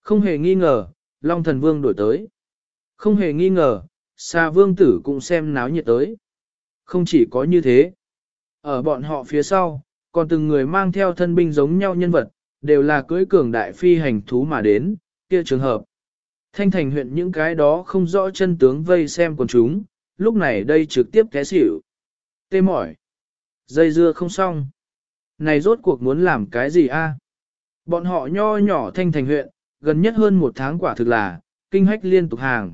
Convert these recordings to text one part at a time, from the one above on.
Không hề nghi ngờ, Long Thần Vương đổi tới. Không hề nghi ngờ, Xà Vương tử cũng xem náo nhiệt tới. Không chỉ có như thế. Ở bọn họ phía sau, còn từng người mang theo thân binh giống nhau nhân vật, đều là cưỡi cường đại phi hành thú mà đến, kia trường hợp. Thanh Thành huyện những cái đó không rõ chân tướng vây xem quần chúng, lúc này đây trực tiếp té xỉu. Tê mỏi. Dây dưa không xong. Này rốt cuộc muốn làm cái gì a? Bọn họ nho nhỏ Thanh Thành huyện, gần nhất hơn một tháng quả thực là, kinh hách liên tục hàng.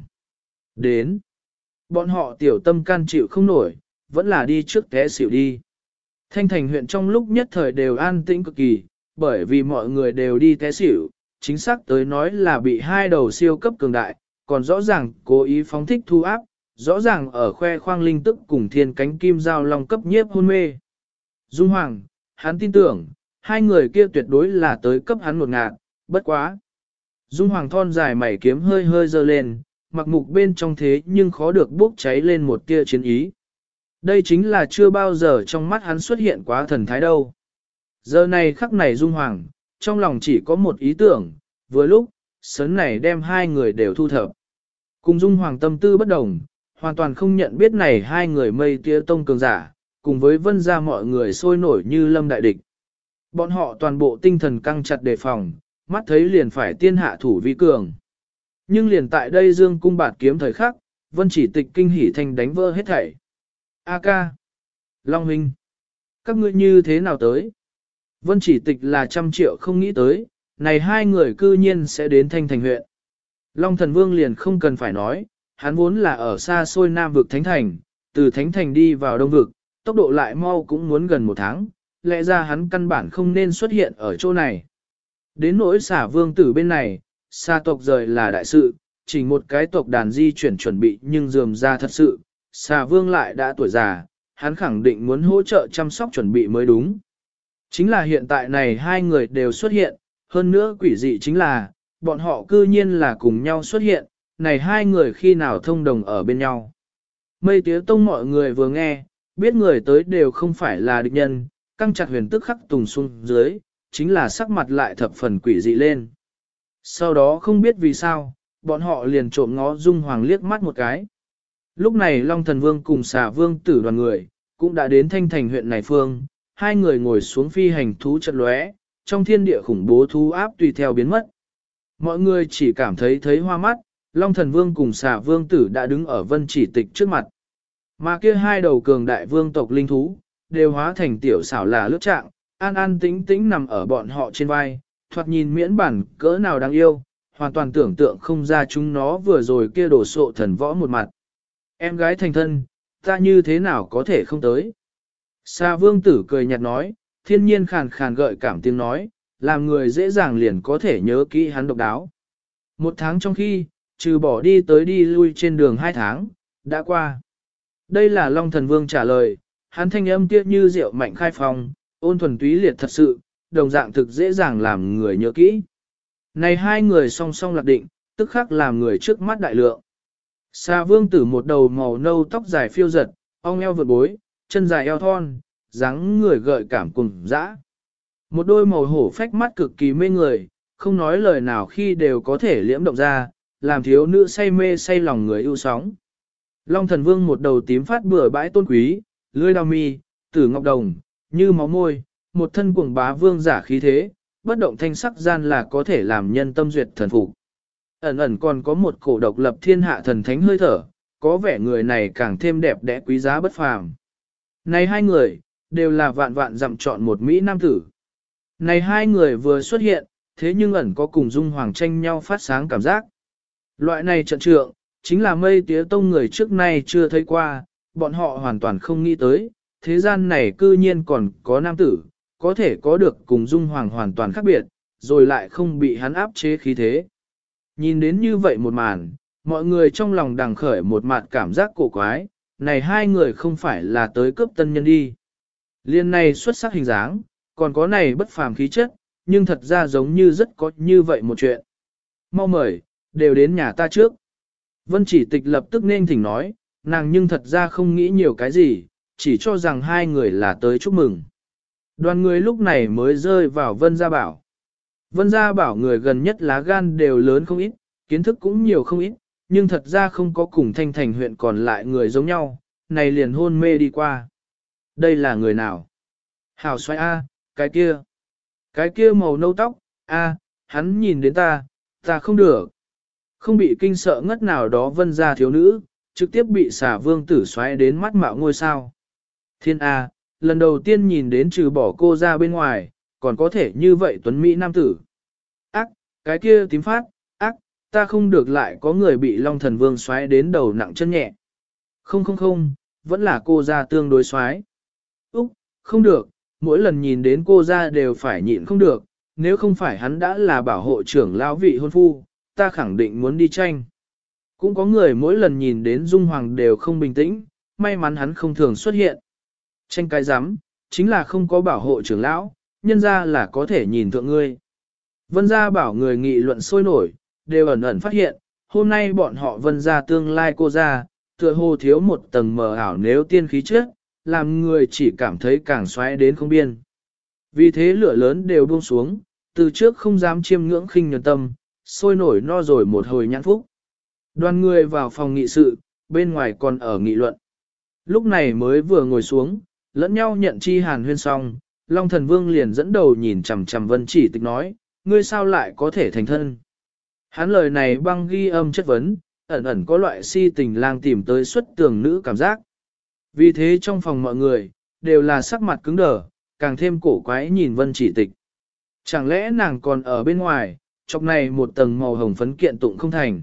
Đến. Bọn họ tiểu tâm can chịu không nổi, vẫn là đi trước té xỉu đi. Thanh Thành huyện trong lúc nhất thời đều an tĩnh cực kỳ, bởi vì mọi người đều đi té xỉu, chính xác tới nói là bị hai đầu siêu cấp cường đại, còn rõ ràng cố ý phóng thích thu áp, rõ ràng ở khoe khoang linh tức cùng thiên cánh kim giao long cấp nhiếp hôn mê. Dung Hoàng, hắn tin tưởng, hai người kia tuyệt đối là tới cấp hắn một ngạt, bất quá. Dung Hoàng thon dài mày kiếm hơi hơi dơ lên, mặc mục bên trong thế nhưng khó được bốc cháy lên một tia chiến ý. Đây chính là chưa bao giờ trong mắt hắn xuất hiện quá thần thái đâu. Giờ này khắc này Dung Hoàng, trong lòng chỉ có một ý tưởng, vừa lúc, sớn này đem hai người đều thu thập. Cùng Dung Hoàng tâm tư bất đồng, hoàn toàn không nhận biết này hai người mây tía tông cường giả, cùng với vân ra mọi người sôi nổi như lâm đại địch. Bọn họ toàn bộ tinh thần căng chặt đề phòng, mắt thấy liền phải tiên hạ thủ vi cường. Nhưng liền tại đây dương cung bạt kiếm thời khắc, vân chỉ tịch kinh hỉ thành đánh vỡ hết thảy. A ca, Long huynh, các ngươi như thế nào tới? Vân chỉ tịch là 100 triệu không nghĩ tới, này hai người cư nhiên sẽ đến Thanh Thành huyện. Long thần vương liền không cần phải nói, hắn vốn là ở xa xôi Nam vực Thánh Thành, từ Thánh Thành đi vào Đông vực, tốc độ lại mau cũng muốn gần 1 tháng, lẽ ra hắn căn bản không nên xuất hiện ở chỗ này. Đến nỗi xả vương tử bên này, xa tộc rời là đại sự, chỉ một cái tộc đàn di chuyển chuẩn bị nhưng dườm ra thật sự, xà vương lại đã tuổi già, hắn khẳng định muốn hỗ trợ chăm sóc chuẩn bị mới đúng. Chính là hiện tại này hai người đều xuất hiện, hơn nữa quỷ dị chính là, bọn họ cư nhiên là cùng nhau xuất hiện, này hai người khi nào thông đồng ở bên nhau. Mây tía tông mọi người vừa nghe, biết người tới đều không phải là địch nhân, căng chặt huyền tức khắc tùng xuống dưới, chính là sắc mặt lại thập phần quỷ dị lên. Sau đó không biết vì sao, bọn họ liền trộm ngó Dung Hoàng liếc mắt một cái. Lúc này Long Thần Vương cùng Xà Vương tử đoàn người, cũng đã đến Thanh Thành huyện này phương, hai người ngồi xuống phi hành thú chật lóe, trong thiên địa khủng bố thú áp tùy theo biến mất. Mọi người chỉ cảm thấy hoa mắt, Long Thần Vương cùng Xà Vương tử đã đứng ở vân chỉ tịch trước mặt. Mà kia hai đầu cường đại vương tộc linh thú, đều hóa thành tiểu xảo là lướt trạng, an an tĩnh tĩnh nằm ở bọn họ trên vai, thoạt nhìn miễn bản cỡ nào đáng yêu, hoàn toàn tưởng tượng không ra chúng nó vừa rồi kia đổ sộ thần võ một mặt. Em gái thành thân, ta như thế nào có thể không tới? Xà vương tử cười nhạt nói, thiên nhiên khàn khàn gợi cảm tiếng nói, làm người dễ dàng liền có thể nhớ kỹ hắn độc đáo. 1 tháng trong khi, trừ bỏ đi tới đi lui trên đường 2 tháng, đã qua. Đây là Long Thần Vương trả lời, hắn thanh âm kia như rượu mạnh khai phong, ôn thuần túy liệt thật sự, đồng dạng thực dễ dàng làm người nhớ kỹ. Này hai người song song lạc định, tức khắc làm người trước mắt đại lượng. Xà vương tử một đầu màu nâu tóc dài phiêu giật, ong eo vượt bối, chân dài eo thon, dáng người gợi cảm cùng dã. Một đôi màu hổ phách mắt cực kỳ mê người, không nói lời nào khi đều có thể liễm động ra, làm thiếu nữ say mê say lòng người yêu sóng. Long Thần Vương một đầu tím phát bừa bãi tôn quý, lưỡi đao mi, tử ngọc đồng, như máu môi, một thân cuồng bá vương giả khí thế, bất động thanh sắc gian là có thể làm nhân tâm duyệt thần phục. Ẩn ẩn còn có một cổ độc lập thiên hạ thần thánh hơi thở, có vẻ người này càng thêm đẹp đẽ quý giá bất phàm. Này hai người, đều là vạn vạn dặm chọn một Mỹ nam tử. Này hai người vừa xuất hiện, thế nhưng ẩn có cùng Dung Hoàng tranh nhau phát sáng cảm giác. Loại này trận trượng, chính là mây tía tông người trước nay chưa thấy qua, bọn họ hoàn toàn không nghĩ tới, thế gian này cư nhiên còn có nam tử, có thể có được cùng Dung Hoàng hoàn toàn khác biệt, rồi lại không bị hắn áp chế khí thế. Nhìn đến như vậy một màn, mọi người trong lòng đằng khởi một mặt cảm giác cổ quái, này hai người không phải là tới cướp tân nhân đi. Liên này xuất sắc hình dáng, còn có này bất phàm khí chất, nhưng thật ra giống như rất có như vậy một chuyện. Mau mời, đều đến nhà ta trước. Vân chỉ tịch lập tức nên thỉnh nói, nàng nhưng thật ra không nghĩ nhiều cái gì, chỉ cho rằng hai người là tới chúc mừng. Đoàn người lúc này mới rơi vào Vân Gia Bảo. Vân gia bảo người gần nhất lá gan đều lớn không ít, kiến thức cũng nhiều không ít, nhưng thật ra không có cùng Thanh Thành huyện còn lại người giống nhau, này liền hôn mê đi qua. Đây là người nào? Hảo xoay A, cái kia màu nâu tóc, A, hắn nhìn đến ta không được. Không bị kinh sợ ngất nào đó Vân gia thiếu nữ, trực tiếp bị xà vương tử xoáy đến mắt mạo ngôi sao. Thiên A, lần đầu tiên nhìn đến trừ bỏ cô ra bên ngoài, còn có thể như vậy tuấn Mỹ nam tử. Ác, cái kia tím phát, ác, ta không được lại có người bị Long Thần Vương xoáy đến đầu nặng chân nhẹ. Không, vẫn là cô ra tương đối xoáy. Úc, không được, mỗi lần nhìn đến cô ra đều phải nhịn không được, nếu không phải hắn đã là bảo hộ trưởng lão vị hôn phu, ta khẳng định muốn đi tranh. Cũng có người mỗi lần nhìn đến Dung Hoàng đều không bình tĩnh, may mắn hắn không thường xuất hiện. Tranh cái rắm chính là không có bảo hộ trưởng lão, nhân ra là có thể nhìn thượng ngươi. Vân gia bảo người nghị luận sôi nổi, đều ẩn ẩn phát hiện, hôm nay bọn họ vân gia tương lai cô ra, tựa hồ thiếu một tầng mờ ảo nếu tiên khí trước, làm người chỉ cảm thấy càng xoáy đến không biên. Vì thế lửa lớn đều buông xuống, từ trước không dám chiêm ngưỡng khinh nhân tâm, sôi nổi no rồi một hồi nhãn phúc. Đoàn người vào phòng nghị sự, bên ngoài còn ở nghị luận. Lúc này mới vừa ngồi xuống, lẫn nhau nhận chi hàn huyên xong, Long Thần Vương liền dẫn đầu nhìn chằm chằm Vân Chỉ Tịch nói, ngươi sao lại có thể thành thân. Hắn lời này băng ghi âm chất vấn, ẩn ẩn có loại si tình lang tìm tới xuất tường nữ cảm giác. Vì thế trong phòng mọi người, đều là sắc mặt cứng đờ, càng thêm cổ quái nhìn Vân Chỉ Tịch. Chẳng lẽ nàng còn ở bên ngoài, chọc này một tầng màu hồng phấn kiện tụng không thành.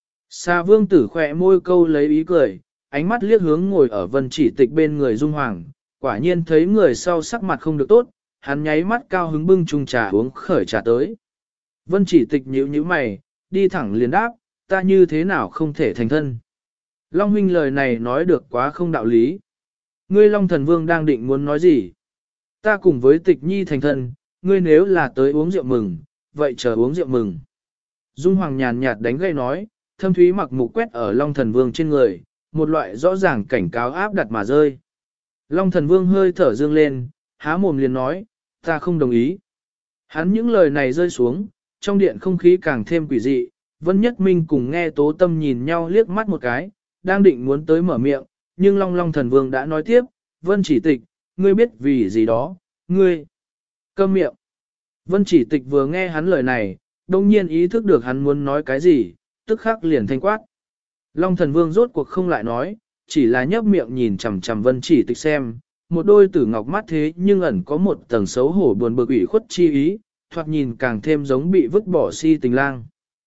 Sa Vương tử khỏe môi câu lấy ý cười, ánh mắt liếc hướng ngồi ở Vân Chỉ Tịch bên người Dung Hoàng, quả nhiên thấy người sau sắc mặt không được tốt, hắn nháy mắt cao hứng bưng chung trà uống khởi trà tới. Vân Chỉ Tịch nhíu nhíu mày, đi thẳng liền đáp, ta như thế nào không thể thành thân. Long huynh lời này nói được quá không đạo lý. Ngươi Long Thần Vương đang định muốn nói gì? Ta cùng với Tịch Nhi thành thân, ngươi nếu là tới uống rượu mừng, vậy chờ uống rượu mừng. Dung Hoàng nhàn nhạt đánh gây nói, thâm thúy mặc mục quét ở Long Thần Vương trên người, một loại rõ ràng cảnh cáo áp đặt mà rơi. Long Thần Vương hơi thở dương lên, há mồm liền nói, ta không đồng ý. Hắn những lời này rơi xuống, trong điện không khí càng thêm quỷ dị, Vân Nhất Minh cùng nghe Tố Tâm nhìn nhau liếc mắt một cái, đang định muốn tới mở miệng, nhưng Long Thần Vương đã nói tiếp, Vân Chỉ Tịch, ngươi biết vì gì đó, ngươi câm miệng. Vân Chỉ Tịch vừa nghe hắn lời này, đông nhiên ý thức được hắn muốn nói cái gì, tức khắc liền thanh quát. Long Thần Vương rốt cuộc không lại nói, chỉ là nhấp miệng nhìn chằm chằm Vân Chỉ Tịch xem, một đôi tử ngọc mắt thế nhưng ẩn có một tầng xấu hổ buồn bực ủy khuất chi ý, thoạt nhìn càng thêm giống bị vứt bỏ si tình lang.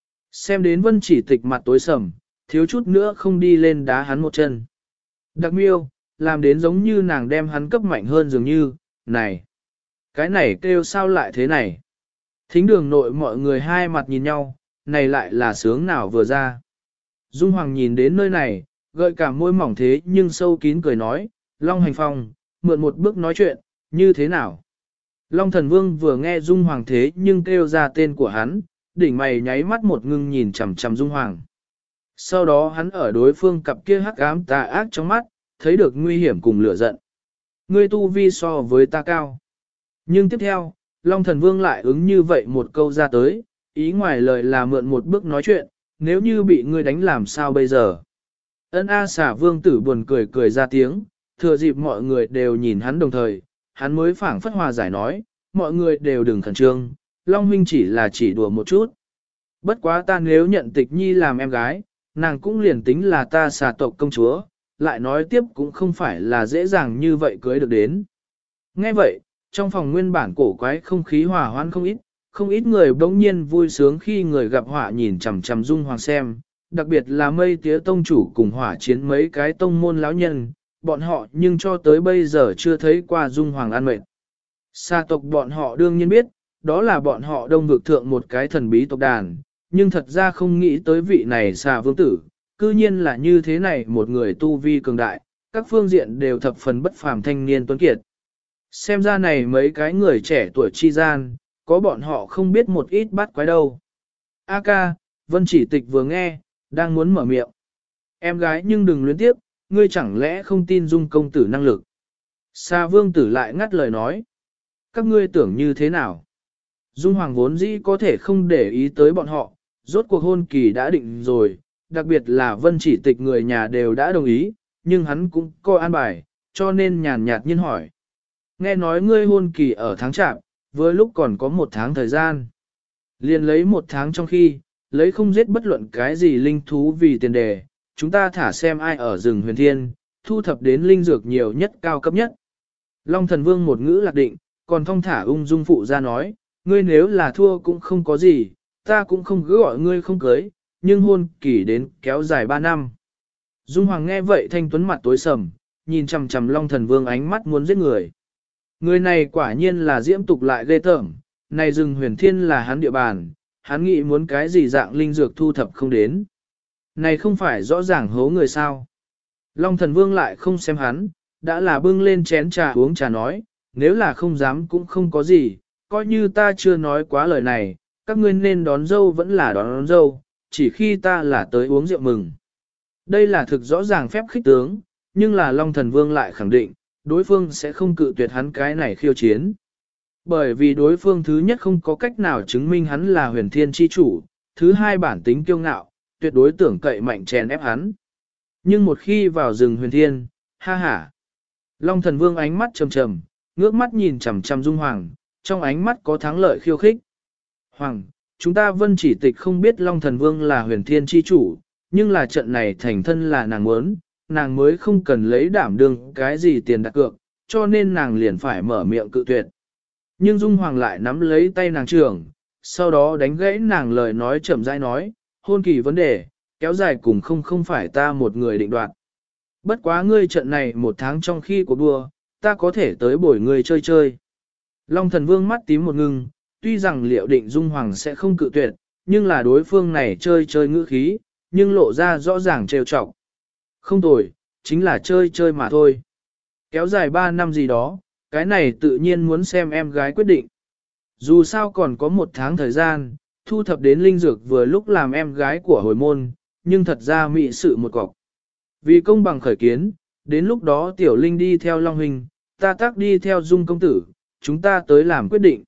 Xem đến Vân Chỉ Tịch mặt tối sầm, thiếu chút nữa không đi lên đá hắn một chân. Đặc miêu, làm đến giống như nàng đem hắn cấp mạnh hơn dường như, này, cái này kêu sao lại thế này. Thính đường nội mọi người hai mặt nhìn nhau, này lại là sướng nào vừa ra. Dung Hoàng nhìn đến nơi này, gợi cả môi mỏng thế nhưng sâu kín cười nói, Long Hành Phong, mượn một bước nói chuyện, như thế nào? Long Thần Vương vừa nghe Dung Hoàng thế nhưng kêu ra tên của hắn, đỉnh mày nháy mắt một ngưng nhìn chằm chằm Dung Hoàng. Sau đó hắn ở đối phương cặp kia hắc ám tà ác trong mắt, thấy được nguy hiểm cùng lửa giận. Ngươi tu vi so với ta cao. Nhưng tiếp theo, Long Thần Vương lại ứng như vậy một câu ra tới, ý ngoài lời là mượn một bước nói chuyện, nếu như bị ngươi đánh làm sao bây giờ? Ân A xả vương tử buồn cười cười ra tiếng, thừa dịp mọi người đều nhìn hắn đồng thời, hắn mới phảng phất hòa giải nói, mọi người đều đừng khẩn trương, Long huynh chỉ là chỉ đùa một chút. Bất quá ta nếu nhận Tịch Nhi làm em gái, nàng cũng liền tính là ta xà tộc công chúa, lại nói tiếp cũng không phải là dễ dàng như vậy cưới được đến. Nghe vậy, trong phòng nguyên bản cổ quái không khí hòa hoãn không ít người bỗng nhiên vui sướng khi người gặp họa nhìn chằm chằm Dung Hoàng xem, đặc biệt là Mây Tía tông chủ cùng hỏa chiến mấy cái tông môn lão nhân, bọn họ nhưng cho tới bây giờ chưa thấy qua Dung Hoàng ăn mệt. Sa tộc bọn họ đương nhiên biết, đó là bọn họ đông vực thượng một cái thần bí tộc đàn, nhưng thật ra không nghĩ tới vị này xà vương tử, cư nhiên là như thế này một người tu vi cường đại, các phương diện đều thập phần bất phàm thanh niên tuấn kiệt. Xem ra này mấy cái người trẻ tuổi chi gian, có bọn họ không biết một ít bắt quái đâu. A ca, Vân Chỉ Tịch vừa nghe, đang muốn mở miệng. Em gái nhưng đừng luyến tiếp, ngươi chẳng lẽ không tin Dung công tử năng lực. Sa vương tử lại ngắt lời nói. Các ngươi tưởng như thế nào? Dung Hoàng vốn dĩ có thể không để ý tới bọn họ, rốt cuộc hôn kỳ đã định rồi, đặc biệt là Vân Chỉ Tịch người nhà đều đã đồng ý, nhưng hắn cũng coi an bài, cho nên nhàn nhạt nhiên hỏi. Nghe nói ngươi hôn kỳ ở tháng Chạp, vừa lúc còn có 1 tháng thời gian. Liền lấy 1 tháng trong khi, lấy không giết bất luận cái gì linh thú vì tiền đề, chúng ta thả xem ai ở rừng huyền thiên, thu thập đến linh dược nhiều nhất cao cấp nhất. Long thần vương một ngữ lạc định, còn thong thả ung dung phụ ra nói, ngươi nếu là thua cũng không có gì, ta cũng không cứ gọi ngươi không cưới, nhưng hôn kỳ đến kéo dài 3 năm. Dung Hoàng nghe vậy thanh tuấn mặt tối sầm, nhìn chằm chằm Long thần vương ánh mắt muốn giết người. Người này quả nhiên là diễm tục lại ghê tởm, này rừng huyền thiên là hắn địa bàn, hắn nghĩ muốn cái gì dạng linh dược thu thập không đến. Này không phải rõ ràng hố người sao. Long thần vương lại không xem hắn, đã là bưng lên chén trà uống trà nói, nếu là không dám cũng không có gì, coi như ta chưa nói quá lời này, các ngươi nên đón dâu vẫn là đón dâu, chỉ khi ta là tới uống rượu mừng. Đây là thực rõ ràng phép khích tướng, nhưng là Long thần vương lại khẳng định, đối phương sẽ không cự tuyệt hắn cái này khiêu chiến. Bởi vì đối phương thứ nhất không có cách nào chứng minh hắn là huyền thiên chi chủ, thứ hai bản tính kiêu ngạo, tuyệt đối tưởng cậy mạnh chèn ép hắn. Nhưng một khi vào rừng huyền thiên, ha ha. Long thần vương ánh mắt trầm trầm, ngước mắt nhìn chằm chằm Dung Hoàng, trong ánh mắt có thắng lợi khiêu khích. Hoàng, chúng ta Vân Chỉ Tịch không biết Long thần vương là huyền thiên chi chủ, nhưng là trận này thành thân là nàng muốn, nàng mới không cần lấy đảm đương cái gì tiền đặt cược, cho nên nàng liền phải mở miệng cự tuyệt. Nhưng Dung Hoàng lại nắm lấy tay nàng trưởng, sau đó đánh gãy nàng lời nói chậm rãi nói, hôn kỳ vấn đề, kéo dài cùng không phải ta một người định đoạt. Bất quá ngươi trận này 1 tháng trong khi cuộc đua, ta có thể tới bồi ngươi chơi chơi. Long thần vương mắt tím một ngưng, tuy rằng liệu định Dung Hoàng sẽ không cự tuyệt, nhưng là đối phương này chơi chơi ngữ khí, nhưng lộ ra rõ ràng trêu chọc. Không tồi, chính là chơi chơi mà thôi. Kéo dài 3 năm gì đó, cái này tự nhiên muốn xem em gái quyết định. Dù sao còn có 1 tháng thời gian, thu thập đến linh dược vừa lúc làm em gái của hồi môn, nhưng thật ra mị sự một cọc. Vì công bằng khởi kiến, đến lúc đó tiểu linh đi theo Long Huynh, ta tác đi theo Dung công tử, chúng ta tới làm quyết định.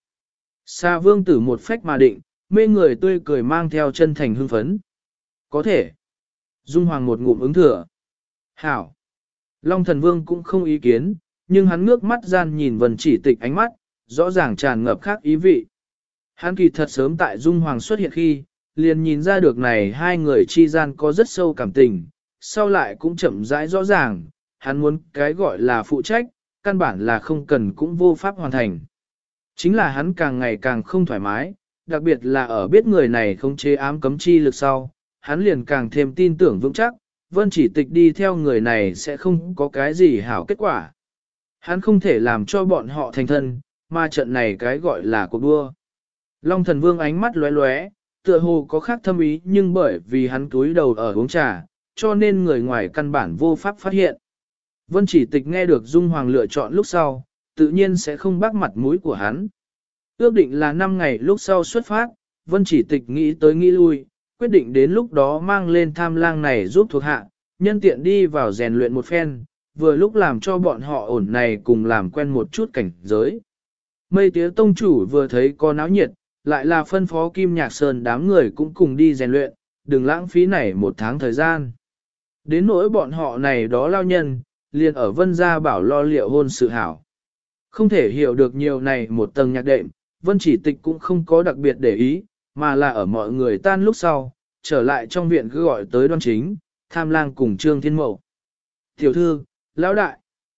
Sa vương tử một phách mà định, mê người tươi cười mang theo chân thành hưng phấn. Có thể. Dung Hoàng một ngụm ứng thừa. Hảo. Long thần vương cũng không ý kiến, nhưng hắn ngước mắt gian nhìn Vân Chỉ Tịch ánh mắt, rõ ràng tràn ngập khác ý vị. Hắn kỳ thật sớm tại Dung Hoàng xuất hiện khi, liền nhìn ra được này hai người chi gian có rất sâu cảm tình, sau lại cũng chậm rãi rõ ràng, hắn muốn cái gọi là phụ trách, căn bản là không cần cũng vô pháp hoàn thành. Chính là hắn càng ngày càng không thoải mái, đặc biệt là ở biết người này không chế ám cấm chi lực sau, hắn liền càng thêm tin tưởng vững chắc, Vân Chỉ Tịch đi theo người này sẽ không có cái gì hảo kết quả. Hắn không thể làm cho bọn họ thành thân, mà trận này cái gọi là cuộc đua. Long thần vương ánh mắt lóe lóe, tựa hồ có khác thâm ý nhưng bởi vì hắn túi đầu ở uống trà, cho nên người ngoài căn bản vô pháp phát hiện. Vân Chỉ Tịch nghe được Dung Hoàng lựa chọn lúc sau, tự nhiên sẽ không bác mặt mũi của hắn. Ước định là 5 ngày lúc sau xuất phát, Vân Chỉ Tịch nghĩ tới nghĩ lui, quyết định đến lúc đó mang lên tham lang này giúp thuộc hạ, nhân tiện đi vào rèn luyện một phen, vừa lúc làm cho bọn họ ổn này cùng làm quen một chút cảnh giới. Mây Tía Tông chủ vừa thấy có náo nhiệt, lại là phân phó Kim Nhạc Sơn đám người cũng cùng đi rèn luyện, đừng lãng phí này 1 tháng thời gian. Đến nỗi bọn họ này đó lao nhân, liền ở Vân Gia bảo lo liệu hôn sự hảo. Không thể hiểu được nhiều này một tầng nhạc đệm, Vân Chỉ Tịch cũng không có đặc biệt để ý, mà là ở mọi người tan lúc sau, trở lại trong viện cứ gọi tới Đoan Chính, Tham Lang cùng Trương Thiên Mậu. Tiểu thư, lão đại,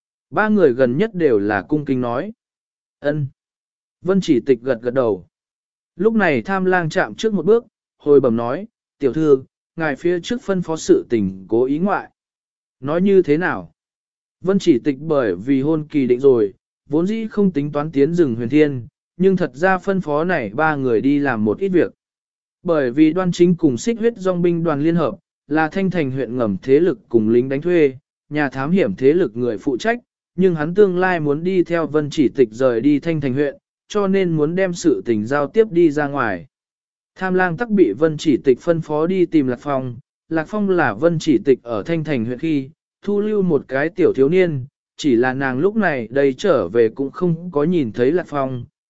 3 người gần nhất đều là cung kính nói. Ân. Vân Chỉ Tịch gật gật đầu. Lúc này Tham Lang chạm trước một bước, hồi bẩm nói, tiểu thư, ngài phía trước phân phó sự tình cố ý ngoại. Nói như thế nào? Vân Chỉ Tịch bởi vì hôn kỳ định rồi, vốn dĩ không tính toán tiến rừng huyền thiên, nhưng thật ra phân phó này 3 người đi làm một ít việc. Bởi vì Đoan Chính cùng Xích Huyết Dòng binh đoàn liên hợp, là Thanh Thành huyện ngầm thế lực cùng lính đánh thuê, nhà thám hiểm thế lực người phụ trách, nhưng hắn tương lai muốn đi theo Vân Chỉ Tịch rời đi Thanh Thành huyện, cho nên muốn đem sự tình giao tiếp đi ra ngoài. Tham Lang tắc bị Vân Chỉ Tịch phân phó đi tìm Lạc Phong. Lạc Phong là Vân Chỉ Tịch ở Thanh Thành huyện khi, thu lưu một cái tiểu thiếu niên, chỉ là nàng lúc này đây trở về cũng không có nhìn thấy Lạc Phong,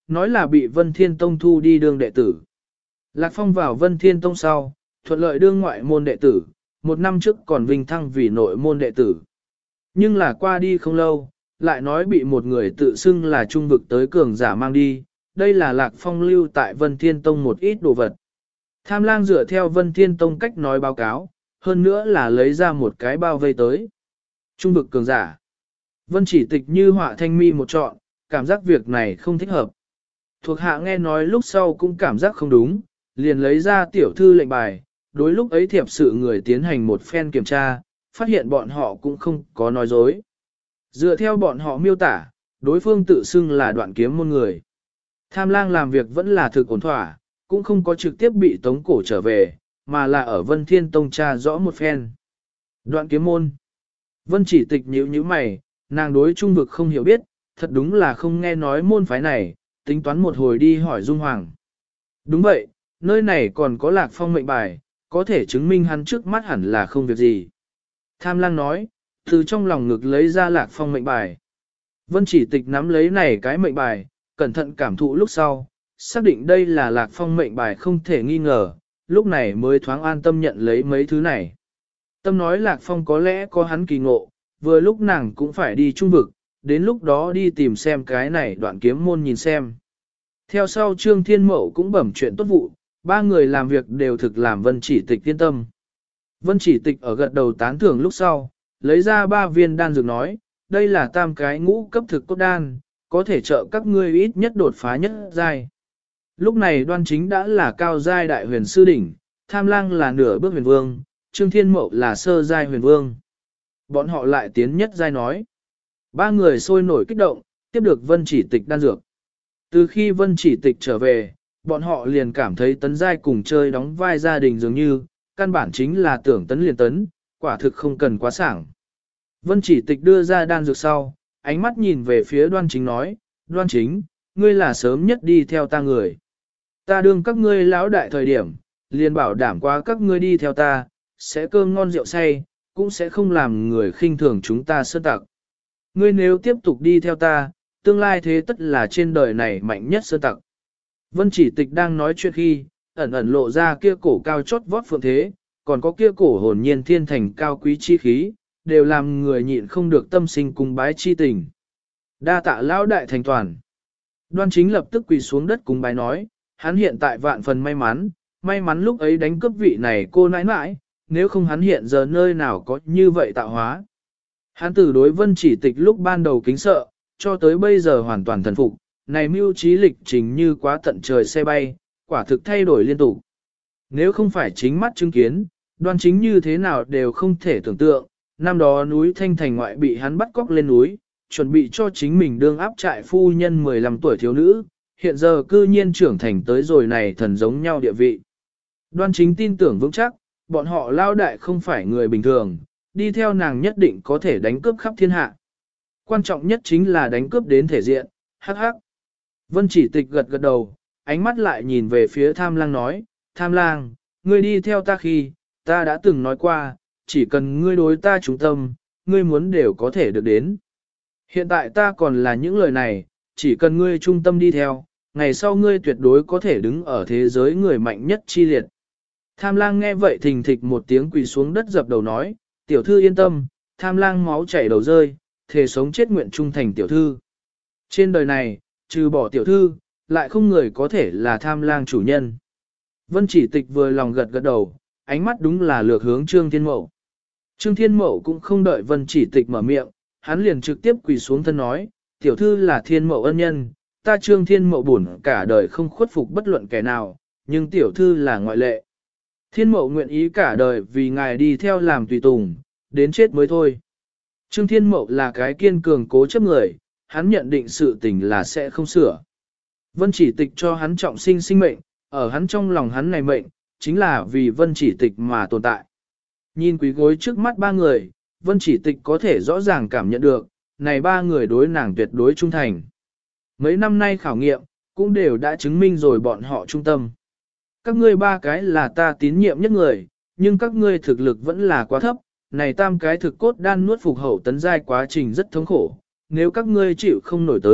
nói là bị Vân Thiên Tông thu đi đương đệ tử. Lạc Phong vào Vân Thiên Tông sau, thuận lợi đương ngoại môn đệ tử, một năm trước còn vinh thăng vì nội môn đệ tử. Nhưng là qua đi không lâu, lại nói bị một người tự xưng là trung vực tới cường giả mang đi, đây là Lạc Phong lưu tại Vân Thiên Tông một ít đồ vật. Tham lang dựa theo Vân Thiên Tông cách nói báo cáo, hơn nữa là lấy ra một cái bao vây tới. Trung vực cường giả. Vân Chỉ Tịch như họa thanh mi một trọn, cảm giác việc này không thích hợp. Thuộc hạ nghe nói lúc sau cũng cảm giác không đúng, liền lấy ra tiểu thư lệnh bài, đối lúc ấy thiệp sự người tiến hành một phen kiểm tra, phát hiện bọn họ cũng không có nói dối. Dựa theo bọn họ miêu tả, đối phương tự xưng là Đoạn Kiếm môn người. Tham lang làm việc vẫn là thực ổn thỏa, cũng không có trực tiếp bị tống cổ trở về, mà là ở Vân Thiên Tông tra rõ một phen. Đoạn Kiếm môn. Vân Chỉ Tịch nhíu nhíu mày, nàng đối trung vực không hiểu biết, thật đúng là không nghe nói môn phái này, tính toán một hồi đi hỏi Dung Hoàng. Đúng vậy, nơi này còn có Lạc Phong mệnh bài, có thể chứng minh hắn trước mắt hẳn là không việc gì. Tham lang nói, từ trong lòng ngực lấy ra Lạc Phong mệnh bài. Vân Chỉ Tịch nắm lấy này cái mệnh bài, cẩn thận cảm thụ lúc sau, xác định đây là Lạc Phong mệnh bài không thể nghi ngờ, lúc này mới thoáng an tâm nhận lấy mấy thứ này. Tâm nói Lạc Phong có lẽ có hắn kỳ ngộ, vừa lúc nàng cũng phải đi trung vực, đến lúc đó đi tìm xem cái này Đoạn Kiếm môn nhìn xem. Theo sau Trương Thiên Mậu cũng bẩm chuyện tốt vụ, ba người làm việc đều thực làm Vân Chỉ Tịch yên tâm. Vân Chỉ Tịch ở gật đầu tán thưởng lúc sau, lấy ra 3 viên đan dược nói, đây là tam cái ngũ cấp thực cốt đan, có thể trợ các ngươi ít nhất đột phá nhất giai. Lúc này Đoan Chính đã là cao giai đại huyền sư đỉnh, Tham lang là nửa bước huyền vương, Trương Thiên Mậu là sơ giai huyền vương. Bọn họ lại tiến nhất giai nói. Ba người sôi nổi kích động, tiếp được Vân Chỉ Tịch đan dược. Từ khi Vân Chỉ Tịch trở về, bọn họ liền cảm thấy tấn giai cùng chơi đóng vai gia đình dường như, căn bản chính là tưởng tấn liền tấn, quả thực không cần quá sảng. Vân Chỉ Tịch đưa ra đan dược sau, ánh mắt nhìn về phía Đoan Chính nói, Đoan Chính, ngươi là sớm nhất đi theo ta người. Ta đương các ngươi lão đại thời điểm, liền bảo đảm qua các ngươi đi theo ta, sẽ cơm ngon rượu say, cũng sẽ không làm người khinh thường chúng ta sơn tặc. Ngươi nếu tiếp tục đi theo ta, tương lai thế tất là trên đời này mạnh nhất sơn tặc. Vân Chỉ Tịch đang nói chuyện khi, ẩn ẩn lộ ra kia cổ cao chót vót phượng thế, còn có kia cổ hồn nhiên thiên thành cao quý chi khí, đều làm người nhịn không được tâm sinh cung bái chi tình. Đa tạ lão đại thành toàn. Đoan Chính lập tức quỳ xuống đất cung bái nói, hắn hiện tại vạn phần may mắn lúc ấy đánh cướp vị này cô nãi nãi, nếu không hắn hiện giờ nơi nào có như vậy tạo hóa. Hắn từ đối Vân Chỉ Tịch lúc ban đầu kính sợ, cho tới bây giờ hoàn toàn thần phục, này mưu trí lịch trình như quá tận trời xe bay, quả thực thay đổi liên tục. Nếu không phải chính mắt chứng kiến, Đoan Chính như thế nào đều không thể tưởng tượng, năm đó núi Thanh Thành ngoại bị hắn bắt cóc lên núi, chuẩn bị cho chính mình đương áp trại phu nhân 15 tuổi thiếu nữ, hiện giờ cư nhiên trưởng thành tới rồi này thần giống nhau địa vị. Đoan Chính tin tưởng vững chắc, bọn họ lao đại không phải người bình thường, đi theo nàng nhất định có thể đánh cướp khắp thiên hạ. Quan trọng nhất chính là đánh cướp đến thể diện, hắc hắc. Vân Chỉ Tịch gật gật đầu, ánh mắt lại nhìn về phía Tham lang nói, Tham lang, ngươi đi theo ta khi, ta đã từng nói qua, chỉ cần ngươi đối ta trung tâm, ngươi muốn đều có thể được đến. Hiện tại ta còn là những lời này, chỉ cần ngươi trung tâm đi theo, ngày sau ngươi tuyệt đối có thể đứng ở thế giới người mạnh nhất chi liệt. Tham lang nghe vậy thình thịch một tiếng quỳ xuống đất dập đầu nói, tiểu thư yên tâm, Tham lang máu chảy đầu rơi, thề sống chết nguyện trung thành tiểu thư. Trên đời này, trừ bỏ tiểu thư, lại không người có thể là Tham lang chủ nhân. Vân Chỉ Tịch vừa lòng gật gật đầu, ánh mắt đúng là lược hướng Trương Thiên Mậu. Trương Thiên Mậu cũng không đợi Vân Chỉ Tịch mở miệng, hắn liền trực tiếp quỳ xuống thân nói, tiểu thư là Thiên Mậu ân nhân, ta Trương Thiên Mậu buồn cả đời không khuất phục bất luận kẻ nào, nhưng tiểu thư là ngoại lệ. Thiên Mậu nguyện ý cả đời vì ngài đi theo làm tùy tùng, đến chết mới thôi. Trương Thiên Mậu là cái kiên cường cố chấp người, hắn nhận định sự tình là sẽ không sửa. Vân Chỉ Tịch cho hắn trọng sinh sinh mệnh, ở hắn trong lòng hắn này mệnh, chính là vì Vân Chỉ Tịch mà tồn tại. Nhìn quý gối trước mắt ba người, Vân Chỉ Tịch có thể rõ ràng cảm nhận được, này ba người đối nàng tuyệt đối trung thành. Mấy năm nay khảo nghiệm, cũng đều đã chứng minh rồi bọn họ trung tâm. Các ngươi ba cái là ta tín nhiệm nhất người, nhưng các ngươi thực lực vẫn là quá thấp, này tam cái thực cốt đan nuốt phục hậu tấn giai quá trình rất thống khổ, nếu các ngươi chịu không nổi tới,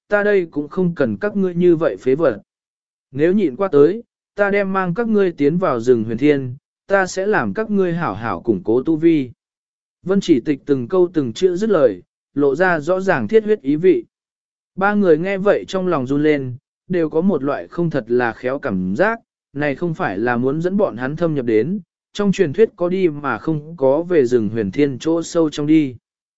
ta đây cũng không cần các ngươi như vậy phế vật. Nếu nhịn qua tới, ta đem mang các ngươi tiến vào rừng huyền thiên, ta sẽ làm các ngươi hảo hảo củng cố tu vi. Vân Chỉ Tịch từng câu từng chữ dứt lời, lộ ra rõ ràng thiết huyết ý vị. Ba người nghe vậy trong lòng run lên, đều có một loại không thật là khéo cảm giác, này không phải là muốn dẫn bọn hắn thâm nhập đến, trong truyền thuyết có đi mà không có về rừng huyền thiên chỗ sâu trong đi.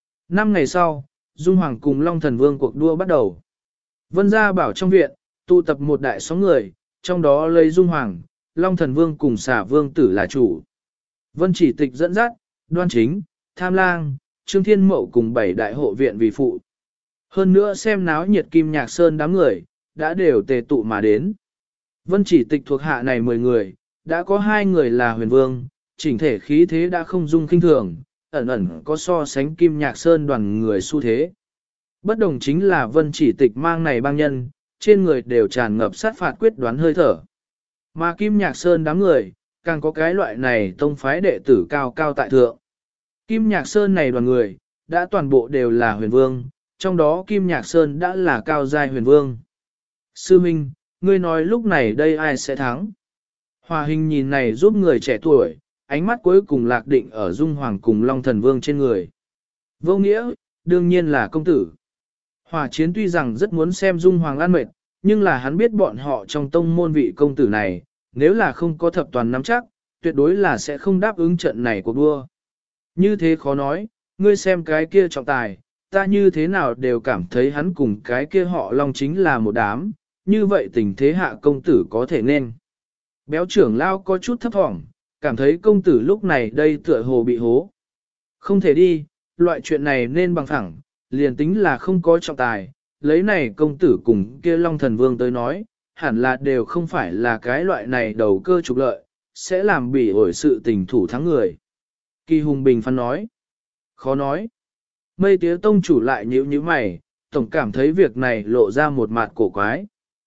5 ngày sau, Dung Hoàng cùng Long Thần Vương cuộc đua bắt đầu. Vân Gia Bảo trong viện, tụ tập một đại số người, trong đó lấy Dung Hoàng, Long Thần Vương cùng Xà Vương Tử là chủ. Vân Chỉ Tịch dẫn dắt, Đoan Chính, Tham Lang, Trương Thiên Mậu cùng 7 đại hộ viện vì phụ. Hơn nữa xem náo nhiệt Kim Nhạc Sơn đám người, đã đều tề tụ mà đến. Vân Chỉ Tịch thuộc hạ này 10 người, đã có 2 người là huyền vương, chỉnh thể khí thế đã không dung kinh thường, ẩn ẩn có so sánh Kim Nhạc Sơn đoàn người xu thế. Bất đồng chính là Vân Chỉ Tịch mang này bang nhân, trên người đều tràn ngập sát phạt quyết đoán hơi thở. Mà Kim Nhạc Sơn đám người, càng có cái loại này tông phái đệ tử cao cao tại thượng. Kim Nhạc Sơn này đoàn người, đã toàn bộ đều là huyền vương, trong đó Kim Nhạc Sơn đã là cao giai huyền vương. Sư Minh, ngươi nói lúc này đây ai sẽ thắng? Hòa Hình nhìn này giúp người trẻ tuổi, ánh mắt cuối cùng lạc định ở Dung Hoàng cùng Long Thần Vương trên người. Vô nghĩa, đương nhiên là công tử. Hòa Chiến tuy rằng rất muốn xem Dung Hoàng ăn mệt, nhưng là hắn biết bọn họ trong tông môn vị công tử này, nếu là không có thập toàn nắm chắc, tuyệt đối là sẽ không đáp ứng trận này cuộc đua. Như thế khó nói, ngươi xem cái kia trọng tài, ta như thế nào đều cảm thấy hắn cùng cái kia họ Long chính là một đám, như vậy tình thế hạ công tử có thể nên. Béo trưởng lao có chút thấp thỏm, cảm thấy công tử lúc này đây tựa hồ bị hố. Không thể đi, loại chuyện này nên bằng thẳng, liền tính là không có trọng tài, lấy này công tử cùng kia Long Thần Vương tới nói, hẳn là đều không phải là cái loại này đầu cơ trục lợi, sẽ làm bị ổi sự tình thủ thắng người. Kỳ Hùng bình phán nói, khó nói. Mây Tía Tông chủ lại nhíu nhíu mày, tổng cảm thấy việc này lộ ra một mặt cổ quái.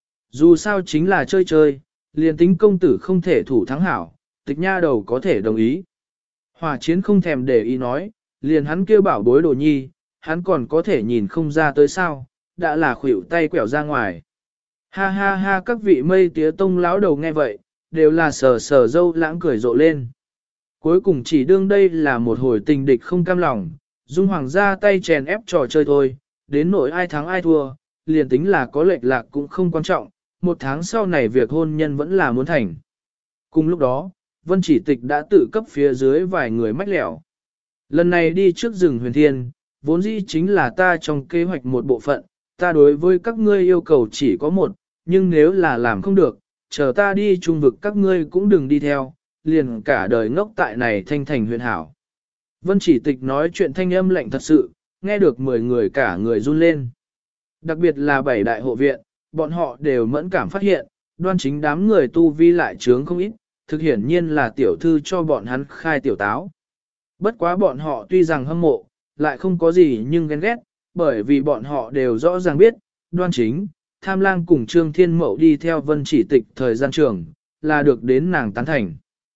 Dù sao chính là chơi chơi, liền tính công tử không thể thủ thắng hảo, tịch nha đầu có thể đồng ý. Hòa Chiến không thèm để ý nói, liền hắn kêu bảo bối đồ nhi, hắn còn có thể nhìn không ra tới sao, đã là khuỷu tay quẹo ra ngoài. Ha ha ha, các vị Mây Tía Tông lão đầu nghe vậy, đều là sờ sờ dâu lãng cười rộ lên. Cuối cùng chỉ đương đây là một hồi tình địch không cam lòng, Dung Hoàng ra tay chèn ép trò chơi thôi, đến nỗi ai thắng ai thua, liền tính là có lệch lạc cũng không quan trọng, 1 tháng sau này việc hôn nhân vẫn là muốn thành. Cùng lúc đó, Vân Chỉ Tịch đã tự cấp phía dưới vài người mách lẻo. Lần này đi trước rừng huyền thiên, vốn dĩ chính là ta trong kế hoạch một bộ phận, ta đối với các ngươi yêu cầu chỉ có một, nhưng nếu là làm không được, chờ ta đi trung vực các ngươi cũng đừng đi theo, liền cả đời ngốc tại này thanh thành huyền hảo. Vân Chỉ Tịch nói chuyện thanh âm lạnh thật sự, nghe được 10 người cả người run lên. Đặc biệt là 7 đại hộ viện, bọn họ đều mẫn cảm phát hiện, Đoan Chính đám người tu vi lại trướng không ít, thực hiển nhiên là tiểu thư cho bọn hắn khai tiểu táo. Bất quá bọn họ tuy rằng hâm mộ, lại không có gì nhưng ghen ghét, bởi vì bọn họ đều rõ ràng biết, Đoan Chính, Tham Lang cùng Trương Thiên Mậu đi theo Vân Chỉ Tịch thời gian trường, là được đến nàng tán thành.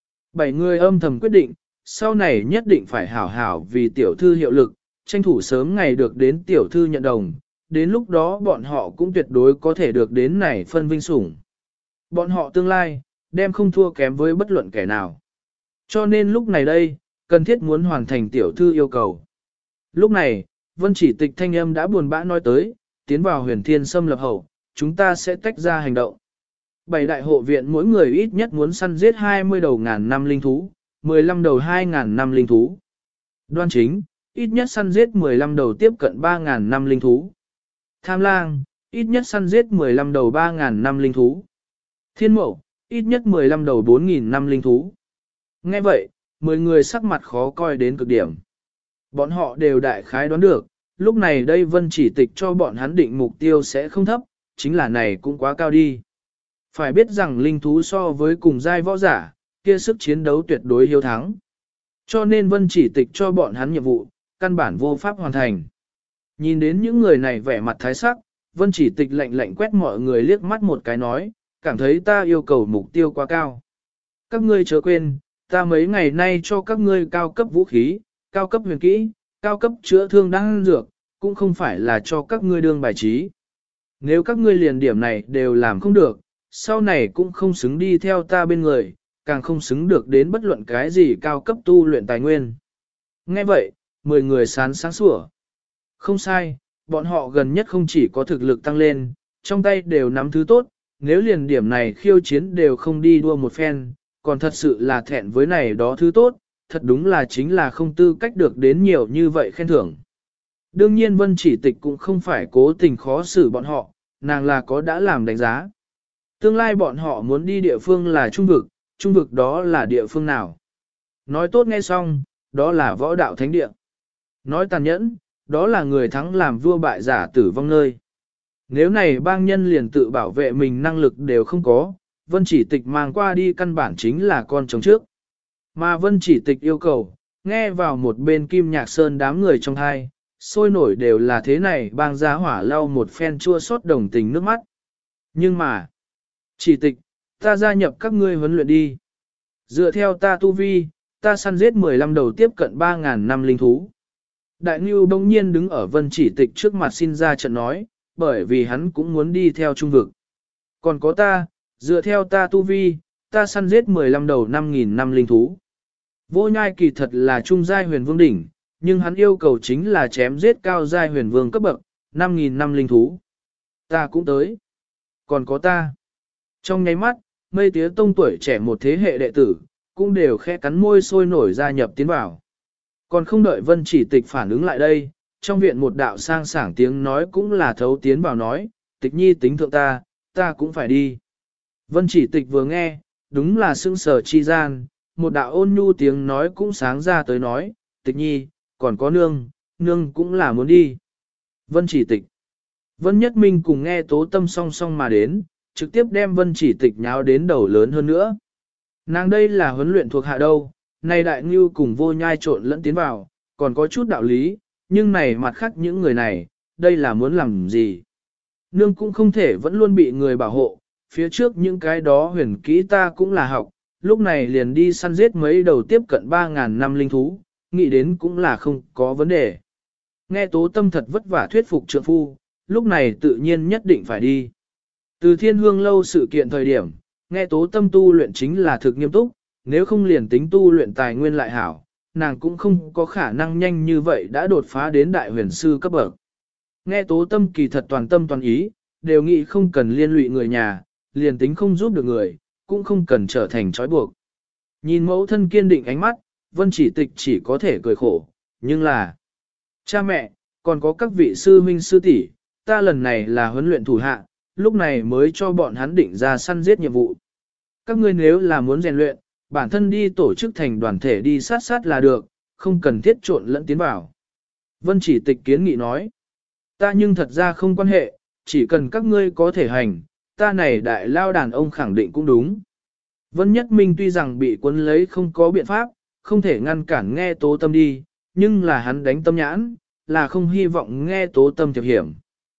7 người âm thầm quyết định, sau này nhất định phải hảo hảo vì tiểu thư hiệu lực, tranh thủ sớm ngày được đến tiểu thư nhận đồng, đến lúc đó bọn họ cũng tuyệt đối có thể được đến này phân vinh sủng. Bọn họ tương lai, đem không thua kém với bất luận kẻ nào. Cho nên lúc này đây, cần thiết muốn hoàn thành tiểu thư yêu cầu. Lúc này, Vân Chỉ Tịch thanh âm đã buồn bã nói tới, tiến vào huyền thiên xâm lập hậu, chúng ta sẽ tách ra hành động. 7 đại hộ viện mỗi người ít nhất muốn săn giết 20 đầu ngàn năm linh thú, 15 đầu 2.000 năm linh thú. Đoan Chính, ít nhất săn giết 15 đầu tiếp cận 3.000 năm linh thú. Tham Lang, ít nhất săn giết 15 đầu 3.000 năm linh thú. Thiên Mậu, ít nhất 15 đầu 4.000 năm linh thú. Nghe vậy, 10 người sắc mặt khó coi đến cực điểm. Bọn họ đều đại khái đoán được, lúc này đây Vân Chỉ Tịch cho bọn hắn định mục tiêu sẽ không thấp, chính là này cũng quá cao đi. Phải biết rằng linh thú so với cùng giai võ giả, kia sức chiến đấu tuyệt đối hiếu thắng. Cho nên Vân Chỉ Tịch cho bọn hắn nhiệm vụ, căn bản vô pháp hoàn thành. Nhìn đến những người này vẻ mặt thái sắc, Vân Chỉ Tịch lạnh lạnh quét mọi người liếc mắt một cái nói, cảm thấy ta yêu cầu mục tiêu quá cao. Các ngươi chớ quên, ta mấy ngày nay cho các ngươi cao cấp vũ khí, cao cấp huyền kỹ, cao cấp chữa thương đang dược, cũng không phải là cho các ngươi đương bài trí. Nếu các ngươi liền điểm này đều làm không được, sau này cũng không xứng đi theo ta bên người, càng không xứng được đến bất luận cái gì cao cấp tu luyện tài nguyên. Nghe vậy, 10 người sán sáng sủa. Không sai, bọn họ gần nhất không chỉ có thực lực tăng lên, trong tay đều nắm thứ tốt, nếu liền điểm này khiêu chiến đều không đi đua một phen, còn thật sự là thẹn với này đó thứ tốt, thật đúng là chính là không tư cách được đến nhiều như vậy khen thưởng. Đương nhiên Vân Chỉ Tịch cũng không phải cố tình khó xử bọn họ, nàng là có đã làm đánh giá. Tương lai bọn họ muốn đi địa phương là trung vực đó là địa phương nào? Nói tốt nghe xong, đó là võ đạo thánh địa. Nói tàn nhẫn, đó là người thắng làm vua bại giả tử vong nơi. Nếu này bang nhân liền tự bảo vệ mình năng lực đều không có, Vân Chỉ Tịch mang qua đi căn bản chính là con chồng trước. Mà Vân Chỉ Tịch yêu cầu, nghe vào một bên Kim Nhạc Sơn đám người trong hai, sôi nổi đều là thế này bang giá hỏa lau một phen chua xót đồng tình nước mắt. Nhưng mà, Chỉ Tịch, ta gia nhập các ngươi huấn luyện đi. Dựa theo ta tu vi, ta săn giết 15 đầu tiếp cận 3.000 năm linh thú. Đại Ngưu đông nhiên đứng ở Vân Chỉ Tịch trước mặt xin ra trận nói, bởi vì hắn cũng muốn đi theo trung vực. Còn có ta, dựa theo ta tu vi, ta săn giết 15 đầu 5.000 năm linh thú. Vô Nhai kỳ thật là trung giai huyền vương đỉnh, nhưng hắn yêu cầu chính là chém giết cao giai huyền vương cấp bậc, 5.000 năm linh thú. Ta cũng tới. Còn có ta. Trong nháy mắt, Mây Tía Tông tuổi trẻ một thế hệ đệ tử, cũng đều khẽ cắn môi sôi nổi gia nhập tiến vào. Còn không đợi Vân Chỉ Tịch phản ứng lại đây, trong viện một đạo sang sảng tiếng nói cũng là thấu tiến vào nói, Tịch nhi tính thượng ta cũng phải đi. Vân Chỉ Tịch vừa nghe, đúng là sững sờ chi gian, một đạo ôn nhu tiếng nói cũng sáng ra tới nói, Tịch nhi, còn có nương cũng là muốn đi. Vân Chỉ Tịch. Vân Nhất Minh cùng nghe Tố Tâm song song mà đến, trực tiếp đem Vân Chỉ Tịch nháo đến đầu lớn hơn nữa. Nàng đây là huấn luyện thuộc hạ đâu, này Đại Ngưu cùng Vô Nhai trộn lẫn tiến vào, còn có chút đạo lý, nhưng này mặt khác những người này, đây là muốn làm gì? Nương cũng không thể vẫn luôn bị người bảo hộ, phía trước những cái đó huyền kỹ ta cũng là học, lúc này liền đi săn giết mấy đầu tiếp cận 3.000 năm linh thú, nghĩ đến cũng là không có vấn đề. Nghe Tố Tâm thật vất vả thuyết phục trượng phu, lúc này tự nhiên nhất định phải đi. Từ Thiên Hương lâu sự kiện thời điểm, nghe Tố Tâm tu luyện chính là thực nghiêm túc, nếu không liền tính tu luyện tài nguyên lại hảo, nàng cũng không có khả năng nhanh như vậy đã đột phá đến đại huyền sư cấp bậc. Nghe Tố Tâm kỳ thật toàn tâm toàn ý, đều nghĩ không cần liên lụy người nhà, liền tính không giúp được người, cũng không cần trở thành trói buộc. Nhìn mẫu thân kiên định ánh mắt, Vân Chỉ Tịch chỉ có thể cười khổ, nhưng là cha mẹ, còn có các vị sư huynh sư tỷ, ta lần này là huấn luyện thủ hạ, lúc này mới cho bọn hắn định ra săn giết nhiệm vụ. Các ngươi nếu là muốn rèn luyện, bản thân đi tổ chức thành đoàn thể đi sát sát là được, không cần thiết trộn lẫn tiến vào. Vân Chỉ Tịch kiến nghị nói, ta nhưng thật ra không quan hệ, chỉ cần các ngươi có thể hành, ta này đại lao đàn ông khẳng định cũng đúng. Vân Nhất Minh tuy rằng bị cuốn lấy không có biện pháp, không thể ngăn cản nghe Tố Tâm đi, nhưng là hắn đánh tâm nhãn, là không hy vọng nghe Tố Tâm thiệp hiểm.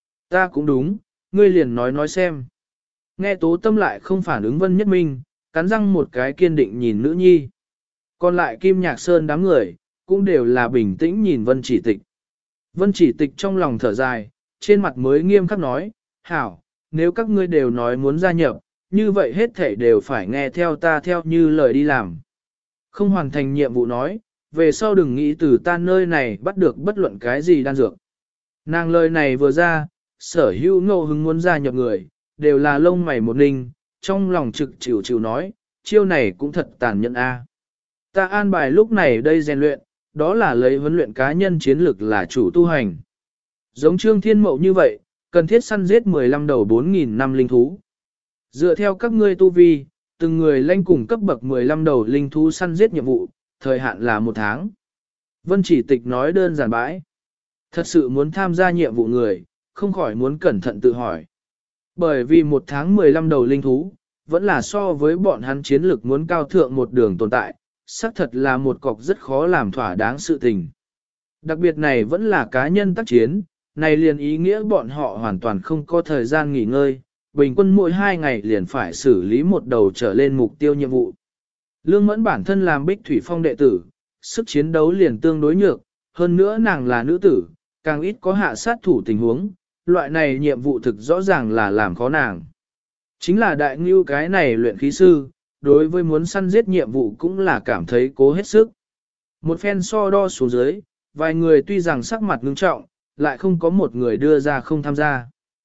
Ta cũng đúng, ngươi liền nói xem. Nghe Tố Tâm lại không phản ứng Vân Nhất Minh, cắn răng một cái kiên định nhìn nữ nhi. Còn lại Kim Nhạc Sơn đám người, cũng đều là bình tĩnh nhìn Vân Chỉ Tịch. Vân Chỉ Tịch trong lòng thở dài, trên mặt mới nghiêm khắc nói, hảo, nếu các ngươi đều nói muốn gia nhập, như vậy hết thảy đều phải nghe theo ta theo như lời đi làm. Không hoàn thành nhiệm vụ nói, về sau đừng nghĩ từ ta nơi này bắt được bất luận cái gì đan dược. Nàng lời này vừa ra, sở hữu ngô hứng muốn gia nhập người, đều là lông mày một ninh, trong lòng trực chịu nói, chiêu này cũng thật tàn nhẫn a. Ta an bài lúc này đây rèn luyện, đó là lấy huấn luyện cá nhân chiến lược là chủ tu hành. Giống Trương Thiên Mậu như vậy, cần thiết săn giết 15 đầu 4.000 năm linh thú. Dựa theo các ngươi tu vi, từng người lãnh cùng cấp bậc 15 đầu linh thú săn giết nhiệm vụ, thời hạn là 1 tháng. Vân Chỉ Tịch nói đơn giản bãi. Thật sự muốn tham gia nhiệm vụ người, không khỏi muốn cẩn thận tự hỏi. Bởi vì 1 tháng 15 đầu linh thú, vẫn là so với bọn hắn chiến lực muốn cao thượng một đường tồn tại, xác thật là một cọc rất khó làm thỏa đáng sự tình. Đặc biệt này vẫn là cá nhân tác chiến, này liền ý nghĩa bọn họ hoàn toàn không có thời gian nghỉ ngơi, bình quân mỗi 2 ngày liền phải xử lý một đầu trở lên mục tiêu nhiệm vụ. Lương Mẫn bản thân làm Bích Thủy Phong đệ tử, sức chiến đấu liền tương đối nhược, hơn nữa nàng là nữ tử, càng ít có hạ sát thủ tình huống, loại này nhiệm vụ thực rõ ràng là làm khó nàng. Chính là đại ngưu cái này luyện khí sư, đối với muốn săn giết nhiệm vụ cũng là cảm thấy cố hết sức. Một phen so đo xuống dưới, vài người tuy rằng sắc mặt ngưng trọng, lại không có một người đưa ra không tham gia.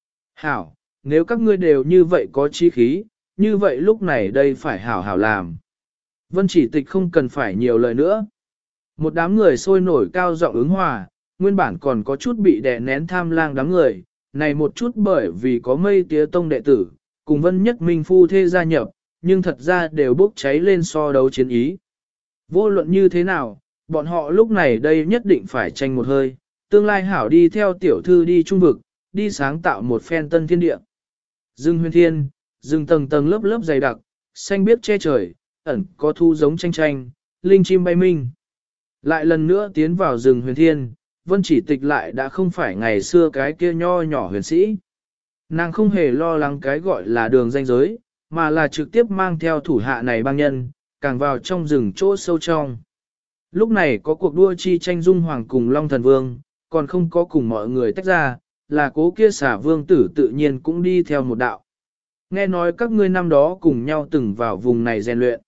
Hảo, nếu các ngươi đều như vậy có chí khí, như vậy lúc này đây phải hảo hảo làm. Vân Chỉ Tịch không cần phải nhiều lời nữa. Một đám người sôi nổi cao giọng ứng hòa, nguyên bản còn có chút bị đè nén tham lang đám người, này một chút bởi vì có Mây Tía Tông đệ tử, cùng Vân Nhất Minh phu thê gia nhập, nhưng thật ra đều bốc cháy lên so đấu chiến ý. Vô luận như thế nào, bọn họ lúc này đây nhất định phải tranh một hơi, tương lai hảo đi theo tiểu thư đi trung vực, đi sáng tạo một phen tân thiên địa. Rừng huyền thiên, rừng tầng tầng lớp lớp dày đặc, xanh biếc che trời, ẩn có thu giống tranh tranh, linh chim bay minh. Lại lần nữa tiến vào rừng huyền thiên, Vân Chỉ Tịch lại đã không phải ngày xưa cái kia nho nhỏ huyền sĩ. Nàng không hề lo lắng cái gọi là đường ranh giới, mà là trực tiếp mang theo thủ hạ này bang nhân, càng vào trong rừng chỗ sâu trong. Lúc này có cuộc đua chi tranh Dung Hoàng cùng Long Thần Vương, còn không có cùng mọi người tách ra, là cố kia xả vương tử tự nhiên cũng đi theo một đạo. Nghe nói các ngươi năm đó cùng nhau từng vào vùng này rèn luyện.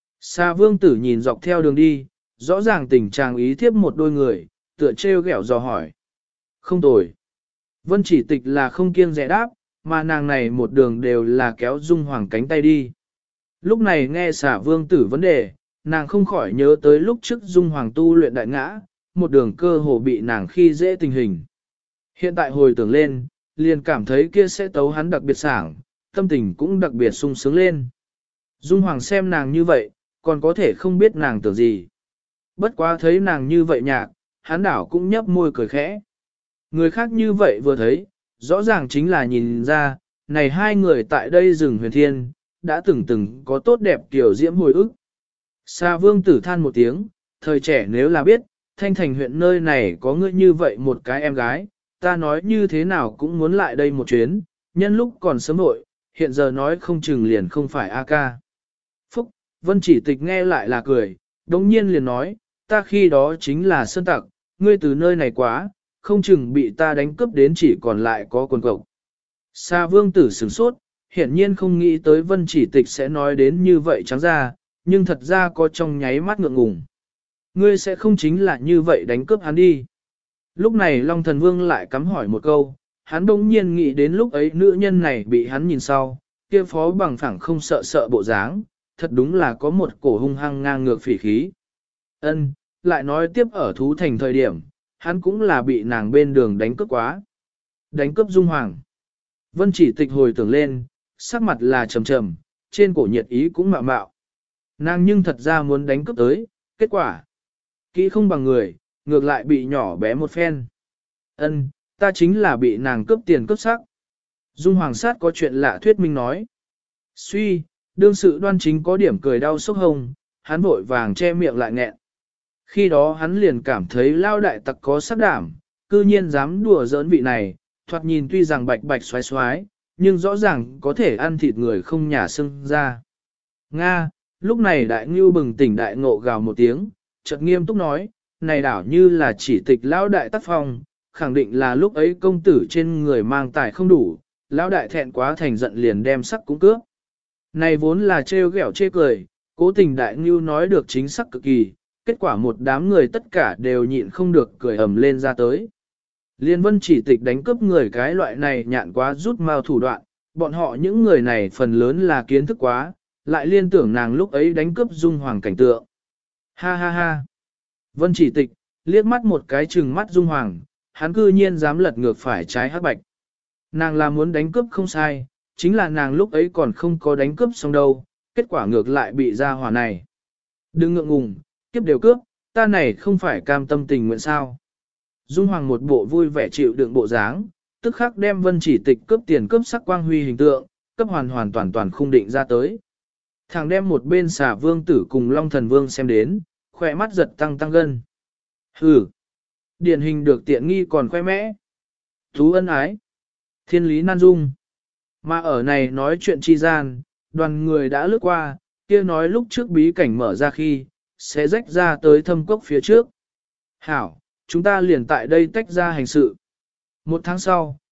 Xà vương tử nhìn dọc theo đường đi, rõ ràng tình trạng ý thiếp một đôi người, tựa trêu ghẹo dò hỏi. Không tồi. Vân Chỉ Tịch là không kiêng dè đáp, mà nàng này một đường đều là kéo Dung Hoàng cánh tay đi. Lúc này nghe xả vương tử vấn đề, nàng không khỏi nhớ tới lúc trước Dung Hoàng tu luyện đại ngã, một đường cơ hồ bị nàng khi dễ tình hình. Hiện tại hồi tưởng lên, liền cảm thấy kia sẽ tấu hắn đặc biệt sảng, tâm tình cũng đặc biệt sung sướng lên. Dung Hoàng xem nàng như vậy, còn có thể không biết nàng tưởng gì. Bất quá thấy nàng như vậy nhạc, hắn đảo cũng nhấp môi cười khẽ. Người khác như vậy vừa thấy, rõ ràng chính là nhìn ra, này hai người tại đây rừng huyền thiên, đã từng có tốt đẹp kiểu diễm hồi ức. Sa vương tử than một tiếng, thời trẻ nếu là biết, Thanh Thành huyện nơi này có ngươi như vậy một cái em gái, ta nói như thế nào cũng muốn lại đây một chuyến, nhân lúc còn sớm nội, hiện giờ nói không chừng liền không phải A ca. Phúc, Vân Chỉ Tịch nghe lại là cười, đồng nhiên liền nói, ta khi đó chính là sơn tặc, ngươi từ nơi này quá, không chừng bị ta đánh cướp đến chỉ còn lại có quần cộc. Sa vương tử sửng sốt, hiển nhiên không nghĩ tới Vân Chỉ Tịch sẽ nói đến như vậy trắng ra, nhưng thật ra có trong nháy mắt ngượng ngùng. Ngươi sẽ không chính là như vậy đánh cướp hắn đi. Lúc này Long Thần Vương lại cắm hỏi một câu, hắn đông nhiên nghĩ đến lúc ấy nữ nhân này bị hắn nhìn sau, kia phó bằng phẳng không sợ sợ bộ dáng, thật đúng là có một cổ hung hăng ngang ngược phỉ khí. Ân, lại nói tiếp ở thú thành thời điểm, hắn cũng là bị nàng bên đường đánh cướp quá. Đánh cướp Dung Hoàng. Vân Chỉ Tịch hồi tưởng lên, sắc mặt là trầm trầm, trên cổ nhiệt ý cũng mạo mạo. Nàng nhưng thật ra muốn đánh cướp tới, kết quả. Kỹ không bằng người, ngược lại bị nhỏ bé một phen. Ân, ta chính là bị nàng cướp tiền cướp sắc. Dung Hoàng sát có chuyện lạ thuyết minh nói. Suy, đương sự đoan chính có điểm cười đau sốc hông, hắn vội vàng che miệng lại nghẹn. Khi đó hắn liền cảm thấy lao đại tặc có sắc đảm, cư nhiên dám đùa giỡn vị này, thoạt nhìn tuy rằng bạch bạch xoái xoái, nhưng rõ ràng có thể ăn thịt người không nhả xương ra. Nga, lúc này đại ngưu bừng tỉnh đại ngộ gào một tiếng, chợt nghiêm túc nói, này đảo như là chỉ tịch lão đại tác phong, khẳng định là lúc ấy công tử trên người mang tài không đủ, lão đại thẹn quá thành giận liền đem sắc cũng cướp. Này vốn là trêu ghẹo chê cười, cố tình đại ngưu nói được chính xác cực kỳ, kết quả một đám người tất cả đều nhịn không được cười ầm lên ra tới. Liên Vân Chỉ Tịch đánh cướp người cái loại này nhạn quá rút mao thủ đoạn, bọn họ những người này phần lớn là kiến thức quá, lại liên tưởng nàng lúc ấy đánh cướp Dung Hoàng cảnh tượng. Ha ha ha. Vân Chỉ Tịch, liếc mắt một cái trừng mắt Dung Hoàng, hắn cư nhiên dám lật ngược phải trái hắc bạch. Nàng là muốn đánh cướp không sai, chính là nàng lúc ấy còn không có đánh cướp xong đâu, kết quả ngược lại bị ra hỏa này. Đừng ngượng ngùng, kiếp đều cướp, ta này không phải cam tâm tình nguyện sao. Dung Hoàng một bộ vui vẻ chịu đựng bộ dáng, tức khắc đem Vân Chỉ Tịch cướp tiền cướp sắc quang huy hình tượng, cấp hoàn toàn khung định ra tới. Thằng đem một bên xà vương tử cùng Long Thần Vương xem đến, khỏe mắt giật tăng gân. Hừ, điển hình được tiện nghi còn khoe mẽ. Thú ân ái, thiên lý nan dung. Mà ở này nói chuyện chi gian, đoàn người đã lướt qua, kia nói lúc trước bí cảnh mở ra khi, sẽ rách ra tới thâm cốc phía trước. Hảo, chúng ta liền tại đây tách ra hành sự. Một tháng sau,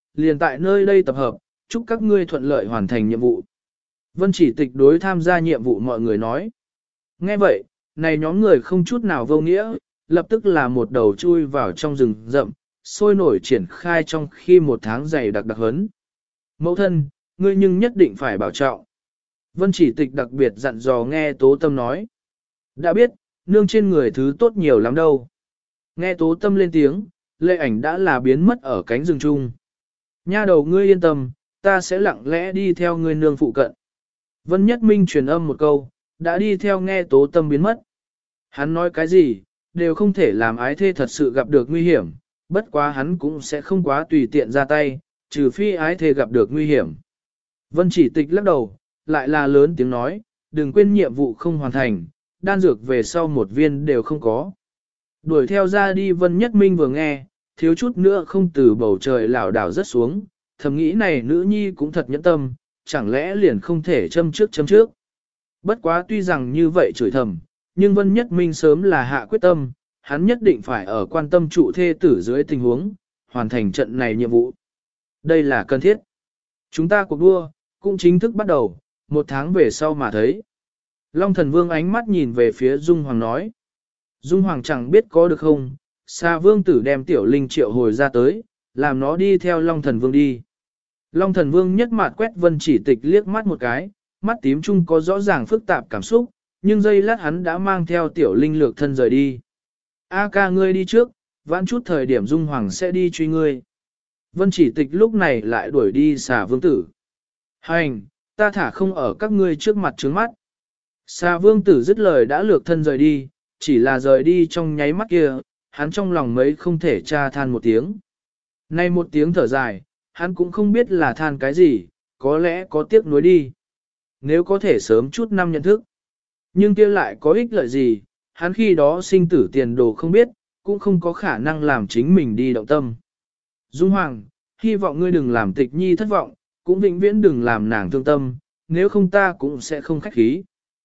liền tại nơi đây tập hợp, chúc các ngươi thuận lợi hoàn thành nhiệm vụ. Vân Chỉ Tịch đối tham gia nhiệm vụ mọi người nói. Nghe vậy, này nhóm người không chút nào vô nghĩa, lập tức là một đầu chui vào trong rừng rậm, sôi nổi triển khai trong khi một tháng dày đặc hấn. Mẫu thân, ngươi nhưng nhất định phải bảo trọng. Vân Chỉ Tịch đặc biệt dặn dò nghe Tố Tâm nói. Đã biết, nương trên người thứ tốt nhiều lắm đâu. Nghe Tố Tâm lên tiếng, Lệ Ảnh đã là biến mất ở cánh rừng chung. Nha đầu ngươi yên tâm, ta sẽ lặng lẽ đi theo ngươi nương phụ cận. Vân Nhất Minh truyền âm một câu, đã đi theo nghe Tố Tâm biến mất. Hắn nói cái gì, đều không thể làm ái thê thật sự gặp được nguy hiểm, bất quá hắn cũng sẽ không quá tùy tiện ra tay, trừ phi ái thê gặp được nguy hiểm. Vân Chỉ Tịch lắc đầu, lại là lớn tiếng nói, đừng quên nhiệm vụ không hoàn thành, đan dược về sau một viên đều không có. Đuổi theo ra đi Vân Nhất Minh vừa nghe, thiếu chút nữa không từ bầu trời lảo đảo rất xuống, thầm nghĩ này nữ nhi cũng thật nhẫn tâm, chẳng lẽ liền không thể châm trước. Bất quá tuy rằng như vậy chửi thầm, nhưng Vân Nhất Minh sớm là hạ quyết tâm, hắn nhất định phải ở quan tâm trụ thê tử dưới tình huống, hoàn thành trận này nhiệm vụ. Đây là cần thiết. Chúng ta cuộc đua, cũng chính thức bắt đầu, 1 tháng về sau mà thấy. Long Thần Vương ánh mắt nhìn về phía Dung Hoàng nói. Dung Hoàng chẳng biết có được không, Sa Vương tử đem Tiểu Linh triệu hồi ra tới, làm nó đi theo Long Thần Vương đi. Long Thần Vương nhất mặt quét Vân Chỉ Tịch liếc mắt một cái, mắt tím chung có rõ ràng phức tạp cảm xúc, nhưng giây lát hắn đã mang theo Tiểu Linh lược thân rời đi. A ca ngươi đi trước, vãn chút thời điểm Dung Hoàng sẽ đi truy ngươi. Vân Chỉ Tịch lúc này lại đuổi đi Sa Vương tử. Hành, ta thả không ở các ngươi trước mặt trướng mắt. Sa Vương tử dứt lời đã lược thân rời đi, chỉ là rời đi trong nháy mắt kia, hắn trong lòng mấy không thể tra than một tiếng. Nay một tiếng thở dài, hắn cũng không biết là than cái gì, có lẽ có tiếc nuối đi. Nếu có thể sớm chút năm nhận thức. Nhưng kia lại có ích lợi gì, hắn khi đó sinh tử tiền đồ không biết, cũng không có khả năng làm chính mình đi động tâm. Dung Hoàng, hy vọng ngươi đừng làm Tịch Nhi thất vọng, cũng vĩnh viễn đừng làm nàng thương tâm, nếu không ta cũng sẽ không khách khí.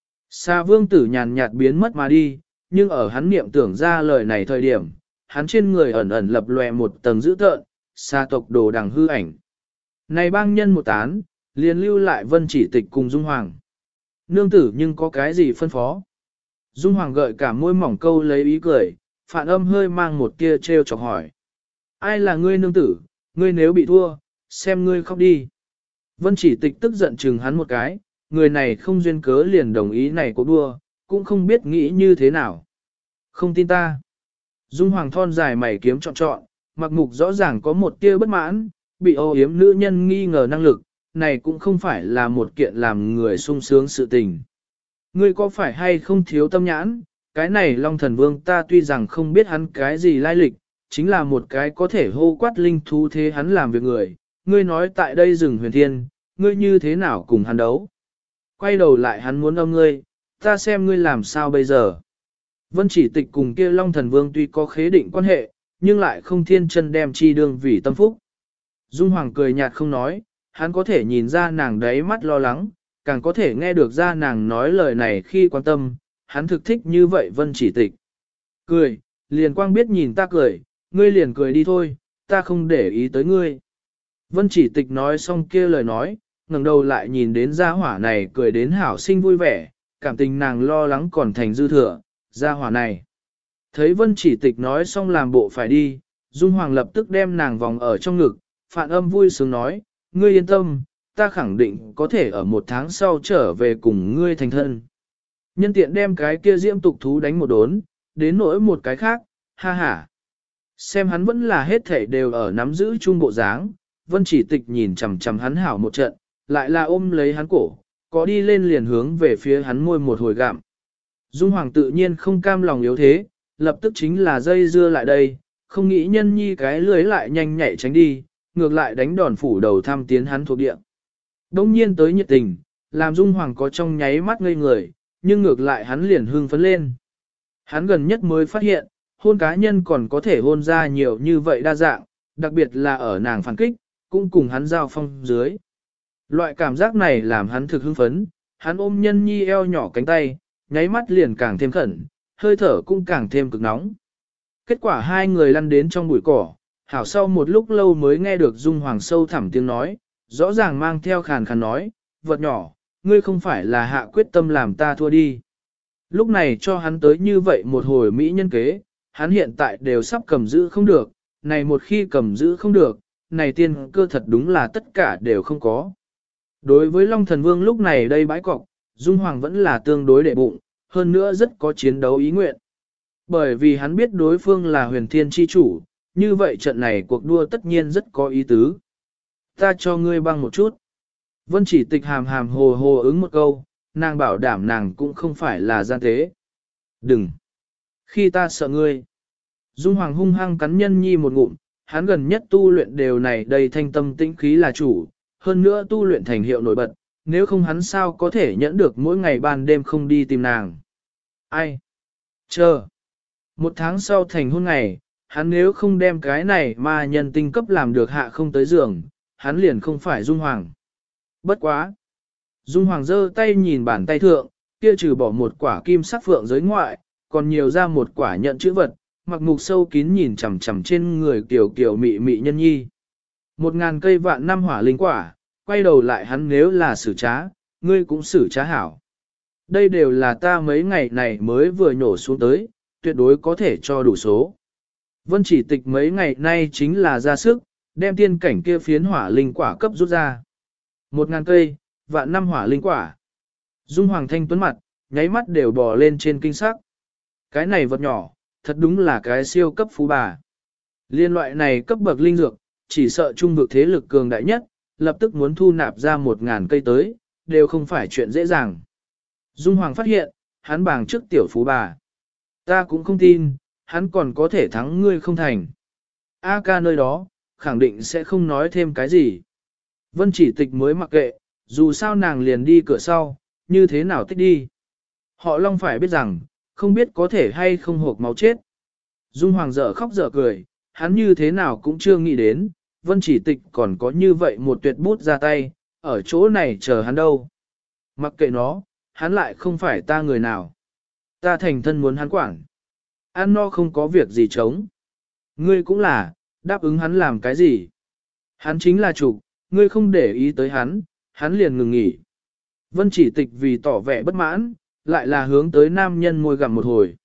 Sa Vương tử nhàn nhạt biến mất mà đi, nhưng ở hắn niệm tưởng ra lời này thời điểm, hắn trên người ẩn ẩn lập lòe một tầng dữ tợn, Sa tộc đồ đằng hư ảnh. Này bang nhân một tán, liền lưu lại Vân Chỉ Tịch cùng Dung Hoàng. Nương tử nhưng có cái gì phân phó? Dung Hoàng gợi cả môi mỏng câu lấy ý cười, phản âm hơi mang một tia trêu chọc hỏi. Ai là ngươi nương tử, ngươi nếu bị thua, xem ngươi khóc đi. Vân Chỉ Tịch tức giận chừng hắn một cái, người này không duyên cớ liền đồng ý này có đua, cũng không biết nghĩ như thế nào. Không tin ta. Dung Hoàng thon dài mày kiếm trọn, mặc mục rõ ràng có một tia bất mãn, bị ô yếm nữ nhân nghi ngờ năng lực, này cũng không phải là một kiện làm người sung sướng sự tình. Ngươi có phải hay không thiếu tâm nhãn, cái này Long Thần Vương ta tuy rằng không biết hắn cái gì lai lịch, chính là một cái có thể hô quát linh thú thế hắn làm việc người, ngươi nói tại đây rừng huyền thiên, ngươi như thế nào cùng hắn đấu. Quay đầu lại hắn muốn âm ngươi, ta xem ngươi làm sao bây giờ. Vân Chỉ Tịch cùng kia Long Thần Vương tuy có khế định quan hệ, nhưng lại không thiên chân đem chi đương vì tâm phúc. Dung Hoàng cười nhạt không nói, hắn có thể nhìn ra nàng đáy mắt lo lắng, càng có thể nghe được ra nàng nói lời này khi quan tâm, hắn thực thích như vậy Vân Chỉ Tịch. Cười, liền quang biết nhìn ta cười, ngươi liền cười đi thôi, ta không để ý tới ngươi. Vân Chỉ Tịch nói xong kia lời nói, ngẩng đầu lại nhìn đến gia hỏa này cười đến hảo sinh vui vẻ, cảm tình nàng lo lắng còn thành dư thừa, gia hỏa này. Thấy Vân Chỉ Tịch nói xong làm bộ phải đi, Dung Hoàng lập tức đem nàng vòng ở trong ngực, phản âm vui sướng nói, ngươi yên tâm, ta khẳng định có thể ở 1 tháng sau trở về cùng ngươi thành thân. Nhân tiện đem cái kia diễm tục thú đánh một đốn, đến nỗi một cái khác, ha ha. Xem hắn vẫn là hết thể đều ở nắm giữ chung bộ dáng, Vân Chỉ Tịch nhìn chằm chằm hắn hảo một trận, lại là ôm lấy hắn cổ, có đi lên liền hướng về phía hắn môi một hồi gặm. Dung Hoàng tự nhiên không cam lòng yếu thế, lập tức chính là dây dưa lại đây, không nghĩ nhân nhi cái lưới lại nhanh nhạy tránh đi, ngược lại đánh đòn phủ đầu thăm tiến hắn thuộc địa. Đông nhiên tới nhiệt tình, làm Dung Hoàng có trong nháy mắt ngây người, nhưng ngược lại hắn liền hưng phấn lên. Hắn gần nhất mới phát hiện, hôn cá nhân còn có thể hôn ra nhiều như vậy đa dạng, đặc biệt là ở nàng phản kích, cũng cùng hắn giao phong dưới. Loại cảm giác này làm hắn thực hưng phấn, hắn ôm nhân nhi eo nhỏ cánh tay, nháy mắt liền càng thêm khẩn, hơi thở cũng càng thêm cực nóng. Kết quả hai người lăn đến trong bụi cỏ, hảo sau một lúc lâu mới nghe được Dung Hoàng sâu thẳm tiếng nói, rõ ràng mang theo khàn khàn nói, vật nhỏ, ngươi không phải là hạ quyết tâm làm ta thua đi. Lúc này cho hắn tới như vậy một hồi mỹ nhân kế, hắn hiện tại đều sắp cầm giữ không được, này một khi cầm giữ không được, này tiên cơ thật đúng là tất cả đều không có. Đối với Long Thần Vương lúc này đây bãi cọc, Dung Hoàng vẫn là tương đối đệ bụng, hơn nữa rất có chiến đấu ý nguyện. Bởi vì hắn biết đối phương là huyền thiên chi chủ, như vậy trận này cuộc đua tất nhiên rất có ý tứ. Ta cho ngươi băng một chút. Vân Chỉ Tịch hàm hàm hồ hồ ứng một câu, nàng bảo đảm nàng cũng không phải là gian tế. Đừng! Khi ta sợ ngươi. Dung Hoàng hung hăng cắn Nhân Nhi một ngụm, hắn gần nhất tu luyện đều này đầy thanh tâm tĩnh khí là chủ, hơn nữa tu luyện thành hiệu nổi bật, nếu không hắn sao có thể nhẫn được mỗi ngày ban đêm không đi tìm nàng. Ai? Chờ! Một tháng sau thành hôn ngày, hắn nếu không đem cái này mà nhân tinh cấp làm được hạ không tới giường, hắn liền không phải Dung Hoàng. Bất quá! Dung Hoàng giơ tay nhìn bàn tay thượng, kia trừ bỏ một quả kim sắc phượng giới ngoại, còn nhiều ra một quả nhận chữ vật, mặc mục sâu kín nhìn chằm chằm trên người kiểu kiểu mị mị Nhân Nhi. 1000 cây vạn năm hỏa linh quả, quay đầu lại hắn nếu là xử trá, ngươi cũng xử trá hảo. Đây đều là ta mấy ngày này mới vừa nhổ xuống tới, tuyệt đối có thể cho đủ số. Vân Chỉ Tịch mấy ngày nay chính là ra sức, đem tiên cảnh kia phiến hỏa linh quả cấp rút ra. 1000 cây, vạn năm hỏa linh quả. Dung Hoàng thanh tuấn mặt, nháy mắt đều bò lên trên kinh sắc. Cái này vật nhỏ, thật đúng là cái siêu cấp phú bà. Liên loại này cấp bậc linh dược, chỉ sợ trung vực thế lực cường đại nhất, lập tức muốn thu nạp ra 1000 cây tới, đều không phải chuyện dễ dàng. Dung Hoàng phát hiện, hắn bàng trước tiểu phú bà. Ta cũng không tin, hắn còn có thể thắng ngươi không thành. A ca nơi đó, khẳng định sẽ không nói thêm cái gì. Vân Chỉ Tịch mới mặc kệ, dù sao nàng liền đi cửa sau, như thế nào tích đi. Họ Long phải biết rằng, không biết có thể hay không hộp máu chết. Dung Hoàng dở khóc dở cười, hắn như thế nào cũng chưa nghĩ đến, Vân Chỉ Tịch còn có như vậy một tuyệt bút ra tay, ở chỗ này chờ hắn đâu. Mặc kệ nó, hắn lại không phải ta người nào. Ta thành thân muốn hắn quản. Ăn no không có việc gì chống. Ngươi cũng là, đáp ứng hắn làm cái gì. Hắn chính là chủ, ngươi không để ý tới hắn, hắn liền ngừng nghỉ. Vân Chỉ Tịch vì tỏ vẻ bất mãn, lại là hướng tới nam nhân môi gặm một hồi.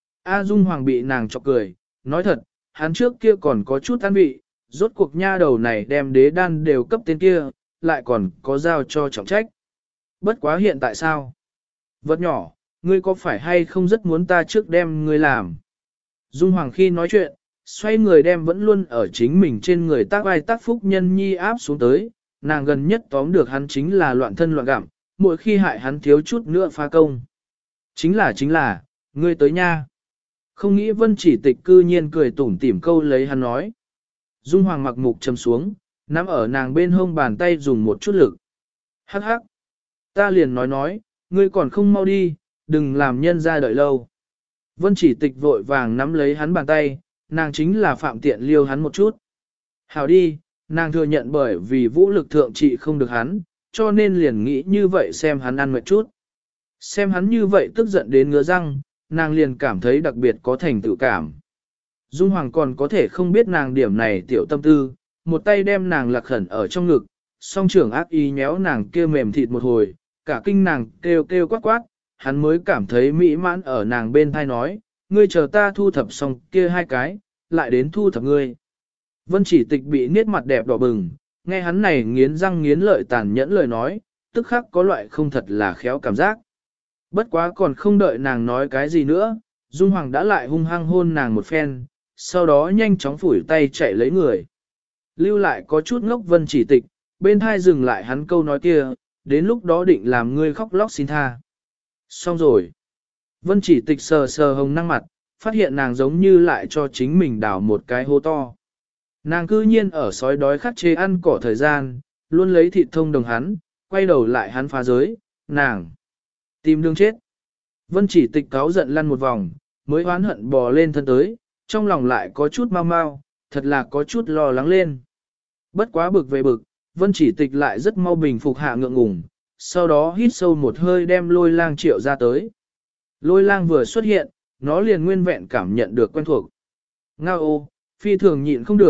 A Dung Hoàng bị nàng chọc cười, nói thật, hắn trước kia còn có chút an vị, rốt cuộc nha đầu này đem đế đan đều cấp tên kia, lại còn có giao cho trọng trách. Bất quá hiện tại sao? Vật nhỏ, ngươi có phải hay không rất muốn ta trước đem ngươi làm? Dung Hoàng khi nói chuyện, xoay người đem vẫn luôn ở chính mình trên người tác ai tác phúc Nhân Nhi áp xuống tới, nàng gần nhất tóm được hắn chính là loạn thân loạn gặm, mỗi khi hại hắn thiếu chút nữa phá công. Chính là, ngươi tới nha. Không nghĩ Vân Chỉ Tịch cư nhiên cười tủm tỉm câu lấy hắn nói. Dung Hoàng mặc mục trầm xuống, nắm ở nàng bên hông bàn tay dùng một chút lực. Hắc hắc. Ta liền nói, ngươi còn không mau đi, đừng làm nhân ra đợi lâu. Vân Chỉ Tịch vội vàng nắm lấy hắn bàn tay, nàng chính là phạm tiện liêu hắn một chút. Hảo đi, nàng thừa nhận bởi vì vũ lực thượng trị không được hắn, cho nên liền nghĩ như vậy xem hắn ăn mệt chút. Xem hắn như vậy tức giận đến ngứa răng, nàng liền cảm thấy đặc biệt có thành tựu cảm. Dung Hoàng còn có thể không biết nàng điểm này tiểu tâm tư, một tay đem nàng lạc khẩn ở trong ngực, song trưởng ác ý nhéo nàng kia mềm thịt một hồi, cả kinh nàng kêu kêu quát quát, hắn mới cảm thấy mỹ mãn ở nàng bên thai nói, ngươi chờ ta thu thập xong kia hai cái, lại đến thu thập ngươi. Vân Chỉ Tịch bị niết mặt đẹp đỏ bừng, nghe hắn này nghiến răng nghiến lợi tàn nhẫn lời nói, tức khắc có loại không thật là khéo cảm giác. Bất quá còn không đợi nàng nói cái gì nữa, Dung Hoàng đã lại hung hăng hôn nàng một phen, sau đó nhanh chóng phủi tay chạy lấy người. Lưu lại có chút ngốc Vân Chỉ Tịch, bên thai dừng lại hắn câu nói kia, đến lúc đó định làm ngươi khóc lóc xin tha. Xong rồi. Vân Chỉ Tịch sờ sờ hồng năng mặt, phát hiện nàng giống như lại cho chính mình đào một cái hố to. Nàng cư nhiên ở sói đói khát chê ăn cỏ thời gian, luôn lấy thịt thông đồng hắn, quay đầu lại hắn phá giới, nàng tìm đường chết. Vân Chỉ Tịch cáu giận lăn một vòng, mới oán hận bò lên thân tới, trong lòng lại có chút mau mau, thật là có chút lo lắng lên. Bất quá bực về bực, Vân Chỉ Tịch lại rất mau bình phục hạ ngượng ngùng, sau đó hít sâu một hơi đem Lôi Lang triệu ra tới. Lôi Lang vừa xuất hiện, nó liền nguyên vẹn cảm nhận được quen thuộc. Ngao ô, phi thường nhịn không được,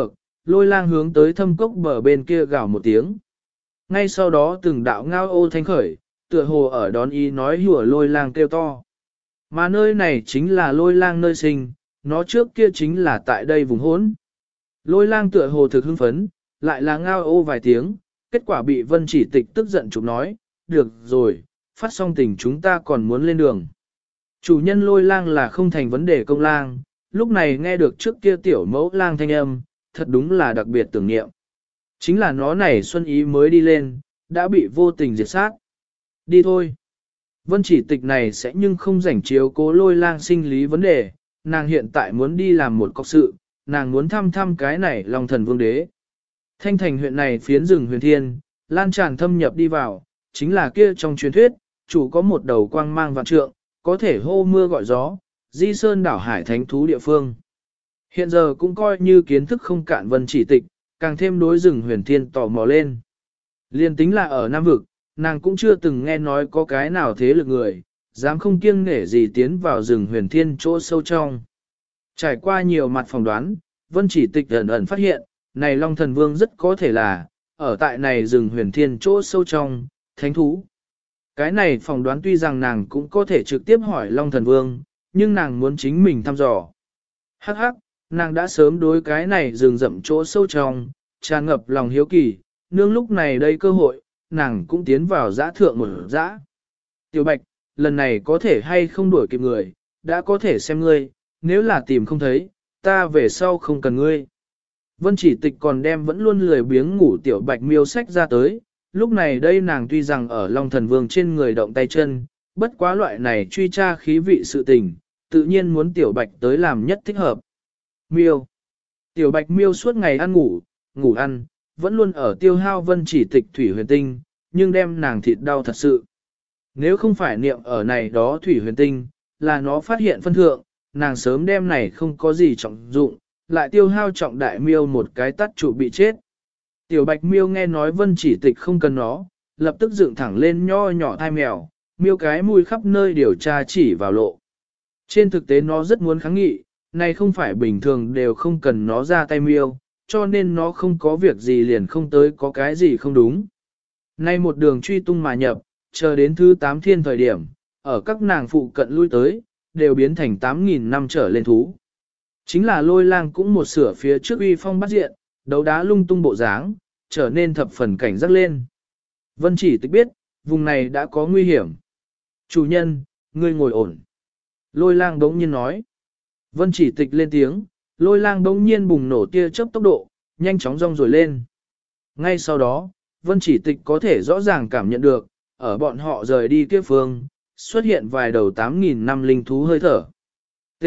lôi lang hướng tới thâm cốc bờ bên kia gào một tiếng. Ngay sau đó từng đạo ngao ô thanh khởi, tựa hồ ở đón ý nói hùa lôi lang kêu to. Mà nơi này chính là lôi lang nơi sinh, nó trước kia chính là tại đây vùng hỗn. Lôi lang tựa hồ thực hưng phấn, lại là ngao ô vài tiếng, kết quả bị Vân Chỉ Tịch tức giận chụp nói, được rồi, phát xong tình chúng ta còn muốn lên đường. Chủ nhân lôi lang là không thành vấn đề công lang, lúc này nghe được trước kia tiểu mẫu lang thanh âm, thật đúng là đặc biệt tưởng niệm. Chính là nó này xuân ý mới đi lên, đã bị vô tình diệt sát. Đi thôi. Vân Chỉ Tịch này sẽ nhưng không rảnh chiếu cố lôi lang sinh lý vấn đề, nàng hiện tại muốn đi làm một cọc sự, nàng muốn thăm thăm cái này Long Thần Vương Đế. Thanh thành huyện này phiến rừng huyền thiên, lan tràn thâm nhập đi vào, chính là kia trong truyền thuyết, chủ có một đầu quang mang vạn trượng, có thể hô mưa gọi gió, di sơn đảo hải thánh thú địa phương. Hiện giờ cũng coi như kiến thức không cạn Vân Chỉ Tịch, càng thêm đối rừng huyền thiên tò mò lên. Liên tính là ở Nam Vực, nàng cũng chưa từng nghe nói có cái nào thế lực người, dám không kiêng nể gì tiến vào rừng huyền thiên chỗ sâu trong. Trải qua nhiều mặt phỏng đoán, Vân Chỉ Tịch ẩn ẩn phát hiện, này Long Thần Vương rất có thể là, ở tại này rừng huyền thiên chỗ sâu trong, thánh thú. Cái này phỏng đoán tuy rằng nàng cũng có thể trực tiếp hỏi Long Thần Vương, nhưng nàng muốn chính mình thăm dò. Hắc hắc, nàng đã sớm đối cái này rừng rậm chỗ sâu trong, tràn ngập lòng hiếu kỳ, nương lúc này đây cơ hội, nàng cũng tiến vào giã thượng một giã. Tiểu Bạch, lần này có thể hay không đuổi kịp người, đã có thể xem ngươi, nếu là tìm không thấy, ta về sau không cần ngươi. Vân Chỉ Tịch còn đem vẫn luôn lười biếng ngủ Tiểu Bạch miêu sách ra tới, lúc này đây nàng tuy rằng ở Long Thần Vương trên người động tay chân, bất quá loại này truy tra khí vị sự tình, tự nhiên muốn Tiểu Bạch tới làm nhất thích hợp. Miêu. Tiểu Bạch miêu suốt ngày ăn ngủ, ngủ ăn, vẫn luôn ở tiêu hao Vân Chỉ Tịch thủy huyền tinh, nhưng đem nàng thịt đau thật sự. Nếu không phải niệm ở này đó thủy huyền tinh, là nó phát hiện phân thượng, nàng sớm đem này không có gì trọng dụng, lại tiêu hao trọng đại miêu một cái tắt trụ bị chết. Tiểu Bạch miêu nghe nói Vân Chỉ Tịch không cần nó, lập tức dựng thẳng lên nho nhỏ thai mèo, miêu cái mùi khắp nơi điều tra chỉ vào lộ. Trên thực tế nó rất muốn kháng nghị, này không phải bình thường đều không cần nó ra tay miêu, cho nên nó không có việc gì liền không tới có cái gì không đúng. Nay một đường truy tung mà nhập, chờ đến thứ 8 thiên thời điểm, ở các nàng phụ cận lui tới, đều biến thành 8.000 năm trở lên thú. Chính là lôi lang cũng một sửa phía trước uy phong bắt diện, đấu đá lung tung bộ dáng, trở nên thập phần cảnh giác lên. Vân Chỉ Tịch biết, vùng này đã có nguy hiểm. Chủ nhân, ngươi ngồi ổn. Lôi lang đống nhiên nói. Vân Chỉ Tịch lên tiếng, lôi lang đống nhiên bùng nổ tia chớp tốc độ, nhanh chóng rong rồi lên. Ngay sau đó, Vân Chỉ Tịch có thể rõ ràng cảm nhận được, ở bọn họ rời đi kia phương, xuất hiện vài đầu 8.000 năm linh thú hơi thở. T.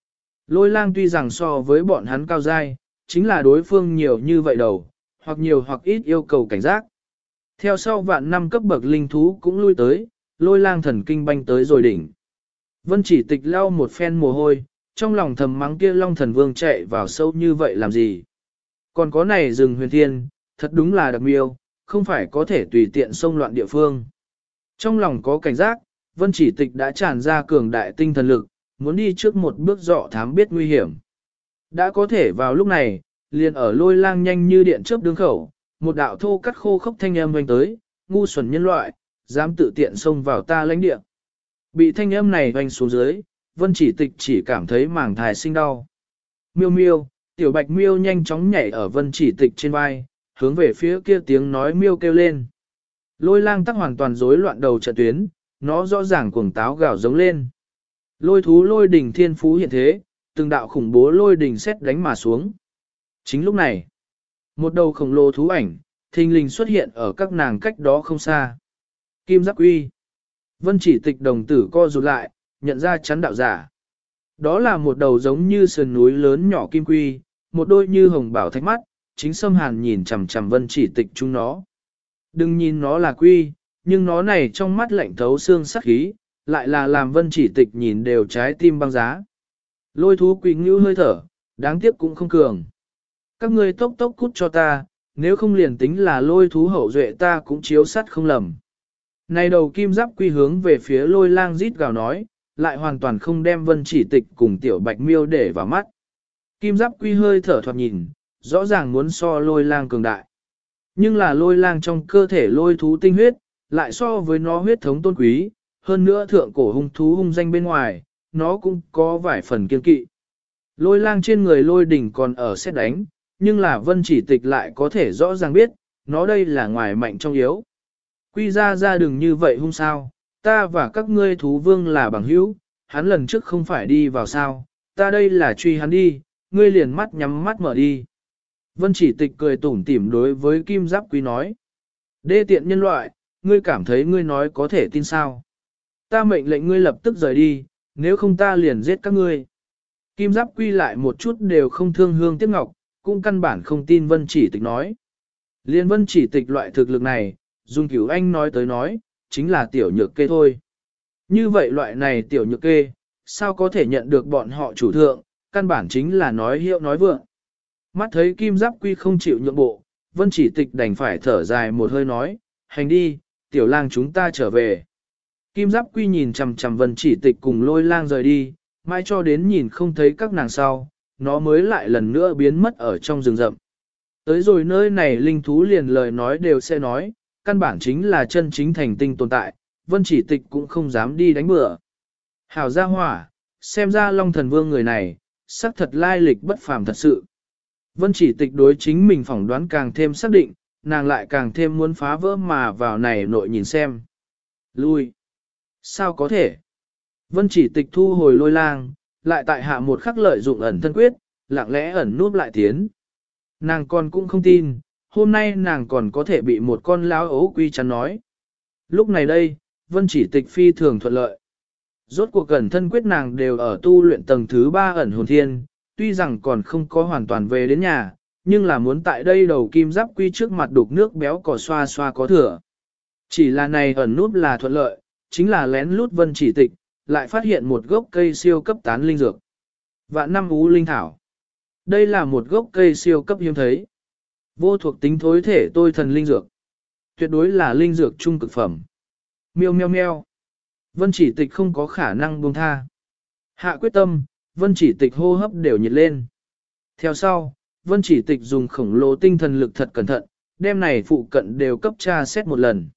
Lôi lang tuy rằng so với bọn hắn cao dai, chính là đối phương nhiều như vậy đầu, hoặc nhiều hoặc ít yêu cầu cảnh giác. Theo sau vạn năm cấp bậc linh thú cũng lui tới, lôi lang thần kinh banh tới rồi đỉnh. Vân Chỉ Tịch lau một phen mồ hôi, trong lòng thầm mắng kia Long Thần Vương chạy vào sâu như vậy làm gì. Còn có này rừng huyền thiên, thật đúng là đặc miêu, không phải có thể tùy tiện xông loạn địa phương. Trong lòng có cảnh giác, Vân Chỉ Tịch đã tràn ra cường đại tinh thần lực, muốn đi trước một bước dọ thám biết nguy hiểm. Đã có thể vào lúc này, liền ở lôi lang nhanh như điện chớp đứng khẩu, một đạo thô cắt khô khốc thanh âm vang tới, ngu xuẩn nhân loại, dám tự tiện xông vào ta lãnh địa. Bị thanh âm này vang xuống dưới, Vân Chỉ Tịch chỉ cảm thấy màng thai sinh đau. Miêu miêu, Tiểu Bạch miêu nhanh chóng nhảy ở Vân Chỉ Tịch trên vai, hướng về phía kia tiếng nói miêu kêu lên. Lôi lang tắc hoàn toàn rối loạn đầu trận tuyến, nó rõ ràng cuồng táo gào giống lên. Lôi thú lôi đỉnh thiên phú hiện thế, từng đạo khủng bố lôi đỉnh xét đánh mà xuống. Chính lúc này, một đầu khổng lồ thú ảnh, thình lình xuất hiện ở các nàng cách đó không xa. Kim Giáp Uy. Vân Chỉ Tịch đồng tử co rụt lại, nhận ra chắn đạo giả. Đó là một đầu giống như sườn núi lớn nhỏ kim quy, một đôi như hồng bảo thạch mắt, chính Sâm Hàn nhìn chằm chằm Vân Chỉ Tịch chúng nó. Đừng nhìn nó là quy, nhưng nó này trong mắt lạnh thấu xương sắc khí, lại là làm Vân Chỉ Tịch nhìn đều trái tim băng giá. Lôi thú quỷ ngưu hơi thở, đáng tiếc cũng không cường. Các ngươi tốc tốc cút cho ta, nếu không liền tính là lôi thú hậu duệ ta cũng chiếu sắt không lầm. Này đầu kim giáp quy hướng về phía lôi lang rít gào nói, lại hoàn toàn không đem Vân Chỉ Tịch cùng Tiểu Bạch miêu để vào mắt. Kim giáp quy hơi thở thoạt nhìn, rõ ràng muốn so lôi lang cường đại. Nhưng là lôi lang trong cơ thể lôi thú tinh huyết, lại so với nó huyết thống tôn quý, hơn nữa thượng cổ hung thú hung danh bên ngoài, nó cũng có vài phần kiên kỵ. Lôi lang trên người lôi đỉnh còn ở xét đánh, nhưng là vân chỉ tịch lại có thể rõ ràng biết, nó đây là ngoài mạnh trong yếu. Quy ra đừng như vậy hung sao, ta và các ngươi thú vương là bằng hữu, hắn lần trước không phải đi vào sao, ta đây là truy hắn đi, ngươi liền mắt nhắm mắt mở đi. Vân chỉ tịch cười tủm tỉm đối với Kim Giáp Quy nói. Đê tiện nhân loại, ngươi cảm thấy ngươi nói có thể tin sao? Ta mệnh lệnh ngươi lập tức rời đi, nếu không ta liền giết các ngươi. Kim Giáp Quy lại một chút đều không thương hương tiếc ngọc, cũng căn bản không tin Vân chỉ tịch nói. Liên Vân chỉ tịch loại thực lực này, dùng Cửu Anh nói tới nói, chính là tiểu nhược kê thôi. Như vậy loại này tiểu nhược kê, sao có thể nhận được bọn họ chủ thượng, căn bản chính là nói hiệu nói vượng. Mắt thấy Kim Giáp Quy không chịu nhượng bộ, Vân chỉ tịch đành phải thở dài một hơi nói, hành đi, tiểu lang chúng ta trở về. Kim Giáp Quy nhìn chằm chằm Vân chỉ tịch cùng lôi lang rời đi, mãi cho đến nhìn không thấy các nàng sau, nó mới lại lần nữa biến mất ở trong rừng rậm. Tới rồi nơi này linh thú liền lời nói đều sẽ nói, căn bản chính là chân chính thành tinh tồn tại, Vân chỉ tịch cũng không dám đi đánh bừa. Hảo gia hỏa, xem ra Long Thần Vương người này, sắc thật lai lịch bất phàm thật sự. Vân chỉ tịch đối chính mình phỏng đoán càng thêm xác định, nàng lại càng thêm muốn phá vỡ mà vào này nội nhìn xem. Lui. Sao có thể? Vân chỉ tịch thu hồi lôi lang, lại tại hạ một khắc lợi dụng ẩn thân quyết, lặng lẽ ẩn núp lại tiến. Nàng còn cũng không tin, hôm nay nàng còn có thể bị một con lão ấu quy chắn nói. Lúc này đây, Vân chỉ tịch phi thường thuận lợi. Rốt cuộc ẩn thân quyết nàng đều ở tu luyện tầng thứ 3 ẩn hồn thiên, tuy rằng còn không có hoàn toàn về đến nhà, nhưng là muốn tại đây đầu Kim Giáp Quy trước mặt đục nước béo cò xoa xoa có thừa. Chỉ là này ẩn núp là thuận lợi, chính là lén lút Vân chỉ tịch, lại phát hiện một gốc cây siêu cấp tán linh dược. Vạn năm ú linh thảo. Đây là một gốc cây siêu cấp hiếm thấy. Vô thuộc tính thối thể tôi thần linh dược. Tuyệt đối là linh dược trung cực phẩm. Miêu meo meo. Vân chỉ tịch không có khả năng buông tha. Hạ quyết tâm, Vân chỉ tịch hô hấp đều nhiệt lên. Theo sau, Vân chỉ tịch dùng khổng lồ tinh thần lực thật cẩn thận, đem này phụ cận đều cấp tra xét một lần.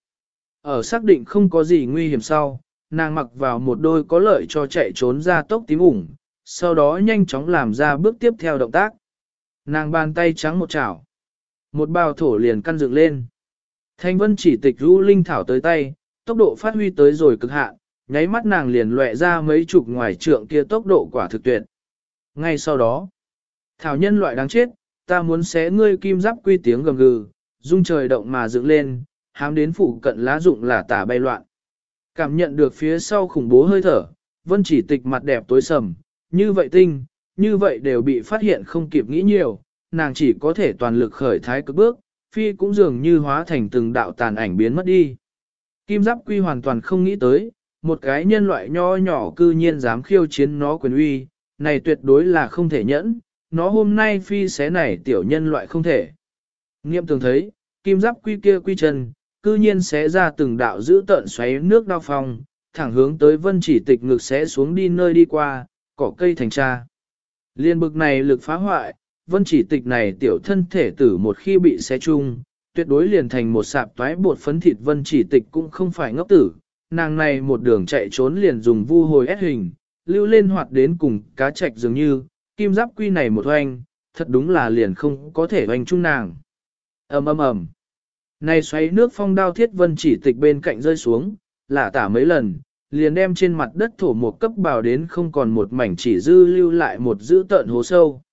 Ở xác định không có gì nguy hiểm sau, nàng mặc vào một đôi có lợi cho chạy trốn ra tốc tím ủng, sau đó nhanh chóng làm ra bước tiếp theo động tác. Nàng bàn tay trắng một chảo. Một bao thổ liền căn dựng lên. Thanh Vân chỉ tịch rũ linh thảo tới tay, tốc độ phát huy tới rồi cực hạn, nháy mắt nàng liền lệ ra mấy chục ngoài trượng kia tốc độ quả thực tuyệt. Ngay sau đó, thảo nhân loại đáng chết, ta muốn xé ngươi Kim Giáp Quy tiếng gầm gừ, rung trời động mà dựng lên, hám đến phụ cận lá rụng là tả bay loạn. Cảm nhận được phía sau khủng bố hơi thở, Vân chỉ tịch mặt đẹp tối sầm, như vậy tinh, như vậy đều bị phát hiện không kịp nghĩ nhiều, nàng chỉ có thể toàn lực khởi thái cực bước, phi cũng dường như hóa thành từng đạo tàn ảnh biến mất đi. Kim Giáp Quy hoàn toàn không nghĩ tới, một cái nhân loại nho nhỏ cư nhiên dám khiêu chiến nó quyền uy, này tuyệt đối là không thể nhẫn, nó hôm nay phi xé này tiểu nhân loại không thể. Nghiệm tường thấy, Kim Giáp Quy kia quy chân, cư nhiên xé ra từng đạo giữ tợn xoáy nước đao phong, thẳng hướng tới Vân chỉ tịch ngực xé xuống đi nơi đi qua, cỏ cây thành tra. Liên bực này lực phá hoại, Vân chỉ tịch này tiểu thân thể tử một khi bị xé chung, tuyệt đối liền thành một sạp toái bột phấn thịt. Vân chỉ tịch cũng không phải ngốc tử, nàng này một đường chạy trốn liền dùng vu hồi ép hình, lưu lên hoạt đến cùng cá trạch dường như, Kim Giáp Quy này một hoành, thật đúng là liền không có thể hoành chung nàng. ầm ầm ầm, này xoáy nước phong đao thiết Vân chỉ tịch bên cạnh rơi xuống, lả tả mấy lần, liền đem trên mặt đất thổ một cấp bào đến không còn một mảnh, chỉ dư lưu lại một dữ tợn hố sâu.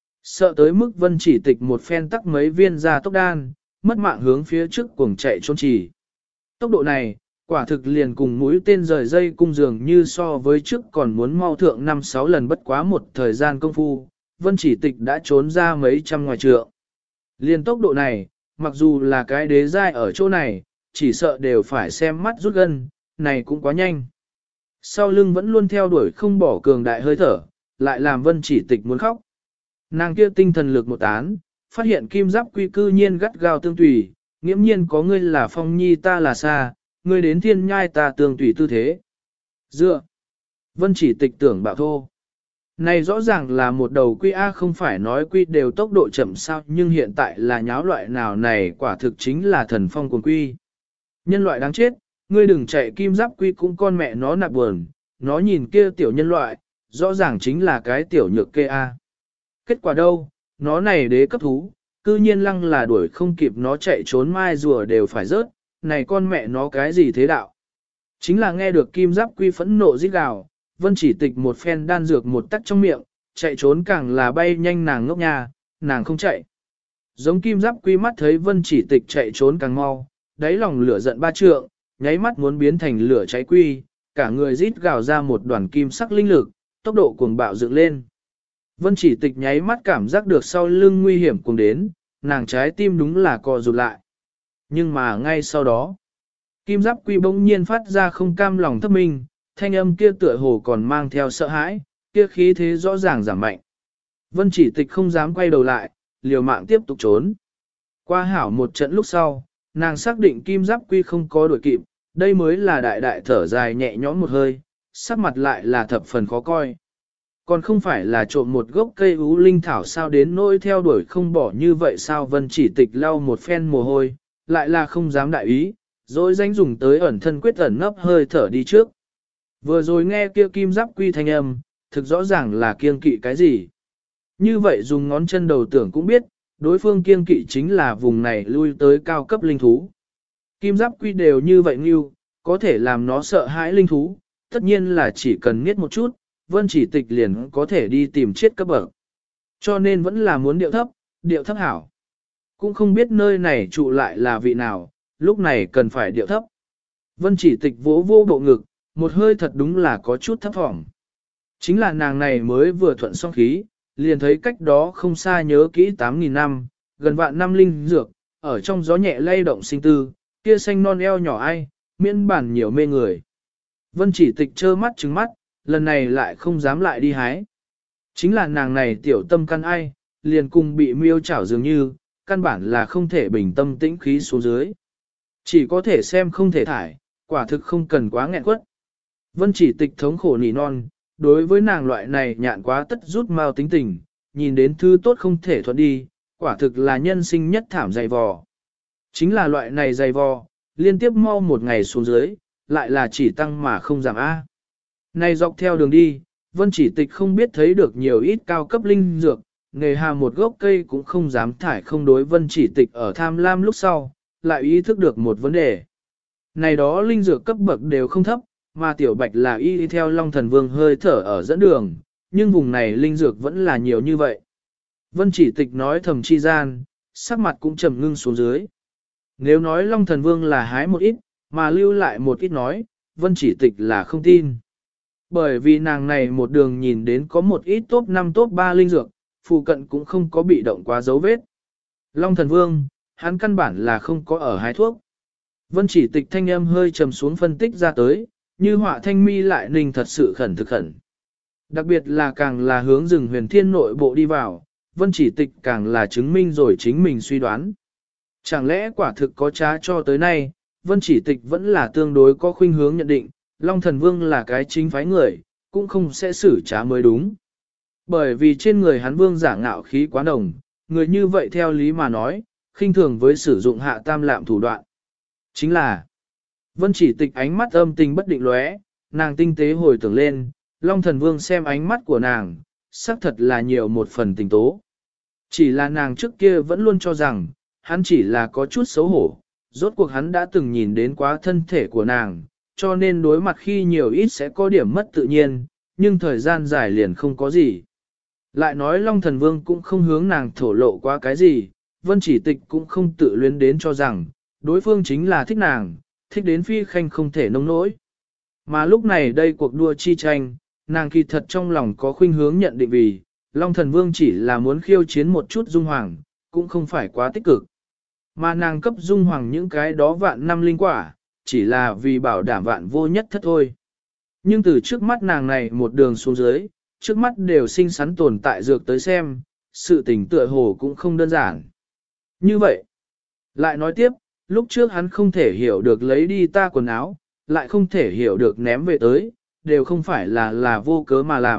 Sợ tới mức Vân chỉ tịch một phen tắc mấy viên ra tốc đan, mất mạng hướng phía trước cuồng chạy trốn chỉ. Tốc độ này, quả thực liền cùng mũi tên rời dây cung dường như so với trước còn muốn mau thượng 5-6 lần, bất quá một thời gian công phu, Vân chỉ tịch đã trốn ra mấy trăm ngoài trượng. Liền tốc độ này, mặc dù là cái đế giai ở chỗ này, chỉ sợ đều phải xem mắt rút gân, này cũng quá nhanh. Sau lưng vẫn luôn theo đuổi không bỏ cường đại hơi thở, lại làm Vân chỉ tịch muốn khóc. Nàng kia tinh thần lực một tán, phát hiện Kim Giáp Quy cư nhiên gắt gao tương tùy, nghiễm nhiên có ngươi là phong nhi ta là xa, ngươi đến thiên nhai ta tương tùy tư thế. Dựa. Vân chỉ tịch tưởng bạo thô. Này rõ ràng là một đầu quy A, không phải nói quy đều tốc độ chậm sao, nhưng hiện tại là nháo loại nào này quả thực chính là thần phong cuồng quy. Nhân loại đáng chết, ngươi đừng chạy kim giáp quy cũng con mẹ nó nạp buồn, nó nhìn kia tiểu nhân loại, rõ ràng chính là cái tiểu nhược kê A. Kết quả đâu, nó này đế cấp thú, cư nhiên lăng là đuổi không kịp nó chạy trốn mai rùa đều phải rớt, này con mẹ nó cái gì thế đạo. Chính là nghe được kim giáp quy phẫn nộ rít gào, Vân Chỉ Tịch một phen đan dược một tắc trong miệng, chạy trốn càng là bay nhanh nàng ngốc nha, nàng không chạy. Giống kim giáp quy mắt thấy Vân Chỉ Tịch chạy trốn càng mau, đáy lòng lửa giận ba trượng, nháy mắt muốn biến thành lửa cháy quy, cả người rít gào ra một đoàn kim sắc linh lực, tốc độ cuồng bạo dựng lên. Vân Chỉ Tịch nháy mắt cảm giác được sau lưng nguy hiểm cùng đến, nàng trái tim đúng là co rụt lại. Nhưng mà ngay sau đó, kim giáp quy bỗng nhiên phát ra không cam lòng thấp minh, thanh âm kia tựa hồ còn mang theo sợ hãi, kia khí thế rõ ràng giảm mạnh. Vân Chỉ Tịch không dám quay đầu lại, liều mạng tiếp tục trốn. Qua hảo một trận lúc sau, nàng xác định kim giáp quy không có đuổi kịp, đây mới là đại đại thở dài nhẹ nhõm một hơi, sắc mặt lại là thập phần khó coi. Còn không phải là trộm một gốc cây ú linh thảo sao đến nỗi theo đuổi không bỏ như vậy sao. Vân Chỉ Tịch lau một phen mồ hôi, lại là không dám đại ý, rồi danh dùng tới ẩn thân quyết ẩn nấp hơi thở đi trước. Vừa rồi nghe kia kim giáp quy thanh âm, thực rõ ràng là kiêng kỵ cái gì. Như vậy dùng ngón chân đầu tưởng cũng biết, đối phương kiêng kỵ chính là vùng này lui tới cao cấp linh thú. Kim giáp quy đều như vậy như, có thể làm nó sợ hãi linh thú, tất nhiên là chỉ cần nghiết một chút, Vân Chỉ Tịch liền có thể đi tìm chết cấp bậc. Cho nên vẫn là muốn điệu thấp hảo. Cũng không biết nơi này trụ lại là vị nào, lúc này cần phải điệu thấp. Vân Chỉ Tịch vỗ vô bộ ngực, một hơi thật đúng là có chút thấp thỏm. Chính là nàng này mới vừa thuận xong khí, liền thấy cách đó không xa nhớ kỹ 8.000 năm, gần vạn năm linh dược, ở trong gió nhẹ lay động sinh tư, kia xanh non eo nhỏ ai, miễn bản nhiều mê người. Vân Chỉ Tịch trơ mắt trừng mắt, lần này lại không dám lại đi hái. Chính là nàng này tiểu tâm căn ai, liền cùng bị miêu chảo dường như, căn bản là không thể bình tâm tĩnh khí xuống dưới. Chỉ có thể xem không thể thải, quả thực không cần quá nghẹn quất. Vân Chỉ Tịch thống khổ nỉ non, đối với nàng loại này nhạn quá tất rút mau tính tình, nhìn đến thứ tốt không thể thuận đi, quả thực là nhân sinh nhất thảm dày vò. Chính là loại này dày vò, liên tiếp mau một ngày xuống dưới, lại là chỉ tăng mà không giảm A. Này dọc theo đường đi, Vân Chỉ Tịch không biết thấy được nhiều ít cao cấp linh dược, nghề hà một gốc cây cũng không dám thải không đối. Vân Chỉ Tịch ở tham lam lúc sau, lại ý thức được một vấn đề. Này đó linh dược cấp bậc đều không thấp, mà Tiểu Bạch là y theo Long Thần Vương hơi thở ở dẫn đường, nhưng vùng này linh dược vẫn là nhiều như vậy. Vân Chỉ Tịch nói thầm chi gian, sắc mặt cũng trầm ngưng xuống dưới. Nếu nói Long Thần Vương là hái một ít, mà lưu lại một ít nói, Vân Chỉ Tịch là không tin. Bởi vì nàng này một đường nhìn đến có một ít top 5 top 3 linh dược, phụ cận cũng không có bị động quá dấu vết. Long Thần Vương, hắn căn bản là không có ở hái thuốc. Vân Chỉ Tịch thanh âm hơi trầm xuống phân tích ra tới, như họa thanh mi lại ninh thật sự khẩn thực khẩn. Đặc biệt là càng là hướng rừng huyền thiên nội bộ đi vào, Vân Chỉ Tịch càng là chứng minh rồi chính mình suy đoán. Chẳng lẽ quả thực có trá cho tới nay, Vân Chỉ Tịch vẫn là tương đối có khuynh hướng nhận định, Long Thần Vương là cái chính phái người, cũng không sẽ xử trá mới đúng. Bởi vì trên người hắn vương giả ngạo khí quá nồng, người như vậy theo lý mà nói, khinh thường với sử dụng hạ tam lạm thủ đoạn. Chính là, Vân Chỉ Tịch ánh mắt âm tình bất định lóe, nàng tinh tế hồi tưởng lên, Long Thần Vương xem ánh mắt của nàng, xác thật là nhiều một phần tình tố. Chỉ là nàng trước kia vẫn luôn cho rằng, hắn chỉ là có chút xấu hổ, rốt cuộc hắn đã từng nhìn đến quá thân thể của nàng, cho nên đối mặt khi nhiều ít sẽ có điểm mất tự nhiên, nhưng thời gian dài liền không có gì. Lại nói Long Thần Vương cũng không hướng nàng thổ lộ qua cái gì, Vân Chỉ Tịch cũng không tự luyến đến cho rằng, đối phương chính là thích nàng, thích đến phi khanh không thể nông nỗi. Mà lúc này đây cuộc đua chi tranh, nàng kỳ thật trong lòng có khuynh hướng nhận định vì, Long Thần Vương chỉ là muốn khiêu chiến một chút Dung Hoàng, cũng không phải quá tích cực. Mà nàng cấp Dung Hoàng những cái đó vạn năm linh quả, chỉ là vì bảo đảm vạn vô nhất thất thôi. Nhưng từ trước mắt nàng này một đường xuống dưới, trước mắt đều xinh xắn tồn tại dược tới xem, sự tình tựa hồ cũng không đơn giản. Như vậy, lại nói tiếp, lúc trước hắn không thể hiểu được lấy đi ta quần áo, lại không thể hiểu được ném về tới, đều không phải là vô cớ mà làm,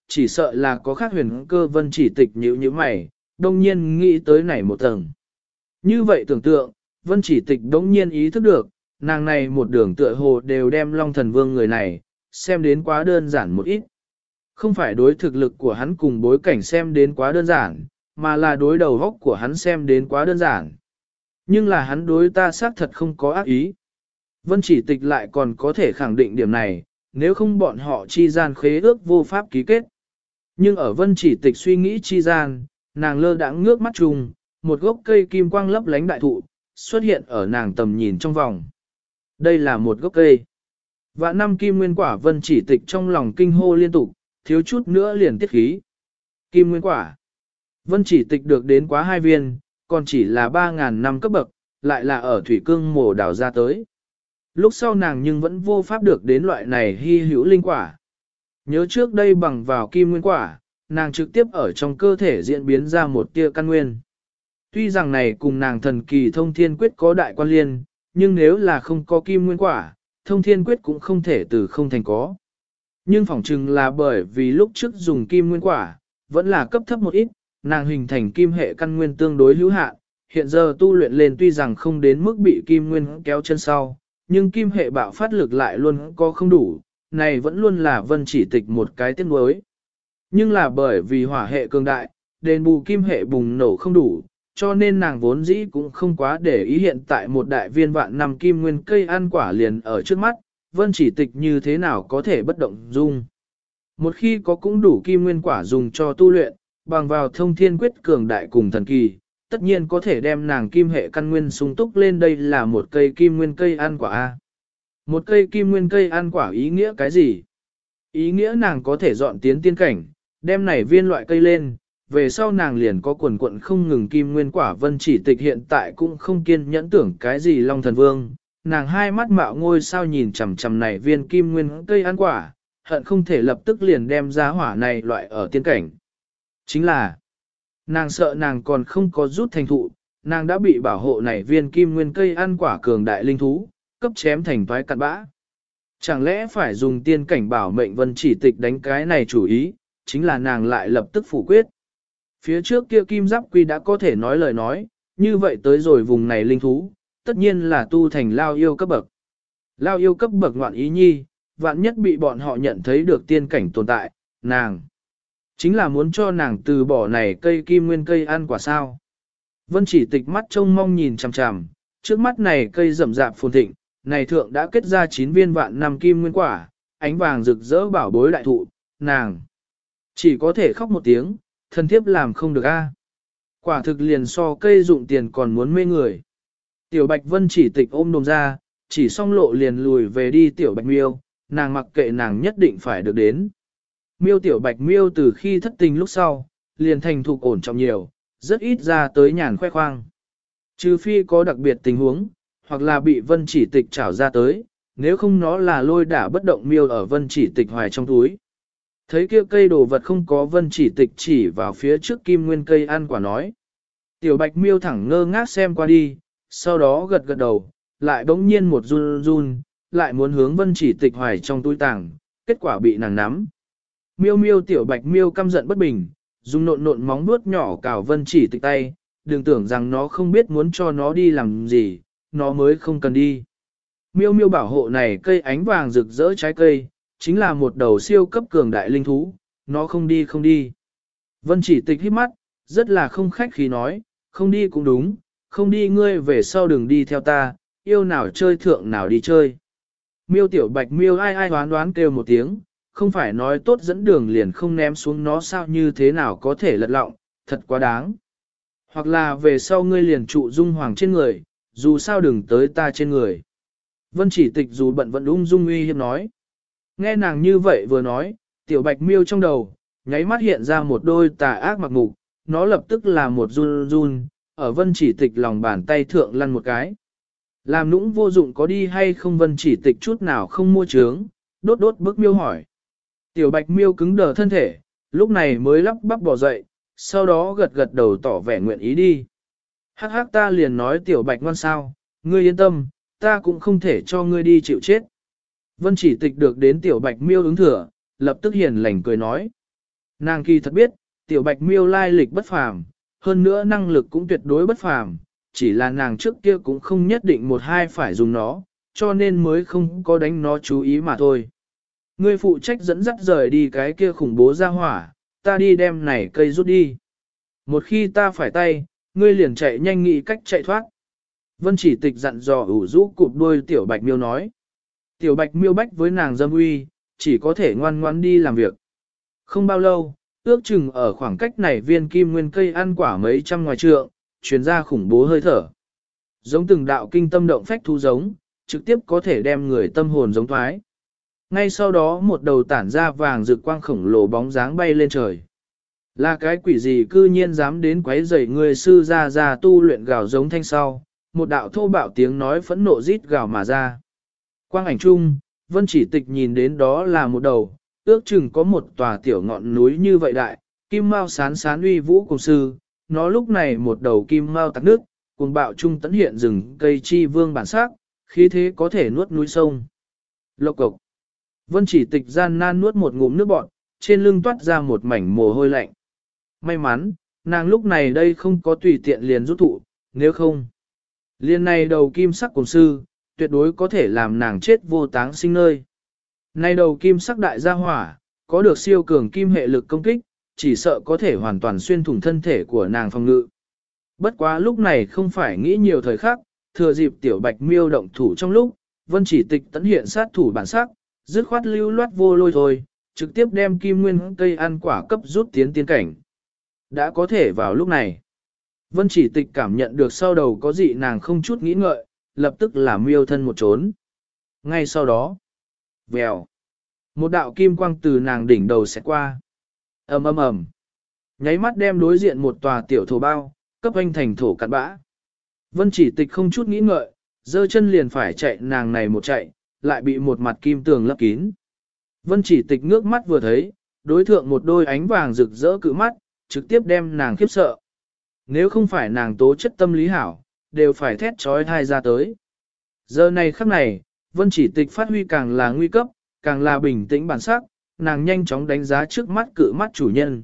chỉ sợ là có khác huyền cơ. Vân Chỉ Tịch nhíu nhíu mày, đông nhiên nghĩ tới này một tầng. Như vậy tưởng tượng, Vân Chỉ Tịch đông nhiên ý thức được, nàng này một đường tựa hồ đều đem Long Thần Vương người này, xem đến quá đơn giản một ít. Không phải đối thực lực của hắn cùng bối cảnh xem đến quá đơn giản, mà là đối đầu góc của hắn xem đến quá đơn giản. Nhưng là hắn đối ta xác thật không có ác ý. Vân Chỉ Tịch lại còn có thể khẳng định điểm này, nếu không bọn họ chi gian khế ước vô pháp ký kết. Nhưng ở Vân Chỉ Tịch suy nghĩ chi gian, nàng lơ đãng ngước mắt trùng, một gốc cây kim quang lấp lánh đại thụ, xuất hiện ở nàng tầm nhìn trong vòng. Đây là một gốc cây. Vạn năm kim nguyên quả. Vân Chỉ Tịch trong lòng kinh hô liên tục, thiếu chút nữa liền tiết khí. Kim nguyên quả. Vân Chỉ Tịch được đến quá 2 viên, còn chỉ là 3.000 năm cấp bậc, lại là ở thủy cương mổ đào ra tới. Lúc sau nàng nhưng vẫn vô pháp được đến loại này hy hữu linh quả. Nhớ trước đây bằng vào kim nguyên quả, nàng trực tiếp ở trong cơ thể diễn biến ra một tia căn nguyên. Tuy rằng này cùng nàng thần kỳ thông thiên quyết có đại quan liên, nhưng nếu là không có kim nguyên quả, thông thiên quyết cũng không thể từ không thành có. Nhưng phỏng chừng là bởi vì lúc trước dùng kim nguyên quả, vẫn là cấp thấp một ít, nàng hình thành kim hệ căn nguyên tương đối hữu hạn, hiện giờ tu luyện lên tuy rằng không đến mức bị kim nguyên kéo chân sau, nhưng kim hệ bạo phát lực lại luôn có không đủ, này vẫn luôn là Vân Chỉ Tịch một cái tiếc nuối. Nhưng là bởi vì hỏa hệ cường đại, đền bù kim hệ bùng nổ không đủ, cho nên nàng vốn dĩ cũng không quá để ý hiện tại một đại viên vạn năm kim nguyên cây ăn quả liền ở trước mắt, Vân Chỉ Tịch như thế nào có thể bất động dung. Một khi có cũng đủ kim nguyên quả dùng cho tu luyện, bằng vào thông thiên quyết cường đại cùng thần kỳ, tất nhiên có thể đem nàng kim hệ căn nguyên sung túc lên. Đây là một cây kim nguyên cây ăn quả A. Một cây kim nguyên cây ăn quả ý nghĩa cái gì? Ý nghĩa nàng có thể dọn tiến tiên cảnh, đem này viên loại cây lên, về sau nàng liền có quần quận không ngừng kim nguyên quả. Vân Chỉ Tịch hiện tại cũng không kiên nhẫn tưởng cái gì Long Thần Vương, nàng hai mắt mạo ngôi sao nhìn chằm chằm này viên kim nguyên cây ăn quả, hận không thể lập tức liền đem ra hỏa này loại ở tiên cảnh. Chính là, nàng sợ nàng còn không có rút thành thụ, nàng đã bị bảo hộ này viên kim nguyên cây ăn quả cường đại linh thú, cấp chém thành toái cặn bã. Chẳng lẽ phải dùng tiên cảnh bảo mệnh? Vân Chỉ Tịch đánh cái này chủ ý, chính là nàng lại lập tức phủ quyết. Phía trước kia kim giáp quy đã có thể nói lời nói, như vậy tới rồi vùng này linh thú, tất nhiên là tu thành lao yêu cấp bậc. Lao yêu cấp bậc ngoạn ý nhi, vạn nhất bị bọn họ nhận thấy được tiên cảnh tồn tại, nàng chính là muốn cho nàng từ bỏ này cây kim nguyên cây ăn quả sao. Vân Chỉ Tịch mắt trông mong nhìn chằm chằm, trước mắt này cây rậm rạp phồn thịnh, này thượng đã kết ra 9 viên vạn năm kim nguyên quả, ánh vàng rực rỡ bảo bối đại thụ, nàng chỉ có thể khóc một tiếng, thân thiếp làm không được a. Quả thực liền so cây dụng tiền còn muốn mê người. Tiểu Bạch Vân Chỉ Tịch ôm đồm ra, chỉ xong lộ liền lùi về đi. Tiểu Bạch Miêu, nàng mặc kệ, nàng nhất định phải được đến. Miêu Tiểu Bạch Miêu từ khi thất tình lúc sau, liền thành thục ổn trọng nhiều, rất ít ra tới nhàn khoe khoang. Trừ phi có đặc biệt tình huống, hoặc là bị Vân Chỉ Tịch trảo ra tới, nếu không nó là lôi đả bất động miêu ở Vân Chỉ Tịch hoài trong túi. Thấy kia cây đồ vật không có, Vân Chỉ Tịch chỉ vào phía trước kim nguyên cây ăn quả nói. Tiểu Bạch Miêu thẳng ngơ ngác xem qua đi, sau đó gật gật đầu, lại bỗng nhiên một run run, lại muốn hướng Vân Chỉ Tịch hoài trong túi tàng, kết quả bị nàng nắm. Miêu miêu. Tiểu Bạch Miêu căm giận bất bình, dùng nộn nộn móng vuốt nhỏ cào Vân Chỉ Tịch tay, đừng tưởng rằng nó không biết muốn cho nó đi làm gì, nó mới không cần đi. Miêu miêu bảo hộ này cây ánh vàng rực rỡ trái cây, chính là một đầu siêu cấp cường đại linh thú, nó không đi không đi. Vân Chỉ Tịch hít mắt, rất là không khách khí nói, không đi cũng đúng, không đi ngươi về sau đừng đi theo ta, yêu nào chơi thượng nào đi chơi. Miêu Tiểu Bạch Miêu ai ai đoán đoán kêu một tiếng, không phải nói tốt dẫn đường liền không ném xuống nó sao, như thế nào có thể lật lọng, thật quá đáng. Hoặc là về sau ngươi liền trụ dung hoàng trên người, dù sao đừng tới ta trên người. Vân Chỉ Tịch dù bận vẫn ung dung uy hiếp nói. Nghe nàng như vậy vừa nói, Tiểu Bạch Miêu trong đầu, nháy mắt hiện ra một đôi tà ác mặc ngục, nó lập tức là một run run, ở Vân Chỉ Tịch lòng bàn tay thượng lăn một cái. Làm nũng vô dụng có đi hay không? Vân Chỉ Tịch chút nào không mua trướng, đốt đốt bức miêu hỏi. Tiểu Bạch Miêu cứng đờ thân thể, lúc này mới lắp bắp bò dậy, sau đó gật gật đầu tỏ vẻ nguyện ý đi. Hắc hắc, ta liền nói Tiểu Bạch ngoan sao, ngươi yên tâm, ta cũng không thể cho ngươi đi chịu chết. Vân Chỉ Tịch được đến Tiểu Bạch Miêu ứng thừa, lập tức hiền lành cười nói. Nàng kỳ thật biết, tiểu bạch miêu lai lịch bất phàm, hơn nữa năng lực cũng tuyệt đối bất phàm, chỉ là nàng trước kia cũng không nhất định một hai phải dùng nó, cho nên mới không có đánh nó chú ý mà thôi. Ngươi phụ trách dẫn dắt rời đi cái kia khủng bố ra hỏa, ta đi đem này cây rút đi. Một khi ta phải tay, ngươi liền chạy nhanh nghĩ cách chạy thoát. Vân Chỉ Tịch dặn dò ủ rũ cụp đuôi tiểu bạch miêu nói. Tiểu bạch miêu bách với nàng dâm uy, chỉ có thể ngoan ngoãn đi làm việc. Không bao lâu, ước chừng ở khoảng cách này viên kim nguyên cây ăn quả mấy trăm ngoài trượng, truyền ra khủng bố hơi thở. Giống từng đạo kinh tâm động phách thu giống, trực tiếp có thể đem người tâm hồn giống thoái. Ngay sau đó một đầu tản ra vàng rực quang khổng lồ bóng dáng bay lên trời. Là cái quỷ gì cư nhiên dám đến quấy rầy người sư ra tu luyện gào giống thanh sau, một đạo thô bạo tiếng nói phẫn nộ rít gào mà ra. Quang ảnh chung, Vân Chỉ Tịch nhìn đến đó là một đầu, ước chừng có một tòa tiểu ngọn núi như vậy đại, kim mao sán sán uy vũ cùng sư, nó lúc này một đầu kim mao tắc nước, cùng bạo trung tấn hiện rừng cây chi vương bản sắc, khí thế có thể nuốt núi sông. Lộc cộc. Vân Chỉ Tịch gian nan nuốt một ngụm nước bọt, trên lưng toát ra một mảnh mồ hôi lạnh. May mắn, nàng lúc này đây không có tùy tiện liền rút thụ, nếu không. Liên này đầu kim sắc cùng sư, tuyệt đối có thể làm nàng chết vô táng sinh nơi. Này đầu kim sắc đại gia hỏa, có được siêu cường kim hệ lực công kích, chỉ sợ có thể hoàn toàn xuyên thủng thân thể của nàng phòng ngự. Bất quá lúc này không phải nghĩ nhiều thời khắc, thừa dịp tiểu bạch miêu động thủ trong lúc, Vân Chỉ Tịch tấn hiện sát thủ bản sắc, dứt khoát lưu loát vô lôi thôi, trực tiếp đem kim nguyên cây ăn quả cấp rút tiến tiên cảnh. Đã có thể vào lúc này. Vân Chỉ Tịch cảm nhận được sau đầu có dị nàng không chút nghĩ ngợi, lập tức làm miêu thân một trốn. Ngay sau đó, vèo, một đạo kim quang từ nàng đỉnh đầu sẽ qua. Ầm ầm ầm, nháy mắt đem đối diện một tòa tiểu thổ bao, cấp anh thành thổ cặn bã. Vân Chỉ Tịch không chút nghĩ ngợi, giơ chân liền phải chạy, nàng này một chạy, lại bị một mặt kim tường lấp kín. Vân Chỉ Tịch ngước mắt vừa thấy, đối thượng một đôi ánh vàng rực rỡ cự mắt, trực tiếp đem nàng khiếp sợ. Nếu không phải nàng tố chất tâm lý hảo, đều phải thét trói thai ra tới. Giờ này khắc này, Vân Chỉ Tịch phát huy càng là nguy cấp, càng là bình tĩnh bản sắc, nàng nhanh chóng đánh giá trước mắt cự mắt chủ nhân.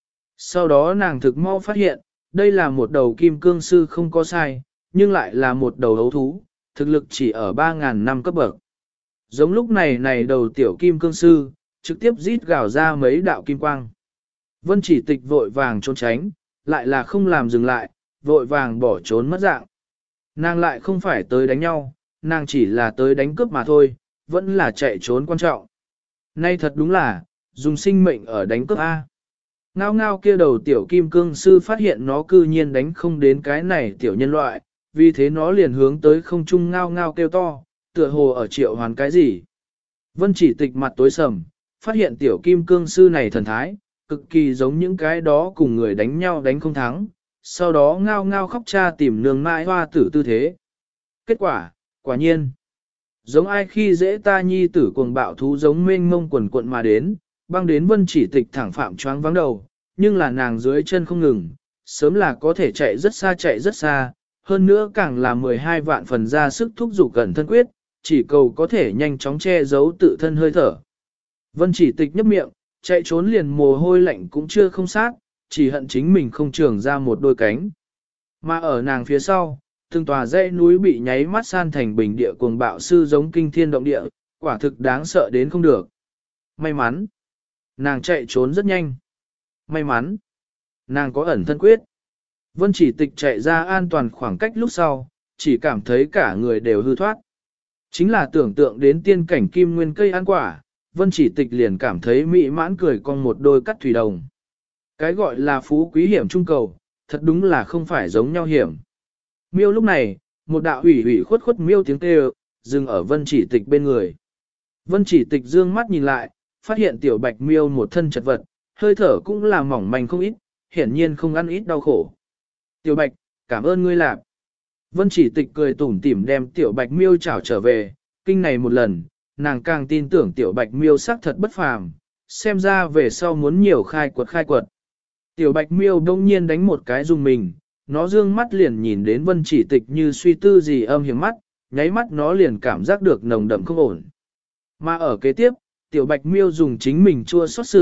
Sau đó nàng thực mau phát hiện, đây là một đầu kim cương sư không có sai, nhưng lại là một đầu ấu thú, thực lực chỉ ở 3.000 năm cấp bậc. Giống lúc này đầu tiểu kim cương sư, trực tiếp rít gào ra mấy đạo kim quang. Vân Chỉ Tịch vội vàng trốn tránh, lại là không làm dừng lại, vội vàng bỏ trốn mất dạng. Nàng lại không phải tới đánh nhau, nàng chỉ là tới đánh cướp mà thôi, vẫn là chạy trốn quan trọng. Nay thật đúng là, dùng sinh mệnh ở đánh cướp A. Ngao ngao kia đầu tiểu kim cương sư phát hiện nó cư nhiên đánh không đến cái này tiểu nhân loại, vì thế nó liền hướng tới không trung ngao ngao kêu to, tựa hồ ở triệu hoàn cái gì. Vân Chỉ Tịch mặt tối sầm, phát hiện tiểu kim cương sư này thần thái, cực kỳ giống những cái đó cùng người đánh nhau đánh không thắng, sau đó ngao ngao khóc cha tìm nương mãi hoa tử tư thế. Kết quả, quả nhiên, giống ai khi dễ ta nhi tử cuồng bạo thú giống mênh mông quần cuộn mà đến, băng đến Vân Chỉ Tịch thẳng phạm choáng vắng đầu, nhưng là nàng dưới chân không ngừng, sớm là có thể chạy rất xa, hơn nữa càng là 12 vạn phần ra sức thúc giục gần thân quyết, chỉ cầu có thể nhanh chóng che giấu tự thân hơi thở. Vân Chỉ Tịch nhấp miệng, chạy trốn liền mồ hôi lạnh cũng chưa không sát, chỉ hận chính mình không trưởng ra một đôi cánh. Mà ở nàng phía sau, từng tòa dãy núi bị nháy mắt san thành bình địa cuồng bạo sư giống kinh thiên động địa, quả thực đáng sợ đến không được. May mắn, nàng chạy trốn rất nhanh. May mắn, nàng có ẩn thân quyết. Vân Chỉ Tịch chạy ra an toàn khoảng cách lúc sau, chỉ cảm thấy cả người đều hư thoát. Chính là tưởng tượng đến tiên cảnh kim nguyên cây ăn quả, Vân Chỉ Tịch liền cảm thấy mỹ mãn cười con một đôi cắt thủy đồng. Cái gọi là phú quý hiểm trung cầu, thật đúng là không phải giống nhau hiểm. Miêu lúc này, một đạo ủy khuất miêu tiếng kêu, dừng ở Vân Chỉ Tịch bên người. Vân Chỉ Tịch dương mắt nhìn lại, phát hiện tiểu bạch miêu một thân chật vật, hơi thở cũng là mỏng manh không ít, hiển nhiên không ăn ít đau khổ. Tiểu bạch, cảm ơn ngươi lạp. Vân Chỉ Tịch cười tủm tỉm đem tiểu bạch miêu chảo trở về, kinh này một lần, nàng càng tin tưởng tiểu bạch miêu sắc thật bất phàm, xem ra về sau muốn nhiều khai quật. Tiểu bạch miêu đông nhiên đánh một cái dùng mình, nó dương mắt liền nhìn đến Vân Chỉ Tịch như suy tư gì âm hiểm mắt, nháy mắt nó liền cảm giác được nồng đậm không ổn. Mà ở kế tiếp, tiểu bạch miêu dùng chính mình chua xót xử,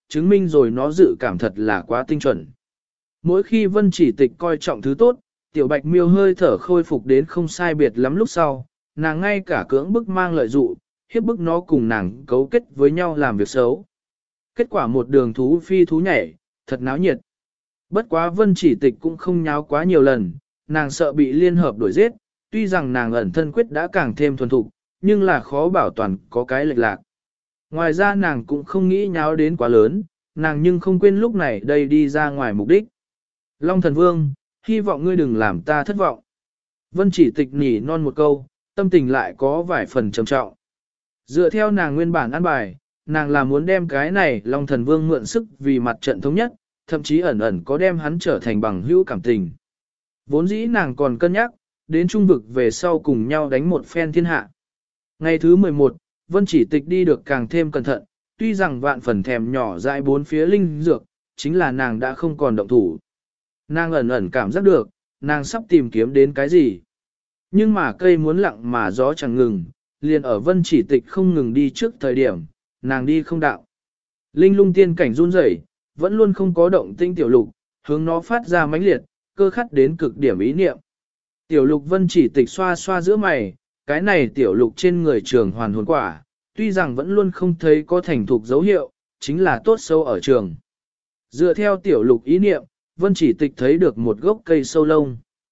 chứng minh rồi nó dự cảm thật là quá tinh chuẩn. Mỗi khi Vân Chỉ Tịch coi trọng thứ tốt, Tiểu Bạch Miêu hơi thở khôi phục đến không sai biệt lắm lúc sau, nàng ngay cả cưỡng bức mang lợi dụ, hiếp bức nó cùng nàng cấu kết với nhau làm việc xấu. Kết quả một đường thú phi thú nhảy, thật náo nhiệt. Bất quá Vân Chỉ Tịch cũng không nháo quá nhiều lần, nàng sợ bị liên hợp đuổi giết, tuy rằng nàng ẩn thân quyết đã càng thêm thuần thục, nhưng là khó bảo toàn có cái lệch lạc. Ngoài ra nàng cũng không nghĩ nháo đến quá lớn, nàng nhưng không quên lúc này đây đi ra ngoài mục đích. Long Thần Vương, hy vọng ngươi đừng làm ta thất vọng. Vân Chỉ Tịch nỉ non một câu, tâm tình lại có vài phần trầm trọng. Dựa theo nàng nguyên bản ăn bài, nàng là muốn đem cái này Long Thần Vương mượn sức vì mặt trận thống nhất, thậm chí ẩn ẩn có đem hắn trở thành bằng hữu cảm tình. Vốn dĩ nàng còn cân nhắc, đến trung vực về sau cùng nhau đánh một phen thiên hạ. Ngày thứ 11, Vân Chỉ Tịch đi được càng thêm cẩn thận, tuy rằng vạn phần thèm nhỏ dại bốn phía linh dược, chính là nàng đã không còn động thủ. Nàng ẩn ẩn cảm giác được, nàng sắp tìm kiếm đến cái gì. Nhưng mà cây muốn lặng mà gió chẳng ngừng, liền ở Vân Chỉ Tịch không ngừng đi trước thời điểm, nàng đi không đạo. Linh lung tiên cảnh run rẩy, vẫn luôn không có động tinh tiểu lục, hướng nó phát ra mãnh liệt, cơ khắt đến cực điểm ý niệm. Tiểu lục Vân Chỉ Tịch xoa xoa giữa mày, cái này tiểu lục trên người trường hoàn hồn quả, tuy rằng vẫn luôn không thấy có thành thục dấu hiệu, chính là tốt sâu ở trường. Dựa theo tiểu lục ý niệm, Vân Chỉ Tịch thấy được một gốc cây sâu lông.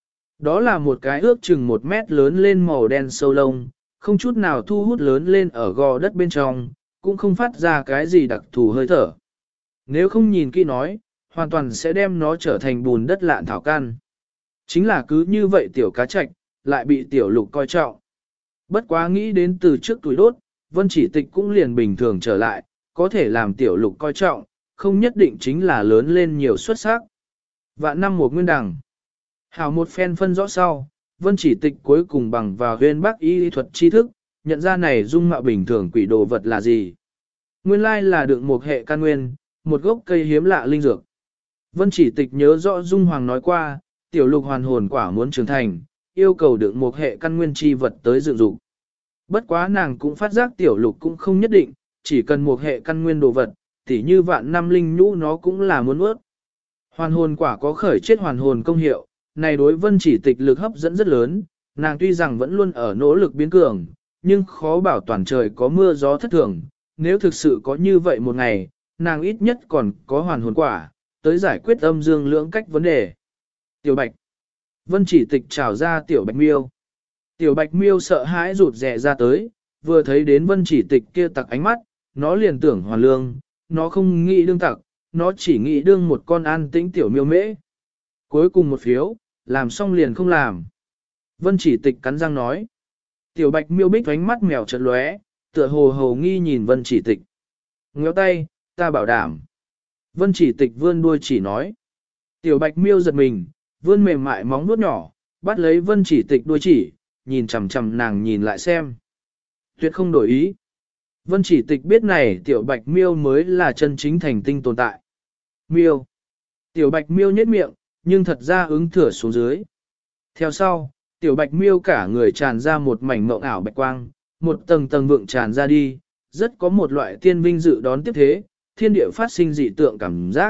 Đó là một cái ước chừng 1 mét lớn lên màu đen sâu lông, không chút nào thu hút lớn lên ở gò đất bên trong, cũng không phát ra cái gì đặc thù hơi thở. Nếu không nhìn kỹ nói, hoàn toàn sẽ đem nó trở thành bùn đất lạn thảo căn. Chính là cứ như vậy tiểu cá trạch, lại bị tiểu lục coi trọng. Bất quá nghĩ đến từ trước tuổi đốt, Vân Chỉ Tịch cũng liền bình thường trở lại, có thể làm tiểu lục coi trọng, không nhất định chính là lớn lên nhiều xuất sắc. Vạn năm một nguyên đằng. Hảo một phen phân rõ sau, Vân Chỉ Tịch cuối cùng bằng vào huyên bác y thuật tri thức, nhận ra này dung mạo bình thường quỷ đồ vật là gì. Nguyên lai là đựng một hệ căn nguyên, một gốc cây hiếm lạ linh dược. Vân Chỉ Tịch nhớ rõ Dung Hoàng nói qua, tiểu lục hoàn hồn quả muốn trưởng thành, yêu cầu đựng một hệ căn nguyên chi vật tới dự dụng. Bất quá nàng cũng phát giác tiểu lục cũng không nhất định, chỉ cần một hệ căn nguyên đồ vật, tỉ như vạn năm linh nhũ nó cũng là muốn ướt. Hoàn hồn quả có khởi chết hoàn hồn công hiệu, này đối Vân Chỉ Tịch lực hấp dẫn rất lớn, nàng tuy rằng vẫn luôn ở nỗ lực biến cường, nhưng khó bảo toàn trời có mưa gió thất thường, nếu thực sự có như vậy một ngày, nàng ít nhất còn có hoàn hồn quả, tới giải quyết âm dương lưỡng cách vấn đề. Tiểu Bạch. Vân Chỉ Tịch chào ra Tiểu Bạch Miêu. Tiểu Bạch Miêu sợ hãi rụt rè ra tới, vừa thấy đến Vân Chỉ Tịch kia tặc ánh mắt, nó liền tưởng hoàn lương, nó không nghĩ đương tặc, nó chỉ nghĩ đương một con an tĩnh tiểu miêu mễ. Cuối cùng một phiếu, làm xong liền không làm. Vân Chỉ Tịch cắn răng nói. Tiểu Bạch Miêu bích ánh mắt mèo chợt lóe, tựa hồ hồ nghi nhìn Vân Chỉ Tịch. Ngéo tay, ta bảo đảm. Vân Chỉ Tịch vươn đuôi chỉ nói. Tiểu Bạch Miêu giật mình, vươn mềm mại móng vuốt nhỏ, bắt lấy Vân Chỉ Tịch đuôi chỉ, nhìn chằm chằm nàng nhìn lại xem. Tuyệt không đổi ý. Vân Chỉ Tịch biết này Tiểu Bạch Miêu mới là chân chính thành tinh tồn tại. Miêu. Tiểu Bạch Miêu nhếch miệng, nhưng thật ra ứng thửa xuống dưới. Theo sau, Tiểu Bạch Miêu cả người tràn ra một mảnh mộng ảo bạch quang, một tầng tầng vượng tràn ra đi, rất có một loại tiên vinh dự đón tiếp thế, thiên địa phát sinh dị tượng cảm giác.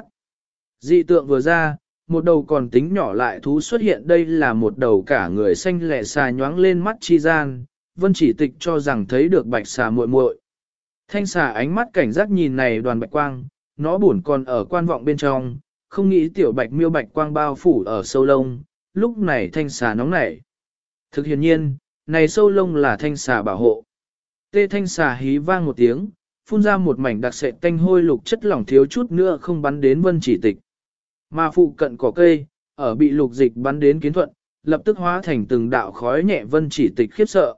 Dị tượng vừa ra, một đầu còn tính nhỏ lại thú xuất hiện, đây là một đầu cả người xanh lẻ xà nhoáng lên mắt chi gian, Vân Chỉ Tịch cho rằng thấy được bạch xà muội muội. Thanh xà ánh mắt cảnh giác nhìn này đoàn bạch quang, nó buồn còn ở quan vọng bên trong, không nghĩ Tiểu Bạch Miêu bạch quang bao phủ ở sâu lông, lúc này thanh xà nóng nảy. Thực hiện nhiên, này sâu lông là thanh xà bảo hộ. Tê thanh xà hí vang một tiếng, phun ra một mảnh đặc sệt tanh hôi lục chất lỏng thiếu chút nữa không bắn đến Vân Chỉ Tịch. Mà phụ cận cỏ cây, ở bị lục dịch bắn đến kiến thuận, lập tức hóa thành từng đạo khói nhẹ. Vân Chỉ Tịch khiếp sợ.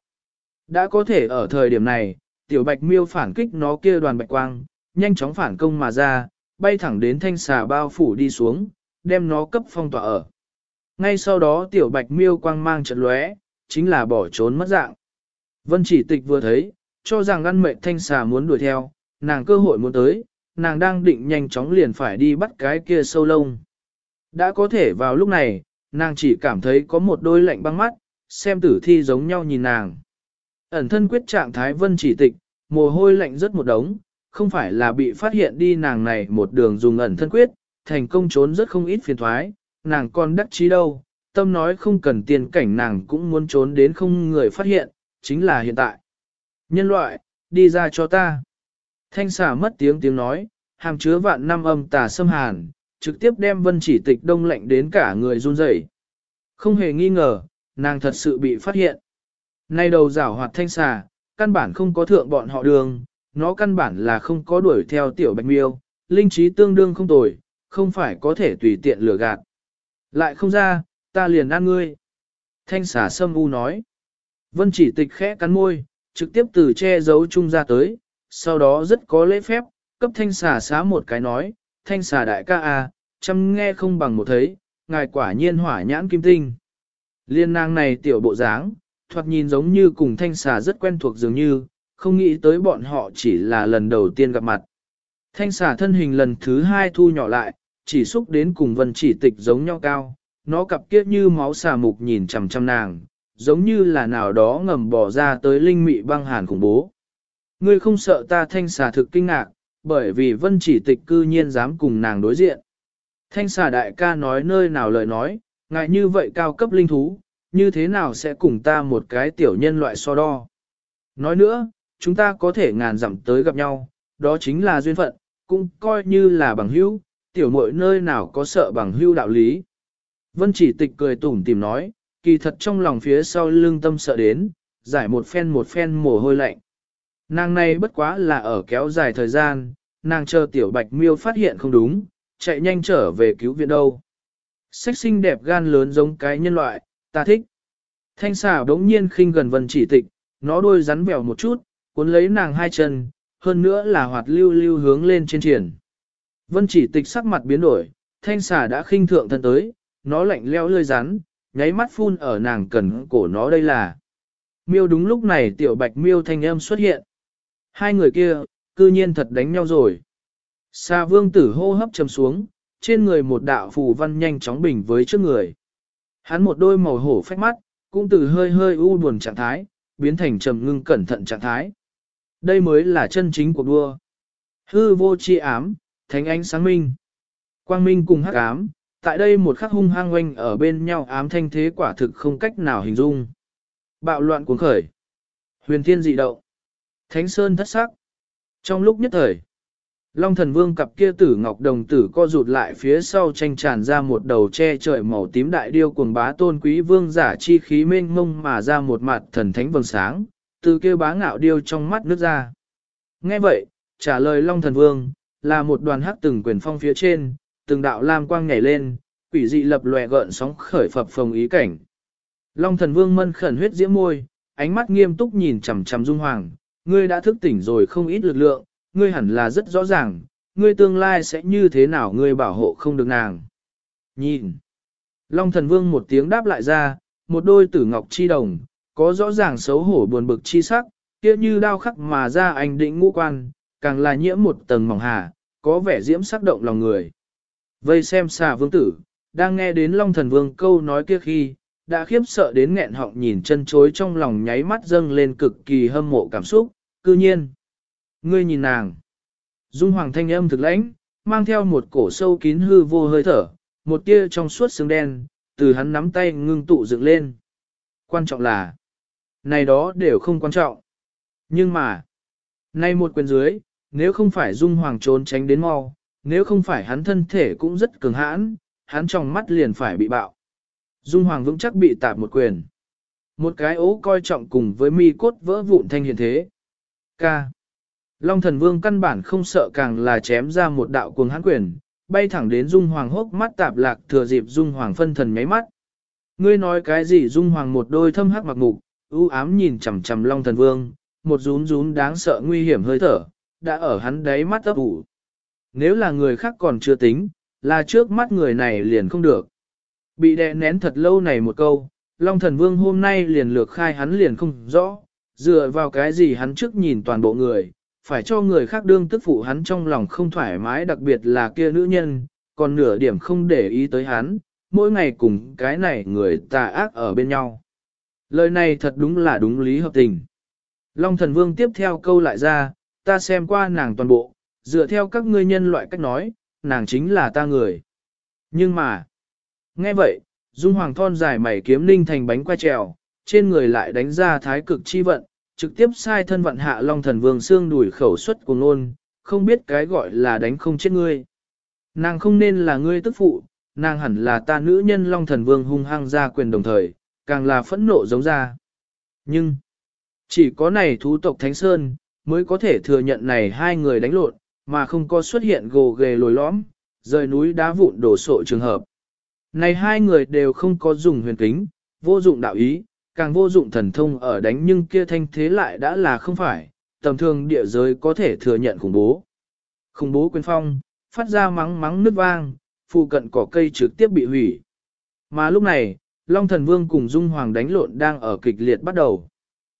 Đã có thể ở thời điểm này, Tiểu Bạch Miêu phản kích nó kia đoàn bạch quang, nhanh chóng phản công mà ra, bay thẳng đến thanh xà bao phủ đi xuống, đem nó cấp phong tỏa ở. Ngay sau đó Tiểu Bạch Miêu quang mang chợt lóe, chính là bỏ trốn mất dạng. Vân Chỉ Tịch vừa thấy, cho rằng ăn mệnh thanh xà muốn đuổi theo, nàng cơ hội muốn tới, nàng đang định nhanh chóng liền phải đi bắt cái kia sâu lông. Đã có thể vào lúc này, nàng chỉ cảm thấy có một đôi lạnh băng mắt, xem tử thi giống nhau nhìn nàng. Ẩn thân quyết trạng thái Vân Chỉ Tịch, mồ hôi lạnh rất một đống, không phải là bị phát hiện đi nàng này một đường dùng ẩn thân quyết, thành công trốn rất không ít phiền thoái, nàng còn đắc chí đâu, tâm nói không cần tiền cảnh nàng cũng muốn trốn đến không người phát hiện, chính là hiện tại. Nhân loại, đi ra cho ta. Thanh xà mất tiếng nói, hàm chứa vạn năm âm tà xâm hàn, trực tiếp đem Vân Chỉ Tịch đông lạnh đến cả người run rẩy. Không hề nghi ngờ, nàng thật sự bị phát hiện. Nay đầu giảo hoạt thanh xà, căn bản không có thượng bọn họ đường, nó căn bản là không có đuổi theo tiểu bạch miêu, linh trí tương đương không tồi, không phải có thể tùy tiện lừa gạt. Lại không ra, ta liền ăn ngươi. Thanh xà sâm u nói. Vân Chỉ Tịch khẽ cắn môi, trực tiếp từ che giấu chung ra tới, sau đó rất có lễ phép, cấp thanh xà xá một cái nói, thanh xà đại ca à, chăm nghe không bằng một thấy, ngài quả nhiên hỏa nhãn kim tinh. Liên nàng này tiểu bộ dáng, thoạt nhìn giống như cùng thanh xà rất quen thuộc dường như, không nghĩ tới bọn họ chỉ là lần đầu tiên gặp mặt. Thanh xà thân hình lần thứ hai thu nhỏ lại, chỉ xúc đến cùng Vân Chỉ Tịch giống nhau cao, nó cặp kiết như máu xà mục nhìn chằm chằm nàng, giống như là nào đó ngầm bỏ ra tới linh mị băng hàn khủng bố. Ngươi không sợ ta thanh xà thực kinh ngạc, bởi vì Vân Chỉ Tịch cư nhiên dám cùng nàng đối diện. Thanh xà đại ca nói nơi nào lời nói, ngại như vậy cao cấp linh thú, như thế nào sẽ cùng ta một cái tiểu nhân loại so đo. Nói nữa, chúng ta có thể ngàn dặm tới gặp nhau, đó chính là duyên phận, cũng coi như là bằng hữu, tiểu muội nơi nào có sợ bằng hữu đạo lý. Vân Chỉ Tịch cười tủm tìm nói, kỳ thật trong lòng phía sau lưng tâm sợ đến, giải một phen mồ hôi lạnh. Nàng này bất quá là ở kéo dài thời gian, nàng chờ tiểu bạch miêu phát hiện không đúng, chạy nhanh trở về cứu viện đâu. Sách xinh đẹp gan lớn giống cái nhân loại, ta thích. Thanh xà đống nhiên khinh gần Vân Chỉ Tịch, nó đôi rắn bèo một chút, cuốn lấy nàng hai chân, hơn nữa là hoạt lưu lưu hướng lên trên triển. Vân Chỉ Tịch sắc mặt biến đổi, thanh xà đã khinh thượng thân tới, nó lạnh leo lươi rắn, nháy mắt phun ở nàng cần cổ nó đây là. Miêu đúng lúc này tiểu bạch miêu thanh âm xuất hiện. Hai người kia, cư nhiên thật đánh nhau rồi. Xà vương tử hô hấp trầm xuống, trên người một đạo phù văn nhanh chóng bình với trước người. Hắn một đôi màu hổ phách mắt, cũng từ hơi hơi u buồn trạng thái, biến thành trầm ngưng cẩn thận trạng thái. Đây mới là chân chính cuộc đua. Hư vô chi ám, thánh ánh sáng minh. Quang minh cùng hắc ám, tại đây một khắc hung hăng oanh ở bên nhau ám thanh thế quả thực không cách nào hình dung. Bạo loạn cuốn khởi. Huyền thiên dị động. Thánh sơn thất sắc. Trong lúc nhất thời, Long Thần Vương cặp kia tử ngọc đồng tử co rụt lại phía sau tranh tràn ra một đầu che trời màu tím đại điêu cuồng bá tôn quý vương giả chi khí mênh mông mà ra một mặt thần thánh vầng sáng, từ kia bá ngạo điêu trong mắt nước ra. Nghe vậy, trả lời Long Thần Vương, là một đoàn hắc từng quyền phong phía trên, từng đạo lam quang nhảy lên, quỷ dị lập lòe gợn sóng khởi phập phồng ý cảnh. Long Thần Vương mân khẩn huyết diễm môi, ánh mắt nghiêm túc nhìn chằm chằm Dung Hoàng, ngươi đã thức tỉnh rồi không ít lực lượng, ngươi hẳn là rất rõ ràng, ngươi tương lai sẽ như thế nào ngươi bảo hộ không được nàng. Nhìn. Long Thần Vương một tiếng đáp lại ra, một đôi tử ngọc chi đồng, có rõ ràng xấu hổ buồn bực chi sắc, kia như đao khắc mà ra anh định ngũ quan, càng là nhiễm một tầng mỏng hà, có vẻ diễm sắc động lòng người. Vây xem xà vương tử, đang nghe đến Long Thần Vương câu nói kia khi, đã khiếp sợ đến nghẹn họng nhìn chân chối trong lòng nháy mắt dâng lên cực kỳ hâm mộ cảm xúc, cư nhiên. Ngươi nhìn nàng. Dung Hoàng thanh âm thực lãnh, mang theo một cổ sâu kín hư vô hơi thở, một tia trong suốt xương đen, từ hắn nắm tay ngưng tụ dựng lên. Quan trọng là, này đó đều không quan trọng. Nhưng mà, nay một quyền dưới, nếu không phải Dung Hoàng trốn tránh đến mau, nếu không phải hắn thân thể cũng rất cường hãn, hắn trong mắt liền phải bị bạo. Dung Hoàng vững chắc bị tạp một quyền. Một cái ố coi trọng cùng với mi cốt vỡ vụn thanh hiện thế. Ca. Long Thần Vương căn bản không sợ càng là chém ra một đạo cuồng hãn quyền, bay thẳng đến Dung Hoàng hốc mắt tạp lạc thừa dịp Dung Hoàng phân thần nháy mắt. Ngươi nói cái gì? Dung Hoàng một đôi thâm hắc mặc mục, ưu ám nhìn chằm chằm Long Thần Vương, một rún rún đáng sợ nguy hiểm hơi thở, đã ở hắn đáy mắt ấp ủ. Nếu là người khác còn chưa tính, là trước mắt người này liền không được. Bị đè nén thật lâu này một câu, Long Thần Vương hôm nay liền lược khai hắn liền không rõ, dựa vào cái gì hắn trước nhìn toàn bộ người, phải cho người khác đương tức phụ hắn trong lòng không thoải mái, đặc biệt là kia nữ nhân, còn nửa điểm không để ý tới hắn, mỗi ngày cùng cái này người tà ác ở bên nhau. Lời này thật đúng là đúng lý hợp tình. Long Thần Vương tiếp theo câu lại ra, ta xem qua nàng toàn bộ, dựa theo các ngươi nhân loại cách nói, nàng chính là ta người. Nhưng mà, nghe vậy, Dung Hoàng thon dài mày kiếm ninh thành bánh quay trèo, trên người lại đánh ra thái cực chi vận, trực tiếp sai thân vận hạ Long Thần Vương xương đùi khẩu suất của ngôn, không biết cái gọi là đánh không chết ngươi. Nàng không nên là ngươi tức phụ, nàng hẳn là ta nữ nhân Long Thần Vương hung hăng ra quyền đồng thời, càng là phẫn nộ giống ra. Nhưng, chỉ có này thú tộc Thánh Sơn, mới có thể thừa nhận này hai người đánh lộn, mà không có xuất hiện gồ ghề lồi lõm, rời núi đá vụn đổ sộ trường hợp. Này hai người đều không có dùng huyền kính, vô dụng đạo ý, càng vô dụng thần thông ở đánh nhưng kia thanh thế lại đã là không phải, tầm thường địa giới có thể thừa nhận khủng bố. Khủng bố quyền phong, phát ra mắng mắng nứt vang, phụ cận cỏ cây trực tiếp bị hủy. Mà lúc này, Long Thần Vương cùng Dung Hoàng đánh lộn đang ở kịch liệt bắt đầu.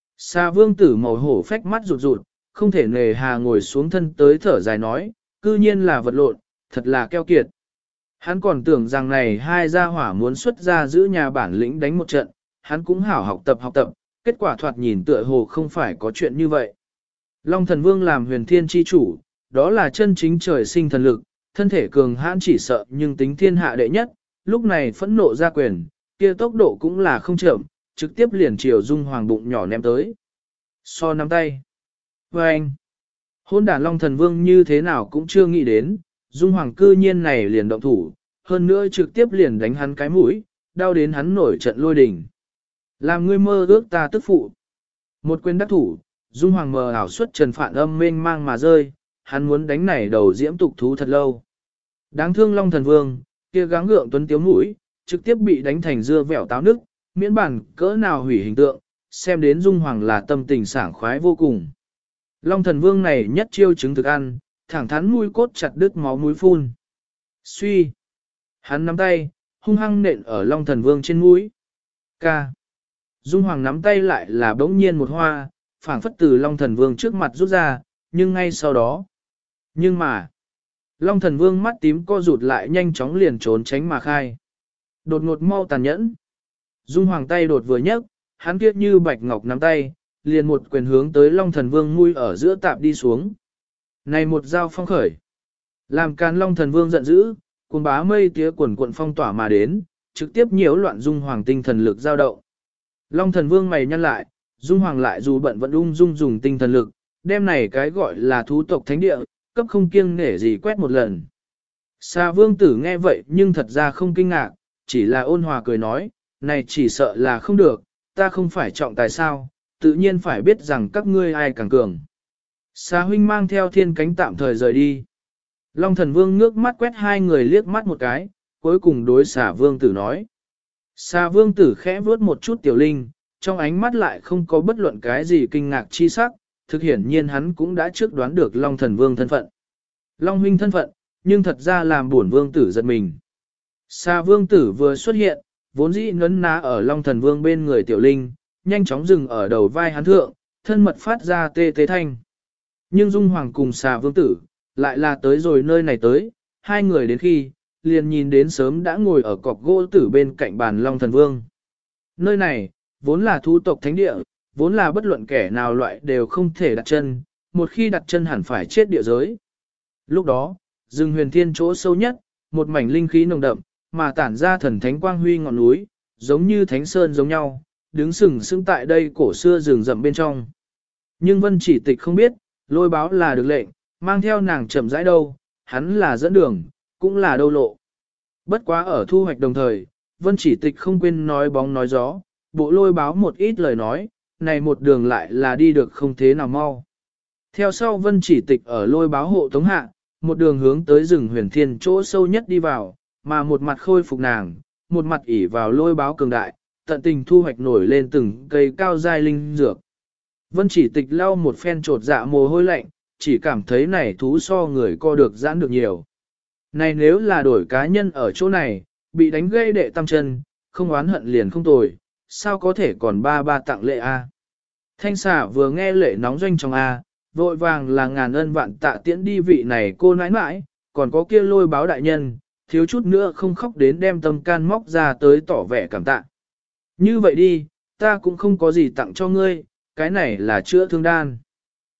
Sa Vương tử màu hổ phách mắt rụt rụt, không thể nề hà ngồi xuống thân tới thở dài nói, cư nhiên là vật lộn, thật là keo kiệt. Hắn còn tưởng rằng này hai gia hỏa muốn xuất ra giữ nhà bản lĩnh đánh một trận, hắn cũng hảo học tập, kết quả thoạt nhìn tựa hồ không phải có chuyện như vậy. Long Thần Vương làm huyền thiên chi chủ, đó là chân chính trời sinh thần lực, thân thể cường hãn chỉ sợ nhưng tính thiên hạ đệ nhất, lúc này phẫn nộ ra quyền, kia tốc độ cũng là không chậm, trực tiếp liền chiều Dung Hoàng bụng nhỏ ném tới. So nắm tay. Và anh, hôn đản Long Thần Vương như thế nào cũng chưa nghĩ đến, Dung Hoàng cư nhiên này liền động thủ, hơn nữa trực tiếp liền đánh hắn cái mũi, đau đến hắn nổi trận lôi đình. Làm ngươi mơ ước ta tức phụ. Một quyền đắc thủ, Dung Hoàng mờ ảo suất trần phản âm mênh mang mà rơi, hắn muốn đánh này đầu diễm tục thú thật lâu. Đáng thương Long Thần Vương, kia gắng gượng tuấn tiếu mũi, trực tiếp bị đánh thành dưa vẹo táo nước, miễn bản cỡ nào hủy hình tượng, xem đến Dung Hoàng là tâm tình sảng khoái vô cùng. Long Thần Vương này nhất chiêu chứng thực ăn, thẳng thắn mũi cốt chặt đứt máu mũi phun. Suy. Hắn nắm tay, hung hăng nện ở Long Thần Vương trên mũi. Ca. Dung Hoàng nắm tay lại là bỗng nhiên một hoa, phảng phất từ Long Thần Vương trước mặt rút ra, nhưng ngay sau đó. Nhưng mà, Long Thần Vương mắt tím co rụt lại nhanh chóng liền trốn tránh mà khai. Đột ngột mau tàn nhẫn. Dung Hoàng tay đột vừa nhấc, hắn kiết như bạch ngọc nắm tay, liền một quyền hướng tới Long Thần Vương mũi ở giữa tạp đi xuống. Này một dao phong khởi. Làm Càn Long Thần Vương giận dữ, cuồng bá mây tía quần cuộn phong tỏa mà đến, trực tiếp nhiễu loạn Dung Hoàng tinh thần lực dao động. Long Thần Vương mày nhăn lại, Dung Hoàng lại dù bận vẫn ung dung dùng tinh thần lực, đem này cái gọi là thú tộc thánh địa, cấp không kiêng nể gì quét một lần. Sa Vương tử nghe vậy nhưng thật ra không kinh ngạc, chỉ là ôn hòa cười nói, này chỉ sợ là không được, ta không phải trọng tài sao, tự nhiên phải biết rằng các ngươi ai càng cường. Sa huynh mang theo thiên cánh tạm thời rời đi. Long Thần Vương ngước mắt quét hai người liếc mắt một cái, cuối cùng đối Sa Vương tử nói. Sa Vương tử khẽ vuốt một chút tiểu linh, trong ánh mắt lại không có bất luận cái gì kinh ngạc chi sắc, thực hiển nhiên hắn cũng đã trước đoán được Long Thần Vương thân phận. Long huynh thân phận, nhưng thật ra làm buồn vương tử giật mình. Sa Vương tử vừa xuất hiện, vốn dĩ ngấn ná ở Long Thần Vương bên người tiểu linh, nhanh chóng dừng ở đầu vai hắn thượng, thân mật phát ra tê tê thanh. Nhưng Dung Hoàng cùng Sa Vương tử, lại là tới rồi nơi này tới, hai người đến khi, liền nhìn đến sớm đã ngồi ở cọc gỗ tử bên cạnh bàn Long Thần Vương. Nơi này, vốn là thú tộc thánh địa, vốn là bất luận kẻ nào loại đều không thể đặt chân, một khi đặt chân hẳn phải chết địa giới. Lúc đó, rừng huyền thiên chỗ sâu nhất, một mảnh linh khí nồng đậm, mà tản ra thần thánh quang huy ngọn núi, giống như thánh sơn giống nhau, đứng sừng sững tại đây cổ xưa rừng rậm bên trong. Nhưng Vân Chỉ Tịch không biết, Lôi Báo là được lệnh, mang theo nàng chậm rãi đâu, hắn là dẫn đường, cũng là đâu lộ. Bất quá ở thu hoạch đồng thời, Vân Chỉ Tịch không quên nói bóng nói gió, bộ Lôi Báo một ít lời nói, này một đường lại là đi được không thế nào mau. Theo sau Vân Chỉ Tịch ở Lôi Báo hộ tống hạ, một đường hướng tới rừng huyền thiên chỗ sâu nhất đi vào, mà một mặt khôi phục nàng, một mặt ỉ vào Lôi Báo cường đại, tận tình thu hoạch nổi lên từng cây cao giai linh dược. Vân Chỉ Tịch lau một phen trột dạ mồ hôi lạnh, chỉ cảm thấy này thú so người co được giãn được nhiều. Này nếu là đổi cá nhân ở chỗ này, bị đánh gây đệ tam chân, không oán hận liền không tồi, sao có thể còn ba tặng lệ A. Thanh xà vừa nghe lệ nóng doanh trong A, vội vàng là ngàn ân vạn tạ tiễn đi vị này cô nãi nãi, còn có kia Lôi Báo đại nhân, thiếu chút nữa không khóc đến đem tâm can móc ra tới tỏ vẻ cảm tạ. Như vậy đi, ta cũng không có gì tặng cho ngươi, cái này là chữa thương đan.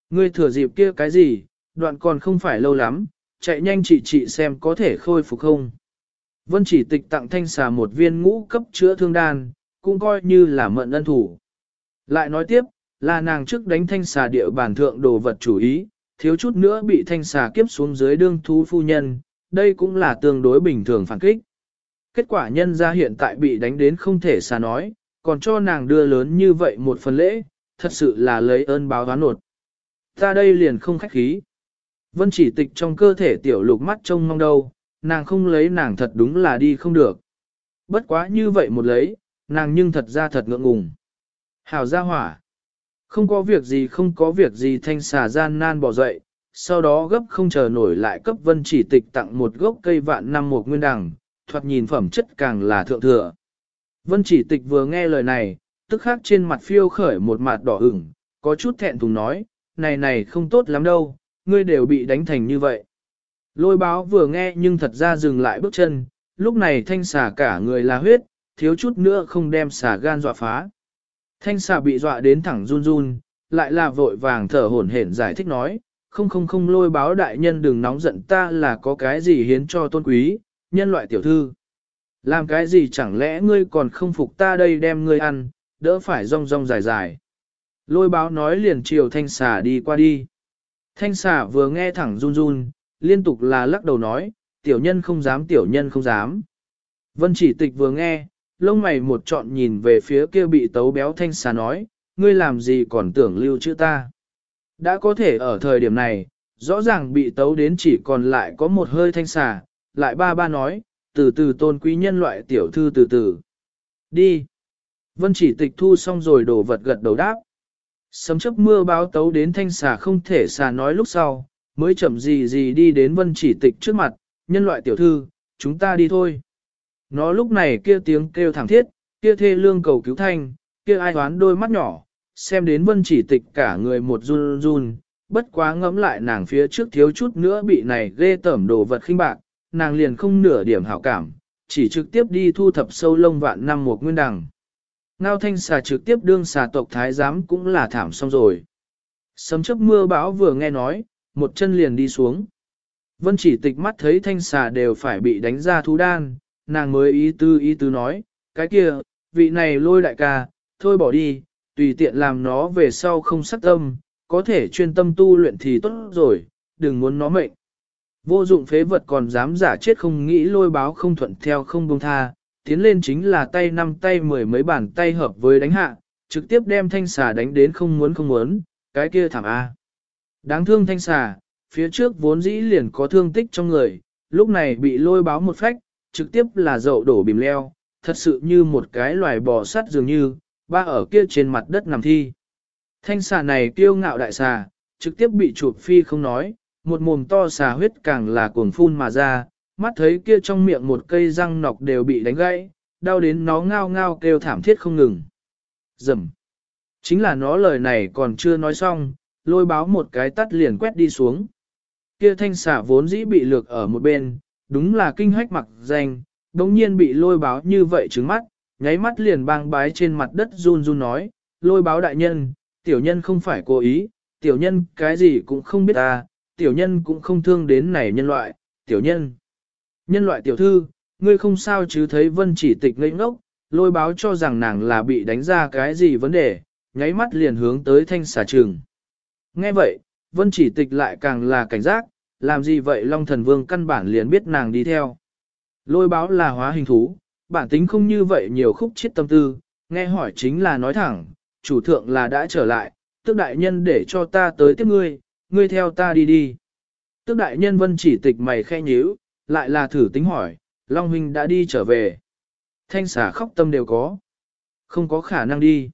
Ngươi thừa dịp kia cái gì, đoạn còn không phải lâu lắm, chạy nhanh chị xem có thể khôi phục không. Vân Chỉ Tịch tặng thanh xà một viên ngũ cấp chữa thương đan, cũng coi như là mận ân thủ. Lại nói tiếp, là nàng trước đánh thanh xà địa bản thượng đồ vật chủ ý, thiếu chút nữa bị thanh xà kiếp xuống dưới đương thú phu nhân, đây cũng là tương đối bình thường phản kích. Kết quả nhân ra hiện tại bị đánh đến không thể xà nói, còn cho nàng đưa lớn như vậy một phần lễ, thật sự là lấy ơn báo oán nột. Ta đây liền không khách khí. Vân Chỉ Tịch trong cơ thể tiểu lục mắt trông mong đâu, nàng không lấy nàng thật đúng là đi không được. Bất quá như vậy một lấy, nàng nhưng thật ra thật ngượng ngùng. Hảo gia hỏa. Không có việc gì thanh xà gian nan bỏ dậy, sau đó gấp không chờ nổi lại cấp Vân Chỉ Tịch tặng một gốc cây vạn năm một nguyên đằng, thoạt nhìn phẩm chất càng là thượng thừa. Vân Chỉ Tịch vừa nghe lời này, tức khắc trên mặt phiêu khởi một mặt đỏ ửng, có chút thẹn thùng nói, này không tốt lắm đâu, ngươi đều bị đánh thành như vậy. Lôi báo vừa nghe nhưng thật ra dừng lại bước chân, lúc này thanh xà cả người là huyết, thiếu chút nữa không đem xà gan dọa phá. Thanh xà bị dọa đến thẳng run run, lại là vội vàng thở hổn hển giải thích nói, không lôi báo đại nhân đừng nóng giận, ta là có cái gì hiến cho tôn quý, nhân loại tiểu thư. Làm cái gì chẳng lẽ ngươi còn không phục ta đây đem ngươi ăn, đỡ phải rong rong dài dài. Lôi báo nói liền chiều thanh xà đi qua đi. Thanh xà vừa nghe thẳng run run, liên tục là lắc đầu nói, tiểu nhân không dám tiểu nhân không dám. Vân Chỉ Tịch vừa nghe, lông mày một trọn nhìn về phía kia bị tấu béo thanh xà nói, ngươi làm gì còn tưởng lưu chữ ta. Đã có thể ở thời điểm này, rõ ràng bị tấu đến chỉ còn lại có một hơi thanh xà, lại ba nói, từ từ tôn quý nhân loại tiểu thư từ từ. Đi. Vân Chỉ Tịch thu xong rồi đổ vật gật đầu đáp. Sấm chớp mưa báo tấu đến thanh xà không thể xà nói lúc sau, mới chậm gì đi đến Vân Chỉ Tịch trước mặt, nhân loại tiểu thư, chúng ta đi thôi. Nó lúc này kia tiếng kêu thảm thiết, kia thê lương cầu cứu thanh, kia ai hoán đôi mắt nhỏ, xem đến Vân Chỉ Tịch cả người một run run, bất quá ngẫm lại nàng phía trước thiếu chút nữa bị này ghê tởm đồ vật khinh bạc, nàng liền không nửa điểm hảo cảm, chỉ trực tiếp đi thu thập sâu lông vạn năm một nguyên đằng. Ngao thanh xà trực tiếp đương xà tộc thái giám cũng là thảm xong rồi. Sấm chớp mưa bão vừa nghe nói, một chân liền đi xuống. Vân Chỉ Tịch mắt thấy thanh xà đều phải bị đánh ra thú đan, nàng mới ý tứ nói, cái kia, vị này lôi đại ca, thôi bỏ đi, tùy tiện làm nó về sau không sắc tâm, có thể chuyên tâm tu luyện thì tốt rồi, đừng muốn nó mệnh. Vô dụng phế vật còn dám giả chết không nghĩ lôi báo không thuận theo không buông tha, tiến lên chính là tay năm tay mười mấy bàn tay hợp với đánh hạ, trực tiếp đem thanh xà đánh đến không muốn, cái kia thảm A. Đáng thương thanh xà, phía trước vốn dĩ liền có thương tích trong người, lúc này bị lôi báo một phách, trực tiếp là dậu đổ bìm leo, thật sự như một cái loài bò sắt dường như, ba ở kia trên mặt đất nằm thi. Thanh xà này kiêu ngạo đại xà, trực tiếp bị chụp phi không nói, một mồm to xà huyết càng là cuồng phun mà ra, mắt thấy kia trong miệng một cây răng nọc đều bị đánh gãy, đau đến nó ngao ngao kêu thảm thiết không ngừng. Dầm. Chính là nó lời này còn chưa nói xong, lôi báo một cái tắt liền quét đi xuống. Kia thanh xà vốn dĩ bị lược ở một bên, đúng là kinh hách mặc danh, đống nhiên bị lôi báo như vậy trứng mắt, nháy mắt liền bang bái trên mặt đất run run nói, lôi báo đại nhân, tiểu nhân không phải cố ý, tiểu nhân cái gì cũng không biết ta, tiểu nhân cũng không thương đến này nhân loại, tiểu nhân. Nhân loại tiểu thư, ngươi không sao chứ thấy Vân Chỉ Tịch ngây ngốc, lôi báo cho rằng nàng là bị đánh ra cái gì vấn đề, nháy mắt liền hướng tới thanh xà trường. Nghe vậy, Vân Chỉ Tịch lại càng là cảnh giác, làm gì vậy Long Thần Vương căn bản liền biết nàng đi theo. Lôi báo là hóa hình thú, bản tính không như vậy nhiều khúc chiết tâm tư, nghe hỏi chính là nói thẳng, chủ thượng là đã trở lại, tước đại nhân để cho ta tới tiếp ngươi, ngươi theo ta đi đi. Tước đại nhân Vân Chỉ Tịch mày khe nhíu, lại là thử tính hỏi, Long huynh đã đi trở về. Thanh xà khóc tâm đều có. Không có khả năng đi.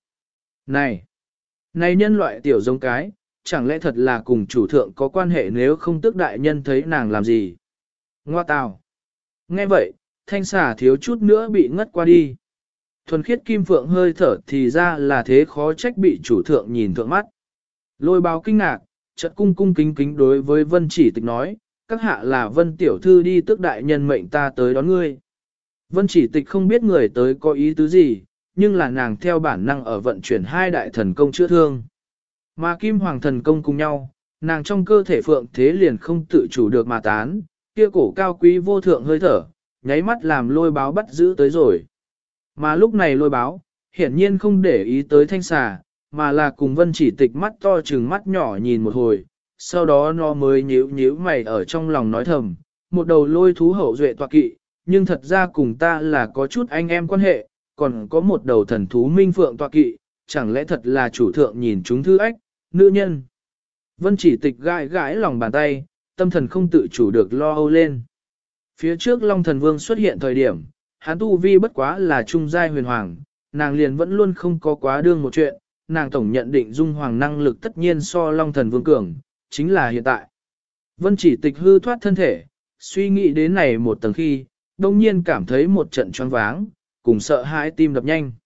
Này nhân loại tiểu giống cái, chẳng lẽ thật là cùng chủ thượng có quan hệ nếu không tước đại nhân thấy nàng làm gì? Ngoa tào. Nghe vậy, thanh xà thiếu chút nữa bị ngất qua đi. Thuần khiết kim phượng hơi thở thì ra là thế khó trách bị chủ thượng nhìn thượng mắt. Lôi báo kinh ngạc, chợt cung kính đối với Vân Chỉ Tịch nói, các hạ là Vân tiểu thư đi tước đại nhân mệnh ta tới đón ngươi. Vân Chỉ Tịch không biết người tới có ý tứ gì, nhưng là nàng theo bản năng ở vận chuyển hai đại thần công chữa thương. Mà kim hoàng thần công cùng nhau, nàng trong cơ thể phượng thế liền không tự chủ được mà tán, kia cổ cao quý vô thượng hơi thở, nháy mắt làm lôi báo bắt giữ tới rồi. Mà lúc này lôi báo, hiển nhiên không để ý tới thanh xà, mà là cùng vân chỉ tịch mắt to trừng mắt nhỏ nhìn một hồi, sau đó nó mới nhíu nhíu mày ở trong lòng nói thầm, một đầu lôi thú hậu duệ tọa kỵ, nhưng thật ra cùng ta là có chút anh em quan hệ, còn có một đầu thần thú minh phượng tọa kỵ, chẳng lẽ thật là chủ thượng nhìn chúng thư ách, nữ nhân. Vân chỉ tịch gãi gãi lòng bàn tay, tâm thần không tự chủ được lo âu lên. Phía trước Long Thần Vương xuất hiện thời điểm, hắn tu vi bất quá là trung giai huyền hoàng, nàng liền vẫn luôn không có quá đương một chuyện, nàng tổng nhận định dung hoàng năng lực tất nhiên so Long Thần Vương cường, chính là hiện tại. Vân chỉ tịch hư thoát thân thể, suy nghĩ đến này một tầng khi, đông nhiên cảm thấy một trận choáng váng, cùng sợ hãi tim đập nhanh.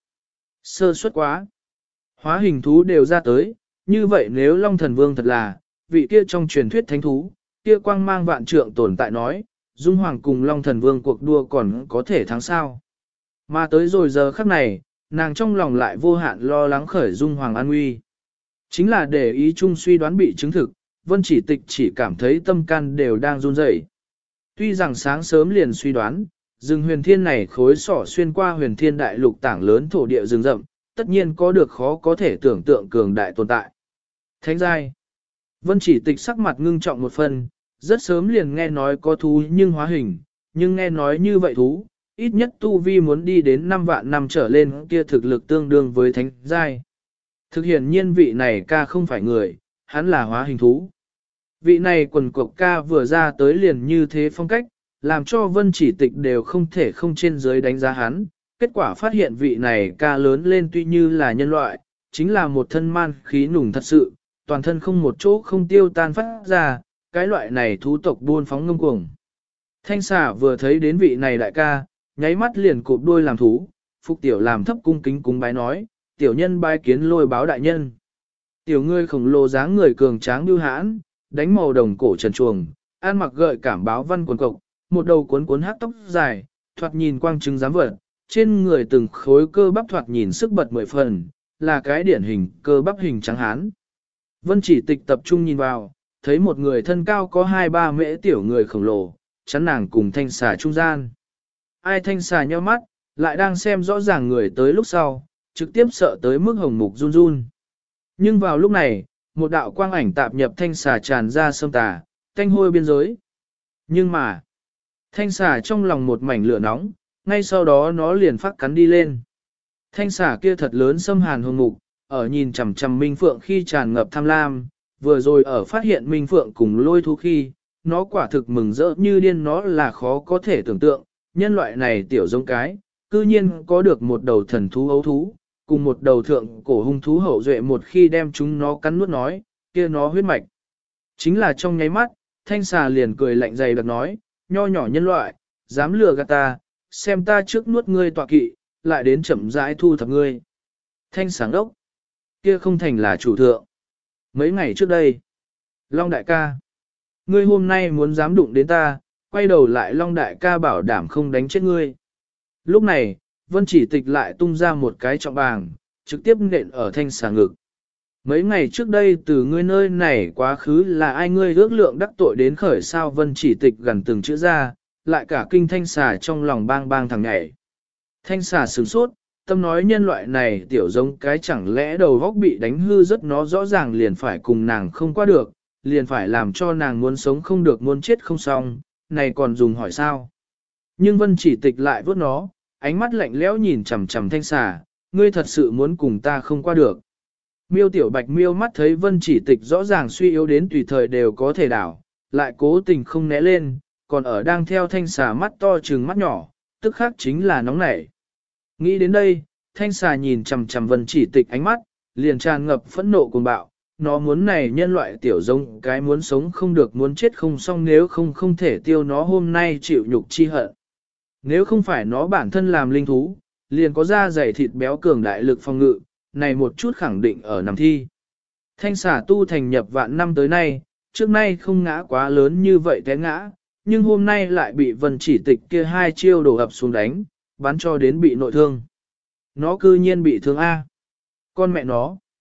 Sơ suất quá. Hóa hình thú đều ra tới, như vậy nếu Long Thần Vương thật là, vị kia trong truyền thuyết thánh thú, kia quang mang vạn trượng tồn tại nói, Dung Hoàng cùng Long Thần Vương cuộc đua còn có thể thắng sao. Mà tới rồi giờ khắc này, nàng trong lòng lại vô hạn lo lắng khởi Dung Hoàng an nguy. Chính là để ý chung suy đoán bị chứng thực, Vân chỉ tịch chỉ cảm thấy tâm can đều đang run rẩy. Tuy rằng sáng sớm liền suy đoán, rừng huyền thiên này khối sỏ xuyên qua huyền thiên đại lục tảng lớn thổ địa rừng rậm, tất nhiên có được khó có thể tưởng tượng cường đại tồn tại. Thánh giai. Vân chỉ tịch sắc mặt ngưng trọng một phần, rất sớm liền nghe nói có thú nhưng hóa hình, nhưng nghe nói như vậy thú, ít nhất tu vi muốn đi đến 5 vạn năm trở lên kia thực lực tương đương với thánh giai. Thực hiện nhiên vị này ca không phải người, hắn là hóa hình thú. Vị này quần cộc ca vừa ra tới liền như thế phong cách, làm cho vân chỉ tịch đều không thể không trên dưới đánh giá hắn. Kết quả phát hiện vị này ca lớn lên tuy như là nhân loại, chính là một thân man khí nùng thật sự, toàn thân không một chỗ không tiêu tan phát ra, cái loại này thú tộc buôn phóng ngông cuồng. Thanh xà vừa thấy đến vị này đại ca, nháy mắt liền cụp đuôi làm thú, Phục tiểu làm thấp cung kính cúng bái nói, tiểu nhân bái kiến lôi báo đại nhân. Tiểu ngươi khổng lồ dáng người cường tráng bưu hãn, đánh màu đồng cổ trần chuồng, ăn mặc gợi cảm báo văn quần cộc, một đầu cuốn cuốn hát tóc dài, thoạt nhìn quang trứng dám vật, trên người từng khối cơ bắp thoạt nhìn sức bật 10 phần, là cái điển hình cơ bắp hình trắng hán. Vân chỉ tịch tập trung nhìn vào, thấy một người thân cao có 2-3 mễ tiểu người khổng lồ, chắn nàng cùng thanh xà trung gian. Ai thanh xà nheo mắt, lại đang xem rõ ràng người tới lúc sau, trực tiếp sợ tới mức hồng mục run run. Nhưng vào lúc này, một đạo quang ảnh tạp nhập thanh xà tràn ra sâm tà, thanh hôi biên giới. Nhưng mà, thanh xà trong lòng một mảnh lửa nóng, ngay sau đó nó liền phát cắn đi lên. Thanh xà kia thật lớn xâm hàn hồng mục, ở nhìn chằm chằm Minh Phượng khi tràn ngập tham lam, vừa rồi ở phát hiện Minh Phượng cùng lôi thú khi, nó quả thực mừng rỡ như điên, nó là khó có thể tưởng tượng, nhân loại này tiểu giống cái, cư nhiên có được một đầu thần thú ấu thú, cùng một đầu thượng cổ hung thú hậu duệ, một khi đem chúng nó cắn nuốt nói, kia nó huyết mạch. Chính là trong nháy mắt, thanh xà liền cười lạnh dày đặc nói, nho nhỏ nhân loại, dám lừa gạt ta, xem ta trước nuốt ngươi tọa kỵ, lại đến chậm rãi thu thập ngươi. Thanh sáng đốc, kia không thành là chủ thượng. Mấy ngày trước đây, Long đại ca, ngươi hôm nay muốn dám đụng đến ta, quay đầu lại Long đại ca bảo đảm không đánh chết ngươi. Lúc này, Vân chỉ tịch lại tung ra một cái trọng bàng, trực tiếp nện ở thanh xà ngực. Mấy ngày trước đây từ ngươi nơi này quá khứ là ai ngươi ước lượng đắc tội đến khởi sao? Vân chỉ tịch gần từng chữ ra, lại cả kinh thanh xà trong lòng bang bang thằng nhảy. Thanh xà sửng sốt, tâm nói nhân loại này tiểu giống cái chẳng lẽ đầu góc bị đánh hư rất, nó rõ ràng liền phải cùng nàng không qua được, liền phải làm cho nàng muốn sống không được muốn chết không xong, này còn dùng hỏi sao? Nhưng Vân chỉ tịch lại vớt nó, ánh mắt lạnh lẽo nhìn chằm chằm thanh xà, ngươi thật sự muốn cùng ta không qua được. Miêu tiểu bạch miêu mắt thấy Vân chỉ tịch rõ ràng suy yếu đến tùy thời đều có thể đảo, lại cố tình không né lên, còn ở đang theo thanh xà mắt to trừng mắt nhỏ, tức khác chính là nóng nảy. Nghĩ đến đây, thanh xà nhìn chằm chằm Vân chỉ tịch ánh mắt, liền tràn ngập phẫn nộ cuồng bạo, nó muốn này nhân loại tiểu giống cái muốn sống không được muốn chết không xong, nếu không không thể tiêu nó hôm nay chịu nhục chi hận. Nếu không phải nó bản thân làm linh thú, liền có da dày thịt béo cường đại lực phòng ngự, này một chút khẳng định ở nằm thi. Thanh xà tu thành nhập vạn năm tới nay, trước nay không ngã quá lớn như vậy té ngã, nhưng hôm nay lại bị Vân chỉ tịch kia hai chiêu đổ ập xuống đánh, bắn cho đến bị nội thương. Nó cư nhiên bị thương A. Con mẹ nó.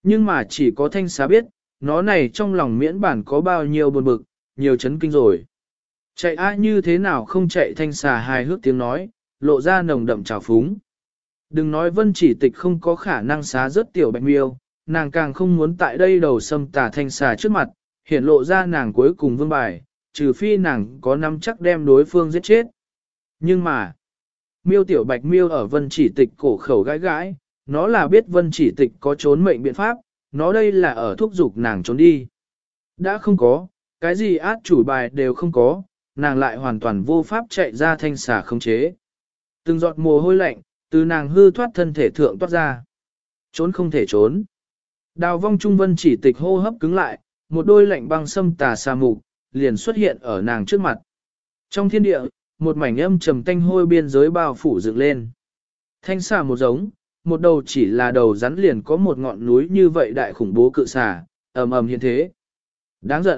Nhưng mà chỉ có thanh xà biết, nó này trong lòng miễn bản có bao nhiêu buồn bực, nhiều chấn kinh rồi. Chạy á như thế nào không chạy, thanh xà hài hước tiếng nói, lộ ra nồng đậm trào phúng. Đừng nói Vân Chỉ Tịch không có khả năng xá rớt tiểu bạch miêu, nàng càng không muốn tại đây đầu xâm tà thanh xà trước mặt, hiện lộ ra nàng cuối cùng vương bài, trừ phi nàng có nắm chắc đem đối phương giết chết. Nhưng mà, miêu tiểu bạch miêu ở Vân Chỉ Tịch cổ khẩu gãi gãi, nó là biết Vân Chỉ Tịch có trốn mệnh biện pháp, nó đây là ở thúc giục nàng trốn đi. Đã không có, cái gì át chủ bài đều không có, nàng lại hoàn toàn vô pháp chạy ra thanh xà không chế. Từng giọt mồ hôi lạnh, từ nàng hư thoát thân thể thượng toát ra. Trốn không thể trốn. Đào vong trung Vân Chỉ Tịch hô hấp cứng lại, một đôi lạnh băng xâm tà xà mục, liền xuất hiện ở nàng trước mặt. Trong thiên địa, một mảnh âm trầm tanh hôi biên giới bao phủ dựng lên. Thanh xà một giống, một đầu chỉ là đầu rắn liền có một ngọn núi như vậy đại khủng bố cự xà, ầm ầm hiện thế. Đáng giận.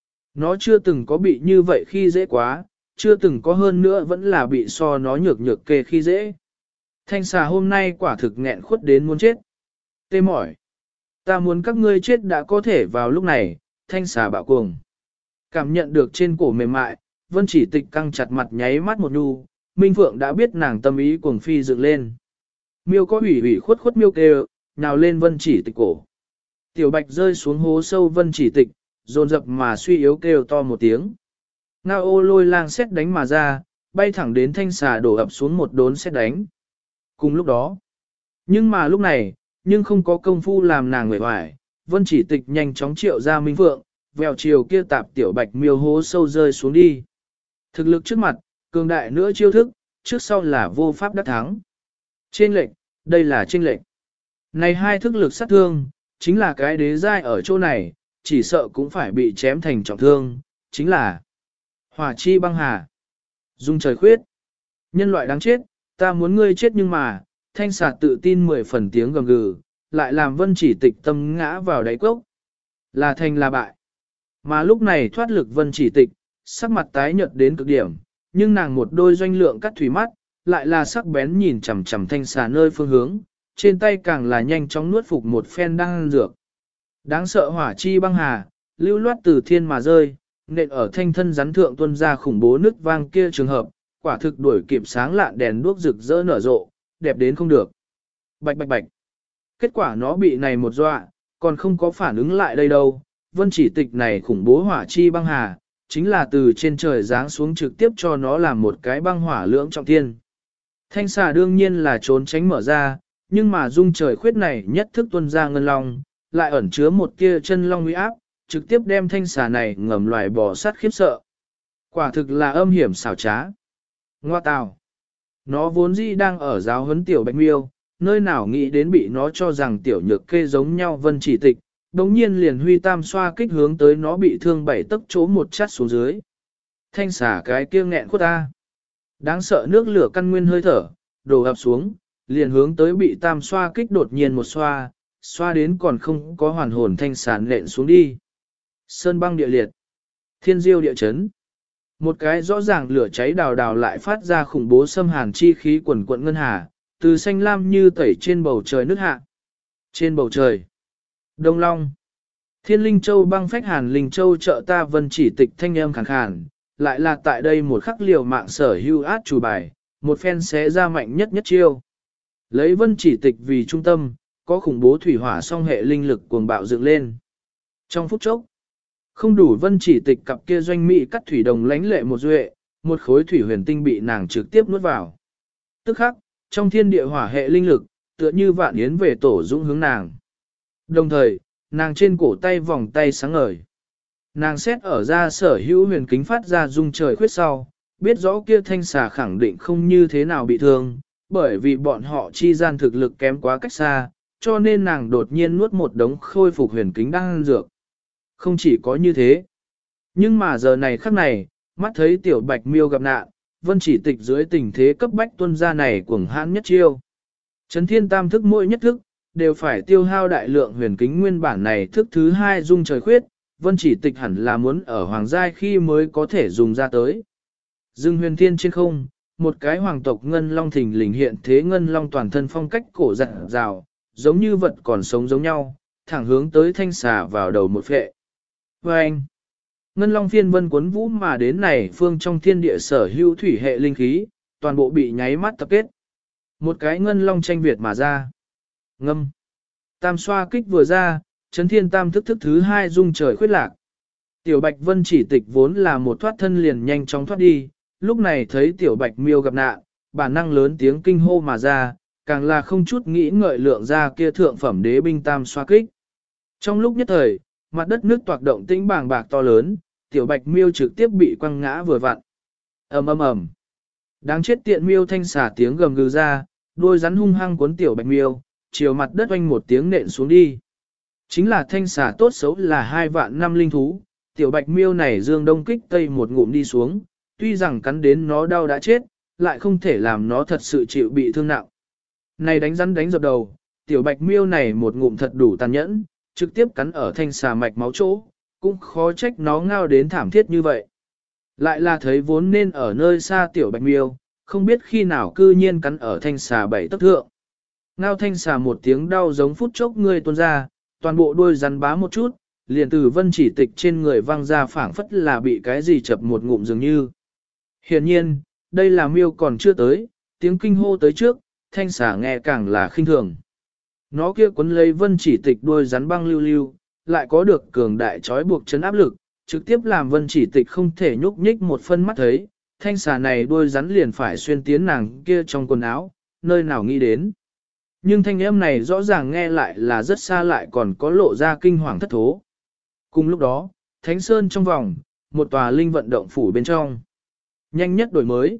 Nó chưa từng có bị như vậy khi dễ quá, chưa từng có hơn nữa vẫn là bị so nó nhược nhược kê khi dễ. Thanh xà hôm nay quả thực nghẹn khuất đến muốn chết. Tê mỏi. Ta muốn các ngươi chết đã có thể vào lúc này, thanh xà bạo cuồng. Cảm nhận được trên cổ mềm mại, Vân Chỉ Tịch căng chặt mặt nháy mắt một nhu, Minh Phượng đã biết nàng tâm ý cuồng phi dựng lên. Miêu có ủy khuất khuất miêu kêu, nhào lên Vân Chỉ Tịch cổ. Tiểu Bạch rơi xuống hố sâu Vân Chỉ Tịch, dồn dập mà suy yếu kêu to một tiếng. Ngao ô lôi lang xét đánh mà ra, bay thẳng đến thanh xà đổ ập xuống một đốn xét đánh. Cùng lúc đó, nhưng mà lúc này, nhưng không có công phu làm nàng nguệ hoài, Vân Chỉ Tịch nhanh chóng triệu ra Minh Phượng, vèo chiều kia tạp tiểu bạch miêu hố sâu rơi xuống đi. Thực lực trước mặt, cường đại nữa chiêu thức, trước sau là vô pháp đắc thắng. Trên lệnh, đây là trên lệnh. Này hai thức lực sát thương, chính là cái đế giai ở chỗ này, chỉ sợ cũng phải bị chém thành trọng thương, chính là hỏa chi băng hà. Dung trời khuyết. Nhân loại đáng chết, ta muốn ngươi chết nhưng mà, thanh xà tự tin 10 phần tiếng gầm gừ, lại làm Vân Chỉ Tịch tâm ngã vào đáy cốc. Là thành là bại. Mà lúc này thoát lực Vân Chỉ Tịch, sắc mặt tái nhợt đến cực điểm, nhưng nàng một đôi doanh lượng cắt thủy mắt, lại là sắc bén nhìn chằm chằm thanh xà nơi phương hướng, trên tay càng là nhanh chóng nuốt phục một phen đan dược. Đáng sợ hỏa chi băng hà, lưu loát từ thiên mà rơi, nện ở thanh thân rắn thượng tuân ra khủng bố nứt vang kia trường hợp, quả thực đuổi kịp sáng lạn đèn đuốc rực rỡ nở rộ, đẹp đến không được. Bạch bạch bạch. Kết quả nó bị này một dọa, còn không có phản ứng lại đây đâu. Vân Chỉ Tịch này khủng bố hỏa chi băng hà, chính là từ trên trời giáng xuống trực tiếp cho nó làm một cái băng hỏa lưỡng trọng thiên. Thanh xà đương nhiên là trốn tránh mở ra, nhưng mà dung trời khuyết này nhất thức tuân ra ngân long, lại ẩn chứa một tia chân long uy áp, trực tiếp đem thanh xà này ngầm loài bò sát khiếp sợ. Quả thực là âm hiểm xảo trá. Ngoa tào. Nó vốn dĩ đang ở giáo huấn tiểu bạch miêu, nơi nào nghĩ đến bị nó cho rằng tiểu nhược kê giống nhau Vân Chỉ Tịch, đồng nhiên liền huy tam xoa kích hướng tới nó bị thương bảy tấc chỗ một chát xuống dưới. Thanh xả cái kia nghẹn khuất ta. Đáng sợ nước lửa căn nguyên hơi thở, đổ ập xuống, liền hướng tới bị tam xoa kích đột nhiên một xoa, xoa đến còn không có hoàn hồn thanh sản lện xuống đi. Sơn băng địa liệt, thiên diêu địa chấn. Một cái rõ ràng lửa cháy đào đào lại phát ra khủng bố xâm hàn chi khí quần quận ngân hà, từ xanh lam như tẩy trên bầu trời nước hạ. Trên bầu trời, Đông Long, Thiên Linh Châu băng phách hàn Linh Châu trợ ta Vân Chỉ Tịch thanh âm khàn khàn, lại là tại đây một khắc liều mạng sở hưu át chủ bài, một phen xé ra mạnh nhất nhất chiêu. Lấy Vân Chỉ Tịch vì trung tâm, có khủng bố thủy hỏa song hệ linh lực cuồng bạo dựng lên. Trong phút chốc, không đủ Vân Chỉ Tịch cặp kia doanh mỹ cắt thủy đồng lánh lệ một duệ, một khối thủy huyền tinh bị nàng trực tiếp nuốt vào. Tức khắc, trong thiên địa hỏa hệ linh lực, tựa như vạn yến về tổ dũng hướng nàng. Đồng thời, nàng trên cổ tay vòng tay sáng ngời. Nàng xét ở ra sở hữu huyền kính phát ra dung trời khuyết sau, biết rõ kia thanh xà khẳng định không như thế nào bị thương, bởi vì bọn họ chi gian thực lực kém quá cách xa, cho nên nàng đột nhiên nuốt một đống khôi phục huyền kính đang ăn dược. Không chỉ có như thế, nhưng mà giờ này khắc này, mắt thấy tiểu bạch miêu gặp nạn, Vân Chỉ Tịch dưới tình thế cấp bách tuân ra này cuồng hãn nhất chiêu. Chấn thiên tam thức mỗi nhất thức, đều phải tiêu hao đại lượng huyền kính nguyên bản này thức thứ hai dung trời khuyết, Vân Chỉ Tịch hẳn là muốn ở hoàng giai khi mới có thể dùng ra tới. Dương huyền thiên trên không, một cái hoàng tộc ngân long thình lình hiện thế ngân long toàn thân phong cách cổ dặn rào, giống như vật còn sống giống nhau, thẳng hướng tới thanh xà vào đầu một phệ. Và anh, ngân long phiên vân cuốn vũ mà đến này phương trong thiên địa sở hữu thủy hệ linh khí, toàn bộ bị nháy mắt tập kết. Một cái ngân long tranh Việt mà ra. Ngâm. Tam xoa kích vừa ra, chấn thiên tam thức thức thứ hai dung trời khuyết lạc. Tiểu Bạch Vân chỉ tịch vốn là một thoát thân liền nhanh chóng thoát đi, lúc này thấy Tiểu Bạch Miêu gặp nạn, bản năng lớn tiếng kinh hô mà ra, càng là không chút nghĩ ngợi lượng ra kia thượng phẩm đế binh tam xoa kích. Trong lúc nhất thời, mặt đất nước toạc động tĩnh bàng bạc to lớn, Tiểu Bạch Miêu trực tiếp bị quăng ngã vừa vặn. Ầm ầm ầm. Đáng chết tiện miêu thanh xả tiếng gầm gừ ra, đuôi rắn hung hăng cuốn Tiểu Bạch Miêu, chiều mặt đất oanh một tiếng nện xuống đi. Chính là thanh xả tốt xấu là 2 vạn năm linh thú, Tiểu Bạch Miêu này dương đông kích tây một ngụm đi xuống, tuy rằng cắn đến nó đau đã chết, lại không thể làm nó thật sự chịu bị thương nặng. Này đánh rắn đánh dập đầu, Tiểu Bạch Miêu này một ngụm thật đủ tàn nhẫn, trực tiếp cắn ở thanh xà mạch máu chỗ, cũng khó trách nó ngao đến thảm thiết như vậy. Lại là thấy vốn nên ở nơi xa Tiểu Bạch Miêu, không biết khi nào cư nhiên cắn ở thanh xà 7 tấc thượng. Ngao thanh xà một tiếng đau giống phút chốc người tuôn ra, toàn bộ đuôi rắn bá một chút, liền từ vân chỉ tịch trên người văng ra phảng phất là bị cái gì chập một ngụm dường như. Hiển nhiên, đây là miêu còn chưa tới, tiếng kinh hô tới trước, thanh xà nghe càng là khinh thường. Nó kia quấn lấy vân chỉ tịch đuôi rắn băng lưu lưu, lại có được cường đại trói buộc chấn áp lực, trực tiếp làm vân chỉ tịch không thể nhúc nhích một phân mắt thấy, thanh xà này đuôi rắn liền phải xuyên tiến nàng kia trong quần áo, nơi nào nghĩ đến. Nhưng thanh âm này rõ ràng nghe lại là rất xa lại còn có lộ ra kinh hoàng thất thố. Cùng lúc đó, Thánh Sơn trong vòng, một tòa linh vận động phủ bên trong. Nhanh nhất đổi mới.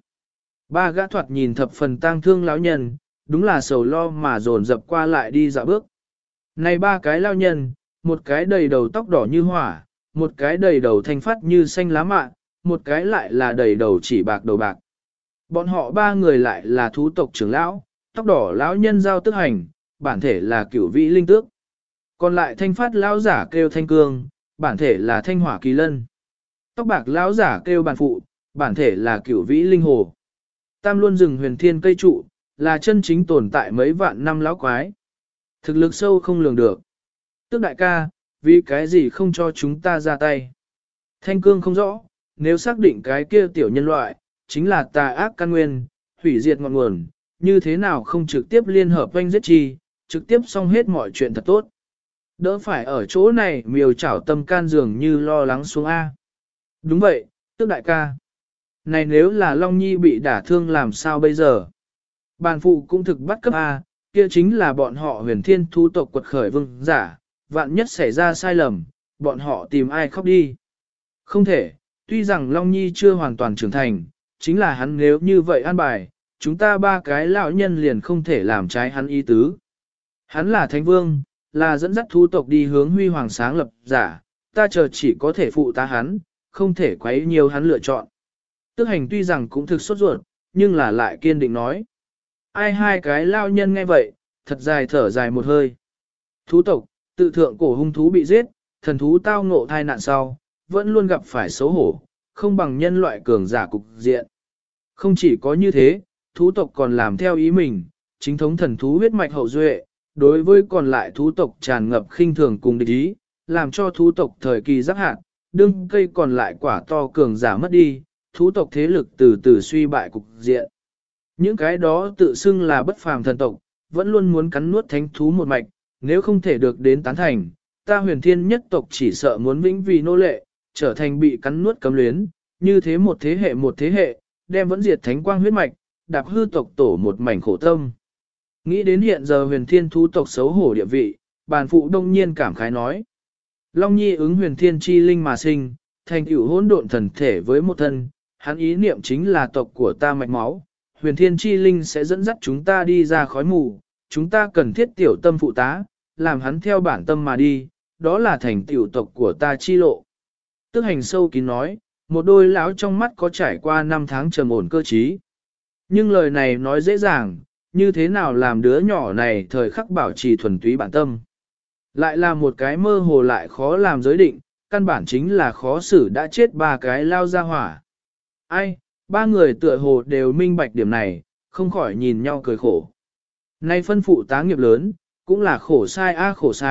3 gã thoạt nhìn thập phần tang thương lão nhân, đúng là sầu lo mà dồn dập qua lại đi dạo bước. Này 3 cái lão nhân, một cái đầy đầu tóc đỏ như hỏa, một cái đầy đầu thanh phát như xanh lá mạ, một cái lại là đầy đầu chỉ bạc đầu bạc. Bọn họ 3 người lại là thú tộc trưởng lão, tóc đỏ lão nhân giao tức hành, bản thể là cửu vĩ linh tước. Còn lại thanh phát lão giả kêu thanh cương, bản thể là thanh hỏa kỳ lân. Tóc bạc lão giả kêu bàn phụ, bản thể là cửu vĩ linh hồ. Tam luân rừng huyền thiên cây trụ, là chân chính tồn tại mấy vạn năm lão quái. Thực lực sâu không lường được. Tức đại ca, vì cái gì không cho chúng ta ra tay. Thanh cương không rõ, nếu xác định cái kia tiểu nhân loại, chính là tà ác căn nguyên, hủy diệt ngọn nguồn, như thế nào không trực tiếp liên hợp doanh giết chi, trực tiếp xong hết mọi chuyện thật tốt. Đỡ phải ở chỗ này miều chảo tâm can dường như lo lắng xuống A. Đúng vậy, tức đại ca. Này nếu là Long Nhi bị đả thương làm sao bây giờ? Bàn phụ cũng thực bắt cấp A, kia chính là bọn họ huyền thiên thu tộc quật khởi vương giả, vạn nhất xảy ra sai lầm, bọn họ tìm ai khóc đi. Không thể, tuy rằng Long Nhi chưa hoàn toàn trưởng thành, chính là hắn nếu như vậy an bài, chúng ta 3 cái lão nhân liền không thể làm trái hắn ý tứ. Hắn là thánh vương, là dẫn dắt thu tộc đi hướng huy hoàng sáng lập giả, ta chờ chỉ có thể phụ tá hắn, không thể quấy nhiều hắn lựa chọn. Tức hành tuy rằng cũng thực sốt ruột, nhưng là lại kiên định nói. Ai 2 cái lao nhân nghe vậy, thật dài thở dài một hơi. Thú tộc, tự thượng cổ hung thú bị giết, thần thú tao ngộ thai nạn sau, vẫn luôn gặp phải xấu hổ, không bằng nhân loại cường giả cục diện. Không chỉ có như thế, thú tộc còn làm theo ý mình, chính thống thần thú huyết mạch hậu duệ, đối với còn lại thú tộc tràn ngập khinh thường cùng địch ý, làm cho thú tộc thời kỳ giáp hạn, đương cây còn lại quả to cường giả mất đi, thú tộc thế lực từ từ suy bại cục diện. Những cái đó tự xưng là bất phàm thần tộc, vẫn luôn muốn cắn nuốt thánh thú một mạch, nếu không thể được đến tán thành, ta huyền thiên nhất tộc chỉ sợ muốn vĩnh vì nô lệ, trở thành bị cắn nuốt cấm luyến, như thế một thế hệ, đem vẫn diệt thánh quang huyết mạch, đạp hư tộc tổ một mảnh khổ tâm. Nghĩ đến hiện giờ huyền thiên thú tộc xấu hổ địa vị, bàn phụ đông nhiên cảm khái nói. Long Nhi ứng huyền thiên chi linh mà sinh, thành tựu hỗn độn thần thể với một thân, hắn ý niệm chính là tộc của ta mạch máu, huyền thiên chi linh sẽ dẫn dắt chúng ta đi ra khói mù, chúng ta cần thiết tiểu tâm phụ tá, làm hắn theo bản tâm mà đi, đó là thành tựu tộc của ta chi lộ. Tức hành sâu kín nói, một đôi lão trong mắt có trải qua 5 tháng trầm ổn cơ trí. Nhưng lời này nói dễ dàng, như thế nào làm đứa nhỏ này thời khắc bảo trì thuần túy bản tâm. Lại là một cái mơ hồ lại khó làm giới định, căn bản chính là khó xử đã chết 3 cái lao ra hỏa. Ai, 3 người tựa hồ đều minh bạch điểm này, không khỏi nhìn nhau cười khổ. Nay phân phụ tá nghiệp lớn, cũng là khổ sai khổ sai,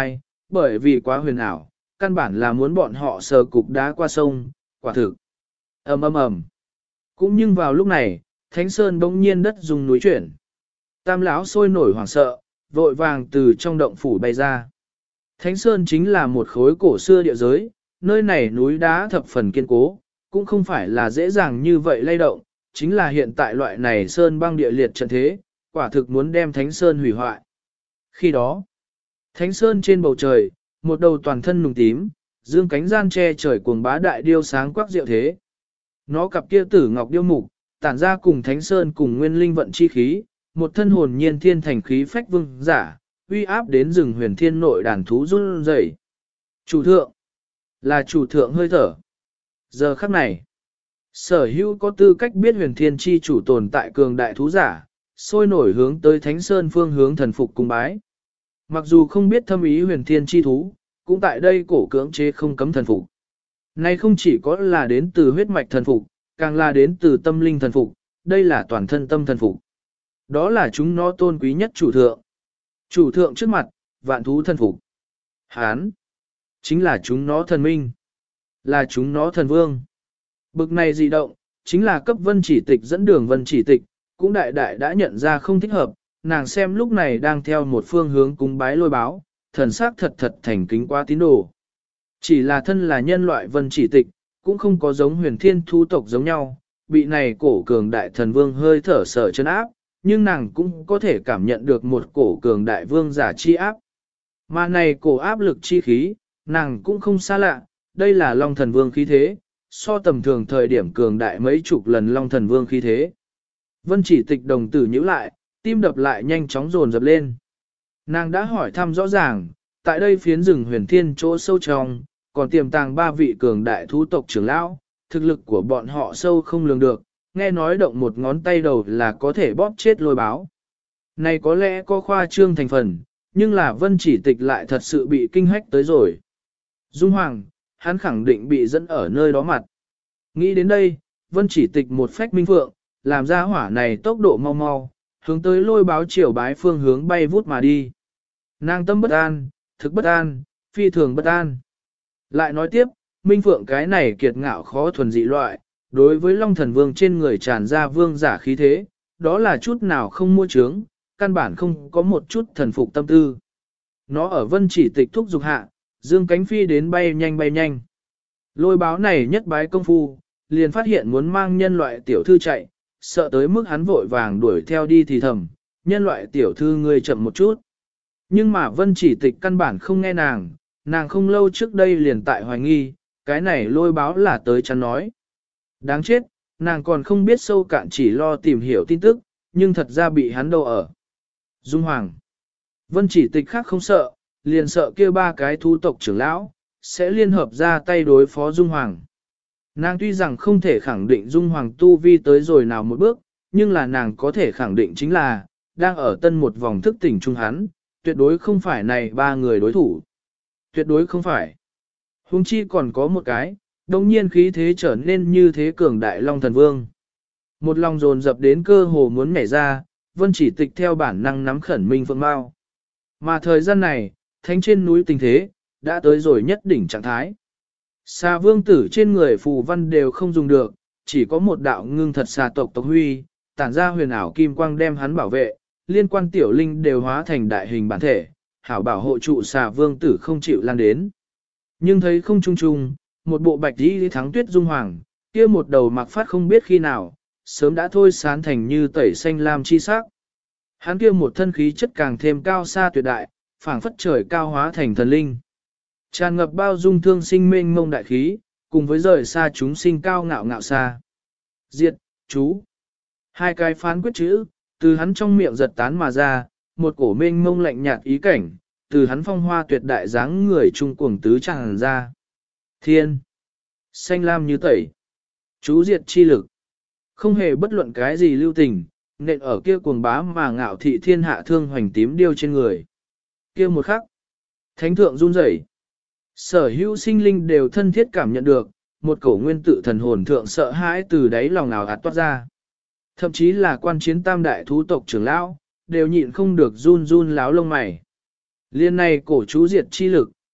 bởi vì quá huyền ảo, căn bản là muốn bọn họ sờ cục đá qua sông, quả thực. Ầm ầm ầm. Cũng nhưng vào lúc này, Thánh Sơn bỗng nhiên đất rung núi chuyển. Tam lão sôi nổi hoảng sợ, vội vàng từ trong động phủ bay ra. Thánh Sơn chính là một khối cổ xưa địa giới, nơi này núi đá thập phần kiên cố, cũng không phải là dễ dàng như vậy lay động, chính là hiện tại loại này sơn băng địa liệt trận thế, quả thực muốn đem Thánh Sơn hủy hoại. Khi đó, Thánh Sơn trên bầu trời, một đầu toàn thân nùng tím, dương cánh gian che trời cuồng bá đại điêu sáng quắc diệu thế. Nó cặp kia tử ngọc điêu mục, tản ra cùng Thánh Sơn cùng nguyên linh vận chi khí, một thân hồn nhiên thiên thành khí phách vương giả, uy áp đến rừng huyền thiên nội đàn thú run rẩy. Chủ thượng, là chủ thượng hơi thở. Giờ khắc này, sở hữu có tư cách biết huyền thiên chi chủ tồn tại cường đại thú giả, sôi nổi hướng tới Thánh Sơn phương hướng thần phục cung bái. Mặc dù không biết thâm ý huyền thiên chi thú, cũng tại đây cổ cưỡng chế không cấm thần phục. Này không chỉ có là đến từ huyết mạch thần phục, càng là đến từ tâm linh thần phục, đây là toàn thân tâm thần phục. Đó là chúng nó tôn quý nhất chủ thượng. Chủ thượng trước mặt, vạn thú thần phục. Hán, chính là chúng nó thần minh, là chúng nó thần vương. Bực này dị động, chính là cấp vân chỉ tịch dẫn đường vân chỉ tịch, cũng đại đại đã nhận ra không thích hợp, nàng xem lúc này đang theo một phương hướng cúng bái lôi báo, thần sắc thật thật thành kính quá tín đồ. Chỉ là thân là nhân loại vân chỉ tịch, cũng không có giống huyền thiên thu tộc giống nhau, bị này cổ cường đại thần vương hơi thở sở chân áp, nhưng nàng cũng có thể cảm nhận được một cổ cường đại vương giả chi áp. Mà này cổ áp lực chi khí, nàng cũng không xa lạ, đây là Long Thần Vương khí thế, so tầm thường thời điểm cường đại mấy chục lần Long Thần Vương khí thế. Vân chỉ tịch đồng tử nhíu lại, tim đập lại nhanh chóng dồn dập lên. Nàng đã hỏi thăm rõ ràng, tại đây phiến rừng huyền thiên chỗ sâu trong, còn tiềm tàng 3 vị cường đại thú tộc trưởng lão, thực lực của bọn họ sâu không lường được, nghe nói động một ngón tay đầu là có thể bóp chết lôi báo. Này có lẽ có khoa trương thành phần, nhưng là vân chỉ tịch lại thật sự bị kinh hách tới rồi. Dung Hoàng, hắn khẳng định bị dẫn ở nơi đó mặt. Nghĩ đến đây, vân chỉ tịch một phách minh phượng, làm ra hỏa này tốc độ mau mau, hướng tới lôi báo chiều bái phương hướng bay vút mà đi. Nàng tâm bất an, thực bất an, phi thường bất an. Lại nói tiếp, minh phượng cái này kiệt ngạo khó thuần dị loại, đối với Long Thần Vương trên người tràn ra vương giả khí thế, đó là chút nào không mua trướng, căn bản không có một chút thần phục tâm tư. Nó ở vân chỉ tịch thúc dục hạ, dương cánh phi đến bay nhanh bay nhanh. Lôi báo này nhất bái công phu, liền phát hiện muốn mang nhân loại tiểu thư chạy, sợ tới mức hắn vội vàng đuổi theo đi thì thầm, nhân loại tiểu thư ngươi chậm một chút. Nhưng mà vân chỉ tịch căn bản không nghe nàng không lâu trước đây liền tại hoài nghi, cái này lôi báo là tới chắn nói. Đáng chết, nàng còn không biết sâu cạn chỉ lo tìm hiểu tin tức, nhưng thật ra bị hắn đâu ở. Dung Hoàng. Vân chỉ tịch khác không sợ, liền sợ kia 3 cái thú tộc trưởng lão, sẽ liên hợp ra tay đối phó Dung Hoàng. Nàng tuy rằng không thể khẳng định Dung Hoàng tu vi tới rồi nào một bước, nhưng là nàng có thể khẳng định chính là, đang ở tân một vòng thức tỉnh chung hắn, tuyệt đối không phải này 3 người đối thủ. Tuyệt đối không phải. Huống chi còn có một cái, đồng nhiên khí thế trở nên như thế cường đại Long Thần Vương. Một lòng dồn dập đến cơ hồ muốn nhảy ra, vân chỉ tịch theo bản năng nắm khẩn minh phượng mao. Mà thời gian này, thánh trên núi tình thế, đã tới rồi nhất đỉnh trạng thái. Xà vương tử trên người phù văn đều không dùng được, chỉ có một đạo ngưng thật xà tộc tộc huy, tản ra huyền ảo kim quang đem hắn bảo vệ, liên quan tiểu linh đều hóa thành đại hình bản thể, hảo bảo hộ trụ xà vương tử không chịu lan đến. Nhưng thấy không trung trung, một bộ bạch đi thắng tuyết dung hoàng, kia một đầu mặc phát không biết khi nào, sớm đã thôi sán thành như tẩy xanh lam chi sắc. Hắn kia một thân khí chất càng thêm cao xa tuyệt đại, phảng phất trời cao hóa thành thần linh. Tràn ngập bao dung thương sinh mênh mông đại khí, cùng với rời xa chúng sinh cao ngạo ngạo xa. Diệt, chú. 2 cái phán quyết chữ, từ hắn trong miệng giật tán mà ra, một cổ mênh mông lạnh nhạt ý cảnh, từ hắn phong hoa tuyệt đại dáng người trung cuồng tứ tràn ra. Thiên. Xanh lam như tẩy. Chú diệt chi lực. Không hề bất luận cái gì lưu tình, nện ở kia cuồng bá mà ngạo thị thiên hạ thương hoành tím điêu trên người. Kia một khắc. Thánh thượng run rẩy. Sở hữu sinh linh đều thân thiết cảm nhận được, một cổ nguyên tự thần hồn thượng sợ hãi từ đáy lòng nào ạt toát ra. Thậm chí là quan chiến tam đại thú tộc trưởng lão, đều nhịn không được run run láo lông mày. Liên này cổ chú diệt chi lực,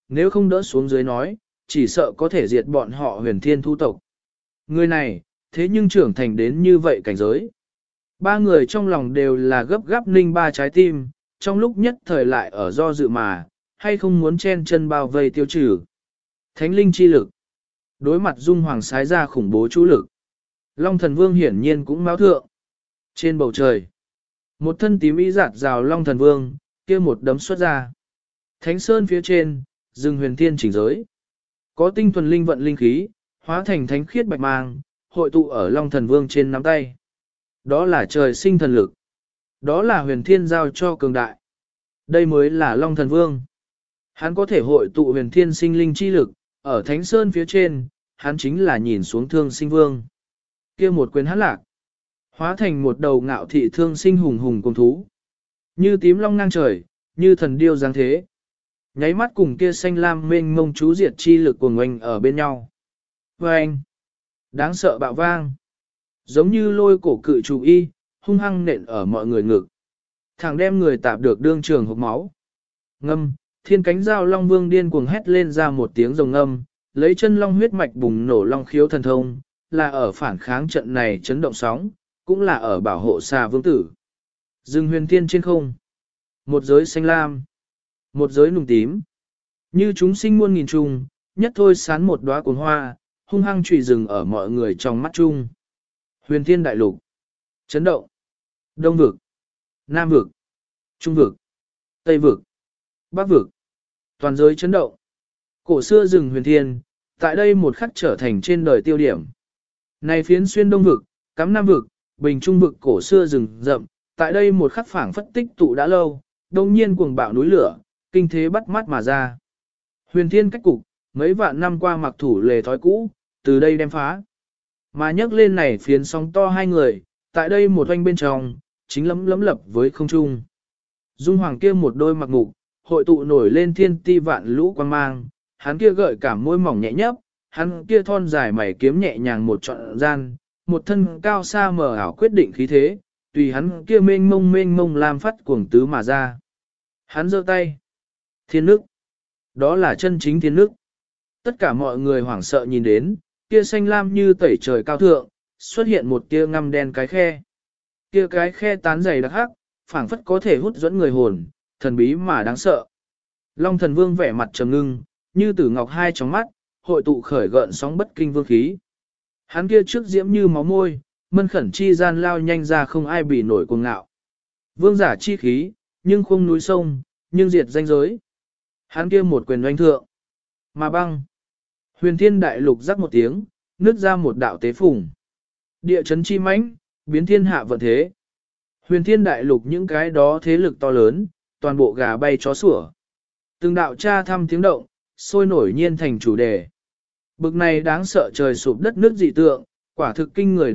nếu không đỡ xuống dưới nói, chỉ sợ có thể diệt bọn họ huyền thiên thu tộc. Người này, thế nhưng trưởng thành đến như vậy cảnh giới. Ba người trong lòng đều là gấp gáp ninh ba trái tim, trong lúc nhất thời lại ở do dự mà, hay không muốn chen chân bao vây tiêu trừ. Thánh linh chi lực. Đối mặt Dung Hoàng sái ra khủng bố chú lực. Long thần vương hiển nhiên cũng máu thượng. Trên bầu trời, một thân tím y giạt rào Long thần vương, kia một đấm xuất ra. Thánh sơn phía trên, rừng huyền thiên chỉnh giới. Có tinh thuần linh vận linh khí, hóa thành thánh khiết bạch mang, hội tụ ở Long thần vương trên nắm tay. Đó là trời sinh thần lực. Đó là huyền thiên giao cho cường đại. Đây mới là Long thần vương. Hắn có thể hội tụ huyền thiên sinh linh chi lực, ở thánh sơn phía trên, hắn chính là nhìn xuống thương sinh vương. Kia một quyền hắn lạc, hóa thành một đầu ngạo thị thương sinh hùng hùng cùng thú. Như tím long ngang trời, như thần điêu dáng thế. Nháy mắt cùng kia xanh lam mênh mông chú diệt chi lực của ngoanh ở bên nhau. Và anh, đáng sợ bạo vang. Giống như lôi cổ cự chủ y, hung hăng nện ở mọi người ngực. Thẳng đem người tạp được đương trường hộc máu. Ngâm, thiên cánh dao long vương điên cuồng hét lên ra một tiếng rồng ngâm, lấy chân long huyết mạch bùng nổ long khiếu thần thông, là ở phản kháng trận này chấn động sóng, cũng là ở bảo hộ xà vương tử. Rừng huyền thiên trên không. Một giới xanh lam. Một giới nùng tím. Như chúng sinh muôn nghìn trùng, nhất thôi sán một đóa cuồng hoa, hung hăng trụy rừng ở mọi người trong mắt chung. Huyền thiên đại lục. Chấn động. Đông vực. Nam vực. Trung vực. Tây vực. Bắc vực. Toàn giới chấn động. Cổ xưa rừng huyền thiên, tại đây một khắc trở thành trên đời tiêu điểm. Này phiến xuyên đông vực, cắm nam vực, bình trung vực cổ xưa rừng rậm, tại đây một khắc phảng phất tích tụ đã lâu, đông nhiên cuồng bạo núi lửa, kinh thế bắt mắt mà ra. Huyền thiên cách cục, mấy vạn năm qua mặc thủ lề thói cũ, từ đây đem phá. Mà nhấc lên này phiến sóng to hai người, tại đây một oanh bên trong, chính lấm lấm lập với không trung. Dung Hoàng kia một đôi mặc mục, hội tụ nổi lên thiên ti vạn lũ quang mang, hắn kia gợi cảm môi mỏng nhẹ nhấp, hắn kia thon dài mày kiếm nhẹ nhàng một trọn gian, một thân cao xa mờ ảo quyết định khí thế, tùy hắn kia mênh mông làm phát cuồng tứ mà ra. Hắn giơ tay. Thiên nước. Đó là chân chính thiên nước. Tất cả mọi người hoảng sợ nhìn đến, kia xanh lam như tẩy trời cao thượng, xuất hiện một tia ngăm đen cái khe. Kia cái khe tán dày đặc hắc, phảng phất có thể hút dẫn người hồn, thần bí mà đáng sợ. Long thần vương vẻ mặt trầm ngưng, như tử ngọc hai tròng mắt, hội tụ khởi gợn sóng bất kinh vương khí. Hắn kia trước diễm như máu môi, mân khẩn chi gian lao nhanh ra không ai bị nổi cuồng ngạo. Vương giả chi khí, nhưng không núi sông, nhưng diệt danh giới. Hắn kia một quyền oanh thượng. Mà băng. Huyền thiên đại lục rắc một tiếng, nứt ra một đạo tế phùng. Địa chấn chi mãnh, biến thiên hạ vận thế. Huyền thiên đại lục những cái đó thế lực to lớn, toàn bộ gà bay chó sủa. Từng đạo tra thăm tiếng động, sôi nổi nhiên thành chủ đề. Bực này đáng sợ trời sụp đất nước dị tượng, quả thực kinh người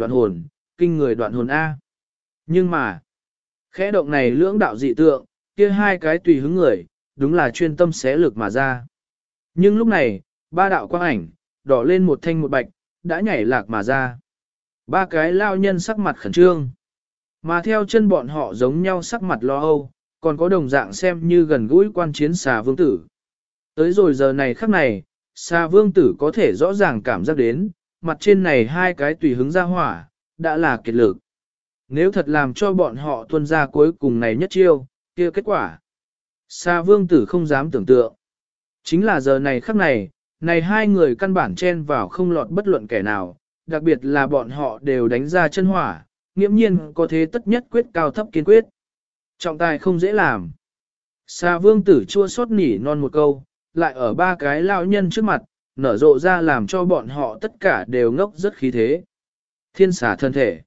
đoạn hồn A. Nhưng mà, khẽ động này lưỡng đạo dị tượng, kia hai cái tùy hứng người, đúng là chuyên tâm xé lực mà ra. Nhưng lúc này, ba đạo quang ảnh, đỏ lên một thanh một bạch, đã nhảy lạc mà ra. Ba cái lao nhân sắc mặt khẩn trương. Mà theo chân bọn họ giống nhau sắc mặt lo âu, còn có đồng dạng xem như gần gũi quan chiến xà vương tử. Tới rồi giờ này khắc này, xà vương tử có thể rõ ràng cảm giác đến, mặt trên này hai cái tùy hứng ra hỏa, đã là kiệt lực. Nếu thật làm cho bọn họ tuân ra cuối cùng này nhất chiêu, kia kết quả. Xà vương tử không dám tưởng tượng. Chính là giờ này khắc này, này hai người căn bản chen vào không lọt bất luận kẻ nào, đặc biệt là bọn họ đều đánh ra chân hỏa, nghiễm nhiên có thế tất nhất quyết cao thấp kiên quyết. Trọng tài không dễ làm. Xà vương tử chua xót nỉ non một câu, lại ở ba cái lao nhân trước mặt, nở rộ ra làm cho bọn họ tất cả đều ngốc rất khí thế. Thiên xà thân thể.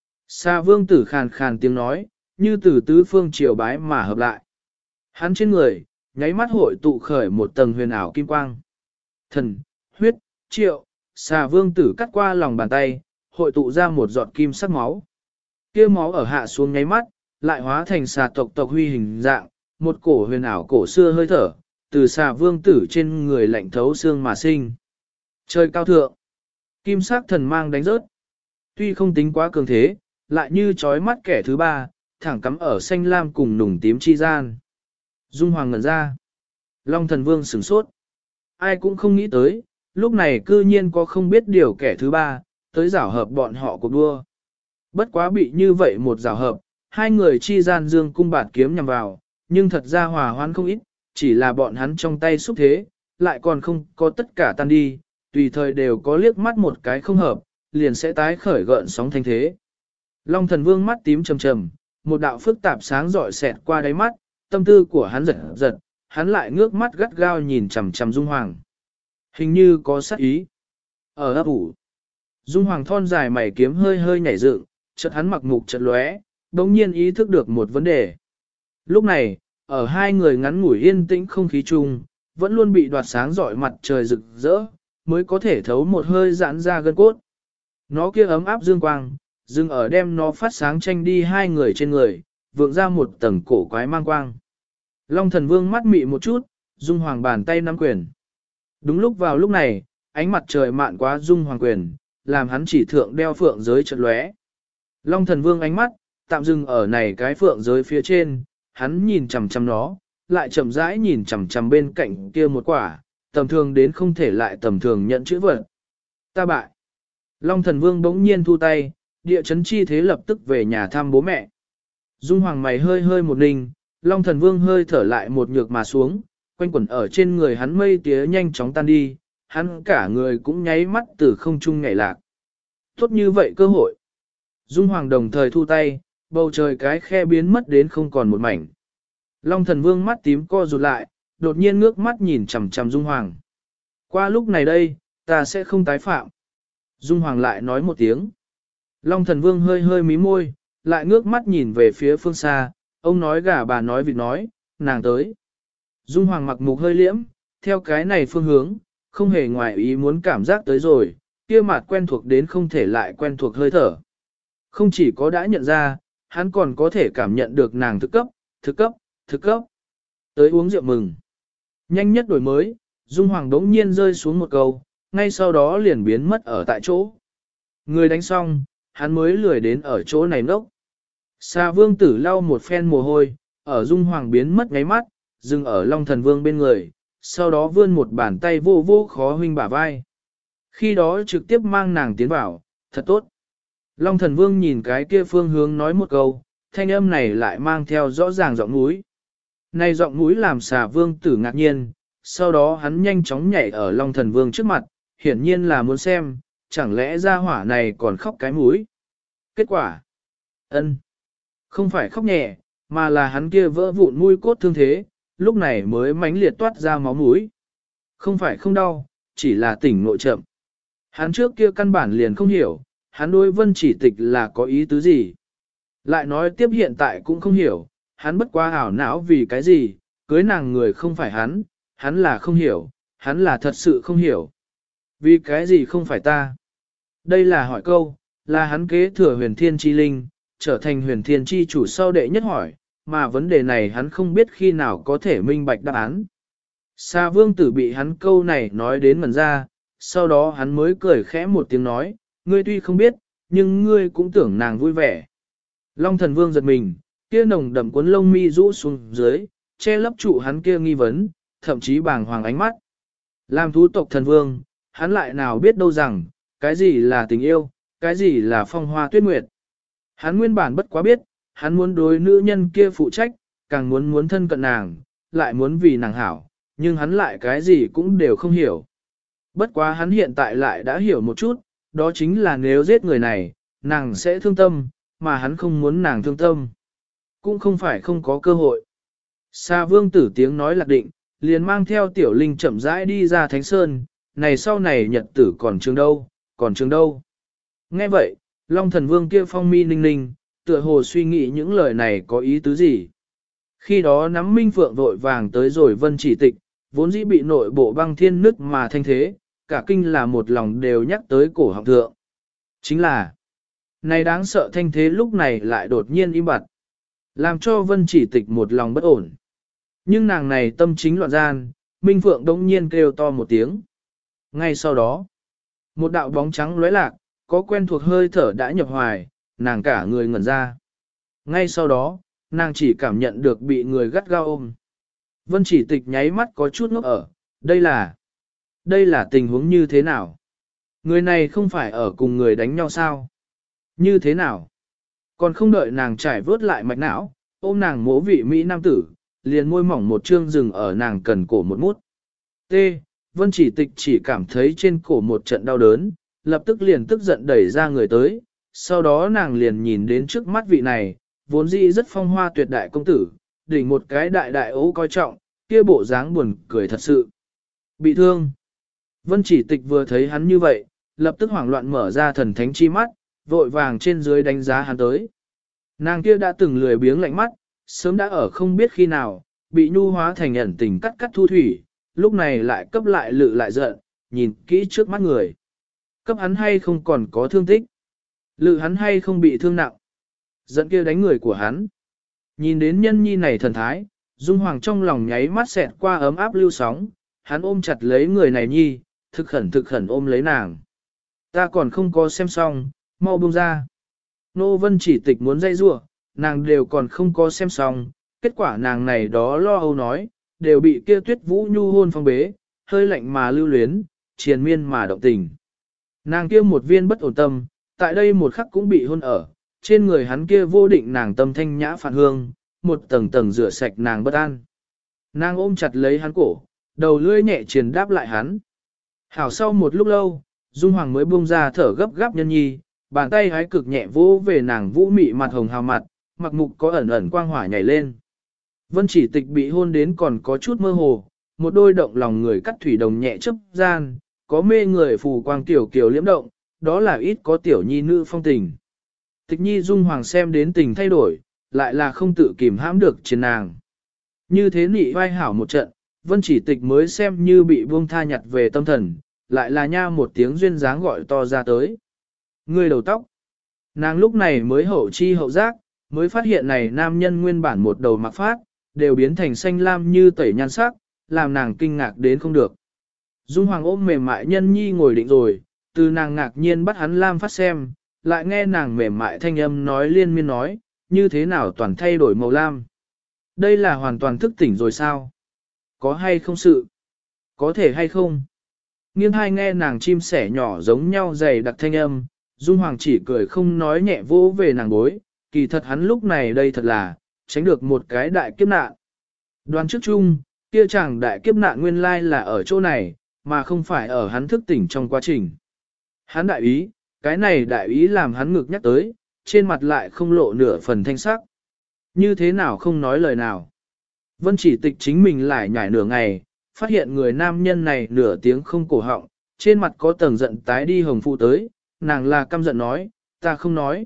Xà vương tử khàn khàn tiếng nói, như từ tứ phương triều bái mà hợp lại. Hắn trên người, nháy mắt hội tụ khởi một tầng huyền ảo kim quang. Thần, huyết, triệu, xà vương tử cắt qua lòng bàn tay, hội tụ ra một giọt kim sắc máu. Kia máu ở hạ xuống nháy mắt, lại hóa thành xà tộc huy hình dạng, một cổ huyền ảo cổ xưa hơi thở, từ xà vương tử trên người lạnh thấu xương mà sinh. Trời cao thượng, kim sắc thần mang đánh rớt. Tuy không tính quá cường thế, lại như chói mắt kẻ thứ ba, thẳng cắm ở xanh lam cùng nùng tím chi gian. Dung Hoàng ngẩn ra. Long thần vương sửng sốt. ai cũng không nghĩ tới, lúc này cư nhiên có không biết điều kẻ thứ ba, tới giảo hợp bọn họ cuộc đua. Bất quá bị như vậy một giảo hợp, hai người chi gian dương cung bạt kiếm nhằm vào, nhưng thật ra hòa hoãn không ít, chỉ là bọn hắn trong tay xúc thế, lại còn không có tất cả tan đi, tùy thời đều có liếc mắt một cái không hợp, liền sẽ tái khởi gợn sóng thanh thế. Long thần vương mắt tím trầm trầm, một đạo phức tạp sáng rọi xẹt qua đáy mắt, tâm tư của hắn giật giật, hắn lại ngước mắt gắt gao nhìn chằm chằm Dung Hoàng. Hình như có sát ý. Ở ấp ủ, Dung Hoàng thon dài mày kiếm hơi hơi nhảy dựng, chợt hắn mặc mục chợt lóe, đống nhiên ý thức được một vấn đề. Lúc này, ở hai người ngắn ngủi yên tĩnh không khí chung, vẫn luôn bị đoạt sáng rọi mặt trời rực rỡ, mới có thể thấu một hơi giãn ra gân cốt. Nó kia ấm áp dương quang, dừng ở đem nó phát sáng tranh đi hai người trên người, vượng ra một tầng cổ quái mang quang. Long thần vương mắt mị một chút, Dung Hoàng bàn tay nắm quyền. Đúng lúc vào lúc này, ánh mặt trời mạn quá Dung Hoàng quyền, làm hắn chỉ thượng đeo phượng giới chợt lóe. Long thần vương ánh mắt, tạm dừng ở này cái phượng giới phía trên, hắn nhìn chằm chằm nó, lại chậm rãi nhìn chằm chằm bên cạnh kia một quả, tầm thường đến không thể lại tầm thường nhận chữ vật. Ta bại. Long thần vương bỗng nhiên thu tay, địa chấn chi thế lập tức về nhà thăm bố mẹ. Dung Hoàng mày hơi hơi một ninh, Long thần vương hơi thở lại một nhược mà xuống, quanh quẩn ở trên người hắn mây tía nhanh chóng tan đi, hắn cả người cũng nháy mắt từ không trung nhảy lạc. Tốt như vậy cơ hội. Dung Hoàng đồng thời thu tay, bầu trời cái khe biến mất đến không còn một mảnh. Long thần vương mắt tím co rụt lại, đột nhiên ngước mắt nhìn chằm chằm Dung Hoàng. Qua lúc này đây, ta sẽ không tái phạm. Dung Hoàng lại nói một tiếng. Long thần vương hơi hơi mí môi, lại ngước mắt nhìn về phía phương xa, ông nói gà bà nói vịt nói, nàng tới. Dung Hoàng mặc mục hơi liễm, theo cái này phương hướng, không hề ngoài ý muốn cảm giác tới rồi, kia mặt quen thuộc đến không thể lại quen thuộc hơi thở. Không chỉ có đã nhận ra, hắn còn có thể cảm nhận được nàng thực cấp, thực cấp, thực cấp. Tới uống rượu mừng. Nhanh nhất đổi mới, Dung Hoàng đống nhiên rơi xuống một câu, ngay sau đó liền biến mất ở tại chỗ. Người đánh xong, hắn mới lười đến ở chỗ này nốc. Xà vương tử lau một phen mồ hôi, ở Dung Hoàng biến mất ngáy mắt, dừng ở Long thần vương bên người, sau đó vươn một bàn tay vô vô khó huynh bả vai. Khi đó trực tiếp mang nàng tiến vào, thật tốt. Long thần vương nhìn cái kia phương hướng nói một câu, thanh âm này lại mang theo rõ ràng giọng núi. Này giọng núi làm xà vương tử ngạc nhiên, sau đó hắn nhanh chóng nhảy ở Long thần vương trước mặt, hiển nhiên là muốn xem, chẳng lẽ ra hỏa này còn khóc cái mũi. Kết quả, ân, không phải khóc nhẹ, mà là hắn kia vỡ vụn mũi cốt thương thế, lúc này mới mãnh liệt toát ra máu mũi. Không phải không đau, chỉ là tỉnh nội chậm. Hắn trước kia căn bản liền không hiểu, hắn đối Vân Chỉ Tịch là có ý tứ gì. Lại nói tiếp hiện tại cũng không hiểu, hắn bất quá ảo não vì cái gì, cưới nàng người không phải hắn là không hiểu, hắn là thật sự không hiểu. Vì cái gì không phải ta? Đây là hỏi câu, là hắn kế thừa huyền thiên chi linh, trở thành huyền thiên chi chủ sau đệ nhất hỏi, mà vấn đề này hắn không biết khi nào có thể minh bạch đáp án. Sa vương tử bị hắn câu này nói đến mần ra, sau đó hắn mới cười khẽ một tiếng nói, ngươi tuy không biết, nhưng ngươi cũng tưởng nàng vui vẻ. Long thần vương giật mình, kia nồng đậm cuốn lông mi rũ xuống dưới, che lấp trụ hắn kia nghi vấn, thậm chí bàng hoàng ánh mắt. Làm thú tộc thần vương, hắn lại nào biết đâu rằng, cái gì là tình yêu, cái gì là phong hoa tuyết nguyệt. Hắn nguyên bản bất quá biết, hắn muốn đối nữ nhân kia phụ trách, càng muốn thân cận nàng, lại muốn vì nàng hảo, nhưng hắn lại cái gì cũng đều không hiểu. Bất quá hắn hiện tại lại đã hiểu một chút, đó chính là nếu giết người này, nàng sẽ thương tâm, mà hắn không muốn nàng thương tâm. Cũng không phải không có cơ hội. Sa vương tử tiếng nói lạc định, liền mang theo tiểu linh chậm rãi đi ra Thánh Sơn, này sau này nhật tử còn trường đâu, còn trường đâu. Nghe vậy, Long thần vương kia phong mi ninh ninh, tựa hồ suy nghĩ những lời này có ý tứ gì. Khi đó nắm minh phượng vội vàng tới rồi Vân Chỉ Tịch, vốn dĩ bị nội bộ băng thiên nứt mà thanh thế, cả kinh là một lòng đều nhắc tới cổ họng thượng. Chính là, này đáng sợ thanh thế lúc này lại đột nhiên im bặt, làm cho Vân Chỉ Tịch một lòng bất ổn. Nhưng nàng này tâm chính loạn gian, Minh Phượng đống nhiên kêu to một tiếng. Ngay sau đó, một đạo bóng trắng lóe lạc, có quen thuộc hơi thở đã nhập hoài, nàng cả người ngẩn ra. Ngay sau đó, nàng chỉ cảm nhận được bị người gắt gao ôm. Vân Chỉ Tịch nháy mắt có chút ngốc ở, đây là Đây là tình huống như thế nào? Người này không phải ở cùng người đánh nhau sao? Như thế nào? Còn không đợi nàng trải vớt lại mạch não, ôm nàng mỗ vị Mỹ nam tử, liền môi mỏng một chương rừng ở nàng cần cổ một mút. T. Vân Chỉ Tịch chỉ cảm thấy trên cổ một trận đau đớn, lập tức liền tức giận đẩy ra người tới, sau đó nàng liền nhìn đến trước mắt vị này, vốn dĩ rất phong hoa tuyệt đại công tử, đỉnh một cái đại đại ố coi trọng, kia bộ dáng buồn cười thật sự. Bị thương. Vân Chỉ Tịch vừa thấy hắn như vậy, lập tức hoảng loạn mở ra thần thánh chi mắt, vội vàng trên dưới đánh giá hắn tới. Nàng kia đã từng lười biếng lạnh mắt, sớm đã ở không biết khi nào, bị nhu hóa thành ẩn tình cắt cắt thu thủy, lúc này lại cấp lại lự lại giận, nhìn kỹ trước mắt người. Cấp hắn hay không còn có thương tích, lự hắn hay không bị thương nặng, giận kia đánh người của hắn. Nhìn đến nhân nhi này thần thái, Dung Hoàng trong lòng nháy mắt xẹt qua ấm áp lưu sóng, hắn ôm chặt lấy người này nhi, thực khẩn ôm lấy nàng. Ta còn không có xem xong, mau buông ra. Nô Vân Chỉ Tịch muốn dây rua, nàng đều còn không có xem xong, kết quả nàng này đó lo âu nói, đều bị kia Tuyết Vũ nhu hôn phong bế, hơi lạnh mà lưu luyến, triền miên mà động tình. Nàng kia một viên bất ổn tâm, tại đây một khắc cũng bị hôn ở, trên người hắn kia vô định nàng tâm thanh nhã phản hương, một tầng tầng rửa sạch nàng bất an. Nàng ôm chặt lấy hắn cổ, đầu lưỡi nhẹ triền đáp lại hắn. Hảo sau một lúc lâu, Dung Hoàng mới buông ra thở gấp gáp nhân nhi, bàn tay hái cực nhẹ vỗ về nàng vũ mị mặt hồng hào mặt, mặc mục có ẩn ẩn quang hỏa nhảy lên. Vân Chỉ Tịch bị hôn đến còn có chút mơ hồ, một đôi động lòng người cắt thủy đồng nhẹ chấp gian, có mê người phù quang tiểu kiều liễm động, đó là ít có tiểu nhi nữ phong tình. Tịch nhi Dung Hoàng xem đến tình thay đổi, lại là không tự kìm hãm được trên nàng. Như thế nị vai hảo một trận, Vân Chỉ Tịch mới xem như bị buông tha nhặt về tâm thần, lại là nha một tiếng duyên dáng gọi to ra tới. Người đầu tóc. Nàng lúc này mới hậu chi hậu giác, mới phát hiện này nam nhân nguyên bản một đầu mặc phát, đều biến thành xanh lam như tẩy nhan sắc, làm nàng kinh ngạc đến không được. Dung Hoàng ôm mềm mại nhân nhi ngồi định rồi, từ nàng ngạc nhiên bắt hắn lam phát xem, lại nghe nàng mềm mại thanh âm nói liên miên nói, như thế nào toàn thay đổi màu lam. Đây là hoàn toàn thức tỉnh rồi sao? Có hay không sự? Có thể hay không? Nghiêng hai nghe nàng chim sẻ nhỏ giống nhau dày đặc thanh âm, Dung Hoàng chỉ cười không nói nhẹ vỗ về nàng bối, kỳ thật hắn lúc này đây thật là, tránh được một cái đại kiếp nạn. Đoán trước chung, kia chàng đại kiếp nạn nguyên lai là ở chỗ này, mà không phải ở hắn thức tỉnh trong quá trình. Hắn đại ý, cái này đại ý làm hắn ngực nhắc tới, trên mặt lại không lộ nửa phần thanh sắc. Như thế nào không nói lời nào. Vân Chỉ Tịch chính mình lại nhảy nửa ngày, phát hiện người nam nhân này nửa tiếng không cổ họng, trên mặt có tầng giận tái đi hồng phụ tới, nàng là căm giận nói, ta không nói.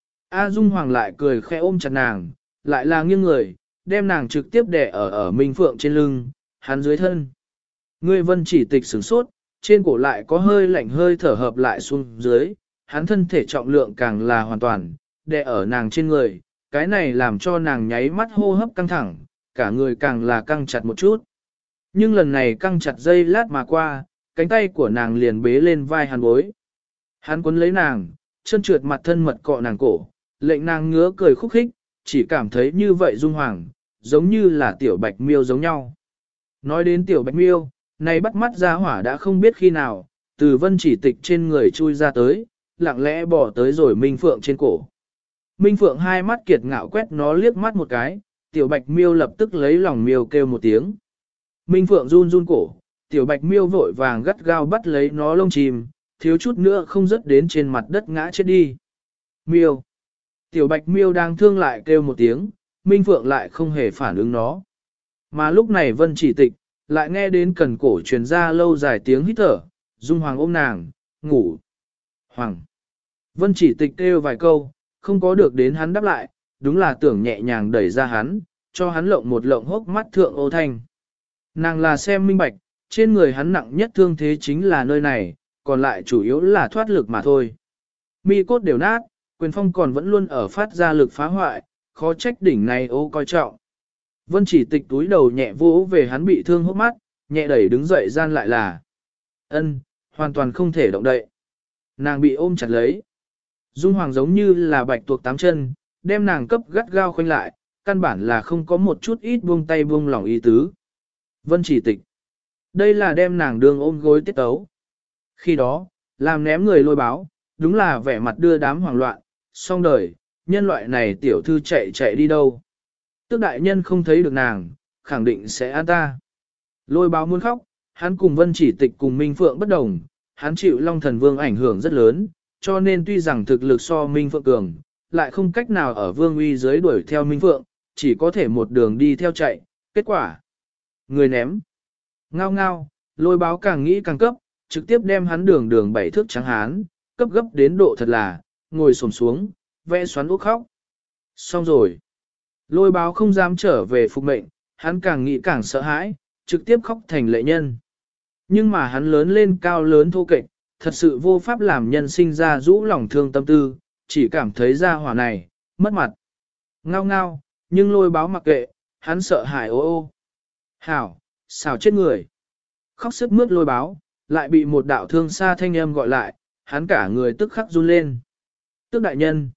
A Dung Hoàng lại cười khẽ ôm chặt nàng, lại là nghiêng người, đem nàng trực tiếp đè ở Minh Phượng trên lưng, hắn dưới thân. Ngươi Vân Chỉ Tịch sửng sốt, trên cổ lại có hơi lạnh hơi thở hợp lại xuống dưới, hắn thân thể trọng lượng càng là hoàn toàn, đè ở nàng trên người, cái này làm cho nàng nháy mắt hô hấp căng thẳng, cả người càng là căng chặt một chút. Nhưng lần này căng chặt dây lát mà qua, cánh tay của nàng liền bế lên vai hắn bối. Hắn quấn lấy nàng, chân trượt mặt thân mật cọ nàng cổ, lệnh nàng ngứa cười khúc khích, chỉ cảm thấy như vậy Dung Hoàng, giống như là tiểu bạch miêu giống nhau. Nói đến tiểu bạch miêu, này bắt mắt ra hỏa đã không biết khi nào, từ Vân Chỉ Tịch trên người chui ra tới, lặng lẽ bỏ tới rồi Minh Phượng trên cổ. Minh Phượng hai mắt kiệt ngạo quét nó liếc mắt một cái, tiểu bạch miêu lập tức lấy lòng miêu kêu một tiếng. Minh Phượng run run cổ, tiểu bạch miêu vội vàng gắt gao bắt lấy nó lông chim, thiếu chút nữa không rớt đến trên mặt đất ngã chết đi. Miêu. Tiểu bạch miêu đang thương lại kêu một tiếng, Minh Phượng lại không hề phản ứng nó. Mà lúc này Vân Chỉ Tịch, lại nghe đến cần cổ truyền ra lâu dài tiếng hít thở, Dung Hoàng ôm nàng, ngủ. Hoàng. Vân Chỉ Tịch kêu vài câu, không có được đến hắn đáp lại, đúng là tưởng nhẹ nhàng đẩy ra hắn, cho hắn lộng một lộng hốc mắt thượng ô thanh. Nàng là xem minh bạch, trên người hắn nặng nhất thương thế chính là nơi này, còn lại chủ yếu là thoát lực mà thôi. Mi cốt đều nát, quyền phong còn vẫn luôn ở phát ra lực phá hoại, khó trách đỉnh này ô coi trọng. Vân Chỉ Tịch túi đầu nhẹ vỗ về hắn bị thương hốc mắt, nhẹ đẩy đứng dậy gian lại là hoàn toàn không thể động đậy. Nàng bị ôm chặt lấy. Dung Hoàng giống như là bạch tuộc tám chân, đem nàng cấp gắt gao khoanh lại, căn bản là không có một chút ít buông tay buông lỏng ý tứ. Vân Chỉ Tịch. Đây là đem nàng đường ôm gối tiết tấu. Khi đó, làm ném người lôi báo, đúng là vẻ mặt đưa đám hoảng loạn, xong đời, nhân loại này tiểu thư chạy chạy đi đâu. Tước đại nhân không thấy được nàng, khẳng định sẽ an ta. Lôi báo muốn khóc, hắn cùng Vân Chỉ Tịch cùng Minh Phượng bất đồng, hắn chịu Long Thần Vương ảnh hưởng rất lớn, cho nên tuy rằng thực lực so Minh Phượng cường, lại không cách nào ở vương uy dưới đuổi theo Minh Phượng, chỉ có thể một đường đi theo chạy, kết quả. Người ném. Ngao ngao, lôi báo càng nghĩ càng cấp, trực tiếp đem hắn đường đường 7 thước trắng hán, cấp gấp đến độ thật là, ngồi xổm xuống, vẽ xoắn úp khóc. Xong rồi. Lôi báo không dám trở về phục mệnh, hắn càng nghĩ càng sợ hãi, trực tiếp khóc thành lệ nhân. Nhưng mà hắn lớn lên cao lớn thô kệch, thật sự vô pháp làm nhân sinh ra rũ lòng thương tâm tư, chỉ cảm thấy ra hỏa này, mất mặt. Ngao ngao, nhưng lôi báo mặc kệ, hắn sợ hãi ô ô. Hảo, xào chết người. Khóc sức mướt lôi báo, lại bị một đạo thương xa thanh âm gọi lại, hắn cả người tức khắc run lên. Tước đại nhân,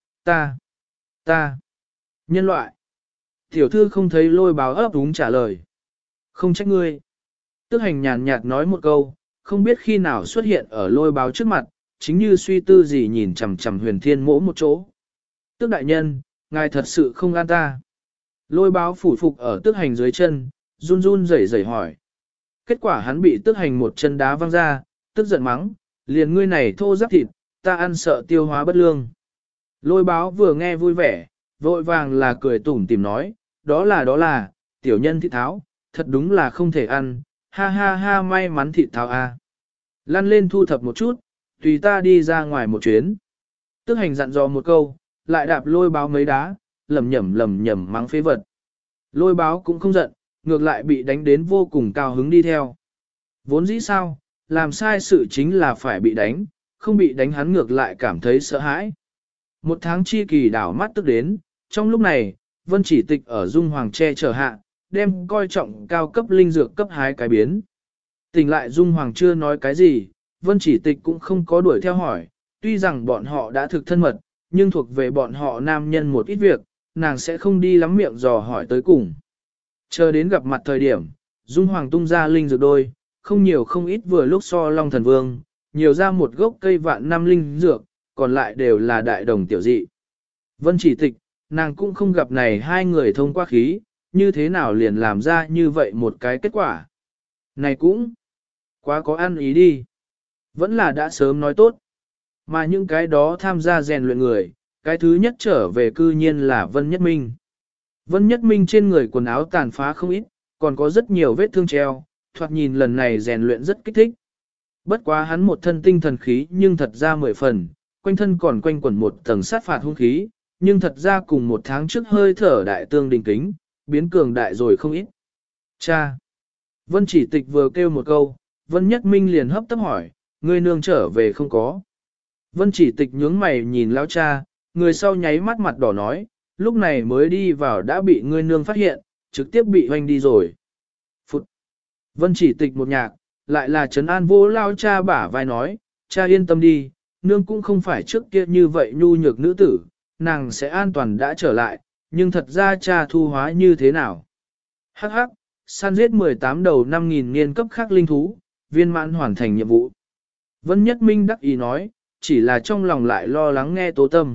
ta, nhân loại. Tiểu thư không thấy lôi báo ấp úng trả lời. Không trách ngươi. Tước hành nhàn nhạt nói một câu, không biết khi nào xuất hiện ở lôi báo trước mặt, chính như suy tư gì nhìn chằm chằm huyền thiên mỗ một chỗ. Tước đại nhân, ngài thật sự không an ta. Lôi báo phủ phục ở tước hành dưới chân, run run rẩy rẩy hỏi. Kết quả hắn bị tước hành một chân đá văng ra, tức giận mắng, liền ngươi này thô giáp thịt, ta ăn sợ tiêu hóa bất lương. Lôi báo vừa nghe vui vẻ, vội vàng là cười tủm tìm nói, đó là, tiểu nhân thịt tháo, thật đúng là không thể ăn, ha ha ha may mắn thịt tháo a. Lăn lên thu thập một chút, tùy ta đi ra ngoài một chuyến. Tước hành dặn dò một câu, lại đạp lôi báo mấy đá, lầm nhầm mắng phế vật. Lôi báo cũng không giận, ngược lại bị đánh đến vô cùng cao hứng đi theo. Vốn dĩ sao, làm sai sự chính là phải bị đánh, không bị đánh hắn ngược lại cảm thấy sợ hãi. Một tháng chi kỳ đảo mắt tức đến, trong lúc này, Vân Chỉ Tịch ở Dung Hoàng che chở hạ, đem coi trọng cao cấp linh dược cấp hái cái biến. Tỉnh lại Dung Hoàng chưa nói cái gì, Vân Chỉ Tịch cũng không có đuổi theo hỏi, tuy rằng bọn họ đã thực thân mật, nhưng thuộc về bọn họ nam nhân một ít việc, nàng sẽ không đi lắm miệng dò hỏi tới cùng. Chờ đến gặp mặt thời điểm, Dung Hoàng tung ra linh dược đôi, không nhiều không ít vừa lúc so Long Thần Vương, nhiều ra một gốc cây vạn năm linh dược, còn lại đều là đại đồng tiểu dị. Vân Chỉ Tịch, nàng cũng không gặp này hai người thông qua khí, như thế nào liền làm ra như vậy một cái kết quả. Này cũng quá có ăn ý đi. Vẫn là đã sớm nói tốt. Mà những cái đó tham gia rèn luyện người, cái thứ nhất trở về cư nhiên là Vân Nhất Minh. Vân Nhất Minh trên người quần áo tàn phá không ít, còn có rất nhiều vết thương treo, thoạt nhìn lần này rèn luyện rất kích thích. Bất quá hắn một thân tinh thần khí nhưng thật ra 10 phần, quanh thân còn quanh quẩn một tầng sát phạt hung khí, nhưng thật ra cùng một tháng trước hơi thở đại tương đình kính, biến cường đại rồi không ít. Cha! Vân Chỉ Tịch vừa kêu một câu, Vân Nhất Minh liền hấp tấp hỏi, ngươi nương trở về không có. Vân Chỉ Tịch nhướng mày nhìn lão cha, người sau nháy mắt mặt đỏ nói, lúc này mới đi vào đã bị ngươi nương phát hiện, trực tiếp bị hoanh đi rồi. Phụt! Vân Chỉ Tịch một nhạc, lại là trấn an vô lao cha bả vai nói, cha yên tâm đi, nương cũng không phải trước kia như vậy nhu nhược nữ tử, nàng sẽ an toàn đã trở lại, nhưng thật ra cha thu hóa như thế nào? Hắc hắc, săn giết 18 đầu 5.000 niên cấp khác linh thú, viên mãn hoàn thành nhiệm vụ. Vân Nhất Minh đắc ý nói, chỉ là trong lòng lại lo lắng nghe Tố Tâm.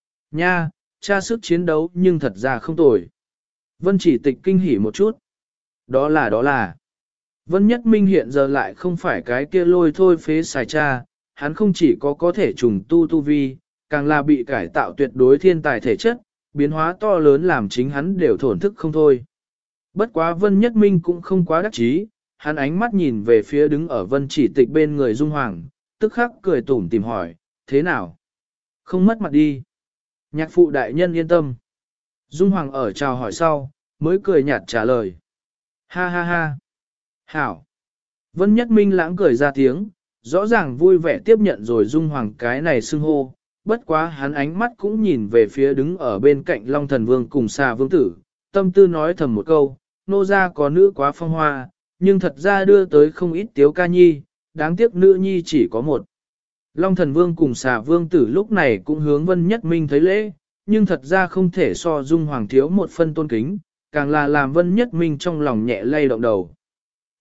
Nha, cha sức chiến đấu nhưng thật ra không tồi. Vân Chỉ Tịch kinh hỉ một chút. Đó là. Vân Nhất Minh hiện giờ lại không phải cái kia lôi thôi phế xài cha, hắn không chỉ có thể trùng tu vi, càng là bị cải tạo tuyệt đối thiên tài thể chất, biến hóa to lớn làm chính hắn đều thổn thức không thôi. Bất quá Vân Nhất Minh cũng không quá đắc chí, hắn ánh mắt nhìn về phía đứng ở Vân Chỉ Tịch bên người Dung Hoàng, tức khắc cười tủm tìm hỏi, thế nào? Không mất mặt đi. Nhạc phụ đại nhân yên tâm. Dung Hoàng ở chào hỏi sau, mới cười nhạt trả lời. Ha ha ha. Hảo. Vân Nhất Minh lãng cười ra tiếng, rõ ràng vui vẻ tiếp nhận rồi Dung Hoàng cái này xưng hô, bất quá hắn ánh mắt cũng nhìn về phía đứng ở bên cạnh Long Thần Vương cùng Xà Vương Tử, tâm tư nói thầm một câu, nô gia có nữ quá phong hoa, nhưng thật ra đưa tới không ít tiếu ca nhi, đáng tiếc nữ nhi chỉ có một. Long Thần Vương cùng Xà Vương Tử lúc này cũng hướng Vân Nhất Minh thấy lễ, nhưng thật ra không thể so Dung Hoàng thiếu một phân tôn kính, càng là làm Vân Nhất Minh trong lòng nhẹ lay động đầu.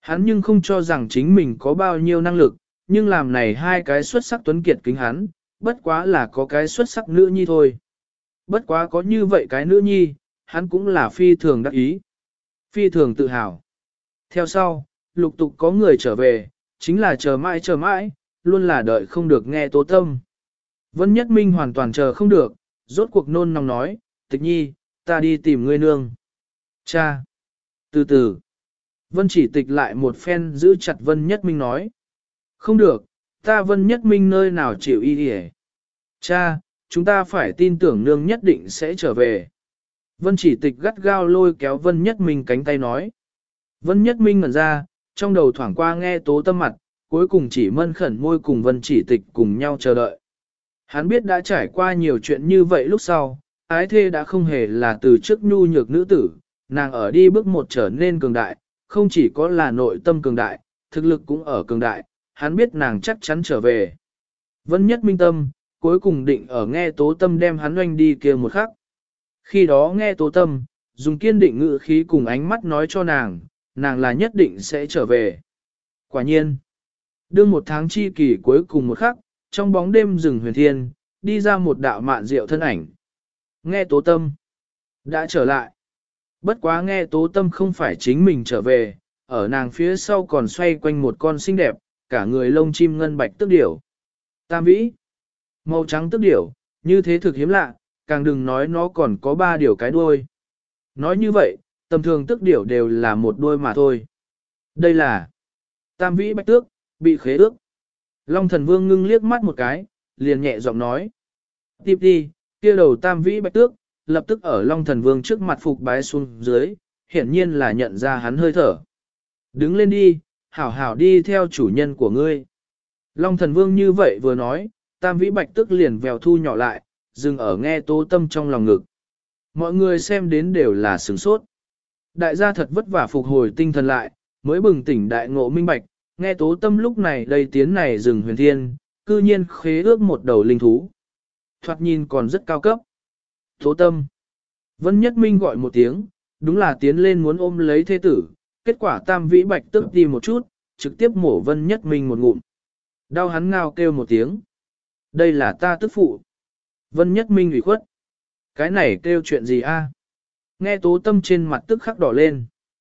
Hắn nhưng không cho rằng chính mình có bao nhiêu năng lực, nhưng làm này hai cái xuất sắc tuấn kiệt kính hắn, bất quá là có cái xuất sắc nữ nhi thôi. Bất quá có như vậy cái nữ nhi, hắn cũng là phi thường đắc ý, phi thường tự hào. Theo sau, lục tục có người trở về, chính là chờ mãi, luôn là đợi không được nghe Tố Tâm. Vân Nhất Minh hoàn toàn chờ không được, rốt cuộc nôn nóng nói, Tịch Nhi, ta đi tìm ngươi nương. Cha! Từ từ! Vân Chỉ Tịch lại một phen giữ chặt Vân Nhất Minh nói. Không được, ta Vân Nhất Minh nơi nào chịu y đi. Cha, chúng ta phải tin tưởng nương nhất định sẽ trở về. Vân Chỉ Tịch gắt gao lôi kéo Vân Nhất Minh cánh tay nói. Vân Nhất Minh ngẩn ra, trong đầu thoảng qua nghe Tố Tâm mặt, cuối cùng chỉ mân khẩn môi cùng Vân Chỉ Tịch cùng nhau chờ đợi. Hắn biết đã trải qua nhiều chuyện như vậy lúc sau, ái thê đã không hề là từ trước nhu nhược nữ tử, nàng ở đi bước một trở nên cường đại, không chỉ có là nội tâm cường đại, thực lực cũng ở cường đại, hắn biết nàng chắc chắn trở về. Vân Nhất Minh tâm, cuối cùng định ở nghe Tố Tâm đem hắn oanh đi kia một khắc. Khi đó nghe Tố Tâm, dùng kiên định ngữ khí cùng ánh mắt nói cho nàng, nàng là nhất định sẽ trở về. Quả nhiên, đương một tháng chi kỳ cuối cùng một khắc, trong bóng đêm rừng huyền thiên, đi ra một đạo mạn diệu thân ảnh. Nghe Tố Tâm đã trở lại. Bất quá nghe Tố Tâm không phải chính mình trở về, ở nàng phía sau còn xoay quanh một con xinh đẹp, cả người lông chim ngân bạch tước điểu. Tam vĩ, màu trắng tước điểu, như thế thực hiếm lạ, càng đừng nói nó còn có 3 điều cái đuôi. Nói như vậy, tầm thường tước điểu đều là một đuôi mà thôi. Đây là tam vĩ bạch tước, bị khế ước. Long Thần Vương ngưng liếc mắt một cái, liền nhẹ giọng nói. Tiếp đi, kia đầu tam vĩ bạch tước, lập tức ở Long Thần Vương trước mặt phục bái xuống dưới, hiển nhiên là nhận ra hắn hơi thở. Đứng lên đi, hảo hảo đi theo chủ nhân của ngươi. Long Thần Vương như vậy vừa nói, tam vĩ bạch tước liền vèo thu nhỏ lại, dừng ở nghe Tố Tâm trong lòng ngực. Mọi người xem đến đều là sửng sốt. Đại gia thật vất vả phục hồi tinh thần lại, mới bừng tỉnh đại ngộ minh bạch, nghe Tố Tâm lúc này đây tiến này rừng huyền thiên, cư nhiên khế ước một đầu linh thú. Thoạt nhìn còn rất cao cấp. Tố Tâm. Vân Nhất Minh gọi một tiếng, đúng là tiến lên muốn ôm lấy thế tử, kết quả tam vĩ bạch tức đi một chút, trực tiếp mổ Vân Nhất Minh một ngụm. Đau hắn ngao kêu một tiếng. Đây là ta tức phụ. Vân Nhất Minh ủy khuất. Cái này kêu chuyện gì a? Nghe Tố Tâm trên mặt tức khắc đỏ lên.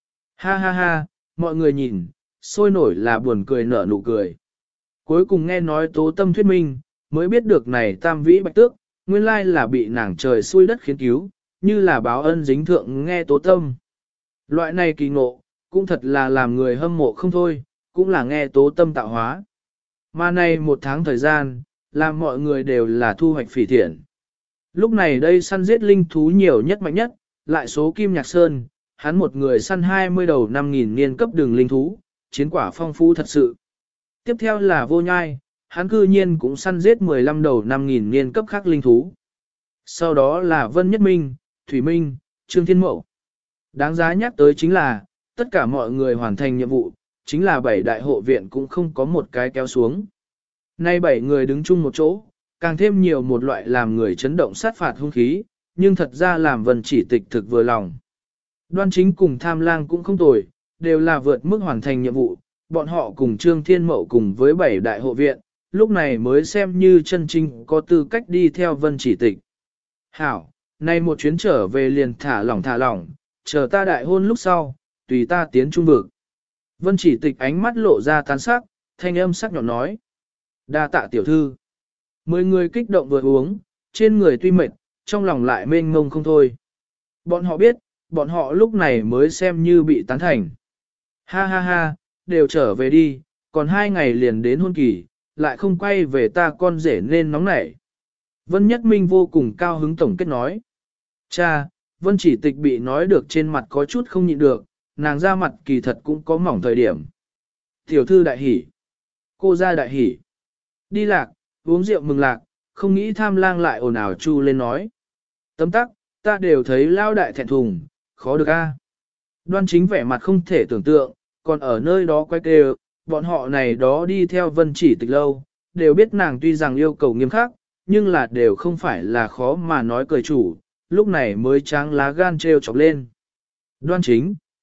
Ha ha ha, mọi người nhìn, sôi nổi là buồn cười nở nụ cười. Cuối cùng nghe nói Tố Tâm thuyết minh, mới biết được này tam vĩ bạch tước, nguyên lai là bị nàng trời xui đất khiến cứu, như là báo ân dính thượng nghe Tố Tâm. Loại này kỳ ngộ, cũng thật là làm người hâm mộ không thôi, cũng là nghe Tố Tâm tạo hóa. Mà này một tháng thời gian, làm mọi người đều là thu hoạch phỉ thiện. Lúc này đây săn giết linh thú nhiều nhất mạnh nhất, lại số Kim Nhạc Sơn, hắn một người săn 20 đầu 5.000 niên cấp đường linh thú, chiến quả phong phú thật sự. Tiếp theo là Vô Nhai, hắn cư nhiên cũng săn giết 15 đầu 5.000 niên cấp khác linh thú. Sau đó là Vân Nhất Minh, Thủy Minh, Trương Thiên Mậu. Đáng giá nhắc tới chính là, tất cả mọi người hoàn thành nhiệm vụ, chính là 7 đại hộ viện cũng không có một cái kéo xuống. Nay 7 người đứng chung một chỗ, càng thêm nhiều một loại làm người chấn động sát phạt hung khí, nhưng thật ra làm Vân Chỉ Tịch thực vừa lòng. Đoan Chính cùng Tham Lang cũng không tồi, đều là vượt mức hoàn thành nhiệm vụ, bọn họ cùng Trương Thiên Mậu cùng với 7 đại hộ viện, lúc này mới xem như chân chính có tư cách đi theo Vân Chỉ Tịch. Hảo, nay một chuyến trở về liền thả lỏng, chờ ta đại hôn lúc sau, tùy ta tiến trung vực. Vân Chỉ Tịch ánh mắt lộ ra tán sắc, thanh âm sắc nhọn nói. Đa tạ tiểu thư. 10 người kích động vừa uống, trên người tuy mệt, trong lòng lại mênh mông không thôi. Bọn họ biết, bọn họ lúc này mới xem như bị tán thành. Ha ha ha, đều trở về đi, còn 2 ngày liền đến hôn kỳ, lại không quay về ta con rể nên nóng nảy. Vân Nhất Minh vô cùng cao hứng tổng kết nói. Cha, Vân Chỉ Tịch bị nói được trên mặt có chút không nhịn được, nàng ra mặt kỳ thật cũng có mỏng thời điểm. Tiểu thư đại hỉ. Cô ra đại hỉ. Đi lạc, uống rượu mừng lạc, không nghĩ Tham Lang lại ồn ào chu lên nói. Tấm tắc, ta đều thấy lao đại thẹn thùng, khó được a. Đoan Chính vẻ mặt không thể tưởng tượng, còn ở nơi đó quay kêu, bọn họ này đó đi theo Vân Chỉ Tịch lâu, đều biết nàng tuy rằng yêu cầu nghiêm khắc, nhưng là đều không phải là khó mà nói cười chủ, lúc này mới tráng lá gan treo chọc lên. Đoan Chính,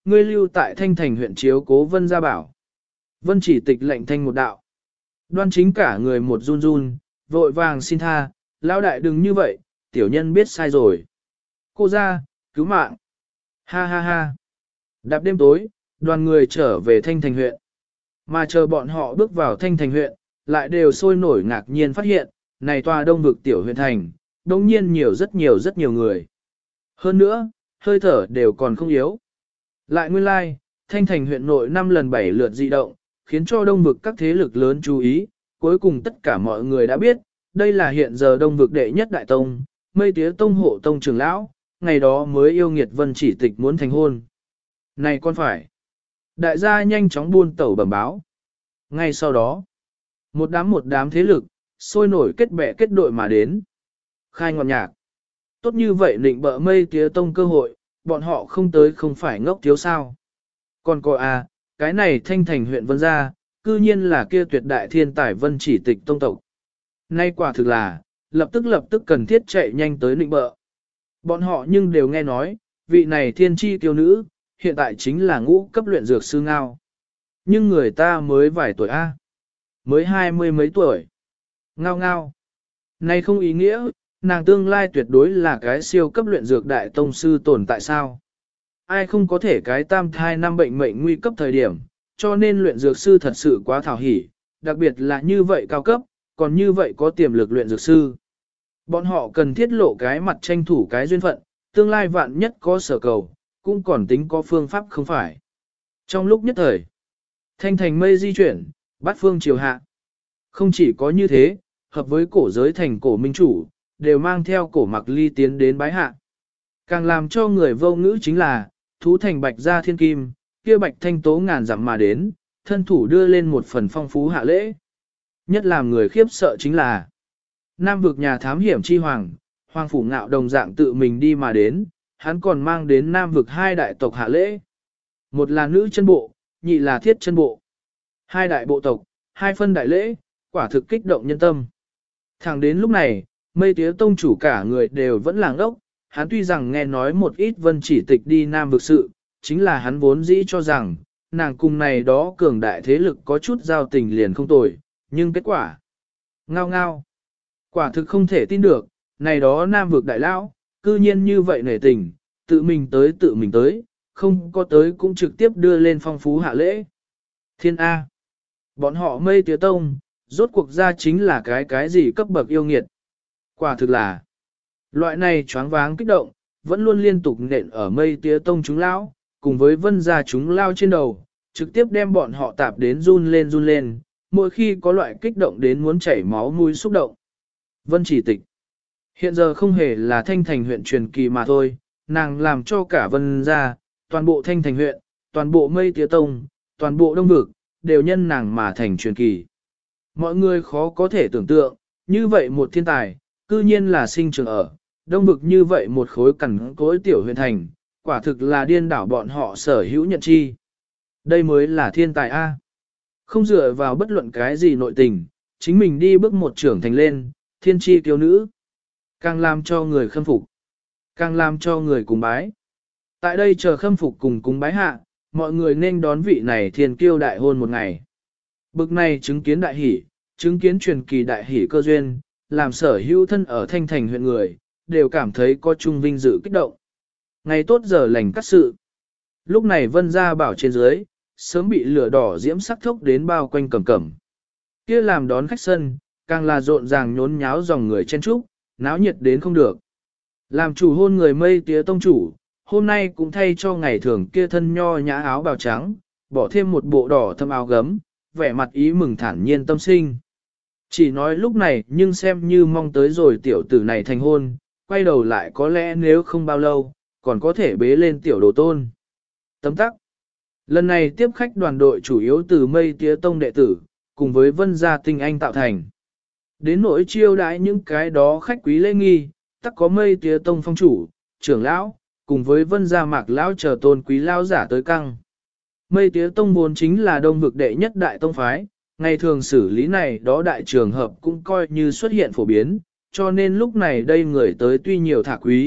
ngươi lưu tại Thanh Thành huyện chiếu cố Vân Gia Bảo. Vân Chỉ Tịch lệnh thanh một đạo. Đoan Chính cả người một run run, vội vàng xin tha, lão đại đừng như vậy, tiểu nhân biết sai rồi. Cô ra, cứu mạng. Ha ha ha. Đạp đêm tối, đoàn người trở về Thanh Thành huyện. Mà chờ bọn họ bước vào Thanh Thành huyện, lại đều sôi nổi ngạc nhiên phát hiện, này tòa đông vực tiểu huyện thành, đông nhiên nhiều rất nhiều người. Hơn nữa, hơi thở đều còn không yếu. Lại nguyên lai, like, Thanh Thành huyện nội 5 lần 7 lượt dị động, khiến cho đông vực các thế lực lớn chú ý, cuối cùng tất cả mọi người đã biết, đây là hiện giờ đông vực đệ nhất đại tông, Mây Tía Tông hộ tông trưởng lão, ngày đó mới yêu nghiệt Vân Chỉ Tịch muốn thành hôn. Này con phải. Đại gia nhanh chóng buôn tẩu bẩm báo. Ngay sau đó, một đám thế lực, sôi nổi kết bè kết đội mà đến. Khai ngọn nhạc. Tốt như vậy định bợ Mây Tía Tông cơ hội, bọn họ không tới không phải ngốc thiếu sao. Còn cô à, cái này Thanh Thành huyện Vân Gia, cư nhiên là kia tuyệt đại thiên tài Vân Chỉ Tịch tông tộc. Nay quả thực là, lập tức cần thiết chạy nhanh tới định bợ. Bọn họ nhưng đều nghe nói, vị này thiên chi tiêu nữ, hiện tại chính là ngũ cấp luyện dược sư ngao. Nhưng người ta mới vài tuổi A. Mới 20 mấy tuổi. Ngao ngao. Này không ý nghĩa, nàng tương lai tuyệt đối là cái siêu cấp luyện dược đại tông sư tồn tại sao. Ai không có thể cái tam thai năm bệnh mệnh nguy cấp thời điểm, cho nên luyện dược sư thật sự quá thảo hỉ, đặc biệt là như vậy cao cấp, còn như vậy có tiềm lực luyện dược sư. Bọn họ cần thiết lộ cái mặt tranh thủ cái duyên phận, tương lai vạn nhất có sở cầu, cũng còn tính có phương pháp không phải. Trong lúc nhất thời, Thanh Thành mây di chuyển, bát phương chiều hạ. Không chỉ có như thế, hợp với cổ giới thành cổ minh chủ, đều mang theo cổ mặc ly tiến đến bái hạ. Càng làm cho người vô ngữ chính là, thú thành bạch gia thiên kim, kia bạch thanh tố ngàn dặm mà đến, thân thủ đưa lên một phần phong phú hạ lễ. Nhất làm người khiếp sợ chính là, Nam vực nhà thám hiểm chi hoàng, hoàng phủ ngạo đồng dạng tự mình đi mà đến, hắn còn mang đến Nam vực hai đại tộc hạ lễ. Một là nữ chân bộ, nhị là thiết chân bộ. Hai đại bộ tộc, hai phân đại lễ, quả thực kích động nhân tâm. Thẳng đến lúc này, Mây Tía Tông chủ cả người đều vẫn làng ốc, hắn tuy rằng nghe nói một ít Vân Chỉ Tịch đi Nam vực sự, chính là hắn vốn dĩ cho rằng, nàng cùng này đó cường đại thế lực có chút giao tình liền không tồi, nhưng kết quả, ngao ngao, quả thực không thể tin được, này đó Nam vực đại lão, cư nhiên như vậy nể tình, tự mình tới, không có tới cũng trực tiếp đưa lên phong phú hạ lễ. Thiên A, bọn họ Mây Tía Tông, rốt cuộc ra chính là cái gì cấp bậc yêu nghiệt. Quả thực là, loại này choáng váng kích động, vẫn luôn liên tục nện ở Mây Tía Tông chúng lão, cùng với Vân gia chúng lao trên đầu, trực tiếp đem bọn họ tạp đến run lên, mỗi khi có loại kích động đến muốn chảy máu mũi xúc động. Vân Chỉ Tịch, hiện giờ không hề là Thanh Thành huyện truyền kỳ mà thôi, nàng làm cho cả Vân gia, toàn bộ Thanh Thành huyện, toàn bộ Mây Tía Tông, toàn bộ Đông Vực, đều nhân nàng mà thành truyền kỳ. Mọi người khó có thể tưởng tượng, như vậy một thiên tài, cư nhiên là sinh trưởng ở, Đông Vực như vậy một khối cằn cối tiểu huyện thành, quả thực là điên đảo bọn họ sở hữu nhận chi. Đây mới là thiên tài A. Không dựa vào bất luận cái gì nội tình, chính mình đi bước một trưởng thành lên, thiên chi kiêu nữ. Càng làm cho người khâm phục, càng làm cho người cùng bái. Tại đây chờ khâm phục cùng cúng bái hạ, mọi người nên đón vị này thiên kiêu đại hôn một ngày. Bực này chứng kiến đại hỷ, chứng kiến truyền kỳ đại hỷ cơ duyên, làm sở hữu thân ở Thanh Thành huyện người, đều cảm thấy có chung vinh dự kích động. Ngày tốt giờ lành cắt sự. Lúc này Vân Gia Bảo trên dưới, sớm bị lửa đỏ diễm sắc thốc đến bao quanh cẩm cẩm. Kia làm đón khách sân, càng là rộn ràng nhốn nháo dòng người chen trúc, náo nhiệt đến không được. Làm chủ hôn người Mây Tía Tông chủ, hôm nay cũng thay cho ngày thường kia thân nho nhã áo bào trắng, bỏ thêm một bộ đỏ thâm áo gấm, vẻ mặt ý mừng thản nhiên tâm sinh. Chỉ nói lúc này nhưng xem như mong tới rồi tiểu tử này thành hôn, quay đầu lại có lẽ nếu không bao lâu, còn có thể bế lên tiểu đồ tôn. Tấm tắc. Lần này tiếp khách đoàn đội chủ yếu từ Mây Tía Tông đệ tử, cùng với Vân gia tinh anh tạo thành. Đến nỗi chiêu đãi những cái đó khách quý lễ nghi, tắc có Mây Tía Tông phong chủ, trưởng lão, cùng với Vân gia mạc lão chờ tôn quý lão giả tới căng. Mây Tía Tông vốn chính là đông vực đệ nhất đại tông phái, ngày thường xử lý này đó đại trường hợp cũng coi như xuất hiện phổ biến, cho nên lúc này đây người tới tuy nhiều thả quý,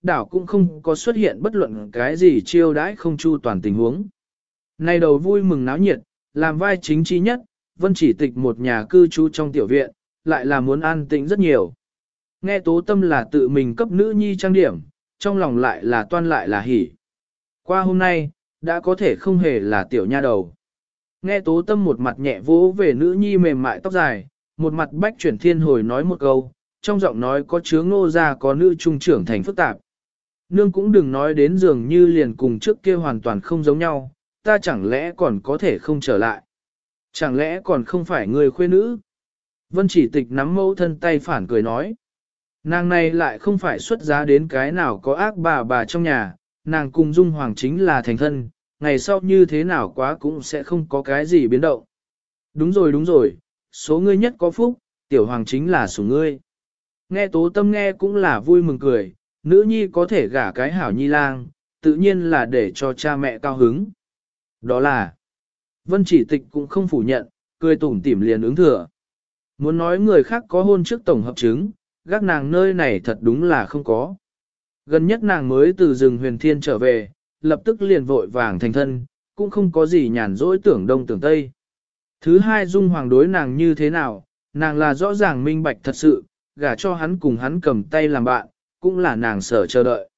đảo cũng không có xuất hiện bất luận cái gì chiêu đãi không chu toàn tình huống. Nay đầu vui mừng náo nhiệt, làm vai chính chi nhất, Vân Chỉ Tịch một nhà cư trú trong tiểu viện, lại là muốn an tĩnh rất nhiều. Nghe Tố Tâm là tự mình cấp nữ nhi trang điểm, trong lòng lại là toan lại là hỉ. Qua hôm nay, đã có thể không hề là tiểu nha đầu. Nghe Tố Tâm một mặt nhẹ vỗ về nữ nhi mềm mại tóc dài, một mặt bách chuyển thiên hồi nói một câu, trong giọng nói có chứa Ngô gia có nữ trung trưởng thành phức tạp. Nương cũng đừng nói đến dường như liền cùng trước kia hoàn toàn không giống nhau, ta chẳng lẽ còn có thể không trở lại. Chẳng lẽ còn không phải người khuê nữ? Vân Chỉ Tịch nắm mẫu thân tay phản cười nói. Nàng này lại không phải xuất giá đến cái nào có ác bà trong nhà, nàng cùng Dung Hoàng chính là thành thân, ngày sau như thế nào quá cũng sẽ không có cái gì biến động. Đúng rồi, số ngươi nhất có phúc, tiểu hoàng chính là số ngươi. Nghe Tố Tâm nghe cũng là vui mừng cười, nữ nhi có thể gả cái hảo nhi lang, tự nhiên là để cho cha mẹ cao hứng. Đó là, Vân Chỉ Tịch cũng không phủ nhận, cười tủm tỉm liền ứng thừa. Muốn nói người khác có hôn trước tổng hợp chứng, gác nàng nơi này thật đúng là không có. Gần nhất nàng mới từ rừng huyền thiên trở về, lập tức liền vội vàng thành thân, cũng không có gì nhàn rỗi tưởng đông tưởng tây. Thứ hai Dung Hoàng đối nàng như thế nào, nàng là rõ ràng minh bạch thật sự, gả cho hắn cùng hắn cầm tay làm bạn, cũng là nàng sở chờ đợi.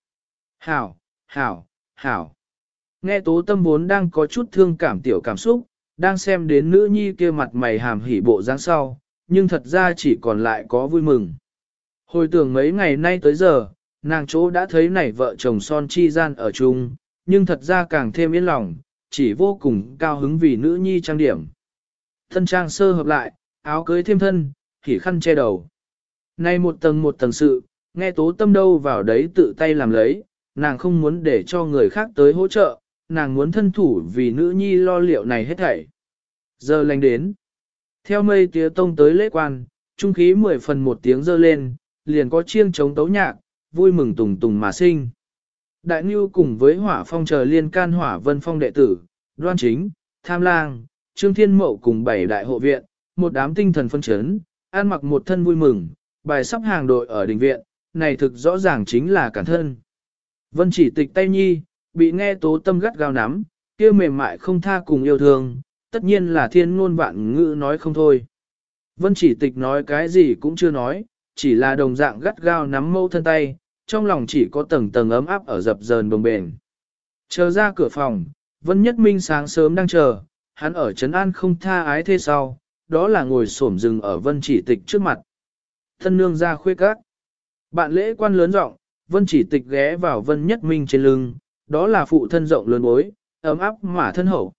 Hảo. Nghe Tố Tâm vốn đang có chút thương cảm tiểu cảm xúc, đang xem đến nữ nhi kia mặt mày hàm hỉ bộ dáng sau, nhưng thật ra chỉ còn lại có vui mừng. Hồi tưởng mấy ngày nay tới giờ, nàng chỗ đã thấy này vợ chồng son chi gian ở chung, nhưng thật ra càng thêm yên lòng, chỉ vô cùng cao hứng vì nữ nhi trang điểm. Thân trang sơ hợp lại, áo cưới thêm thân, khỉ khăn che đầu. Nay một tầng sự, nghe Tố Tâm đâu vào đấy tự tay làm lấy, nàng không muốn để cho người khác tới hỗ trợ, nàng muốn thân thủ vì nữ nhi lo liệu này hết thảy. Giờ lành đến. Theo mây tía tông tới lễ quan, trung khí 10 phần một tiếng dơ lên, liền có chiêng trống tấu nhạc, vui mừng tùng tùng mà sinh. Đại Ngưu cùng với Hỏa Phong chờ liên can Hỏa Vân Phong đệ tử, Đoan Chính, Tham Lang, Trương Thiên Mậu cùng 7 đại hộ viện, một đám tinh thần phân chấn, ăn mặc một thân vui mừng, bài sắp hàng đội ở đình viện, này thực rõ ràng chính là cản thân. Vân Chỉ Tịch tay nhi, bị nghe Tố Tâm gắt gao nắm, kia mềm mại không tha cùng yêu thương, tất nhiên là thiên ngôn vạn ngữ nói không thôi. Vân Chỉ Tịch nói cái gì cũng chưa nói, chỉ là đồng dạng gắt gao nắm mâu thân tay, trong lòng chỉ có tầng tầng ấm áp ở dập dờn bồng bềnh. Chờ ra cửa phòng, Vân Nhất Minh sáng sớm đang chờ, hắn ở trấn an không tha ái thế sau, đó là ngồi xổm rừng ở Vân Chỉ Tịch trước mặt. Thân nương ra khuê các. Bạn lễ quan lớn giọng, Vân Chỉ Tịch ghé vào Vân Nhất Minh trên lưng, đó là phụ thân rộng lớn bối, ấm áp mà thân hậu.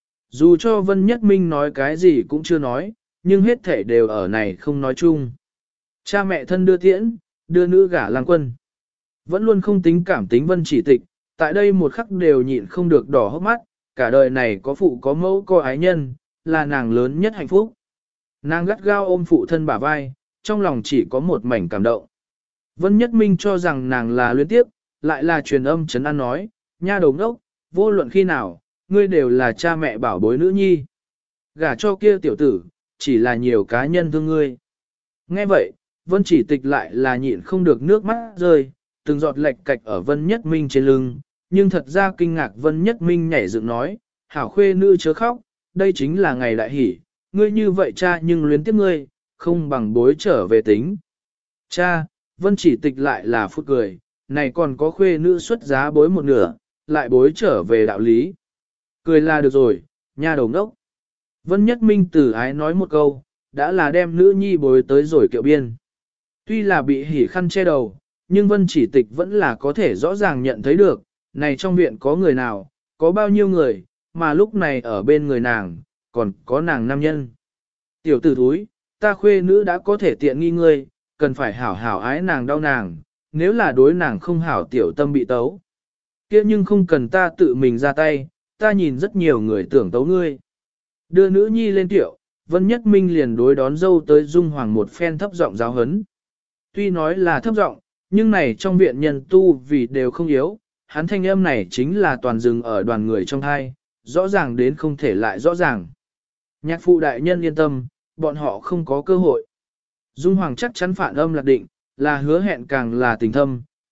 Dù cho Vân Nhất Minh nói cái gì cũng chưa nói, nhưng hết thể đều ở này không nói chung. Cha mẹ thân đưa tiễn, đưa nữ gả lang quân. Vẫn luôn không tính cảm tính Vân Chỉ Tịch, tại đây một khắc đều nhịn không được đỏ hốc mắt, cả đời này có phụ có mẫu có ái nhân, là nàng lớn nhất hạnh phúc. Nàng gắt gao ôm phụ thân bả vai, trong lòng chỉ có một mảnh cảm động. Vân Nhất Minh cho rằng nàng là luyến tiếp, lại là truyền âm trấn an nói, nha đầu ngốc, vô luận khi nào, ngươi đều là cha mẹ bảo bối nữ nhi. Gả cho kia tiểu tử, chỉ là nhiều cá nhân thương ngươi. Nghe vậy, Vân Chỉ Tịch lại là nhịn không được nước mắt rơi, từng giọt lệch cạch ở Vân Nhất Minh trên lưng, nhưng thật ra kinh ngạc Vân Nhất Minh nhảy dựng nói, hảo khuê nữ chớ khóc, đây chính là ngày đại hỷ, ngươi như vậy cha nhưng luyến tiếp ngươi, không bằng bối trở về tính. Cha, Vân Chỉ Tịch lại là phút cười, này còn có khuê nữ xuất giá bối một nửa, lại bối trở về đạo lý. Cười là được rồi, nha đầu ngốc. Vân Nhất Minh từ ái nói một câu, đã là đem nữ nhi bối tới rồi kiệu biên. Tuy là bị hỉ khăn che đầu, nhưng Vân Chỉ Tịch vẫn là có thể rõ ràng nhận thấy được, này trong viện có người nào, có bao nhiêu người, mà lúc này ở bên người nàng, còn có nàng nam nhân. Tiểu tử thúi, ta khuê nữ đã có thể tiện nghi ngươi, cần phải hảo hảo ái nàng đau nàng, nếu là đối nàng không hảo tiểu tâm bị tấu. Kia nhưng không cần ta tự mình ra tay, ta nhìn rất nhiều người tưởng tấu ngươi. Đưa nữ nhi lên tiệu, Vân Nhất Minh liền đối đón dâu tới Dung Hoàng một phen thấp giọng giáo hấn. Tuy nói là thấp giọng, nhưng này trong viện nhân tu vì đều không yếu, hắn thanh âm này chính là toàn rừng ở đoàn người trong hai, rõ ràng đến không thể lại rõ ràng. Nhạc phụ đại nhân yên tâm, bọn họ không có cơ hội. Dung Hoàng chắc chắn phản âm lạc định, là hứa hẹn càng là tình thâm,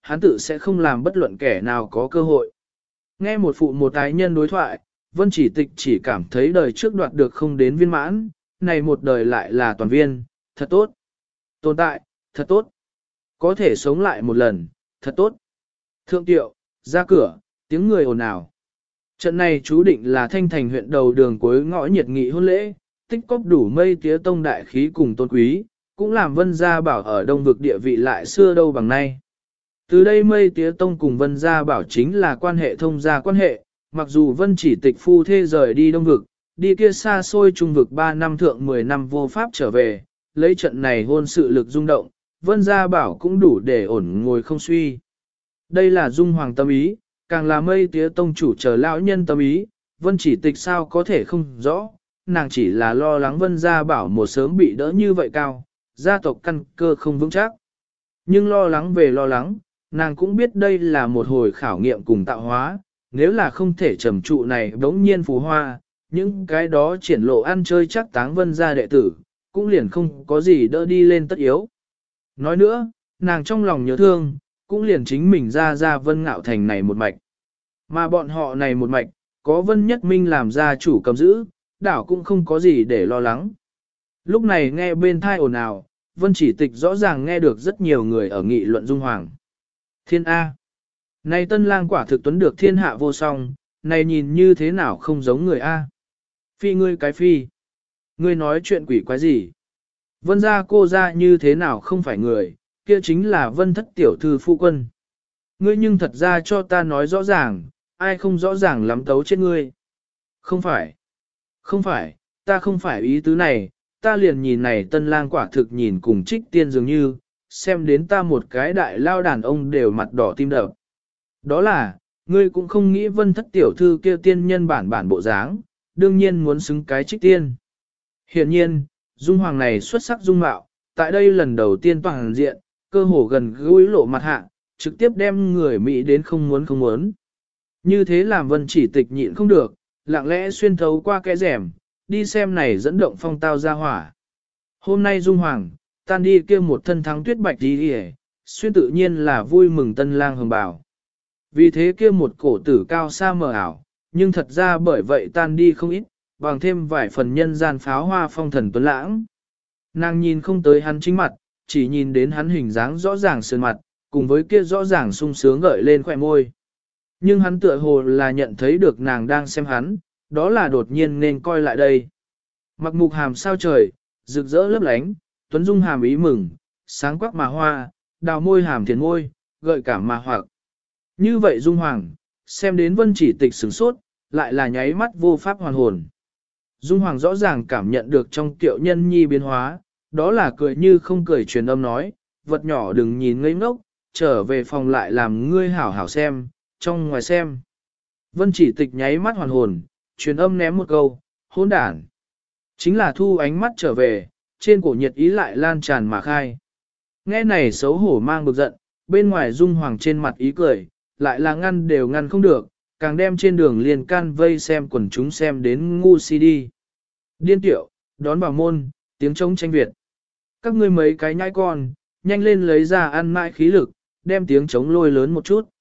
hắn tự sẽ không làm bất luận kẻ nào có cơ hội. Nghe một phụ một ái nhân đối thoại, Vân Chỉ Tịch chỉ cảm thấy đời trước đoạt được không đến viên mãn, này một đời lại là toàn viên, thật tốt. Tồn tại, thật tốt. Có thể sống lại một lần, thật tốt. Thượng tiệu, ra cửa, tiếng người ồn ào. Trận này chú định là Thanh Thành huyện đầu đường cuối ngõ nhiệt nghị hôn lễ, tích cóp đủ mây tía tông đại khí cùng tôn quý, cũng làm Vân Gia Bảo ở đông vực địa vị lại xưa đâu bằng nay. Từ đây mây tía tông cùng Vân Gia Bảo chính là quan hệ thông gia quan hệ, mặc dù Vân Chỉ Tịch phu thê rời đi đông vực, đi kia xa xôi trung vực 3 năm thượng 10 năm vô pháp trở về, lấy trận này hôn sự lực rung động, Vân Gia Bảo cũng đủ để ổn ngồi không suy. Đây là dung hoàng tâm ý, càng là mây tía tông chủ chờ lão nhân tâm ý, Vân Chỉ Tịch sao có thể không rõ, nàng chỉ là lo lắng Vân Gia Bảo một sớm bị đỡ như vậy cao, gia tộc căn cơ không vững chắc. Nhưng lo lắng về lo lắng, nàng cũng biết đây là một hồi khảo nghiệm cùng tạo hóa, nếu là không thể trầm trụ này đống nhiên phù hoa, những cái đó triển lộ ăn chơi chắc táng Vân gia đệ tử, cũng liền không có gì đỡ đi lên tất yếu. Nói nữa, nàng trong lòng nhớ thương, cũng liền chính mình ra Vân Ngạo Thành này một mạch. Mà bọn họ này một mạch, có Vân Nhất Minh làm gia chủ cầm giữ, đảo cũng không có gì để lo lắng. Lúc này nghe bên thai ồn ào, Vân Chỉ Tịch rõ ràng nghe được rất nhiều người ở nghị luận Dung Hoàng. Thiên A. Này tân lang quả thực tuấn được thiên hạ vô song, này nhìn như thế nào không giống người A. Phi ngươi cái phi. Ngươi nói chuyện quỷ quái gì? Vân gia cô ra như thế nào không phải người, kia chính là Vân thất tiểu thư phu quân. Ngươi nhưng thật ra cho ta nói rõ ràng, ai không rõ ràng lắm tấu chết ngươi. Không phải. Không phải, ta không phải ý tứ này, ta liền nhìn này tân lang quả thực nhìn cùng trích tiên dường như, xem đến ta một cái đại lao đàn ông đều mặt đỏ tim đập. Đó là, ngươi cũng không nghĩ Vân thất tiểu thư kia tiên nhân bản bộ dáng, đương nhiên muốn xứng cái trích tiên. Hiện nhiên, dung hoàng này xuất sắc dung mạo, tại đây lần đầu tiên toàn diện, cơ hồ gần gũi lộ mặt hạ, trực tiếp đem người Mỹ đến không muốn. Như thế làm Vân Chỉ Tịch nhịn không được, lặng lẽ xuyên thấu qua cái rèm, đi xem này dẫn động phong tao ra hỏa. Hôm nay dung hoàng, tan đi kia một thân thắng tuyết bạch đi đi xuyên tự nhiên là vui mừng tân lang hồng bào. Vì thế kia một cổ tử cao xa mờ ảo, nhưng thật ra bởi vậy tan đi không ít, bằng thêm vài phần nhân gian pháo hoa phong thần tuấn lãng. Nàng nhìn không tới hắn chính mặt, chỉ nhìn đến hắn hình dáng rõ ràng sườn mặt, cùng với kia rõ ràng sung sướng gợi lên khỏe môi. Nhưng hắn tựa hồ là nhận thấy được nàng đang xem hắn, đó là đột nhiên nên coi lại đây. Mặc mục hàm sao trời, rực rỡ lấp lánh, tuấn dung hàm ý mừng, sáng quắc mà hoa, đào môi hàm thiền môi, gợi cảm mà hoặc. Như vậy dung hoàng, xem đến Vân Chỉ Tịch sửng sốt, lại là nháy mắt vô pháp hoàn hồn. Dung hoàng rõ ràng cảm nhận được trong tiệu nhân nhi biến hóa, đó là cười như không cười truyền âm nói, vật nhỏ đừng nhìn ngây ngốc, trở về phòng lại làm ngươi hảo hảo xem, trong ngoài xem. Vân Chỉ Tịch nháy mắt hoàn hồn, truyền âm ném một câu, hỗn đản. Chính là thu ánh mắt trở về, trên cổ nhiệt ý lại lan tràn mà khai. Nghe này xấu hổ mang bực giận, bên ngoài dung hoàng trên mặt ý cười, lại là ngăn đều ngăn không được, càng đem trên đường liền can vây xem quần chúng xem đến ngu si đi. Điên tiểu, đón vào môn, tiếng trống tranh Việt. Các ngươi mấy cái nhãi con, nhanh lên lấy ra ăn mãi khí lực, đem tiếng trống lôi lớn một chút.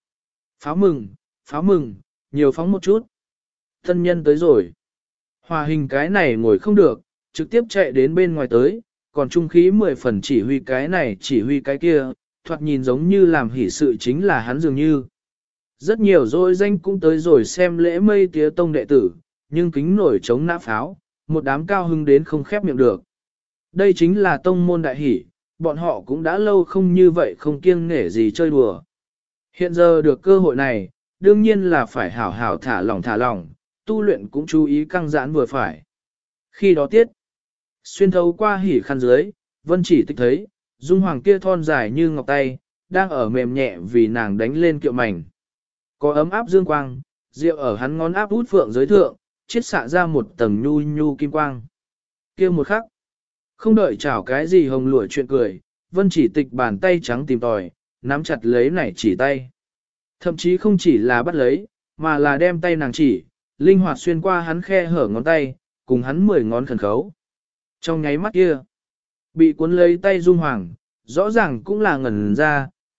Pháo mừng, nhiều phóng một chút. Thân nhân tới rồi. Hòa hình cái này ngồi không được, trực tiếp chạy đến bên ngoài tới, còn trung khí 10 phần chỉ huy cái này chỉ huy cái kia, thoạt nhìn giống như làm hỷ sự chính là hắn dường như. Rất nhiều dối danh cũng tới rồi xem lễ mây tía tông đệ tử, nhưng kính nổi chống nã pháo, một đám cao hưng đến không khép miệng được. Đây chính là tông môn đại hỷ, bọn họ cũng đã lâu không như vậy không kiêng nể gì chơi đùa. Hiện giờ được cơ hội này, đương nhiên là phải hảo hảo thả lỏng, tu luyện cũng chú ý căng giãn vừa phải. Khi đó tiết, xuyên thấu qua hỉ khăn dưới, Vân Chỉ Tịch thấy, dung hoàng kia thon dài như ngọc tay, đang ở mềm nhẹ vì nàng đánh lên kiệu mảnh. Có ấm áp dương quang, rượu ở hắn ngón áp út phượng giới thượng, chiết xạ ra một tầng nhu nhu kim quang. Kia một khắc, không đợi chào cái gì hồng lụa chuyện cười, Vân Chỉ Tịch bàn tay trắng tìm tòi, nắm chặt lấy nảy chỉ tay. Thậm chí không chỉ là bắt lấy, mà là đem tay nàng chỉ, linh hoạt xuyên qua hắn khe hở ngón tay, cùng hắn 10 ngón khẩn khấu. Trong nháy mắt kia, bị cuốn lấy tay dung hoàng, rõ ràng cũng là ngẩn ra,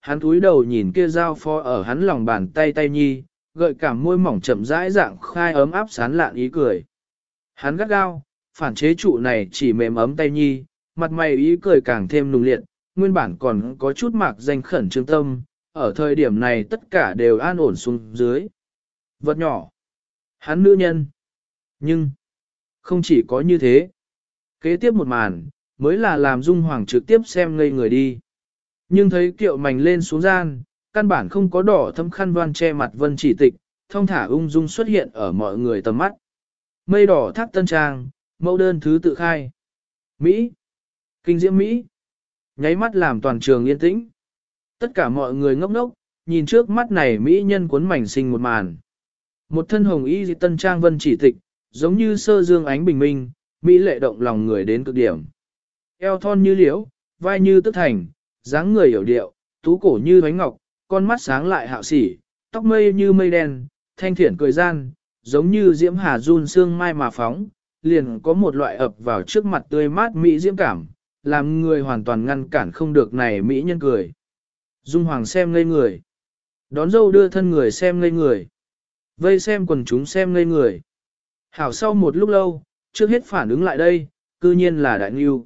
Hắn cúi đầu nhìn kia giao phó ở hắn lòng bàn tay tay nhi, gợi cảm môi mỏng chậm rãi dạng khai ấm áp sán lạn ý cười. Hắn gắt gao, phản chế trụ này chỉ mềm ấm tay nhi, mặt mày ý cười càng thêm nùng liệt, nguyên bản còn có chút mạc danh khẩn trương tâm, ở thời điểm này tất cả đều an ổn xuống dưới. Vật nhỏ, hắn nữ nhân, nhưng không chỉ có như thế. Kế tiếp một màn, mới là làm Dung Hoàng trực tiếp xem ngây người đi. Nhưng thấy kiệu mảnh lên xuống gian, căn bản không có đỏ thâm khăn voan che mặt Vân Chỉ Tịch, thong thả ung dung xuất hiện ở mọi người tầm mắt. Mây đỏ thác tân trang, mẫu đơn thứ tự khai. Mỹ, kinh diễm Mỹ, nháy mắt làm toàn trường yên tĩnh. Tất cả mọi người ngốc ngốc, nhìn trước mắt này Mỹ nhân cuốn mảnh sinh một màn. Một thân hồng y tân trang Vân Chỉ Tịch, giống như sơ dương ánh bình minh, Mỹ lệ động lòng người đến cực điểm. Eo thon như liễu, vai như tức thành, dáng người hiểu điệu, tú cổ như bánh ngọc, con mắt sáng lại hạo sỉ, tóc mây như mây đen, thanh thiển cười gian, giống như diễm hà run sương mai mà phóng, liền có một loại ập vào trước mặt tươi mát mỹ diễm cảm, làm người hoàn toàn ngăn cản không được này mỹ nhân cười. Dung Hoàng xem ngây người, đón dâu đưa thân người xem ngây người, vây xem quần chúng xem ngây người. Hảo sau một lúc lâu, trước hết phản ứng lại đây, cư nhiên là đại ngưu.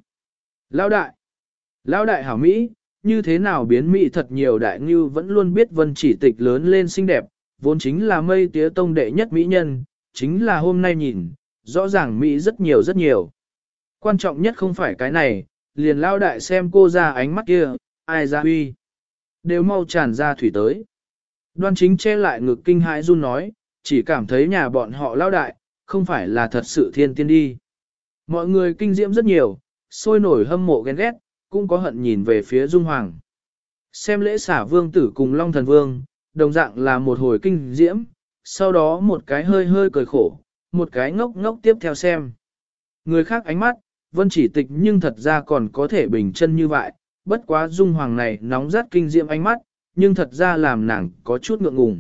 Lão đại hảo Mỹ, như thế nào biến Mỹ thật nhiều đại ngưu vẫn luôn biết Vân Chỉ Tịch lớn lên xinh đẹp, vốn chính là mây tía tông đệ nhất mỹ nhân, chính là hôm nay nhìn, rõ ràng Mỹ rất nhiều rất nhiều. Quan trọng nhất không phải cái này, liền lão đại xem cô ra ánh mắt kia, ai ra huy, đều mau tràn ra thủy tới. Đoan Chính che lại ngực kinh hãi run nói, chỉ cảm thấy nhà bọn họ lão đại, không phải là thật sự thiên tiên đi. Mọi người kinh diễm rất nhiều, sôi nổi hâm mộ ghen ghét, cũng có hận nhìn về phía Dung Hoàng. Xem lễ xả vương tử cùng Long Thần Vương, đồng dạng là một hồi kinh diễm, sau đó một cái hơi hơi cười khổ, một cái ngốc ngốc tiếp theo xem. Người khác ánh mắt, Vân Chỉ Tịch nhưng thật ra còn có thể bình chân như vậy, bất quá Dung Hoàng này nóng rát kinh diễm ánh mắt, nhưng thật ra làm nàng có chút ngượng ngùng.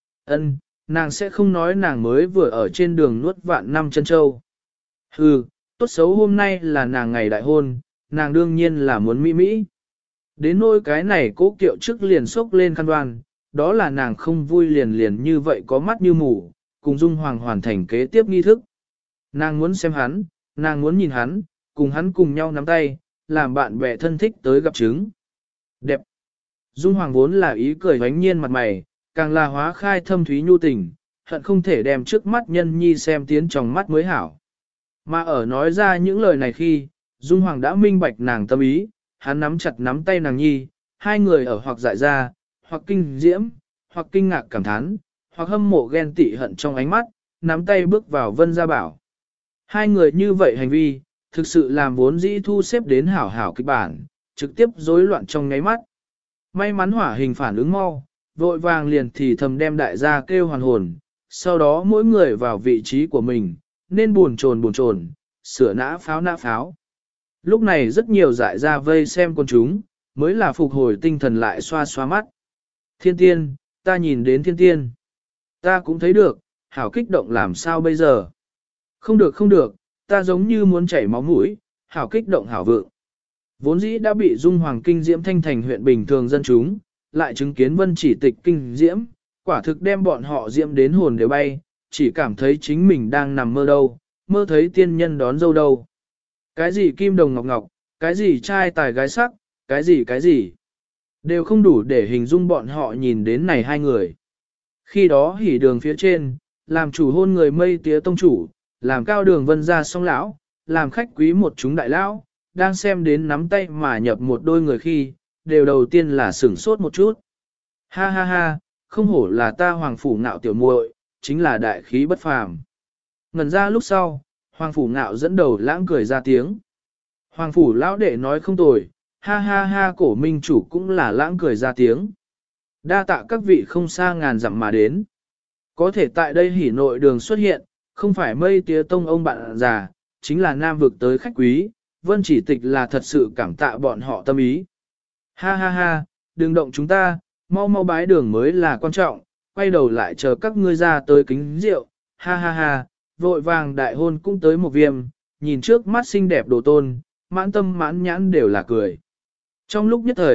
Ân, nàng sẽ không nói nàng mới vừa ở trên đường nuốt vạn năm chân châu. Hừ, tốt xấu hôm nay là nàng ngày đại hôn, nàng đương nhiên là muốn mỹ mỹ. Đến nỗi cái này cố kiệu trước liền sốc lên khăn đoan, đó là nàng không vui liền như vậy có mắt như mù, cùng Dung Hoàng hoàn thành kế tiếp nghi thức. Nàng muốn xem hắn, nàng muốn nhìn hắn, cùng hắn cùng nhau nắm tay, làm bạn bè thân thích tới gặp chứng. Đẹp. Dung Hoàng vốn là ý cười hoánh nhiên mặt mày, càng là hóa khai thâm thúy nhu tình, hận không thể đem trước mắt nhân nhi xem tiến trong mắt mới hảo. Mà ở nói ra những lời này khi, Dung Hoàng đã minh bạch nàng tâm ý, hắn nắm chặt nắm tay nàng nhi, hai người ở hoặc dại ra, hoặc kinh diễm, hoặc kinh ngạc cảm thán, hoặc hâm mộ ghen tị hận trong ánh mắt, nắm tay bước vào Vân Gia Bảo. Hai người như vậy hành vi, thực sự làm vốn dĩ thu xếp đến hảo hảo kịch bản, trực tiếp rối loạn trong ngáy mắt. May mắn hỏa hình phản ứng mau, vội vàng liền thì thầm đem đại gia kêu hoàn hồn, sau đó mỗi người vào vị trí của mình, nên buồn chồn, sửa nã pháo. Lúc này rất nhiều dại ra vây xem con chúng, mới là phục hồi tinh thần lại xoa xoa mắt. Thiên tiên, ta nhìn đến thiên tiên. Ta cũng thấy được, hảo kích động làm sao bây giờ. Không được, ta giống như muốn chảy máu mũi, hảo kích động hảo vượng. Vốn dĩ đã bị Dung Hoàng kinh diễm thanh thành huyện bình thường dân chúng, lại chứng kiến Vân Chỉ Tịch kinh diễm, quả thực đem bọn họ diễm đến hồn đều bay, chỉ cảm thấy chính mình đang nằm mơ đâu, mơ thấy tiên nhân đón dâu đâu. Cái gì kim đồng ngọc ngọc, cái gì trai tài gái sắc, cái gì, đều không đủ để hình dung bọn họ nhìn đến này hai người. Khi đó hỉ đường phía trên, làm chủ hôn người mây tía tông chủ, làm cao đường Vân gia song lão, làm khách quý một chúng đại lão, đang xem đến nắm tay mà nhập một đôi người khi, đều đầu tiên là sửng sốt một chút. Ha ha ha, không hổ là ta hoàng phủ ngạo tiểu muội, chính là đại khí bất phàm. Ngần ra lúc sau, hoàng phủ ngạo dẫn đầu lãng cười ra tiếng. Hoàng phủ lão đệ nói không tồi, ha ha ha cổ minh chủ cũng là lãng cười ra tiếng. Đa tạ các vị không xa ngàn dặm mà đến. Có thể tại đây hỉ nội đường xuất hiện, không phải mây tía tông ông bạn già, chính là nam vực tới khách quý, Vân Chỉ Tịch là thật sự cảm tạ bọn họ tâm ý. Ha ha ha, đừng động chúng ta, mau bái đường mới là quan trọng, quay đầu lại chờ các ngươi ra tới kính rượu, ha ha ha, vội vàng đại hôn cũng tới một viêm, nhìn trước mắt xinh đẹp đồ tôn, mãn tâm mãn nhãn đều là cười. Trong lúc nhất thời,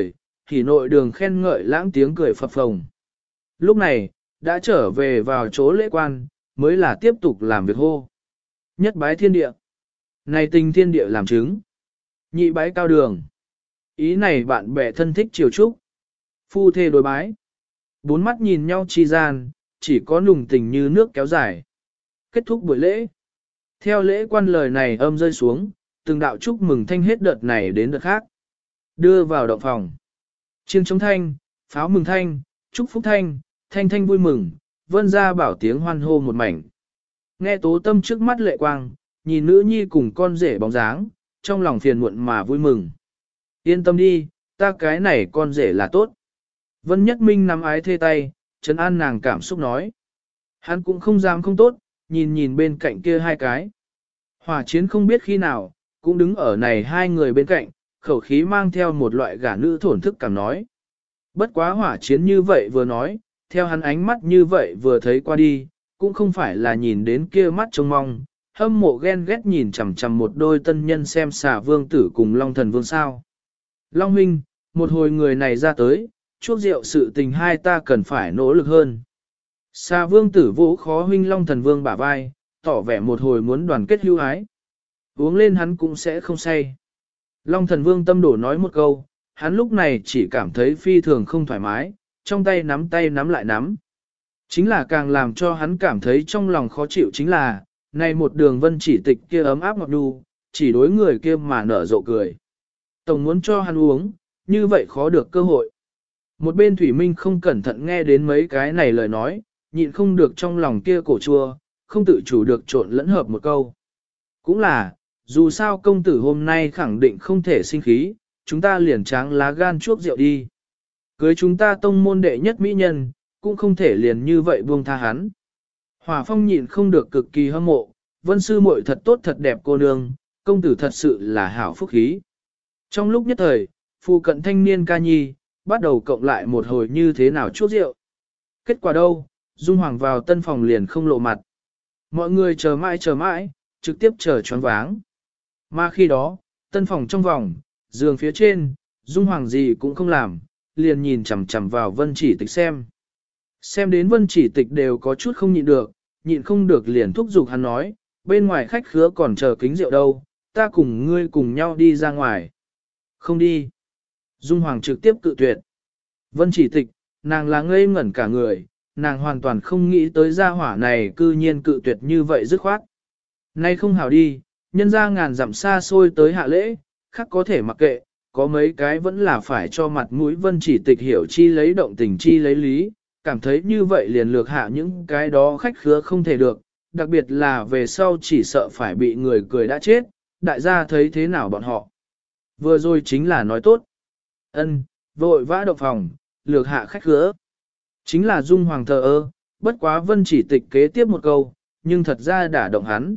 thì nội đường khen ngợi lãng tiếng cười phập phồng. Lúc này, đã trở về vào chỗ lễ quan, mới là tiếp tục làm việc hô. Nhất bái thiên địa. Này tình thiên địa làm chứng. Nhị bái cao đường. Ý này bạn bè thân thích chiều trúc. Phu thê đối bái. Bốn mắt nhìn nhau chi gian, chỉ có nùng tình như nước kéo dài. Kết thúc buổi lễ. Theo lễ quan lời này âm rơi xuống, từng đạo chúc mừng thanh hết đợt này đến đợt khác. Đưa vào động phòng. Chiêng trống thanh, pháo mừng thanh, chúc phúc thanh, thanh thanh vui mừng, vân ra bảo tiếng hoan hô một mảnh. Nghe tố tâm trước mắt lệ quang, nhìn nữ nhi cùng con rể bóng dáng, trong lòng phiền muộn mà vui mừng. Yên tâm đi, ta cái này con rể là tốt. Vân Nhất Minh nắm ái thê tay, trấn an nàng cảm xúc nói. Hắn cũng không dám không tốt, nhìn nhìn bên cạnh kia hai cái. Hỏa chiến không biết khi nào, cũng đứng ở này hai người bên cạnh, khẩu khí mang theo một loại gả nữ thổn thức cảm nói. Bất quá hỏa chiến như vậy vừa nói, theo hắn ánh mắt như vậy vừa thấy qua đi, cũng không phải là nhìn đến kia mắt trông mong, hâm mộ ghen ghét nhìn chằm chằm một đôi tân nhân xem xà vương tử cùng Long Thần Vương sao. Long huynh, một hồi người này ra tới, chuốc rượu sự tình hai ta cần phải nỗ lực hơn. Xà vương tử vũ khó huynh Long Thần Vương bả vai, tỏ vẻ một hồi muốn đoàn kết hữu ái. Uống lên hắn cũng sẽ không say. Long Thần Vương tâm đổ nói một câu, hắn lúc này chỉ cảm thấy phi thường không thoải mái, trong tay nắm lại nắm. Chính là càng làm cho hắn cảm thấy trong lòng khó chịu chính là, này một đường Vân Chỉ Tịch kia ấm áp ngọt đu, chỉ đối người kia mà nở rộ cười. Tổng muốn cho hắn uống, như vậy khó được cơ hội. Một bên Thủy Minh không cẩn thận nghe đến mấy cái này lời nói, nhịn không được trong lòng kia cổ chua, không tự chủ được trộn lẫn hợp một câu. Cũng là, dù sao công tử hôm nay khẳng định không thể sinh khí, chúng ta liền tráng lá gan chuốc rượu đi. Cưới chúng ta tông môn đệ nhất mỹ nhân, cũng không thể liền như vậy buông tha hắn. Hỏa Phong nhịn không được cực kỳ hâm mộ, Vân sư muội thật tốt thật đẹp cô nương, công tử thật sự là hảo phúc khí. Trong lúc nhất thời, phụ cận thanh niên ca nhi, bắt đầu cộng lại một hồi như thế nào chuốc rượu. Kết quả đâu, Dung Hoàng vào tân phòng liền không lộ mặt. Mọi người chờ mãi, trực tiếp chờ choáng váng. Mà khi đó, tân phòng trong vòng, giường phía trên, Dung Hoàng gì cũng không làm, liền nhìn chằm chằm vào Vân Chỉ Tịch xem. Xem đến Vân Chỉ Tịch đều có chút không nhịn không được liền thúc giục hắn nói, bên ngoài khách khứa còn chờ kính rượu đâu, ta cùng ngươi cùng nhau đi ra ngoài. Không đi. Dung Hoàng trực tiếp cự tuyệt. Vân Chỉ Tịch, nàng là ngây ngẩn cả người, nàng hoàn toàn không nghĩ tới gia hỏa này cư nhiên cự tuyệt như vậy dứt khoát. Nay không hảo đi, nhân ra ngàn dặm xa xôi tới hạ lễ, khác có thể mặc kệ, có mấy cái vẫn là phải cho mặt mũi Vân Chỉ Tịch hiểu chi lấy động tình chi lấy lý, cảm thấy như vậy liền lược hạ những cái đó khách khứa không thể được, đặc biệt là về sau chỉ sợ phải bị người cười đã chết, đại gia thấy thế nào bọn họ. Vừa rồi chính là nói tốt. Ân, vội vã động phòng, lược hạ khách khứa. Chính là Dung Hoàng thờ ơ, bất quá Vân Chỉ Tịch kế tiếp một câu, nhưng thật ra đã động hắn.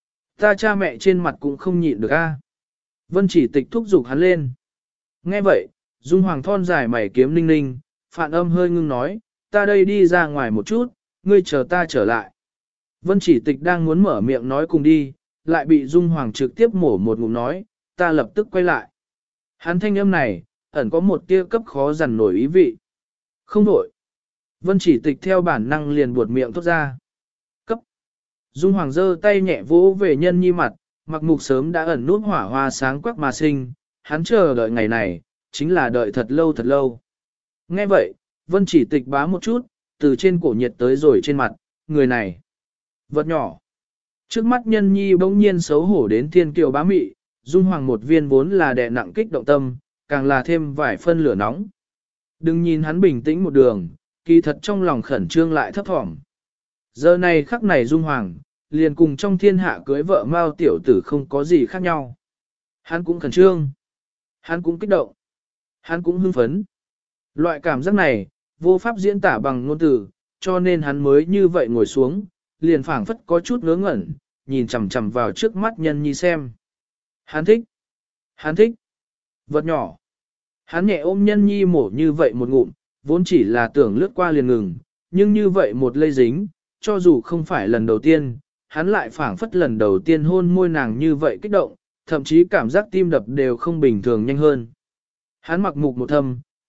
Ta cha mẹ trên mặt cũng không nhịn được a. Vân Chỉ Tịch thúc giục hắn lên. Nghe vậy, Dung Hoàng thon dài mày kiếm ninh ninh, phản âm hơi ngưng nói, ta đây đi ra ngoài một chút, ngươi chờ ta trở lại. Vân Chỉ Tịch đang muốn mở miệng nói cùng đi, lại bị Dung Hoàng trực tiếp mổ một ngụm nói, ta lập tức quay lại. Hắn thanh âm này, ẩn có một tia cấp khó dằn nổi ý vị. Không đổi. Vân Chỉ Tịch theo bản năng liền buột miệng thốt ra. Cấp. Dung Hoàng giơ tay nhẹ vỗ về nhân nhi mặt, mặc mục sớm đã ẩn nút hỏa hoa sáng quắc mà sinh, hắn chờ đợi ngày này, chính là đợi thật lâu. Nghe vậy, Vân Chỉ Tịch bá một chút, từ trên cổ nhiệt tới rồi trên mặt, người này. Vật nhỏ. Trước mắt nhân nhi bỗng nhiên xấu hổ đến thiên kiều bá mị, Dung Hoàng một viên vốn là đè nặng kích động tâm, càng là thêm vài phân lửa nóng. Đừng nhìn hắn bình tĩnh một đường, kỳ thật trong lòng khẩn trương lại thấp thỏm. Giờ này khắc này Dung Hoàng, liền cùng trong thiên hạ cưới vợ Mao tiểu tử không có gì khác nhau. Hắn cũng khẩn trương, hắn cũng kích động, hắn cũng hưng phấn. Loại cảm giác này, vô pháp diễn tả bằng ngôn từ, cho nên hắn mới như vậy ngồi xuống, liền phảng phất có chút ngớ ngẩn, nhìn chằm chằm vào trước mắt nhân nhi xem. Hắn thích, vật nhỏ. Hắn nhẹ ôm nhân nhi mổ như vậy một ngụm, vốn chỉ là tưởng lướt qua liền ngừng, nhưng như vậy một lây dính, cho dù không phải lần đầu tiên, hắn lại phảng phất lần đầu tiên hôn môi nàng như vậy kích động, thậm chí cảm giác tim đập đều không bình thường nhanh hơn. Hắn mặc mục một thâm,